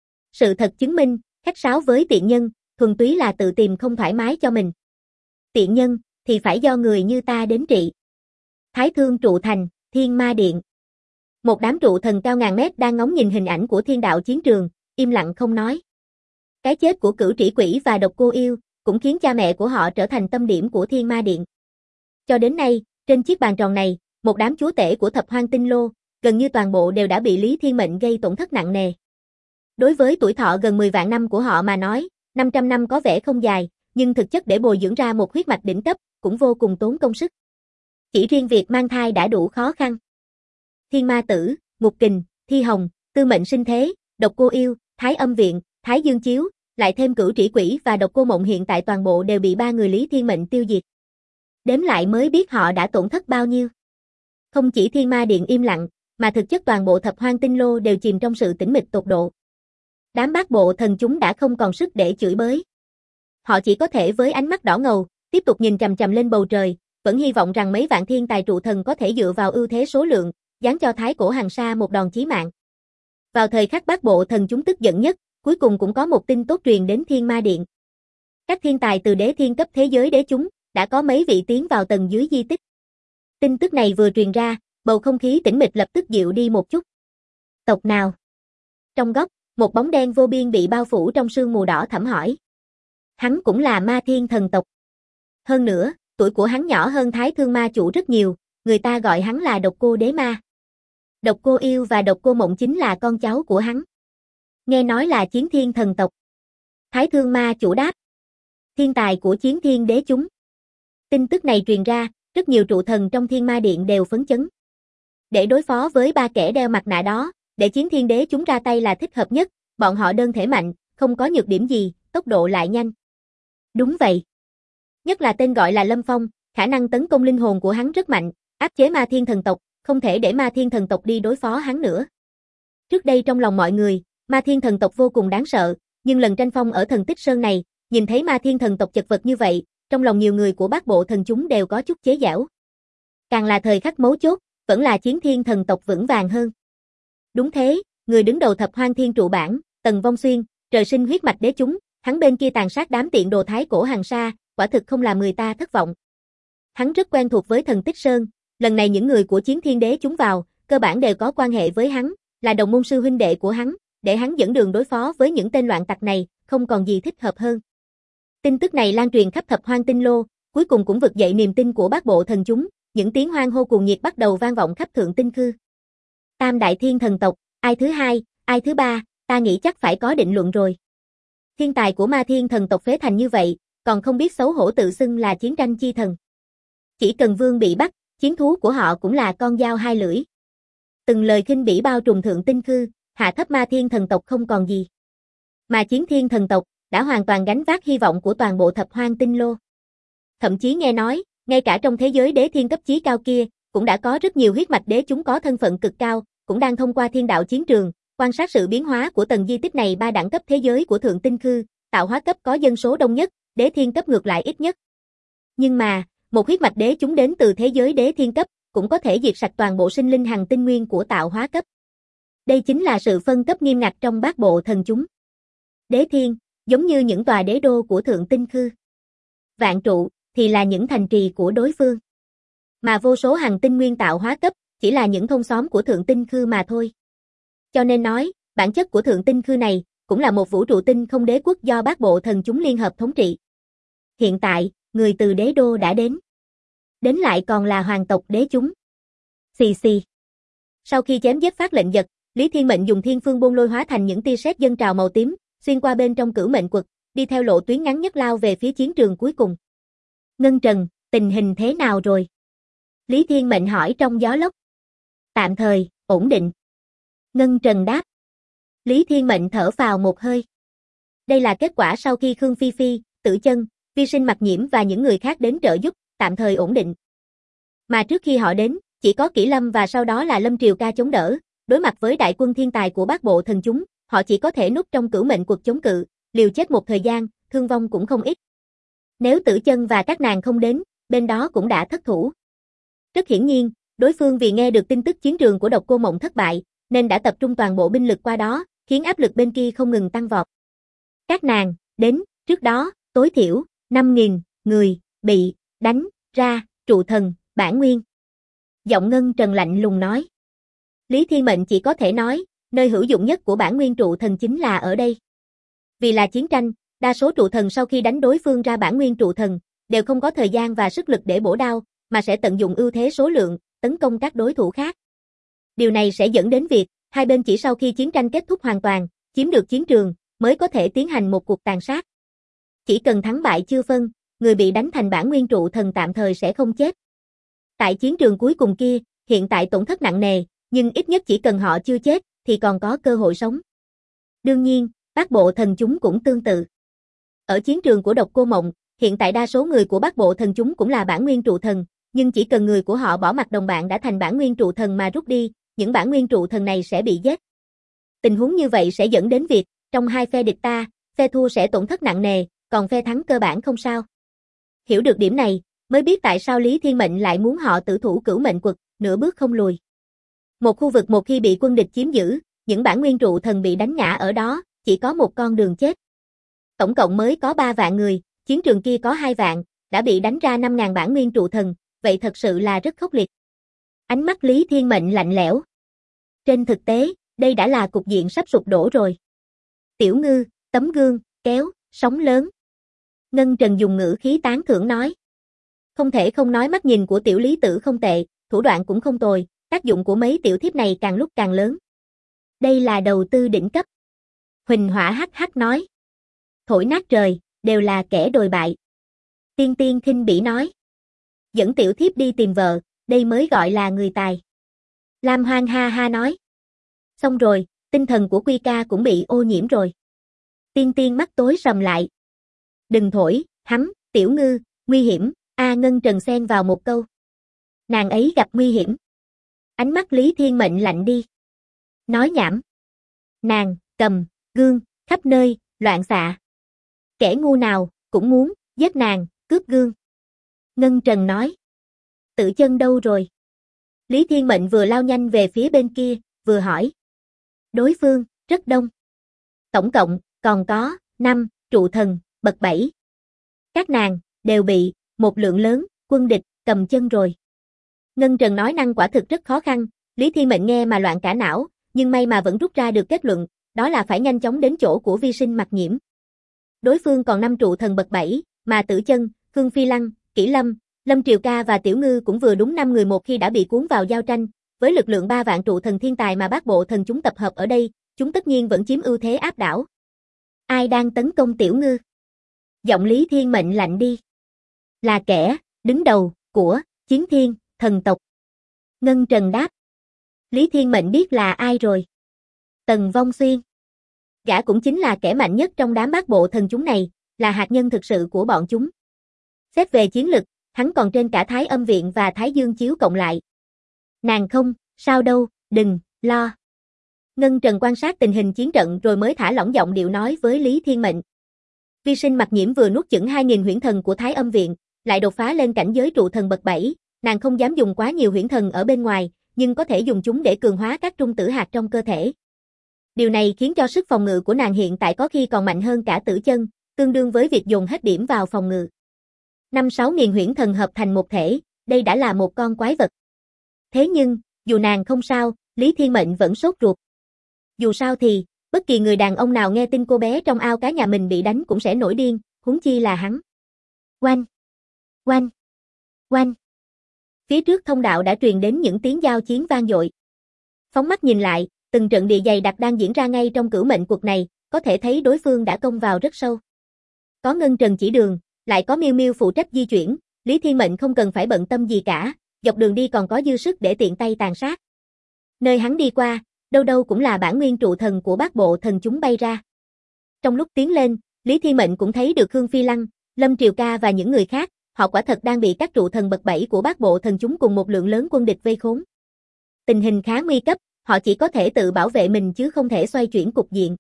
Sự thật chứng minh, khách sáo với tiện nhân, thuần túy là tự tìm không thoải mái cho mình. Tiện nhân, thì phải do người như ta đến trị. Thái Thương trụ thành, Thiên Ma Điện. Một đám trụ thần cao ngàn mét đang ngóng nhìn hình ảnh của thiên đạo chiến trường, im lặng không nói. Cái chết của Cửu Trĩ Quỷ và Độc Cô Yêu, cũng khiến cha mẹ của họ trở thành tâm điểm của Thiên Ma Điện. Cho đến nay, trên chiếc bàn tròn này, một đám chúa tể của Thập Hoang Tinh Lô, gần như toàn bộ đều đã bị Lý Thiên Mệnh gây tổn thất nặng nề. Đối với tuổi thọ gần 10 vạn năm của họ mà nói, 500 năm có vẻ không dài, nhưng thực chất để bồi dưỡng ra một huyết mạch đỉnh cấp, cũng vô cùng tốn công sức. Chỉ riêng việc mang thai đã đủ khó khăn. Thiên Ma Tử, Ngục Kình, Thi Hồng, Tư Mệnh Sinh Thế, Độc Cô Yêu, Thái Âm Viện, Thái Dương Chiếu, lại thêm Cửu Trĩ Quỷ và Độc Cô Mộng hiện tại toàn bộ đều bị ba người Lý Thiên Mệnh tiêu diệt. Đếm lại mới biết họ đã tổn thất bao nhiêu. Không chỉ Thiên Ma Điện im lặng, mà thực chất toàn bộ Thập Hoang Tinh Lô đều chìm trong sự tĩnh mịch tột độ. Đám bát bộ thần chúng đã không còn sức để chửi bới. Họ chỉ có thể với ánh mắt đỏ ngầu, tiếp tục nhìn chằm chằm lên bầu trời, vẫn hy vọng rằng mấy vạn thiên tài trụ thần có thể dựa vào ưu thế số lượng, giáng cho Thái Cổ Hằng Sa một đòn chí mạng. Vào thời khắc bát bộ thần chúng tức giận nhất, cuối cùng cũng có một tin tốt truyền đến Thiên Ma Điện. Các thiên tài từ đế thiên cấp thế giới đế chúng, đã có mấy vị tiến vào tầng dưới di tích. Tin tức này vừa truyền ra, bầu không khí tĩnh mịch lập tức dịu đi một chút. Tộc nào? Trong góc, một bóng đen vô biên bị bao phủ trong sương mù đỏ thẫm hỏi. Hắn cũng là Ma Thiên thần tộc. Hơn nữa, tuổi của hắn nhỏ hơn Thái Thương Ma chủ rất nhiều, người ta gọi hắn là Độc Cô Đế Ma. Độc Cô Yêu và Độc Cô Mộng chính là con cháu của hắn. Nghe nói là Chiến Thiên thần tộc. Thái Thương Ma chủ đáp. Thiên tài của Chiến Thiên đế chúng. Tin tức này truyền ra, rất nhiều trụ thần trong Thiên Ma Điện đều phấn chấn. Để đối phó với ba kẻ đeo mặt nạ đó, để Chiến Thiên đế chúng ra tay là thích hợp nhất, bọn họ đơn thể mạnh, không có nhược điểm gì, tốc độ lại nhanh. Đúng vậy. Nhất là tên gọi là Lâm Phong, khả năng tấn công linh hồn của hắn rất mạnh, áp chế Ma Thiên thần tộc, không thể để Ma Thiên thần tộc đi đối phó hắn nữa. Trước đây trong lòng mọi người, Ma Thiên thần tộc vô cùng đáng sợ, nhưng lần tranh phong ở Thần Tích Sơn này, nhìn thấy Ma Thiên thần tộc chật vật như vậy, trong lòng nhiều người của bát bộ thần chúng đều có chút chế giễu. Càng là thời khắc mấu chốt, vẫn là Chiến Thiên thần tộc vững vàng hơn. Đúng thế, người đứng đầu Thập Hoang Thiên trụ bản, Tần Vong Xuyên, trời sinh huyết mạch đế chúng, hắn bên kia tàn sát đám tiện đồ Thái Cổ Hằng Sa, quả thực không làm người ta thất vọng. Hắn rất quen thuộc với Thần Tích Sơn, lần này những người của Chiến Thiên đế chúng vào, cơ bản đều có quan hệ với hắn, là đồng môn sư huynh đệ của hắn, để hắn dẫn đường đối phó với những tên loạn tặc này, không còn gì thích hợp hơn. Tin tức này lan truyền khắp Thập Hoang Tinh Lô, cuối cùng cũng vực dậy niềm tin của bát bộ thần chúng, những tiếng hoan hô cuồng nhiệt bắt đầu vang vọng khắp Thượng Tinh Khư. Tam đại thiên thần tộc, ai thứ hai, ai thứ ba, ta nghĩ chắc phải có định luận rồi. Thiên tài của Ma Thiên thần tộc phế thành như vậy, còn không biết xấu hổ tự xưng là chiến tranh chi thần. Chỉ cần vương bị bắt, chiến thú của họ cũng là con dao hai lưỡi. Từng lời khinh bỉ bao trùm Thượng Tinh Khư, hạ thấp Ma Thiên thần tộc không còn gì. Mà Chiến Thiên thần tộc đã hoàn toàn gánh vác hy vọng của toàn bộ Thập Hoang Tinh Lô. Thậm chí nghe nói, Ngay cả trong thế giới đế thiên cấp chí cao kia, cũng đã có rất nhiều huyết mạch đế chúng có thân phận cực cao, cũng đang thông qua thiên đạo chiến trường, quan sát sự biến hóa của tầng di tích này ba đẳng cấp thế giới của Thượng Tinh Khư, tạo hóa cấp có dân số đông nhất, đế thiên cấp ngược lại ít nhất. Nhưng mà, một huyết mạch đế chúng đến từ thế giới đế thiên cấp, cũng có thể diệt sạch toàn bộ sinh linh hằng tinh nguyên của tạo hóa cấp. Đây chính là sự phân cấp nghiêm ngặt trong bát bộ thần chúng. Đế thiên, giống như những tòa đế đô của Thượng Tinh Khư. Vạn trụ, thì là những thành trì của đối phương. Mà vô số hằng tinh nguyên tạo hóa cấp, chỉ là những thôn xóm của Thượng Tinh Khư mà thôi. Cho nên nói, bản chất của Thượng Tinh Khư này, cũng là một vũ trụ tinh không đế quốc do bát bộ thần chúng liên hợp thống trị. Hiện tại, người từ đế đô đã đến. Đến lại còn là hoàng tộc đế chúng. Xì xì. Sau khi chém giết phát lệnh giật, Lý Thiên Mệnh dùng thiên phương bôn lôi hóa thành những tia sét dâng trào màu tím, xuyên qua bên trong cửu mệnh quật, đi theo lộ tuyến ngắn nhất lao về phía chiến trường cuối cùng. Ngân Trần, tình hình thế nào rồi? Lý Thiên Mệnh hỏi trong gió lốc. Tạm thời, ổn định. Ngân Trần đáp. Lý Thiên Mệnh thở phào một hơi. Đây là kết quả sau khi Khương Phi Phi, Tử Chân, Vi Sinh Mặc Nhiễm và những người khác đến trợ giúp, tạm thời ổn định. Mà trước khi họ đến, chỉ có Kỷ Lâm và sau đó là Lâm Triều Ca chống đỡ, đối mặt với đại quân thiên tài của bát bộ thần chúng, họ chỉ có thể núp trong cửu mệnh cuộc chống cự, liều chết một thời gian, thương vong cũng không ít. Nếu Tử Chân và các nàng không đến, bên đó cũng đã thất thủ. Rất hiển nhiên, đối phương vì nghe được tin tức chiến trường của Độc Cô Mộng thất bại, nên đã tập trung toàn bộ binh lực qua đó, khiến áp lực bên kia không ngừng tăng vọt. Các nàng, đến, trước đó, tối thiểu, 5.000 người, bị, đánh, ra, trụ thần, bản nguyên. Giọng Ngân Trần lạnh lùng nói. Lý Thiên Mệnh chỉ có thể nói, nơi hữu dụng nhất của bản nguyên trụ thần chính là ở đây. Vì là chiến tranh, đa số trụ thần sau khi đánh đối phương ra bản nguyên trụ thần, đều không có thời gian và sức lực để bổ đao, mà sẽ tận dụng ưu thế số lượng, tấn công các đối thủ khác. Điều này sẽ dẫn đến việc, hai bên chỉ sau khi chiến tranh kết thúc hoàn toàn, chiếm được chiến trường, mới có thể tiến hành một cuộc tàn sát. Chỉ cần thắng bại chưa phân, người bị đánh thành bản nguyên trụ thần tạm thời sẽ không chết. Tại chiến trường cuối cùng kia, hiện tại tổn thất nặng nề, nhưng ít nhất chỉ cần họ chưa chết, thì còn có cơ hội sống. Đương nhiên, bát bộ thần chúng cũng tương tự. Ở chiến trường của Độc Cô Mộng, hiện tại đa số người của bát bộ thần chúng cũng là bản nguyên trụ thần, nhưng chỉ cần người của họ bỏ mặc đồng bạn đã thành bản nguyên trụ thần mà rút đi, những bản nguyên trụ thần này sẽ bị giết. Tình huống như vậy sẽ dẫn đến việc, trong hai phe địch ta, phe thua sẽ tổn thất nặng nề, còn phe thắng cơ bản không sao. Hiểu được điểm này, mới biết tại sao Lý Thiên Mệnh lại muốn họ tử thủ cửu mệnh quật, nửa bước không lùi. Một khu vực một khi bị quân địch chiếm giữ, những bản nguyên trụ thần bị đánh ngã ở đó, chỉ có một con đường chết. Tổng cộng mới có 3 vạn người, chiến trường kia có 2 vạn, đã bị đánh ra 5.000 bản nguyên trụ thần, vậy thật sự là rất khốc liệt. Ánh mắt Lý Thiên Mệnh lạnh lẽo. Trên thực tế, đây đã là cục diện sắp sụp đổ rồi. Tiểu Ngư, tấm gương, kéo, sóng lớn. Ngân Trần dùng ngữ khí tán thưởng nói. Không thể không nói mắt nhìn của tiểu Lý Tử không tệ, thủ đoạn cũng không tồi, tác dụng của mấy tiểu thiếp này càng lúc càng lớn. Đây là đầu tư đỉnh cấp. Huỳnh Hỏa hắc hắc nói. Thổi nát trời, đều là kẻ đồi bại. Tiên Tiên khinh bỉ nói. Dẫn tiểu thiếp đi tìm vợ, đây mới gọi là người tài. Lam Hoang ha ha nói. Xong rồi, tinh thần của Quy Ca cũng bị ô nhiễm rồi. Tiên Tiên mắt tối sầm lại. Đừng thổi, hắm, Tiểu Ngư, nguy hiểm, Ngân Trần xen vào một câu. Nàng ấy gặp nguy hiểm. Ánh mắt Lý Thiên Mệnh lạnh đi. Nói nhảm. Nàng, cầm, gương, khắp nơi, loạn xạ. Kẻ ngu nào, cũng muốn, giết nàng, cướp gương. Ngân Trần nói. Tử Chân đâu rồi? Lý Thiên Mệnh vừa lao nhanh về phía bên kia, vừa hỏi. Đối phương, rất đông. Tổng cộng, còn có, 5, trụ thần, bậc 7. Các nàng, đều bị, một lượng lớn, quân địch, cầm chân rồi. Ngân Trần nói năng quả thực rất khó khăn, Lý Thiên Mệnh nghe mà loạn cả não, nhưng may mà vẫn rút ra được kết luận, đó là phải nhanh chóng đến chỗ của Vi Sinh Mặc Nhiễm. Đối phương còn 5 trụ thần bậc 7, mà Tử Chân, Khương Phi Lăng, Kỷ Lâm, Lâm Triều Ca và Tiểu Ngư cũng vừa đúng 5 người một khi đã bị cuốn vào giao tranh, với lực lượng 3 vạn trụ thần thiên tài mà bát bộ thần chúng tập hợp ở đây, chúng tất nhiên vẫn chiếm ưu thế áp đảo. Ai đang tấn công Tiểu Ngư? Giọng Lý Thiên Mệnh lạnh đi. Là kẻ đứng đầu của Chiến Thiên thần tộc. Ngân Trần đáp. Lý Thiên Mệnh biết là ai rồi. Tần Vong Xuyên. Gã cũng chính là kẻ mạnh nhất trong đám bát bộ thần chúng này, là hạt nhân thực sự của bọn chúng. Xét về chiến lực, hắn còn trên cả Thái Âm Viện và Thái Dương Chiếu cộng lại. Nàng không, sao đâu, đừng, lo. Ngân Trần quan sát tình hình chiến trận rồi mới thả lỏng giọng điệu nói với Lý Thiên Mệnh. Vi sinh Mặc Nhiễm vừa nuốt chửng 2000 huyễn thần của Thái Âm Viện, lại đột phá lên cảnh giới trụ thần bậc 7, nàng không dám dùng quá nhiều huyễn thần ở bên ngoài, nhưng có thể dùng chúng để cường hóa các trung tử hạt trong cơ thể. Điều này khiến cho sức phòng ngự của nàng hiện tại có khi còn mạnh hơn cả Tử Chân, tương đương với việc dồn hết điểm vào phòng ngự. 5-6 nghìn huyễn thần hợp thành một thể, đây đã là một con quái vật. Thế nhưng, dù nàng không sao, Lý Thiên Mệnh vẫn sốt ruột. Dù sao thì, bất kỳ người đàn ông nào nghe tin cô bé trong ao cá nhà mình bị đánh cũng sẽ nổi điên, huống chi là hắn. Oanh! Oanh! Oanh! Phía trước thông đạo đã truyền đến những tiếng giao chiến vang dội. Phóng mắt nhìn lại, từng trận địa dày đặc đang diễn ra ngay trong cửu mệnh cuộc này, có thể thấy đối phương đã công vào rất sâu. Có Ngân Trần chỉ đường, lại có Miêu Miêu phụ trách di chuyển, Lý Thiên Mệnh không cần phải bận tâm gì cả, dọc đường đi còn có dư sức để tiện tay tàn sát. Nơi hắn đi qua, đâu đâu cũng là bản nguyên trụ thần của bát bộ thần chúng bay ra. Trong lúc tiến lên, Lý Thiên Mệnh cũng thấy được Khương Phi Lăng, Lâm Triều Ca và những người khác, họ quả thật đang bị các trụ thần bậc 7 của bát bộ thần chúng cùng một lượng lớn quân địch vây khốn. Tình hình khá nguy cấp, họ chỉ có thể tự bảo vệ mình chứ không thể xoay chuyển cục diện.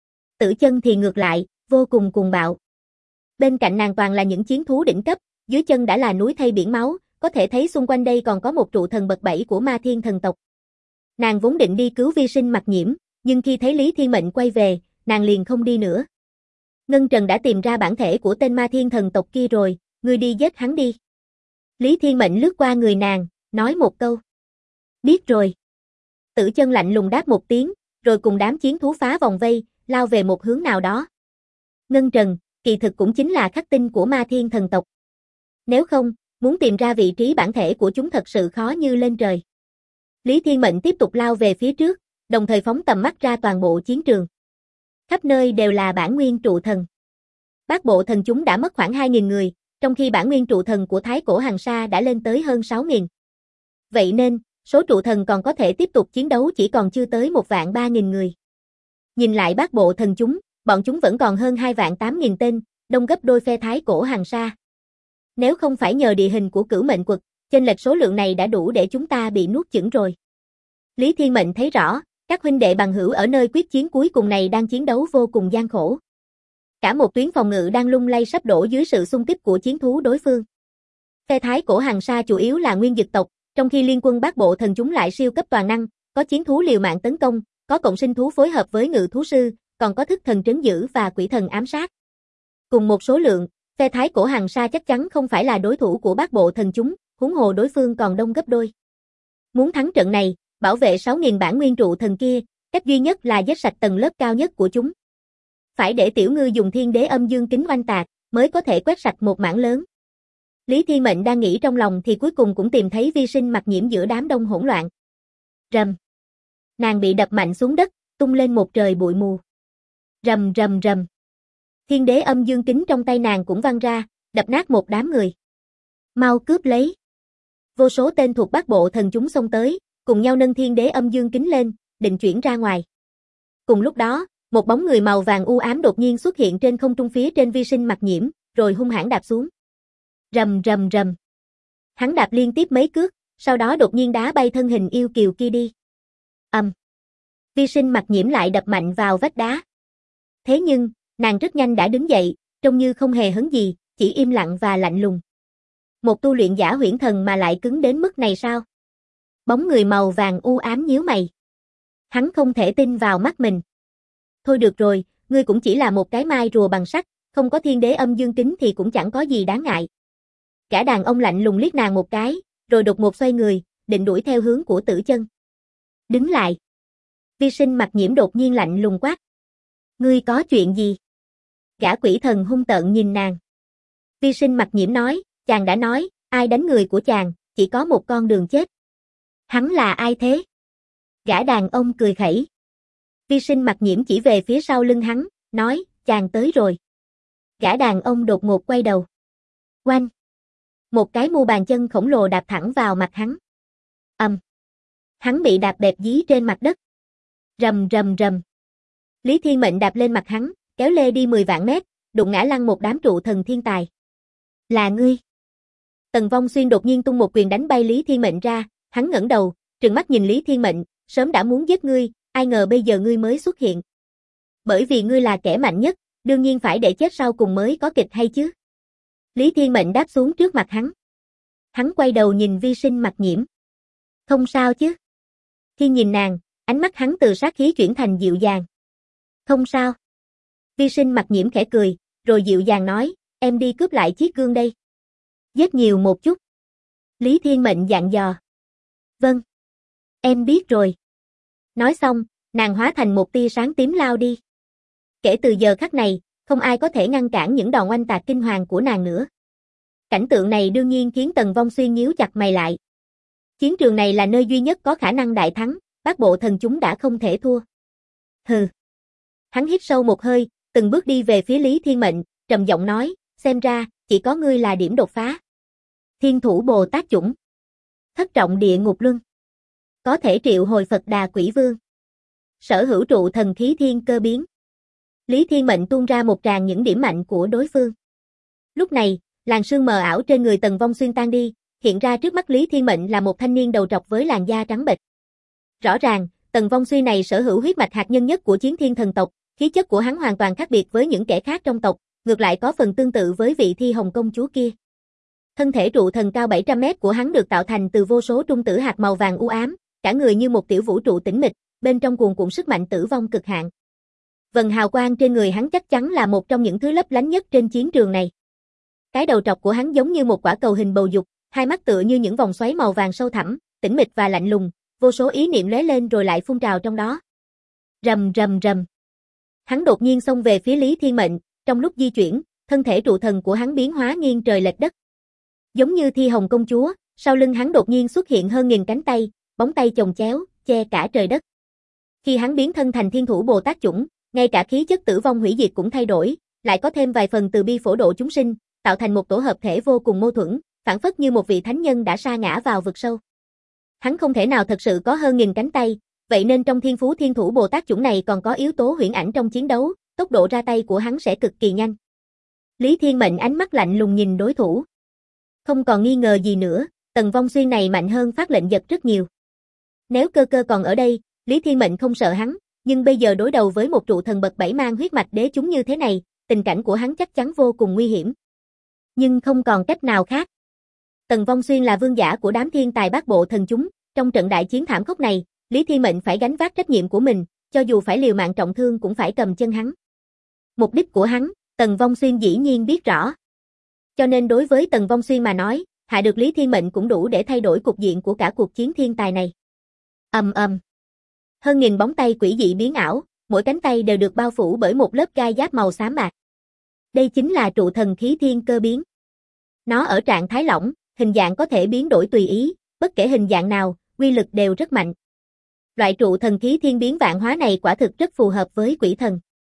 Tử Chân thì ngược lại, vô cùng cuồng bạo. Bên cạnh nàng toàn là những chiến thú đỉnh cấp, dưới chân đã là núi thây biển máu, có thể thấy xung quanh đây còn có một trụ thần bậc 7 của Ma Thiên thần tộc. Nàng vốn định đi cứu Vi Sinh Mặc Nhiễm, nhưng khi thấy Lý Thiên Mệnh quay về, nàng liền không đi nữa. Ngân Trần đã tìm ra bản thể của tên Ma Thiên thần tộc kia rồi, ngươi đi giết hắn đi. Lý Thiên Mệnh lướt qua người nàng, nói một câu. Biết rồi. Tử Chân lạnh lùng đáp một tiếng, rồi cùng đám chiến thú phá vòng vây, lao về một hướng nào đó. Ngân Trần, kỳ thực cũng chính là khắc tinh của Ma Thiên thần tộc. Nếu không, muốn tìm ra vị trí bản thể của chúng thật sự khó như lên trời. Lý Thiên Mệnh tiếp tục lao về phía trước, đồng thời phóng tầm mắt ra toàn bộ chiến trường. Khắp nơi đều là bản nguyên trụ thần. Bát bộ thần chúng đã mất khoảng 2000 người, trong khi bản nguyên trụ thần của Thái Cổ Hằng Sa đã lên tới hơn 6000. Vậy nên, số trụ thần còn có thể tiếp tục chiến đấu chỉ còn chưa tới 1.3000 người. Nhìn lại bát bộ thần chúng, bọn chúng vẫn còn hơn 2.8000 tên, đông gấp đôi phe Thái Cổ Hằng Sa. Nếu không phải nhờ địa hình của cửu mệnh quật, chênh lệch số lượng này đã đủ để chúng ta bị nuốt chửng rồi. Lý Thiên Mệnh thấy rõ, các huynh đệ bằng hữu ở nơi quyết chiến cuối cùng này đang chiến đấu vô cùng gian khổ. Cả một tuyến phòng ngự đang lung lay sắp đổ dưới sự xung kích của chiến thú đối phương. Phe Thái Cổ Hằng Sa chủ yếu là nguyên dực tộc, trong khi liên quân bát bộ thần chúng lại siêu cấp toàn năng, có chiến thú liều mạng tấn công, có cộng sinh thú phối hợp với ngự thú sư, còn có thức thần trấn giữ và quỷ thần ám sát. Cùng một số lượng, phe Thái Cổ Hằng Sa chắc chắn không phải là đối thủ của bát bộ thần chúng, huống hồ đối phương còn đông gấp đôi. Muốn thắng trận này, bảo vệ 6000 bản nguyên trụ thần kia, cách duy nhất là giết sạch tầng lớp cao nhất của chúng. Phải để tiểu ngư dùng thiên đế âm dương kính oanh tạc, mới có thể quét sạch một mảng lớn. Lý Thiên Mệnh đang nghĩ trong lòng thì cuối cùng cũng tìm thấy Vi Sinh Mặc Nhiễm giữa đám đông hỗn loạn. Rầm. Nàng bị đập mạnh xuống đất, tung lên một trời bụi mù. Rầm rầm rầm. Thiên đế âm dương kính trong tay nàng cũng văng ra, đập nát một đám người. Mau cướp lấy. Vô số tên thuộc bát bộ thần chúng xông tới, cùng nhau nâng thiên đế âm dương kính lên, định chuyển ra ngoài. Cùng lúc đó, một bóng người màu vàng u ám đột nhiên xuất hiện trên không trung phía trên Vi Sinh Mặc Nhiễm, rồi hung hãn đạp xuống. Rầm rầm rầm. Hắn đạp liên tiếp mấy cước, sau đó đột nhiên đá bay thân hình yêu kiều kia đi. Vi Sinh Mặc Nhiễm lại đập mạnh vào vách đá. Thế nhưng, nàng rất nhanh đã đứng dậy, trông như không hề hấn gì, chỉ im lặng và lạnh lùng. Một tu luyện giả huyễn thần mà lại cứng đến mức này sao? Bóng người màu vàng u ám nhíu mày. Hắn không thể tin vào mắt mình. Thôi được rồi, ngươi cũng chỉ là một cái mai rùa bằng sắt, không có thiên đế âm dương kính thì cũng chẳng có gì đáng ngại. Gã đàn ông lạnh lùng liếc nàng một cái, rồi đột ngột xoay người, định đuổi theo hướng của Tử Chân. Đứng lại. Vi Sinh Mặc Nhiễm đột nhiên lạnh lùng quát. Ngươi có chuyện gì? Gã quỷ thần hung tợn nhìn nàng. Vi Sinh Mặc Nhiễm nói, chàng đã nói, ai đánh người của chàng, chỉ có một con đường chết. Hắn là ai thế? Gã đàn ông cười khẩy. Vi Sinh Mặc Nhiễm chỉ về phía sau lưng hắn, nói, chàng tới rồi. Gã đàn ông đột ngột quay đầu. Oanh! Một cái mu bàn chân khổng lồ đạp thẳng vào mặt hắn. Hắn bị đạp bẹp dí trên mặt đất. Rầm rầm rầm. Lý Thiên Mệnh đạp lên mặt hắn, kéo lê đi 10 vạn mét, đụng ngã lăn một đám trụ thần thiên tài. Là ngươi. Tần Vong Xuyên đột nhiên tung một quyền đánh bay Lý Thiên Mệnh ra, hắn ngẩng đầu, trừng mắt nhìn Lý Thiên Mệnh, sớm đã muốn giết ngươi, ai ngờ bây giờ ngươi mới xuất hiện. Bởi vì ngươi là kẻ mạnh nhất, đương nhiên phải để chết sau cùng mới có kịch hay chứ. Lý Thiên Mệnh đáp xuống trước mặt hắn. Hắn quay đầu nhìn Vi Sinh Mặc Nhiễm. Không sao chứ? Khi nhìn nàng, ánh mắt hắn từ sát khí chuyển thành dịu dàng. Không sao. Vi Sinh Mặc Nhiễm khẽ cười, rồi dịu dàng nói, em đi cướp lại chiếc gương đây. Giết nhiều một chút. Lý Thiên Mệnh dặn dò. Vâng. Em biết rồi. Nói xong, nàng hóa thành một tia sáng tím lao đi. Kể từ giờ khắc này, không ai có thể ngăn cản những đòn oanh tạc kinh hoàng của nàng nữa. Cảnh tượng này đương nhiên khiến Tần Vong Xuyên nhíu chặt mày lại. Chiến trường này là nơi duy nhất có khả năng đại thắng, Bát Bộ Thần chúng đã không thể thua. Hừ. Hắn hít sâu một hơi, từng bước đi về phía Lý Thiên Mệnh, trầm giọng nói, xem ra, chỉ có ngươi là điểm đột phá. Thiên Thủ Bồ Tát Chủng. Thất trọng địa ngục luân. Có thể triệu hồi Phật Đà Quỷ Vương. Sở hữu trụ thần khí thiên cơ biến. Lý Thiên Mệnh tuôn ra một tràng những điểm mạnh của đối phương. Lúc này, làn sương mờ ảo trên người Tần Vong Xuyên tan đi, hiện ra trước mắt Lý Thiên Mệnh là một thanh niên đầu trọc với làn da trắng bệch. Rõ ràng, Tần Vong Xuyên này sở hữu huyết mạch hạt nhân nhất của Chiến Thiên thần tộc, khí chất của hắn hoàn toàn khác biệt với những kẻ khác trong tộc, ngược lại có phần tương tự với vị Thi Hồng công chúa kia. Thân thể trụ thần cao 700 mét của hắn được tạo thành từ vô số trung tử hạt màu vàng u ám, cả người như một tiểu vũ trụ tĩnh mịch, bên trong cuồn cuộn sức mạnh tử vong cực hạn. Vầng hào quang trên người hắn chắc chắn là một trong những thứ lấp lánh nhất trên chiến trường này. Cái đầu trọc của hắn giống như một quả cầu hình bầu dục, hai mắt tựa như những vòng xoáy màu vàng sâu thẳm, tĩnh mịch và lạnh lùng, vô số ý niệm lóe lên rồi lại phun trào trong đó. Rầm rầm rầm. Hắn đột nhiên xông về phía Lý Thiên Mệnh, trong lúc di chuyển, thân thể trụ thần của hắn biến hóa nghiêng trời lệch đất. Giống như Thi Hồng công chúa, sau lưng hắn đột nhiên xuất hiện hơn nghìn cánh tay, bóng tay chồng chéo, che cả trời đất. Khi hắn biến thân thành Thiên Thủ Bồ Tát Chủng, ngay cả khí chất tử vong hủy diệt cũng thay đổi, lại có thêm vài phần từ bi phổ độ chúng sinh, tạo thành một tổ hợp thể vô cùng mâu thuẫn, phản phất như một vị thánh nhân đã sa ngã vào vực sâu. Hắn không thể nào thật sự có hơn nghìn cánh tay, vậy nên trong thiên phú Thiên Thủ Bồ Tát Chủng này còn có yếu tố huyễn ảnh trong chiến đấu, tốc độ ra tay của hắn sẽ cực kỳ nhanh. Lý Thiên Mệnh ánh mắt lạnh lùng nhìn đối thủ. Không còn nghi ngờ gì nữa, Tần Vong Xuyên này mạnh hơn Phát Lệnh Giật rất nhiều. Nếu Cơ Cơ còn ở đây, Lý Thiên Mệnh không sợ hắn, nhưng bây giờ đối đầu với một trụ thần bậc 7 mang huyết mạch đế chúng như thế này, tình cảnh của hắn chắc chắn vô cùng nguy hiểm. Nhưng không còn cách nào khác. Tần Vong Xuyên là vương giả của đám thiên tài Bát Bộ Thần chúng, trong trận đại chiến thảm khốc này, Lý Thiên Mệnh phải gánh vác trách nhiệm của mình, cho dù phải liều mạng trọng thương cũng phải cầm chân hắn. Mục đích của hắn, Tần Vong Xuyên dĩ nhiên biết rõ. Cho nên đối với Tần Vong Xuyên mà nói, hạ được Lý Thiên Mệnh cũng đủ để thay đổi cục diện của cả cuộc chiến thiên tài này. Ầm ầm. Hơn nghìn bóng tay quỷ dị biến ảo, mỗi cánh tay đều được bao phủ bởi một lớp gai giáp màu xám bạc. Đây chính là trụ thần khí thiên cơ biến. Nó ở trạng thái lỏng, hình dạng có thể biến đổi tùy ý, bất kể hình dạng nào, uy lực đều rất mạnh. Loại trụ thần khí thiên biến vạn hóa này quả thực rất phù hợp với quỷ thần.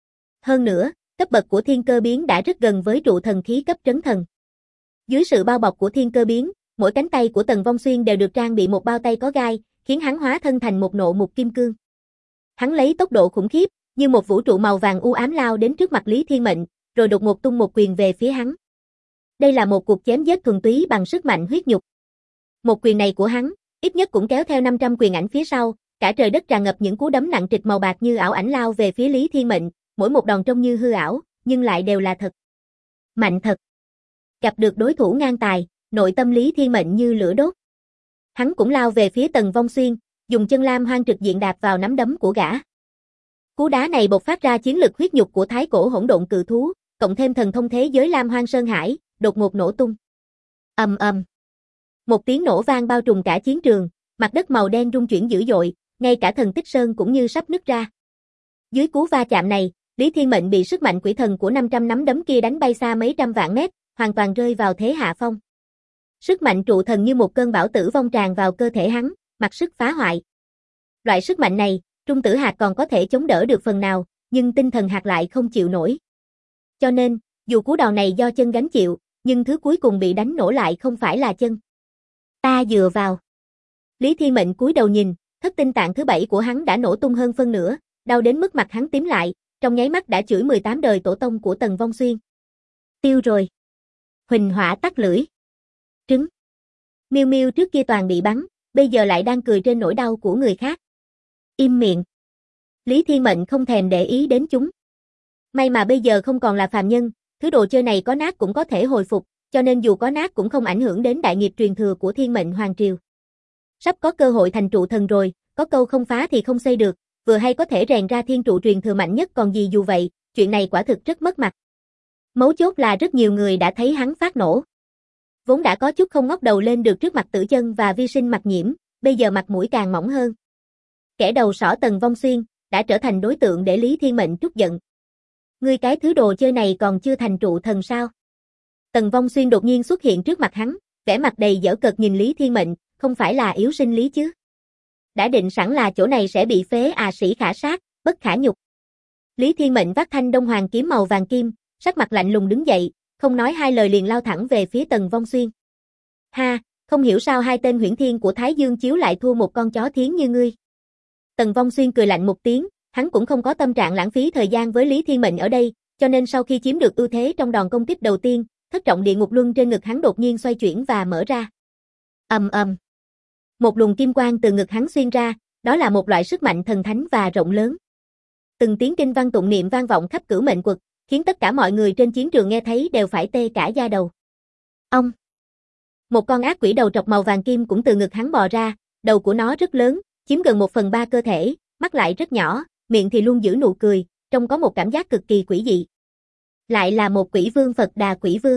Hơn nữa, cấp bậc của thiên cơ biến đã rất gần với trụ thần khí cấp trấn thần. Dưới sự bao bọc của thiên cơ biến, mỗi cánh tay của Tần Vong Xuyên đều được trang bị một bao tay có gai, khiến hắn hóa thân thành một nộ mục kim cương. Hắn lấy tốc độ khủng khiếp, như một vũ trụ màu vàng u ám lao đến trước mặt Lý Thiên Mệnh, rồi đột ngột tung một quyền về phía hắn. Đây là một cuộc chém giết thuần túy bằng sức mạnh huyết nhục. Một quyền này của hắn, ít nhất cũng kéo theo 500 quyền ảnh phía sau, cả trời đất tràn ngập những cú đấm nặng trịch màu bạc như ảo ảnh lao về phía Lý Thiên Mệnh, mỗi một đòn trông như hư ảo, nhưng lại đều là thật. Mạnh thật. Gặp được đối thủ ngang tài, nội tâm Lý Thiên Mệnh như lửa đốt. Hắn cũng lao về phía Tần Vong Xuyên, dùng chân lam hoang trực diện đạp vào nắm đấm của gã. Cú đá này bộc phát ra chiến lực huyết nhục của thái cổ hỗn độn cự thú, cộng thêm thần thông thế giới lam hoang sơn hải, đột ngột nổ tung. Ầm ầm. Một tiếng nổ vang bao trùm cả chiến trường, mặt đất màu đen rung chuyển dữ dội, ngay cả thần tích sơn cũng như sắp nứt ra. Dưới cú va chạm này, Lý Thiên Mệnh bị sức mạnh quỷ thần của 500 nắm đấm kia đánh bay xa mấy trăm vạn mét, hoàn toàn rơi vào thế hạ phong. Sức mạnh trụ thần như một cơn bão tử vong tràn vào cơ thể hắn, mặc sức phá hoại. Loại sức mạnh này, trung tử hạt còn có thể chống đỡ được phần nào, nhưng tinh thần hạt lại không chịu nổi. Cho nên, dù cú đòn này do chân gánh chịu, nhưng thứ cuối cùng bị đánh nổ lại không phải là chân. Ta dựa vào. Lý Thiên Mệnh cúi đầu nhìn, thất tinh tạng thứ 7 của hắn đã nổ tung hơn phân nửa, đau đến mức mặt hắn tím lại, trong nháy mắt đã chửi 18 đời tổ tông của Tần Vong Xuyên. Tiêu rồi. Huỳnh hỏa tắt lưỡi. Trứng. Miêu Miêu trước kia toàn bị bắn, bây giờ lại đang cười trên nỗi đau của người khác. Im miệng. Lý Thiên Mệnh không thèm để ý đến chúng. May mà bây giờ không còn là phàm nhân, thứ đồ chơi này có nát cũng có thể hồi phục, cho nên dù có nát cũng không ảnh hưởng đến đại nghiệp truyền thừa của Thiên Mệnh Hoàng Triều. Sắp có cơ hội thành trụ thần rồi, có câu không phá thì không xây được, vừa hay có thể rèn ra thiên trụ truyền thừa mạnh nhất còn gì dù vậy, chuyện này quả thực rất mất mặt. Mấu chốt là rất nhiều người đã thấy hắn phát nổ. Vốn đã có chút không ngóc đầu lên được trước mặt Tử Chân và Vi Sinh Mặc Nhiễm, bây giờ mặt mũi càng mỏng hơn. Kẻ đầu sỏ Tần Vong Xuyên đã trở thành đối tượng để Lý Thiên Mệnh trút giận. Ngươi cái thứ đồ chơi này còn chưa thành trụ thần sao? Tần Vong Xuyên đột nhiên xuất hiện trước mặt hắn, vẻ mặt đầy giễu cợt nhìn Lý Thiên Mệnh, không phải là yếu sinh lý chứ? Đã định sẵn là chỗ này sẽ bị phế à, sĩ khả sát, bất khả nhục. Lý Thiên Mệnh vác thanh Đông Hoàng kiếm màu vàng kim, sắc mặt lạnh lùng đứng dậy, không nói hai lời liền lao thẳng về phía Tần Vong Xuyên. Ha, không hiểu sao hai tên huyễn thiên của Thái Dương Chiếu lại thua một con chó thiến như ngươi. Tần Vong Xuyên cười lạnh một tiếng, hắn cũng không có tâm trạng lãng phí thời gian với Lý Thiên Mệnh ở đây, cho nên sau khi chiếm được ưu thế trong đòn công kích đầu tiên, thất trọng địa ngục luân trên ngực hắn đột nhiên xoay chuyển và mở ra. Ầm ầm. Một luồng kim quang từ ngực hắn xuyên ra, đó là một loại sức mạnh thần thánh và rộng lớn. Từng tiếng kinh văn tụng niệm vang vọng khắp Cửu Mệnh Quật, khiến tất cả mọi người trên chiến trường nghe thấy đều phải tê cả da đầu. Ông. Một con ác quỷ đầu trọc màu vàng kim cũng từ ngực hắn bò ra, đầu của nó rất lớn, chiếm gần 1/3 cơ thể, mắt lại rất nhỏ, miệng thì luôn giữ nụ cười, trông có một cảm giác cực kỳ quỷ dị. Lại là một quỷ vương Phật Đà Quỷ Vương.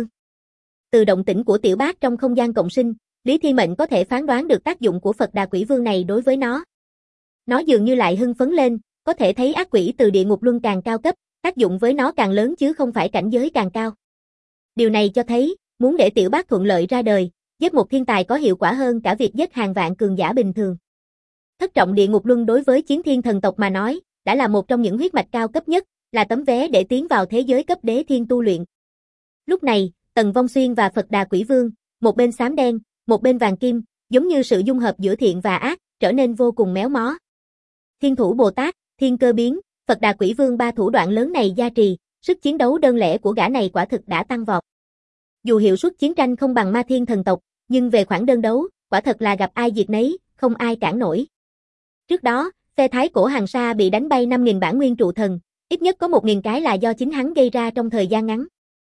Từ động tĩnh của tiểu bác trong không gian cộng sinh, Lý Thiên Mệnh có thể phán đoán được tác dụng của Phật Đà Quỷ Vương này đối với nó. Nó dường như lại hưng phấn lên, có thể thấy ác quỷ từ địa ngục luân càng cao cấp, tác dụng với nó càng lớn chứ không phải cảnh giới càng cao. Điều này cho thấy, muốn để tiểu bác thuận lợi ra đời, giết một thiên tài có hiệu quả hơn cả việc giết hàng vạn cường giả bình thường. Thất trọng địa ngục luân đối với chiến thiên thần tộc mà nói, đã là một trong những huyết mạch cao cấp nhất, là tấm vé để tiến vào thế giới cấp đế thiên tu luyện. Lúc này, Tần Vong Xuyên và Phật Đà Quỷ Vương, một bên xám đen, một bên vàng kim, giống như sự dung hợp giữa thiện và ác, trở nên vô cùng méo mó. Thiên thủ Bồ Tát, Thiên Cơ Biến, Phật Đà Quỷ Vương ba thủ đoạn lớn này gia trì, sức chiến đấu đơn lẻ của gã này quả thực đã tăng vọt. Dù hiệu suất chiến tranh không bằng Ma Thiên thần tộc, nhưng về khoản đơn đấu, quả thật là gặp ai diệt nấy, không ai cản nổi. Trước đó, phe Thái Cổ Hàng Sa bị đánh bay 5.000 bản nguyên trụ thần, ít nhất có 1.000 cái là do chính hắn gây ra trong thời gian ngắn.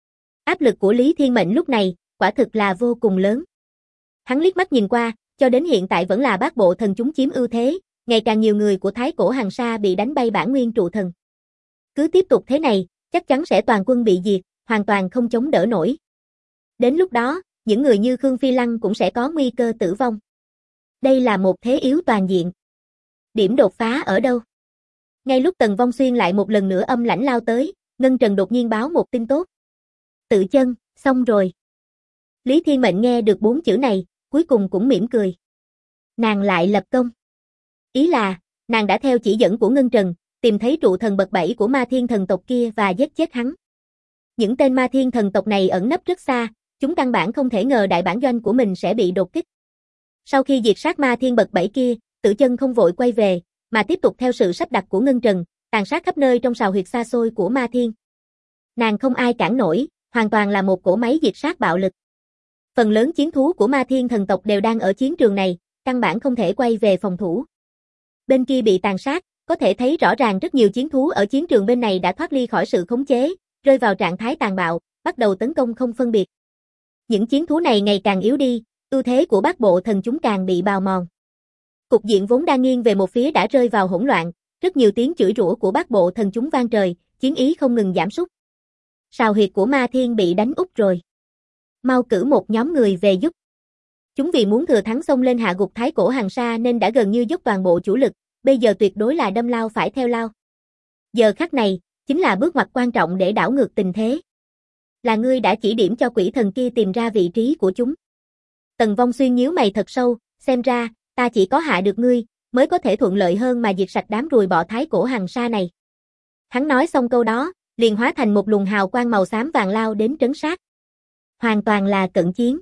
Áp lực của Lý Thiên Mệnh lúc này, quả thực là vô cùng lớn. Hắn liếc mắt nhìn qua, cho đến hiện tại vẫn là Bát Bộ Thần chúng chiếm ưu thế, ngày càng nhiều người của Thái Cổ Hàng Sa bị đánh bay bản nguyên trụ thần. Cứ tiếp tục thế này, chắc chắn sẽ toàn quân bị diệt, hoàn toàn không chống đỡ nổi. Đến lúc đó, những người như Khương Phi Lăng cũng sẽ có nguy cơ tử vong. Đây là một thế yếu toàn diện. Điểm đột phá ở đâu? Ngay lúc Tần Vong Xuyên lại một lần nữa âm lãnh lao tới, Ngân Trần đột nhiên báo một tin tốt. Tự Chân, xong rồi. Lý Thiên Mệnh nghe được 4 chữ này, cuối cùng cũng mỉm cười. Nàng lại lập công. Ý là, nàng đã theo chỉ dẫn của Ngân Trần, tìm thấy trụ thần bậc 7 của Ma Thiên thần tộc kia và giết chết hắn. Những tên Ma Thiên thần tộc này ẩn nấp rất xa, chúng căn bản không thể ngờ đại bản doanh của mình sẽ bị đột kích. Sau khi diệt sát Ma Thiên bậc 7 kia, Tự Chân không vội quay về, mà tiếp tục theo sự sắp đặt của Ngân Trần, tàn sát khắp nơi trong sào huyệt xa xôi của Ma Thiên. Nàng không ai cản nổi, hoàn toàn là một cỗ máy diệt sát bạo lực. Phần lớn chiến thú của Ma Thiên thần tộc đều đang ở chiến trường này, căn bản không thể quay về phòng thủ. Bên kia bị tàn sát, có thể thấy rõ ràng rất nhiều chiến thú ở chiến trường bên này đã thoát ly khỏi sự khống chế, rơi vào trạng thái tàn bạo, bắt đầu tấn công không phân biệt. Những chiến thú này ngày càng yếu đi, ưu thế của Bát Bộ Thần chúng càng bị bào mòn. Cục diện vốn đang nghiêng về một phía đã rơi vào hỗn loạn, rất nhiều tiếng chửi rủa của Bát Bộ Thần chúng vang trời, chiến ý không ngừng giảm sút. Sào huyệt của Ma Thiên bị đánh úp rồi. Mau cử một nhóm người về giúp. Chúng vì muốn thừa thắng xông lên hạ gục Thái Cổ Hàng Sa nên đã gần như dốc toàn bộ chủ lực, bây giờ tuyệt đối là đâm lao phải theo lao. Giờ khắc này, chính là bước ngoặt quan trọng để đảo ngược tình thế. Là ngươi đã chỉ điểm cho quỷ thần kia tìm ra vị trí của chúng. Tần Vong Xuyên nhíu mày thật sâu, xem ra, ta chỉ có hạ được ngươi, mới có thể thuận lợi hơn mà diệt sạch đám ruồi bọ Thái Cổ Hàng Sa này. Hắn nói xong câu đó, liền hóa thành một luồng hào quang màu xám vàng lao đến trấn sát. Hoàn toàn là cận chiến.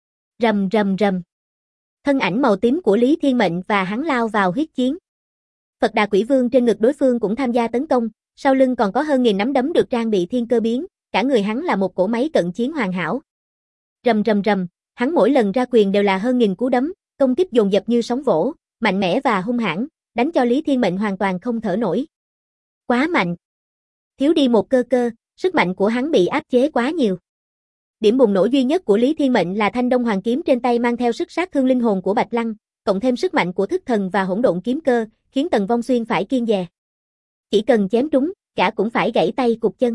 Rầm rầm rầm. Thân ảnh màu tím của Lý Thiên Mệnh và hắn lao vào huyết chiến. Phật Đà Quỷ Vương trên ngực đối phương cũng tham gia tấn công, sau lưng còn có hơn 1000 nắm đấm được trang bị thiên cơ biến, cả người hắn là một cỗ máy cận chiến hoàn hảo. Rầm rầm rầm, Hắn mỗi lần ra quyền đều là hơn nghìn cú đấm, công kích dồn dập như sóng vỗ, mạnh mẽ và hung hãn, đánh cho Lý Thiên Mệnh hoàn toàn không thở nổi. Quá mạnh. Thiếu đi một cơ, sức mạnh của hắn bị áp chế quá nhiều. Điểm bùng nổ duy nhất của Lý Thiên Mệnh là thanh Đông Hoàng kiếm trên tay mang theo sức sát thương linh hồn của Bạch Lăng, cộng thêm sức mạnh của thức thần và hỗn độn kiếm cơ, khiến Tần Vong Xuyên phải kiêng dè. Chỉ cần chém trúng, gã cũng phải gãy tay cụt chân.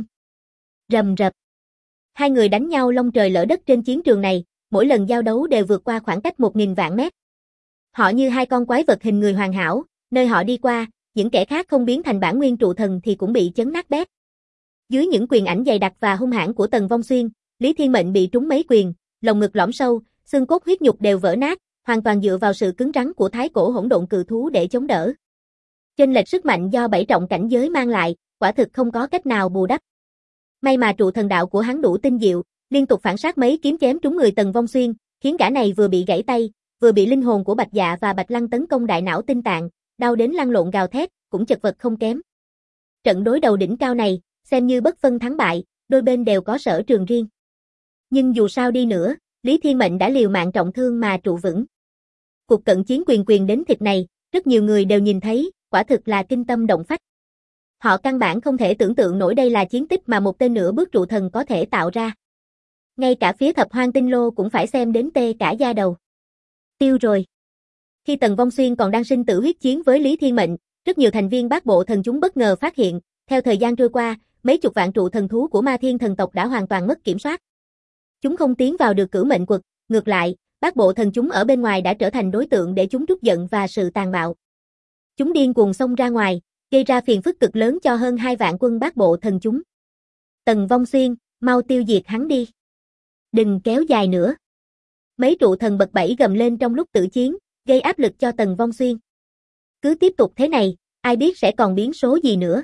Rầm rập. Hai người đánh nhau long trời lỡ đất trên chiến trường này, mỗi lần giao đấu đều vượt qua khoảng cách 1000 vạn mét. Họ như hai con quái vật hình người hoàn hảo, nơi họ đi qua, những kẻ khác không biến thành bản nguyên trụ thần thì cũng bị chấn nát bét. Dưới những quyền ảnh dày đặc và hung hãn của Tần Vong Xuyên, Lý Thiên Mệnh bị trúng mấy quyền, lồng ngực lõm sâu, xương cốt huyết nhục đều vỡ nát, hoàn toàn dựa vào sự cứng rắn của thái cổ hỗn độn cự thú để chống đỡ. Chênh lệch sức mạnh do bảy trọng cảnh giới mang lại, quả thực không có cách nào bù đắp. May mà trụ thần đạo của hắn đủ tinh diệu, liên tục phản sát mấy kiếm chém trúng người Tần Vong Xuyên, khiến gã này vừa bị gãy tay, vừa bị linh hồn của Bạch Dạ và Bạch Lăng tấn công đại não tinh tạng, đau đến lăn lộn gào thét, cũng chật vật không kém. Trận đối đầu đỉnh cao này, xem như bất phân thắng bại, đôi bên đều có sở trường riêng. Nhưng dù sao đi nữa, Lý Thiên Mệnh đã liều mạng trọng thương mà trụ vững. Cuộc cận chiến quyền đến thịt này, rất nhiều người đều nhìn thấy, quả thực là kinh tâm động phách. Họ căn bản không thể tưởng tượng nổi đây là chiến tích mà một tên nửa bước trụ thần có thể tạo ra. Ngay cả phía Thập Hoang Tinh Lô cũng phải xem đến tê cả da đầu. Tiêu rồi. Khi Tần Vong Xuyên còn đang sinh tử huyết chiến với Lý Thiên Mệnh, rất nhiều thành viên Bát Bộ Thần chúng bất ngờ phát hiện, theo thời gian trôi qua, mấy chục vạn trụ thần thú của Ma Thiên thần tộc đã hoàn toàn mất kiểm soát. Chúng không tiến vào được Cửu Mệnh Quật, ngược lại, Bát Bộ Thần chúng ở bên ngoài đã trở thành đối tượng để chúng trút giận và sự tàn bạo. Chúng điên cuồng xông ra ngoài, gây ra phiền phức cực lớn cho hơn 2 vạn quân Bát Bộ Thần chúng. Tần Vong Xuyên, mau tiêu diệt hắn đi. Đừng kéo dài nữa. Mấy trụ thần bật bẫy gầm lên trong lúc tử chiến, gây áp lực cho Tần Vong Xuyên. Cứ tiếp tục thế này, ai biết sẽ còn biến số gì nữa.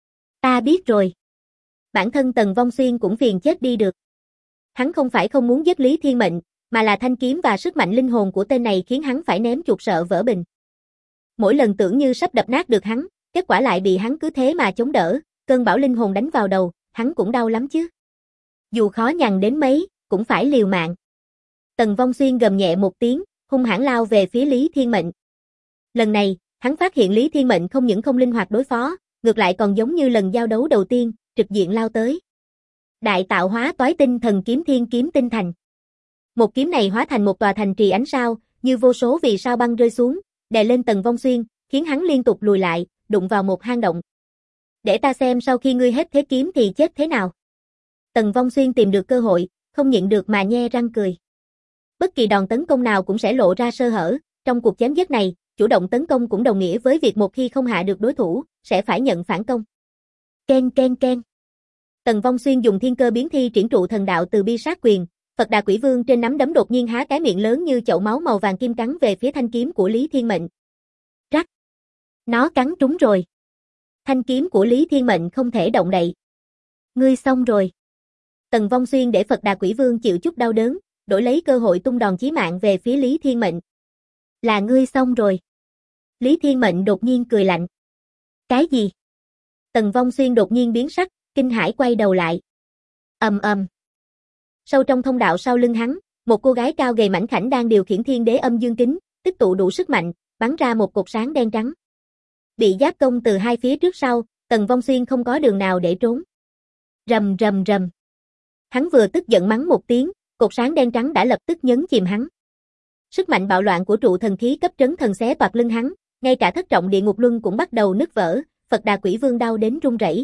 Ta biết rồi. Bản thân Tần Vong Xuyên cũng phiền chết đi được. Hắn không phải không muốn giết Lý Thiên Mệnh, mà là thanh kiếm và sức mạnh linh hồn của tên này khiến hắn phải ném chuột sợ vỡ bình. Mỗi lần tưởng như sắp đập nát được hắn, kết quả lại bị hắn cứ thế mà chống đỡ, cơn bão linh hồn đánh vào đầu, hắn cũng đau lắm chứ. Dù khó nhằn đến mấy, cũng phải liều mạng. Tần Vong Xuyên gầm nhẹ một tiếng, hung hãn lao về phía Lý Thiên Mệnh. Lần này, hắn phát hiện Lý Thiên Mệnh không những không linh hoạt đối phó, ngược lại còn giống như lần giao đấu đầu tiên, trực diện lao tới. Đại tạo hóa toái tinh thần kiếm thiên kiếm tinh thành. Một kiếm này hóa thành một tòa thành trì ánh sao, như vô số vì sao băng rơi xuống, đè lên Tần Vong Xuyên, khiến hắn liên tục lùi lại, đụng vào một hang động. Để ta xem sau khi ngươi hết thế kiếm thì chết thế nào. Tần Vong Xuyên tìm được cơ hội, không nhịn được mà nhe răng cười. Bất kỳ đòn tấn công nào cũng sẽ lộ ra sơ hở, trong cuộc chém giết này, chủ động tấn công cũng đồng nghĩa với việc một khi không hạ được đối thủ, sẽ phải nhận phản công. Ken ken ken. Tần Vong Xuyên dùng thiên cơ biến thi triển trụ thần đạo từ bi sát quyền, Phật Đà Quỷ Vương trên nắm đấm đột nhiên há cái miệng lớn như chậu máu màu vàng kim cắn về phía thanh kiếm của Lý Thiên Mệnh. Rắc. Nó cắn trúng rồi. Thanh kiếm của Lý Thiên Mệnh không thể động đậy. Ngươi xong rồi. Tần Vong Xuyên để Phật Đà Quỷ Vương chịu chút đau đớn, đổi lấy cơ hội tung đòn chí mạng về phía Lý Thiên Mệnh. Là ngươi xong rồi. Lý Thiên Mệnh đột nhiên cười lạnh. Cái gì? Tần Vong Xuyên đột nhiên biến sắc, kinh hãi quay đầu lại. Ầm ầm. Sâu trong thông đạo sau lưng hắn, một cô gái cao gầy mảnh khảnh đang điều khiển thiên đế âm dương kính, tích tụ đủ sức mạnh, bắn ra một cột sáng đen trắng. Bị giáp công từ hai phía trước sau, Tần Vong Xuyên không có đường nào để trốn. Rầm rầm rầm. Hắn vừa tức giận mắng một tiếng, cột sáng đen trắng đã lập tức nhấn chìm hắn. Sức mạnh bạo loạn của trụ thần khí cấp trấn thần xé toạc lưng hắn, ngay cả thất trọng địa ngục luân cũng bắt đầu nứt vỡ, Phật Đà Quỷ Vương đau đến run rẩy.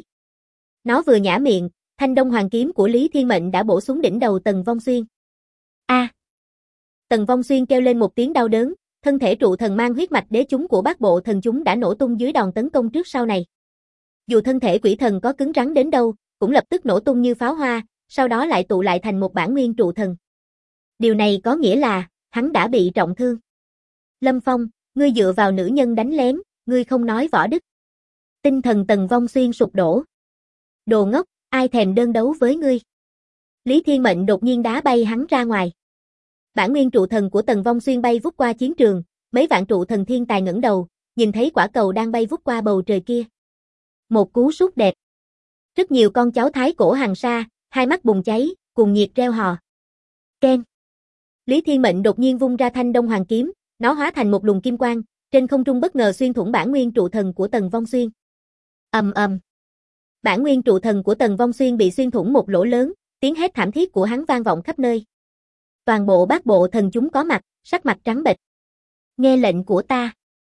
Nó vừa nhả miệng, thanh Đông Hoàng kiếm của Lý Thiên Mệnh đã bổ xuống đỉnh đầu Tần Vong Xuyên. A! Tần Vong Xuyên kêu lên một tiếng đau đớn, thân thể trụ thần mang huyết mạch đế chúng của Bát Bộ Thần chúng đã nổ tung dưới đòn tấn công trước sau này. Dù thân thể quỷ thần có cứng rắn đến đâu, cũng lập tức nổ tung như pháo hoa, sau đó lại tụ lại thành một bản nguyên trụ thần. Điều này có nghĩa là, hắn đã bị trọng thương. Lâm Phong, ngươi dựa vào nữ nhân đánh lén, ngươi không nói võ đức. Tinh thần Tần Vong Xuyên sụp đổ. Đồ ngốc, ai thèm đơn đấu với ngươi. Lý Thiên Mệnh đột nhiên đá bay hắn ra ngoài. Bản nguyên trụ thần của Tần Vong Xuyên bay vút qua chiến trường, mấy vạn trụ thần thiên tài ngẩng đầu, nhìn thấy quả cầu đang bay vút qua bầu trời kia. Một cú sút đẹp. Rất nhiều con cháu thái cổ hàng sa, hai mắt bùng cháy, cùng nhiệt reo hò. Ken. Lý Thiên Mệnh đột nhiên vung ra Thanh Đông Hoàng kiếm, nó hóa thành một luồng kim quang, trên không trung bất ngờ xuyên thủng bản nguyên trụ thần của Tần Vong Xuyên. Ầm ầm. Bản nguyên trụ thần của Tần Vong Xuyên bị xuyên thủng một lỗ lớn, tiếng hét thảm thiết của hắn vang vọng khắp nơi. Toàn bộ Bát Bộ thần chúng có mặt, sắc mặt trắng bệch. Nghe lệnh của ta.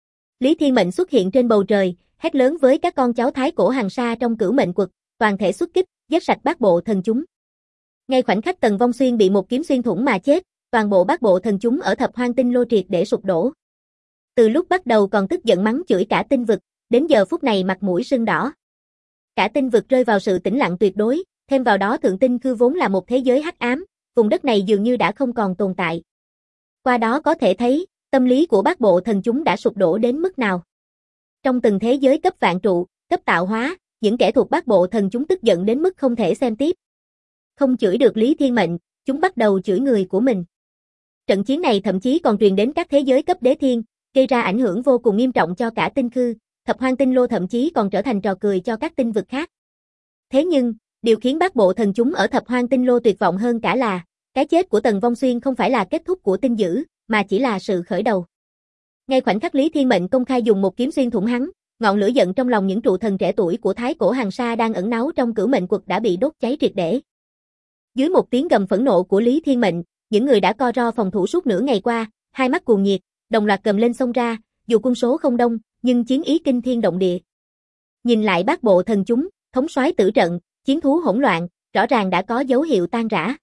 Lý Thiên Mệnh xuất hiện trên bầu trời, hét lớn với các con cháu thái cổ hàng sa trong Cửu Mệnh Quật, toàn thể xuất kích, giết sạch Bát Bộ thần chúng. Ngay khoảnh khắc Tần Vong Xuyên bị một kiếm xuyên thủng mà chết, toàn bộ Bát Bộ thần chúng ở Thập Hoang Tinh Lô triệt để sụp đổ. Từ lúc bắt đầu còn tức giận mắng chửi cả tinh vực, đến giờ phút này mặt mũi sưng đỏ. Cả tinh vực rơi vào sự tĩnh lặng tuyệt đối, thêm vào đó Thượng Tinh Khư vốn là một thế giới hắc ám, vùng đất này dường như đã không còn tồn tại. Qua đó có thể thấy, tâm lý của Bát Bộ thần chúng đã sụp đổ đến mức nào. Trong từng thế giới cấp vạn trụ, cấp tạo hóa, những kẻ thuộc Bát Bộ thần chúng tức giận đến mức không thể xem tiếp. Không chửi được Lý Thiên Mệnh, chúng bắt đầu chửi người của mình. Trận chiến này thậm chí còn truyền đến các thế giới cấp đế thiên, gây ra ảnh hưởng vô cùng nghiêm trọng cho cả tinh khư, Thập Hoang Tinh Lô thậm chí còn trở thành trò cười cho các tinh vực khác. Thế nhưng, điều khiến Bát Bộ thần chúng ở Thập Hoang Tinh Lô tuyệt vọng hơn cả là, cái chết của Tần Vong Xuyên không phải là kết thúc của tinh dữ, mà chỉ là sự khởi đầu. Ngay khoảnh khắc Lý Thiên Mệnh công khai dùng một kiếm xuyên thủng hắn, ngọn lửa giận trong lòng những trụ thần trẻ tuổi của thái cổ hàng sa đang ẩn náu trong Cửu Mệnh Quật đã bị đốt cháy triệt để. Dưới một tiếng gầm phẫn nộ của Lý Thiên Mệnh, những người đã co ro phòng thủ suốt nửa ngày qua, hai mắt cuồng nhiệt, đồng loạt gầm lên xông ra, dù quân số không đông, nhưng chiến ý kinh thiên động địa. Nhìn lại Bát Bộ thần chúng, thống soái tử trận, chiến thú hỗn loạn, rõ ràng đã có dấu hiệu tan rã.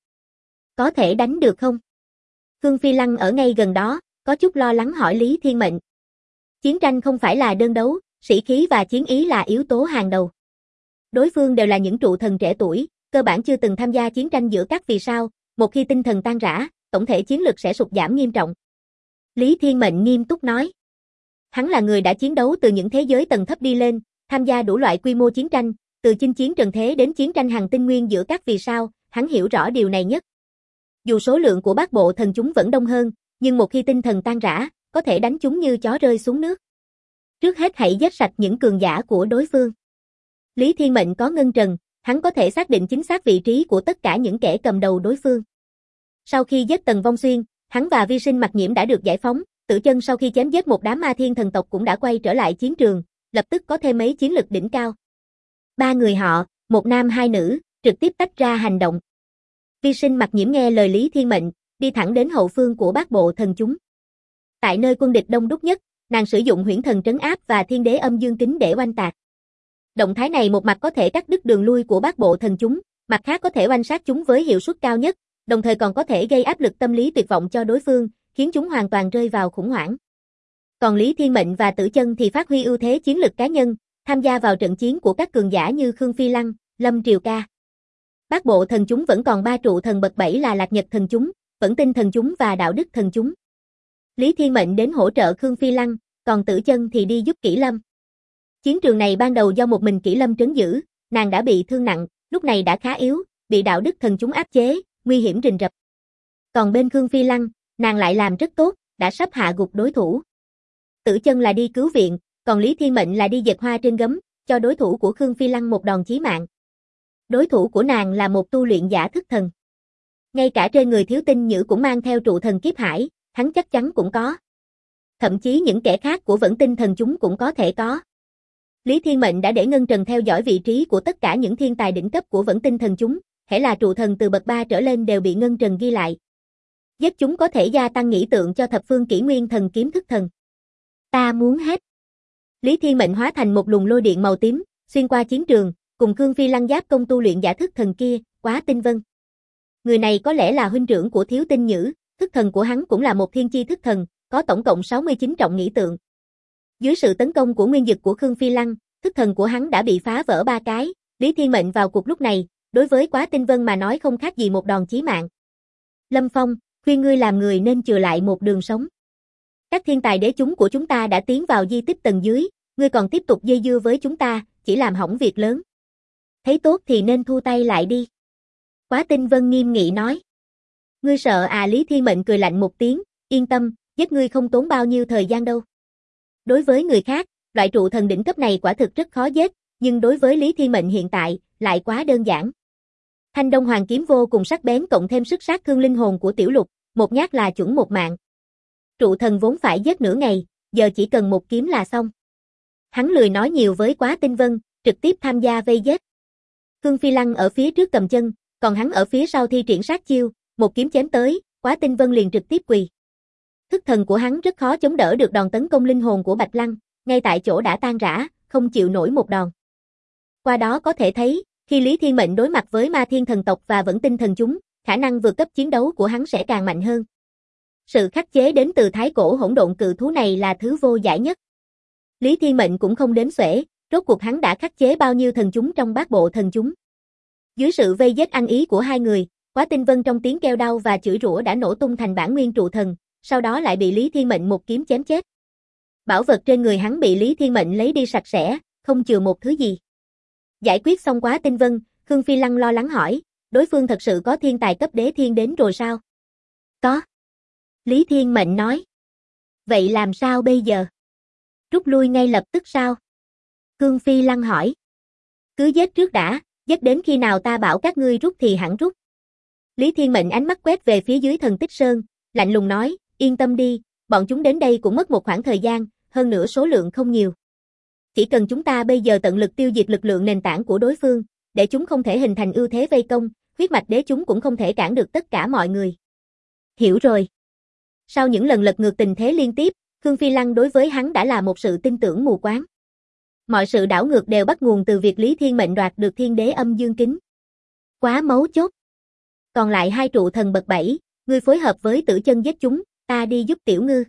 Có thể đánh được không? Khương Phi Lăng ở ngay gần đó, có chút lo lắng hỏi Lý Thiên Mệnh. Chiến tranh không phải là đơn đấu, sĩ khí và chiến ý là yếu tố hàng đầu. Đối phương đều là những trụ thần trẻ tuổi, cơ bản chưa từng tham gia chiến tranh giữa các vì sao, một khi tinh thần tan rã, tổng thể chiến lực sẽ sụt giảm nghiêm trọng. Lý Thiên Mệnh nghiêm túc nói. Hắn là người đã chiến đấu từ những thế giới tầng thấp đi lên, tham gia đủ loại quy mô chiến tranh, từ chinh chiến trần thế đến chiến tranh hàng tinh nguyên giữa các vì sao, hắn hiểu rõ điều này nhất. Dù số lượng của Bát Bộ thần chúng vẫn đông hơn, nhưng một khi tinh thần tan rã, có thể đánh chúng như chó rơi xuống nước. Trước hết hãy giết sạch những cường giả của đối phương. Lý Thiên Mệnh có ngân trần, hắn có thể xác định chính xác vị trí của tất cả những kẻ cầm đầu đối phương. Sau khi giết Tần Vong Xuyên, hắn và Vi Sinh Mặc Nhiễm đã được giải phóng, Tử Chân sau khi chém giết một đám ma thiên thần tộc cũng đã quay trở lại chiến trường, lập tức có thêm mấy chiến lực đỉnh cao. Ba người họ, một nam hai nữ, trực tiếp tách ra hành động. Vi Sinh Mặc Nhiễm nghe lời Lý Thiên Mệnh, đi thẳng đến hậu phương của Bát Bộ thần chúng. Tại nơi quân địch đông đúc nhất, nàng sử dụng huyễn thần trấn áp và thiên đế âm dương kính để oanh tạc. Động thái này một mặt có thể cắt đứt đường lui của Bát Bộ thần chúng, mặt khác có thể oanh sát chúng với hiệu suất cao nhất, đồng thời còn có thể gây áp lực tâm lý tuyệt vọng cho đối phương, khiến chúng hoàn toàn rơi vào khủng hoảng. Còn Lý Thiên Mệnh và Tử Chân thì phát huy ưu thế chiến lực cá nhân, tham gia vào trận chiến của các cường giả như Khương Phi Lăng, Lâm Triều Ca. Bát Bộ thần chúng vẫn còn ba trụ thần bậc 7 là Lạc Nhật thần chúng, Vẫn Tinh thần chúng và Đạo Đức thần chúng. Lý Thiên Mệnh đến hỗ trợ Khương Phi Lăng, còn Tử Chân thì đi giúp Kỷ Lâm. Chiến trường này ban đầu do một mình Kỷ Lâm trấn giữ, nàng đã bị thương nặng, lúc này đã khá yếu, bị Đạo Đức thần chúng áp chế, nguy hiểm rình rập. Còn bên Khương Phi Lăng, nàng lại làm rất tốt, đã sắp hạ gục đối thủ. Tử Chân là đi cứu viện, còn Lý Thiên Mệnh là đi dệt hoa trên gấm, cho đối thủ của Khương Phi Lăng một đòn chí mạng. Đối thủ của nàng là một tu luyện giả thức thần. Ngay cả trên người Thiếu Tinh Nhữ cũng mang theo trụ thần kiếp hải, hắn chắc chắn cũng có. Thậm chí những kẻ khác của Vẫn Tinh thần chúng cũng có thể có. Lý Thiên Mệnh đã để Ngân Trần theo dõi vị trí của tất cả những thiên tài đỉnh cấp của Vẫn Tinh thần chúng, hễ là trụ thần từ bậc 3 trở lên đều bị Ngân Trần ghi lại. Giết chúng có thể gia tăng nghĩ tượng cho thập phương kỷ nguyên thần kiếm thức thần. Ta muốn hết. Lý Thiên Mệnh hóa thành một luồng lôi điện màu tím, xuyên qua chiến trường, cùng Khương Phi Lăng giáp công tu luyện giả thức thần kia, Quá Tinh Vân. Người này có lẽ là huynh trưởng của Thiếu Tinh Nhữ, thức thần của hắn cũng là một thiên chi thức thần, có tổng cộng 69 trọng nghĩ tượng. Dưới sự tấn công của nguyên dực của Khương Phi Lăng, thức thần của hắn đã bị phá vỡ 3 cái, Lý Thiên Mệnh vào cuộc lúc này, đối với Quá Tinh Vân mà nói không khác gì một đòn chí mạng. Lâm Phong, khuyên ngươi làm người nên chừa lại một đường sống. Các thiên tài đế chúng của chúng ta đã tiến vào di tích tầng dưới, ngươi còn tiếp tục dây dưa với chúng ta, chỉ làm hỏng việc lớn. Thấy tốt thì nên thu tay lại đi. Quá Tinh Vân nghiêm nghị nói. Ngươi sợ à? Lý Thiên Mệnh cười lạnh một tiếng, yên tâm, giết ngươi không tốn bao nhiêu thời gian đâu. Đối với người khác, loại trụ thần đỉnh cấp này quả thực rất khó giết, nhưng đối với Lý Thiên Mệnh hiện tại, lại quá đơn giản. Thanh Đông Hoàng kiếm vô cùng sắc bén cộng thêm sức sát thương linh hồn của Tiểu Lục, một nhát là chuẩn một mạng. Trụ thần vốn phải giết nửa ngày, giờ chỉ cần một kiếm là xong. Hắn lười nói nhiều với Quá Tinh Vân, trực tiếp tham gia vây giết. Khương Phi Lăng ở phía trước cầm chân, còn hắn ở phía sau thi triển sát chiêu, một kiếm chém tới, Quá Tinh Vân liền trực tiếp quỳ. Thức thần của hắn rất khó chống đỡ được đòn tấn công linh hồn của Bạch Lăng, ngay tại chỗ đã tan rã, không chịu nổi một đòn. Qua đó có thể thấy, khi Lý Thiên Mệnh đối mặt với Ma Thiên thần tộc và Vẫn Tinh thần chúng, khả năng vượt cấp chiến đấu của hắn sẽ càng mạnh hơn. Sự khắc chế đến từ thái cổ hỗn độn cự thú này là thứ vô giải nhất. Lý Thiên Mệnh cũng không đếm xuể, rốt cuộc hắn đã khắc chế bao nhiêu thần chúng trong bát bộ thần chúng. Dưới sự vây giết ăn ý của hai người, Quá Tinh Vân trong tiếng kêu đau và chửi rủa đã nổ tung thành bản nguyên trụ thần, sau đó lại bị Lý Thiên Mệnh một kiếm chém chết. Bảo vật trên người hắn bị Lý Thiên Mệnh lấy đi sạch sẽ, không chừa một thứ gì. Giải quyết xong Quá Tinh Vân, Khương Phi Lăng lo lắng hỏi, đối phương thật sự có thiên tài cấp đế thiên đến rồi sao? Có. Lý Thiên Mệnh nói. Vậy làm sao bây giờ? Rút lui ngay lập tức sao? Khương Phi Lăng hỏi. Cứ giết trước đã, giết đến khi nào ta bảo các ngươi rút thì hẳn rút. Lý Thiên Mệnh ánh mắt quét về phía dưới Thần Tích Sơn, lạnh lùng nói, yên tâm đi, bọn chúng đến đây cũng mất một khoảng thời gian, hơn nữa số lượng không nhiều. Chỉ cần chúng ta bây giờ tận lực tiêu diệt lực lượng nền tảng của đối phương, để chúng không thể hình thành ưu thế vây công, huyết mạch đế chúng cũng không thể cản được tất cả mọi người. Hiểu rồi. Sau những lần lật ngược tình thế liên tiếp, Khương Phi Lăng đối với hắn đã là một sự tin tưởng mù quáng. Mọi sự đảo ngược đều bắt nguồn từ việc Lý Thiên Mệnh đoạt được Thiên Đế Âm Dương Kính. Quá mấu chốt. Còn lại hai trụ thần bậc 7, ngươi phối hợp với Tử Chân giết chúng, ta đi giúp Tiểu Ngư.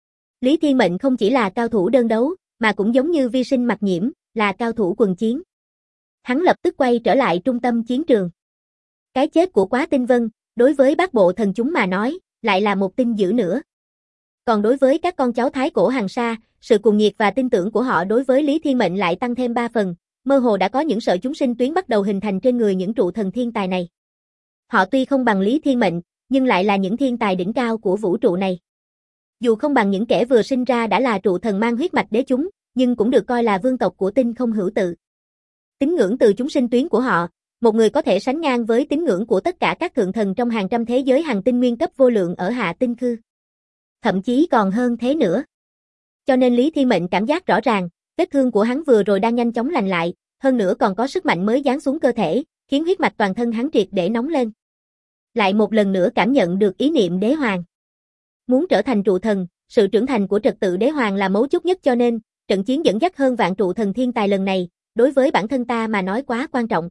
Lý Thiên Mệnh không chỉ là cao thủ đơn đấu, mà cũng giống như Vi Sinh Mặc Nhiễm, là cao thủ quần chiến. Hắn lập tức quay trở lại trung tâm chiến trường. Cái chết của Quá Tinh Vân, đối với bát bộ thần chúng mà nói, lại là một tin dữ nữa. Còn đối với các con cháu thái cổ Hằng Sa, sự cuồng nhiệt và tin tưởng của họ đối với Lý Thiên Mệnh lại tăng thêm 3 phần, mơ hồ đã có những sợi chúng sinh tuyến bắt đầu hình thành trên người những trụ thần thiên tài này. Họ tuy không bằng Lý Thiên Mệnh, nhưng lại là những thiên tài đỉnh cao của vũ trụ này. Dù không bằng những kẻ vừa sinh ra đã là trụ thần mang huyết mạch đế chúng, nhưng cũng được coi là vương tộc của tinh không hữu tự. Tín ngưỡng từ chúng sinh tuyến của họ, một người có thể sánh ngang với tín ngưỡng của tất cả các thượng thần trong hàng trăm thế giới hành tinh nguyên cấp vô lượng ở Hạ Tinh Khư. Thậm chí còn hơn thế nữa. Cho nên Lý Thiên Mệnh cảm giác rõ ràng, vết thương của hắn vừa rồi đang nhanh chóng lành lại, hơn nữa còn có sức mạnh mới giáng xuống cơ thể, khiến huyết mạch toàn thân hắn triệt để nóng lên. Lại một lần nữa cảm nhận được ý niệm đế hoàng. Muốn trở thành trụ thần, sự trưởng thành của trật tự đế hoàng là mấu chốt nhất, cho nên, trận chiến dẫn dắt hơn vạn trụ thần thiên tài lần này, đối với bản thân ta mà nói quá quan trọng.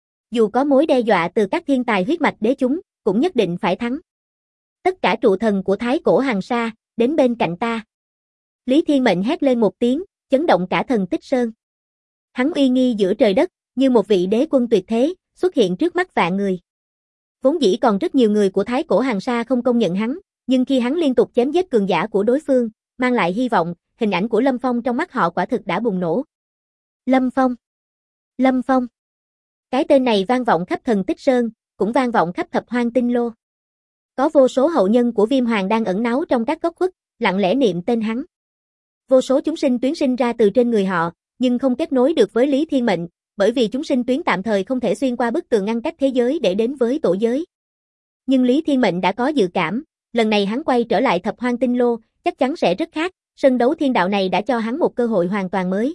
Dù có mối đe dọa từ các thiên tài huyết mạch đế chúng, cũng nhất định phải thắng. Tất cả trụ thần của thái cổ Hằng Sa, đến bên cạnh ta. Lý Thiên Mệnh hét lên một tiếng, chấn động cả Thần Tích Sơn. Hắn uy nghi giữa trời đất, như một vị đế quân tuyệt thế, xuất hiện trước mắt vạn người. Vốn dĩ còn rất nhiều người của thái cổ Hằng Sa không công nhận hắn, nhưng khi hắn liên tục chém giết cường giả của đối phương, mang lại hy vọng, hình ảnh của Lâm Phong trong mắt họ quả thực đã bùng nổ. Lâm Phong. Lâm Phong. Cái tên này vang vọng khắp Thần Tích Sơn, cũng vang vọng khắp Thập Hoang Tinh Lô. Có vô số hậu nhân của Viêm Hoàng đang ẩn náu trong các góc khuất, lặng lẽ niệm tên hắn. Vô số chúng sinh tuyến sinh ra từ trên người họ, nhưng không kết nối được với Lý Thiên Mệnh, bởi vì chúng sinh tuyến tạm thời không thể xuyên qua bức tường ngăn cách thế giới để đến với tổ giới. Nhưng Lý Thiên Mệnh đã có dự cảm, lần này hắn quay trở lại Thập Hoang Tinh Lô, chắc chắn sẽ rất khác, sân đấu thiên đạo này đã cho hắn một cơ hội hoàn toàn mới.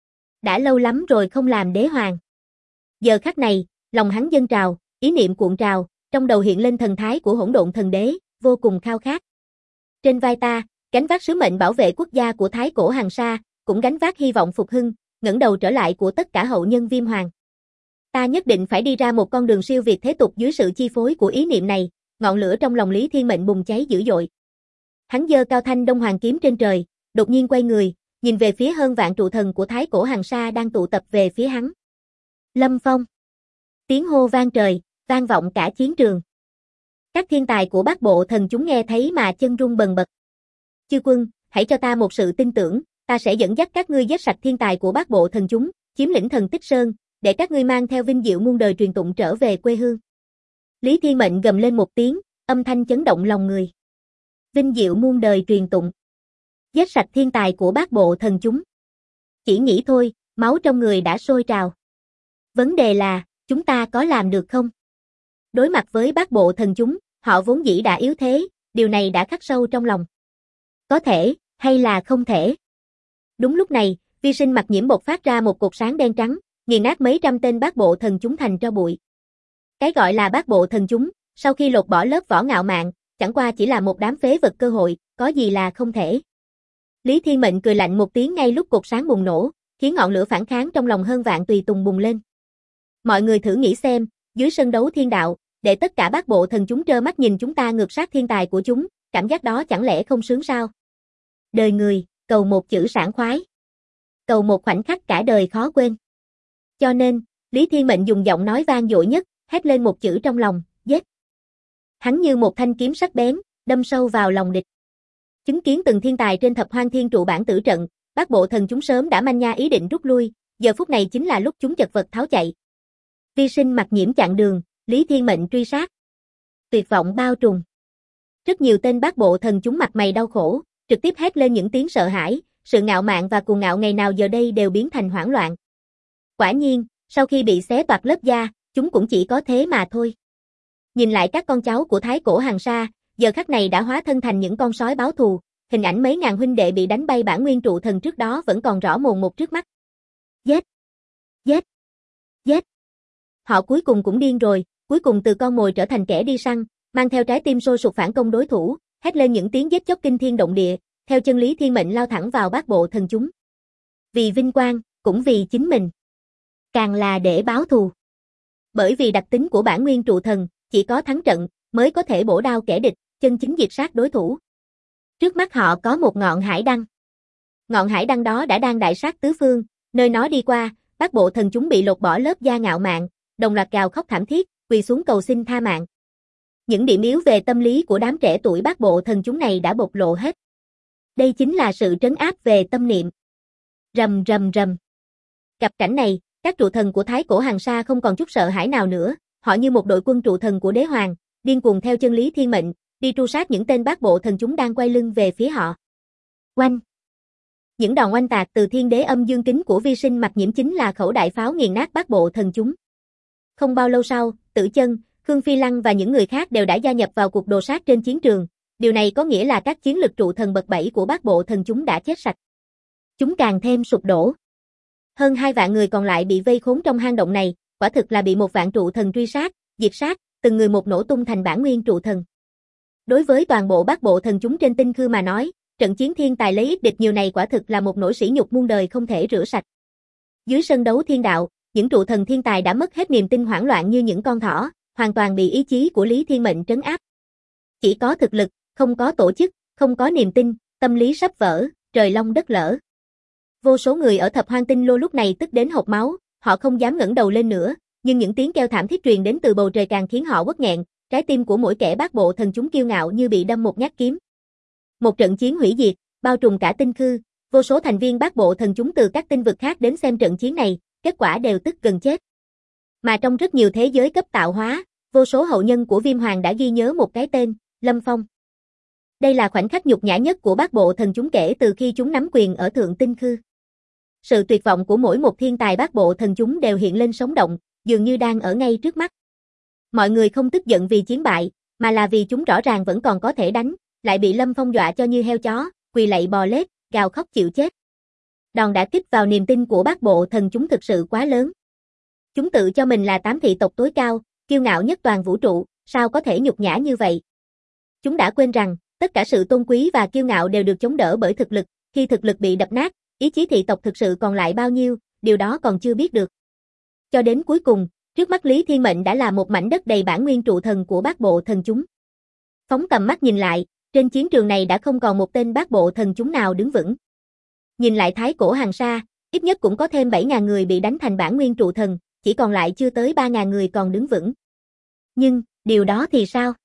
Đã lâu lắm rồi không làm đế hoàng. Giờ khắc này, lòng hắn dâng trào, ý niệm cuộn trào, trong đầu hiện lên thần thái của hỗn độn thần đế, vô cùng khao khát. Trên vai ta, gánh vác sứ mệnh bảo vệ quốc gia của thái cổ Hằng Sa, cũng gánh vác hy vọng phục hưng, ngẩng đầu trở lại của tất cả hậu nhân Viêm Hoàng. Ta nhất định phải đi ra một con đường siêu việt thế tục dưới sự chi phối của ý niệm này, ngọn lửa trong lòng Lý Thiên Mệnh bùng cháy dữ dội. Hắn giơ cao thanh Đông Hoàng kiếm trên trời, đột nhiên quay người, nhìn về phía hơn vạn trụ thần của thái cổ Hằng Sa đang tụ tập về phía hắn. Lâm Phong. Tiếng hô vang trời, vang vọng cả chiến trường. Các thiên tài của bát bộ thần chúng nghe thấy mà chân run bần bật. Chư quân, hãy cho ta một sự tin tưởng, ta sẽ dẫn dắt các ngươi giết sạch thiên tài của bát bộ thần chúng, chiếm lĩnh Thần Tích Sơn, để các ngươi mang theo vinh diệu muôn đời truyền tụng trở về quê hương. Lý Thiên Mệnh gầm lên một tiếng, âm thanh chấn động lòng người. Vinh diệu muôn đời truyền tụng. Giết sạch thiên tài của bát bộ thần chúng. Chỉ nghĩ thôi, máu trong người đã sôi trào. Vấn đề là, chúng ta có làm được không? Đối mặt với bát bộ thần chúng, họ vốn dĩ đã yếu thế, điều này đã khắc sâu trong lòng. Có thể, hay là không thể. Đúng lúc này, vi sinh mặt nhiễm bộc phát ra một cột sáng đen trắng, nghiền nát mấy trăm tên bát bộ thần chúng thành tro bụi. Cái gọi là bát bộ thần chúng, sau khi lột bỏ lớp vỏ ngạo mạn, chẳng qua chỉ là một đám phế vật cơ hội, có gì là không thể. Lý Thiên Mệnh cười lạnh một tiếng ngay lúc cột sáng bùng nổ, khiến ngọn lửa phản kháng trong lòng hơn vạn tùy tùng bùng lên. Mọi người thử nghĩ xem, dưới sân đấu thiên đạo, để tất cả bát bộ thần chúng trơ mắt nhìn chúng ta ngược sát thiên tài của chúng, cảm giác đó chẳng lẽ không sướng sao? Đời người, cầu một chữ sảng khoái. Cầu một khoảnh khắc cả đời khó quên. Cho nên, Lý Thiên Mệnh dùng giọng nói vang dội nhất, hét lên một chữ trong lòng, giết. Hắn như một thanh kiếm sắc bén, đâm sâu vào lòng địch. Chứng kiến từng thiên tài trên thập hoang thiên trụ bản tử trận, bát bộ thần chúng sớm đã manh nha ý định rút lui, giờ phút này chính là lúc chúng chật vật tháo chạy. Vi sinh mặt nhiễm chặn đường, Lý Thiên Mệnh truy sát. Tuyệt vọng bao trùm. Rất nhiều tên bát bộ thần chúng mặt mày đau khổ, trực tiếp hét lên những tiếng sợ hãi, sự ngạo mạn và cuồng ngạo ngày nào giờ đây đều biến thành hoảng loạn. Quả nhiên, sau khi bị xé toạc lớp da, chúng cũng chỉ có thế mà thôi. Nhìn lại các con cháu của Thái Cổ Hàn Sa, giờ khắc này đã hóa thân thành những con sói báo thù, hình ảnh mấy ngàn huynh đệ bị đánh bay bản nguyên trụ thần trước đó vẫn còn rõ mồn một trước mắt. Giết! Giết! Giết! Họ cuối cùng cũng điên rồi, cuối cùng từ con mồi trở thành kẻ đi săn, mang theo trái tim sôi sục phản công đối thủ, hét lên những tiếng giết chóc kinh thiên động địa, theo chân Lý Thiên Mệnh lao thẳng vào bát bộ thần chúng. Vì vinh quang, cũng vì chính mình. Càng là để báo thù. Bởi vì đặc tính của bản nguyên trụ thần, chỉ có thắng trận, mới có thể bổ đao kẻ địch, chân chính diệt sát đối thủ. Trước mắt họ có một ngọn hải đăng. Ngọn hải đăng đó đã đang đại sát tứ phương, nơi nó đi qua, bát bộ thần chúng bị lột bỏ lớp da ngạo mạn, đồng loạt gào khóc thảm thiết, quỳ xuống cầu xin tha mạng. Những điểm yếu về tâm lý của đám trẻ tuổi bát bộ thần chúng này đã bộc lộ hết. Đây chính là sự trấn áp về tâm niệm. Rầm rầm rầm. Gặp cảnh này, các trụ thần của Thái Cổ Hàn Sa không còn chút sợ hãi nào nữa, họ như một đội quân trụ thần của đế hoàng, điên cuồng theo chân Lý Thiên Mệnh, đi tru sát những tên bát bộ thần chúng đang quay lưng về phía họ. Oanh! Những đòn oanh tạc từ thiên đế âm dương kính của vi sinh mặt nhiễm chính là khẩu đại pháo nghiền nát bát bộ thần chúng. Không bao lâu sau, Tử Chân, Khương Phi Lăng và những người khác đều đã gia nhập vào cuộc đồ sát trên chiến trường. Điều này có nghĩa là các chiến lực trụ thần bậc 7 của bát bộ thần chúng đã chết sạch. Chúng càng thêm sụp đổ. Hơn 2 vạn người còn lại bị vây khốn trong hang động này, quả thực là bị một vạn trụ thần truy sát, diệt sát, từng người một nổ tung thành bản nguyên trụ thần. Đối với toàn bộ bát bộ thần chúng trên tinh khư mà nói, trận chiến thiên tài lấy ít địch nhiều này quả thực là một nỗi sỉ nhục muôn đời không thể rửa sạch. Dưới sân đấu thiên đạo, những trụ thần thiên tài đã mất hết niềm tin, hoảng loạn như những con thỏ, hoàn toàn bị ý chí của Lý Thiên Mệnh trấn áp. Chỉ có thực lực, không có tổ chức, không có niềm tin, tâm lý sắp vỡ, trời long đất lở. Vô số người ở thập hoang tinh lô lúc này tức đến hộc máu, họ không dám ngẩng đầu lên nữa, nhưng những tiếng kêu thảm thiết truyền đến từ bầu trời càng khiến họ uất nghẹn, trái tim của mỗi kẻ bát bộ thần chúng kiêu ngạo như bị đâm một nhát kiếm. Một trận chiến hủy diệt, bao trùm cả tinh khư, vô số thành viên bát bộ thần chúng từ các tinh vực khác đến xem trận chiến này, kết quả đều tức gần chết. Mà trong rất nhiều thế giới cấp tạo hóa, vô số hậu nhân của Viêm Hoàng đã ghi nhớ một cái tên, Lâm Phong. Đây là khoảnh khắc nhục nhã nhất của bát bộ thần chúng kể từ khi chúng nắm quyền ở thượng tinh khư. Sự tuyệt vọng của mỗi một thiên tài bát bộ thần chúng đều hiện lên sống động, dường như đang ở ngay trước mắt. Mọi người không tức giận vì chiến bại, mà là vì chúng rõ ràng vẫn còn có thể đánh, lại bị Lâm Phong dọa cho như heo chó, quỳ lạy bò lết, gào khóc chịu chết. Đòn đả kích vào niềm tin của bát bộ thần chúng thực sự quá lớn. Chúng tự cho mình là 8 thị tộc tối cao, kiêu ngạo nhất toàn vũ trụ, sao có thể nhục nhã như vậy? Chúng đã quên rằng, tất cả sự tôn quý và kiêu ngạo đều được chống đỡ bởi thực lực, khi thực lực bị đập nát, ý chí thị tộc thực sự còn lại bao nhiêu, điều đó còn chưa biết được. Cho đến cuối cùng, trước mắt Lý Thiên Mệnh đã là một mảnh đất đầy bản nguyên trụ thần của bát bộ thần chúng. Phóng tầm mắt nhìn lại, trên chiến trường này đã không còn một tên bát bộ thần chúng nào đứng vững. Nhìn lại Thái Cổ Hàn Sa, ít nhất cũng có thêm 7.000 người bị đánh thành bản nguyên trụ thần, chỉ còn lại chưa tới 3.000 người còn đứng vững. Nhưng, điều đó thì sao?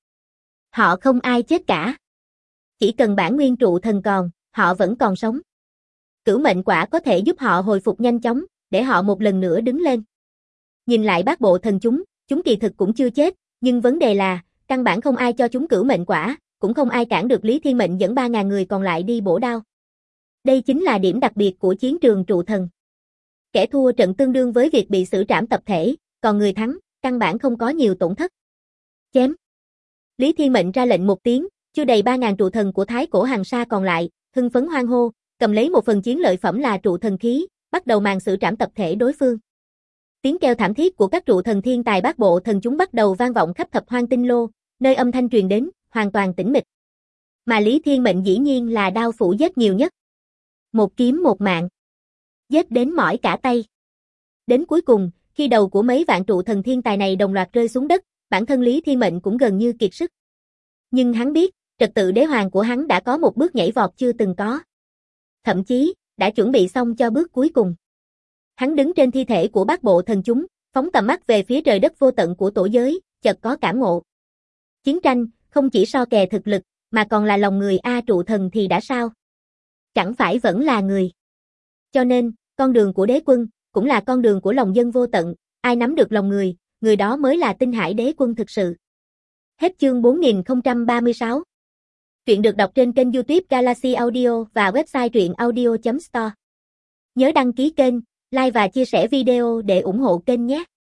Họ không ai chết cả. Chỉ cần bản nguyên trụ thần còn, họ vẫn còn sống. Cửu mệnh quả có thể giúp họ hồi phục nhanh chóng, để họ một lần nữa đứng lên. Nhìn lại bát bộ thần chúng kỳ thực cũng chưa chết, nhưng vấn đề là, căn bản không ai cho chúng cửu mệnh quả, cũng không ai cản được Lý Thiên Mệnh dẫn 3.000 người còn lại đi bổ đao. Đây chính là điểm đặc biệt của chiến trường trụ thần. Kẻ thua trận tương đương với việc bị xử trảm tập thể, còn người thắng, căn bản không có nhiều tổn thất. Chém. Lý Thiên Mệnh ra lệnh một tiếng, chưa đầy 3.000 trụ thần của Thái Cổ Hằng Sa còn lại, hưng phấn hoan hô, cầm lấy một phần chiến lợi phẩm là trụ thần khí, bắt đầu màn xử trảm tập thể đối phương. Tiếng kêu thảm thiết của các trụ thần thiên tài bát bộ thần chúng bắt đầu vang vọng khắp thập hoang tinh lô, nơi âm thanh truyền đến, hoàn toàn tĩnh mịch. Mà Lý Thiên Mệnh dĩ nhiên là đao phủ giết nhiều nhất. Một kiếm một mạng. Giết đến mỏi cả tay. Đến cuối cùng, khi đầu của mấy vạn trụ thần thiên tài này đồng loạt rơi xuống đất, bản thân Lý Thiên Mệnh cũng gần như kiệt sức. Nhưng hắn biết, trật tự đế hoàng của hắn đã có một bước nhảy vọt chưa từng có. Thậm chí, đã chuẩn bị xong cho bước cuối cùng. Hắn đứng trên thi thể của bát bộ thần chúng, phóng tầm mắt về phía trời đất vô tận của tổ giới, chợt có cảm ngộ. Chiến tranh, không chỉ so kè thực lực, mà còn là lòng người trụ thần thì đã sao? Chẳng phải vẫn là người. Cho nên, con đường của đế quân, cũng là con đường của lòng dân vô tận, ai nắm được lòng người đó mới là tinh hải đế quân thực sự. Hết chương 4036. Truyện được đọc trên kênh YouTube Galaxy Audio và website truyệnaudio.store. Nhớ đăng ký kênh, like và chia sẻ video để ủng hộ kênh nhé.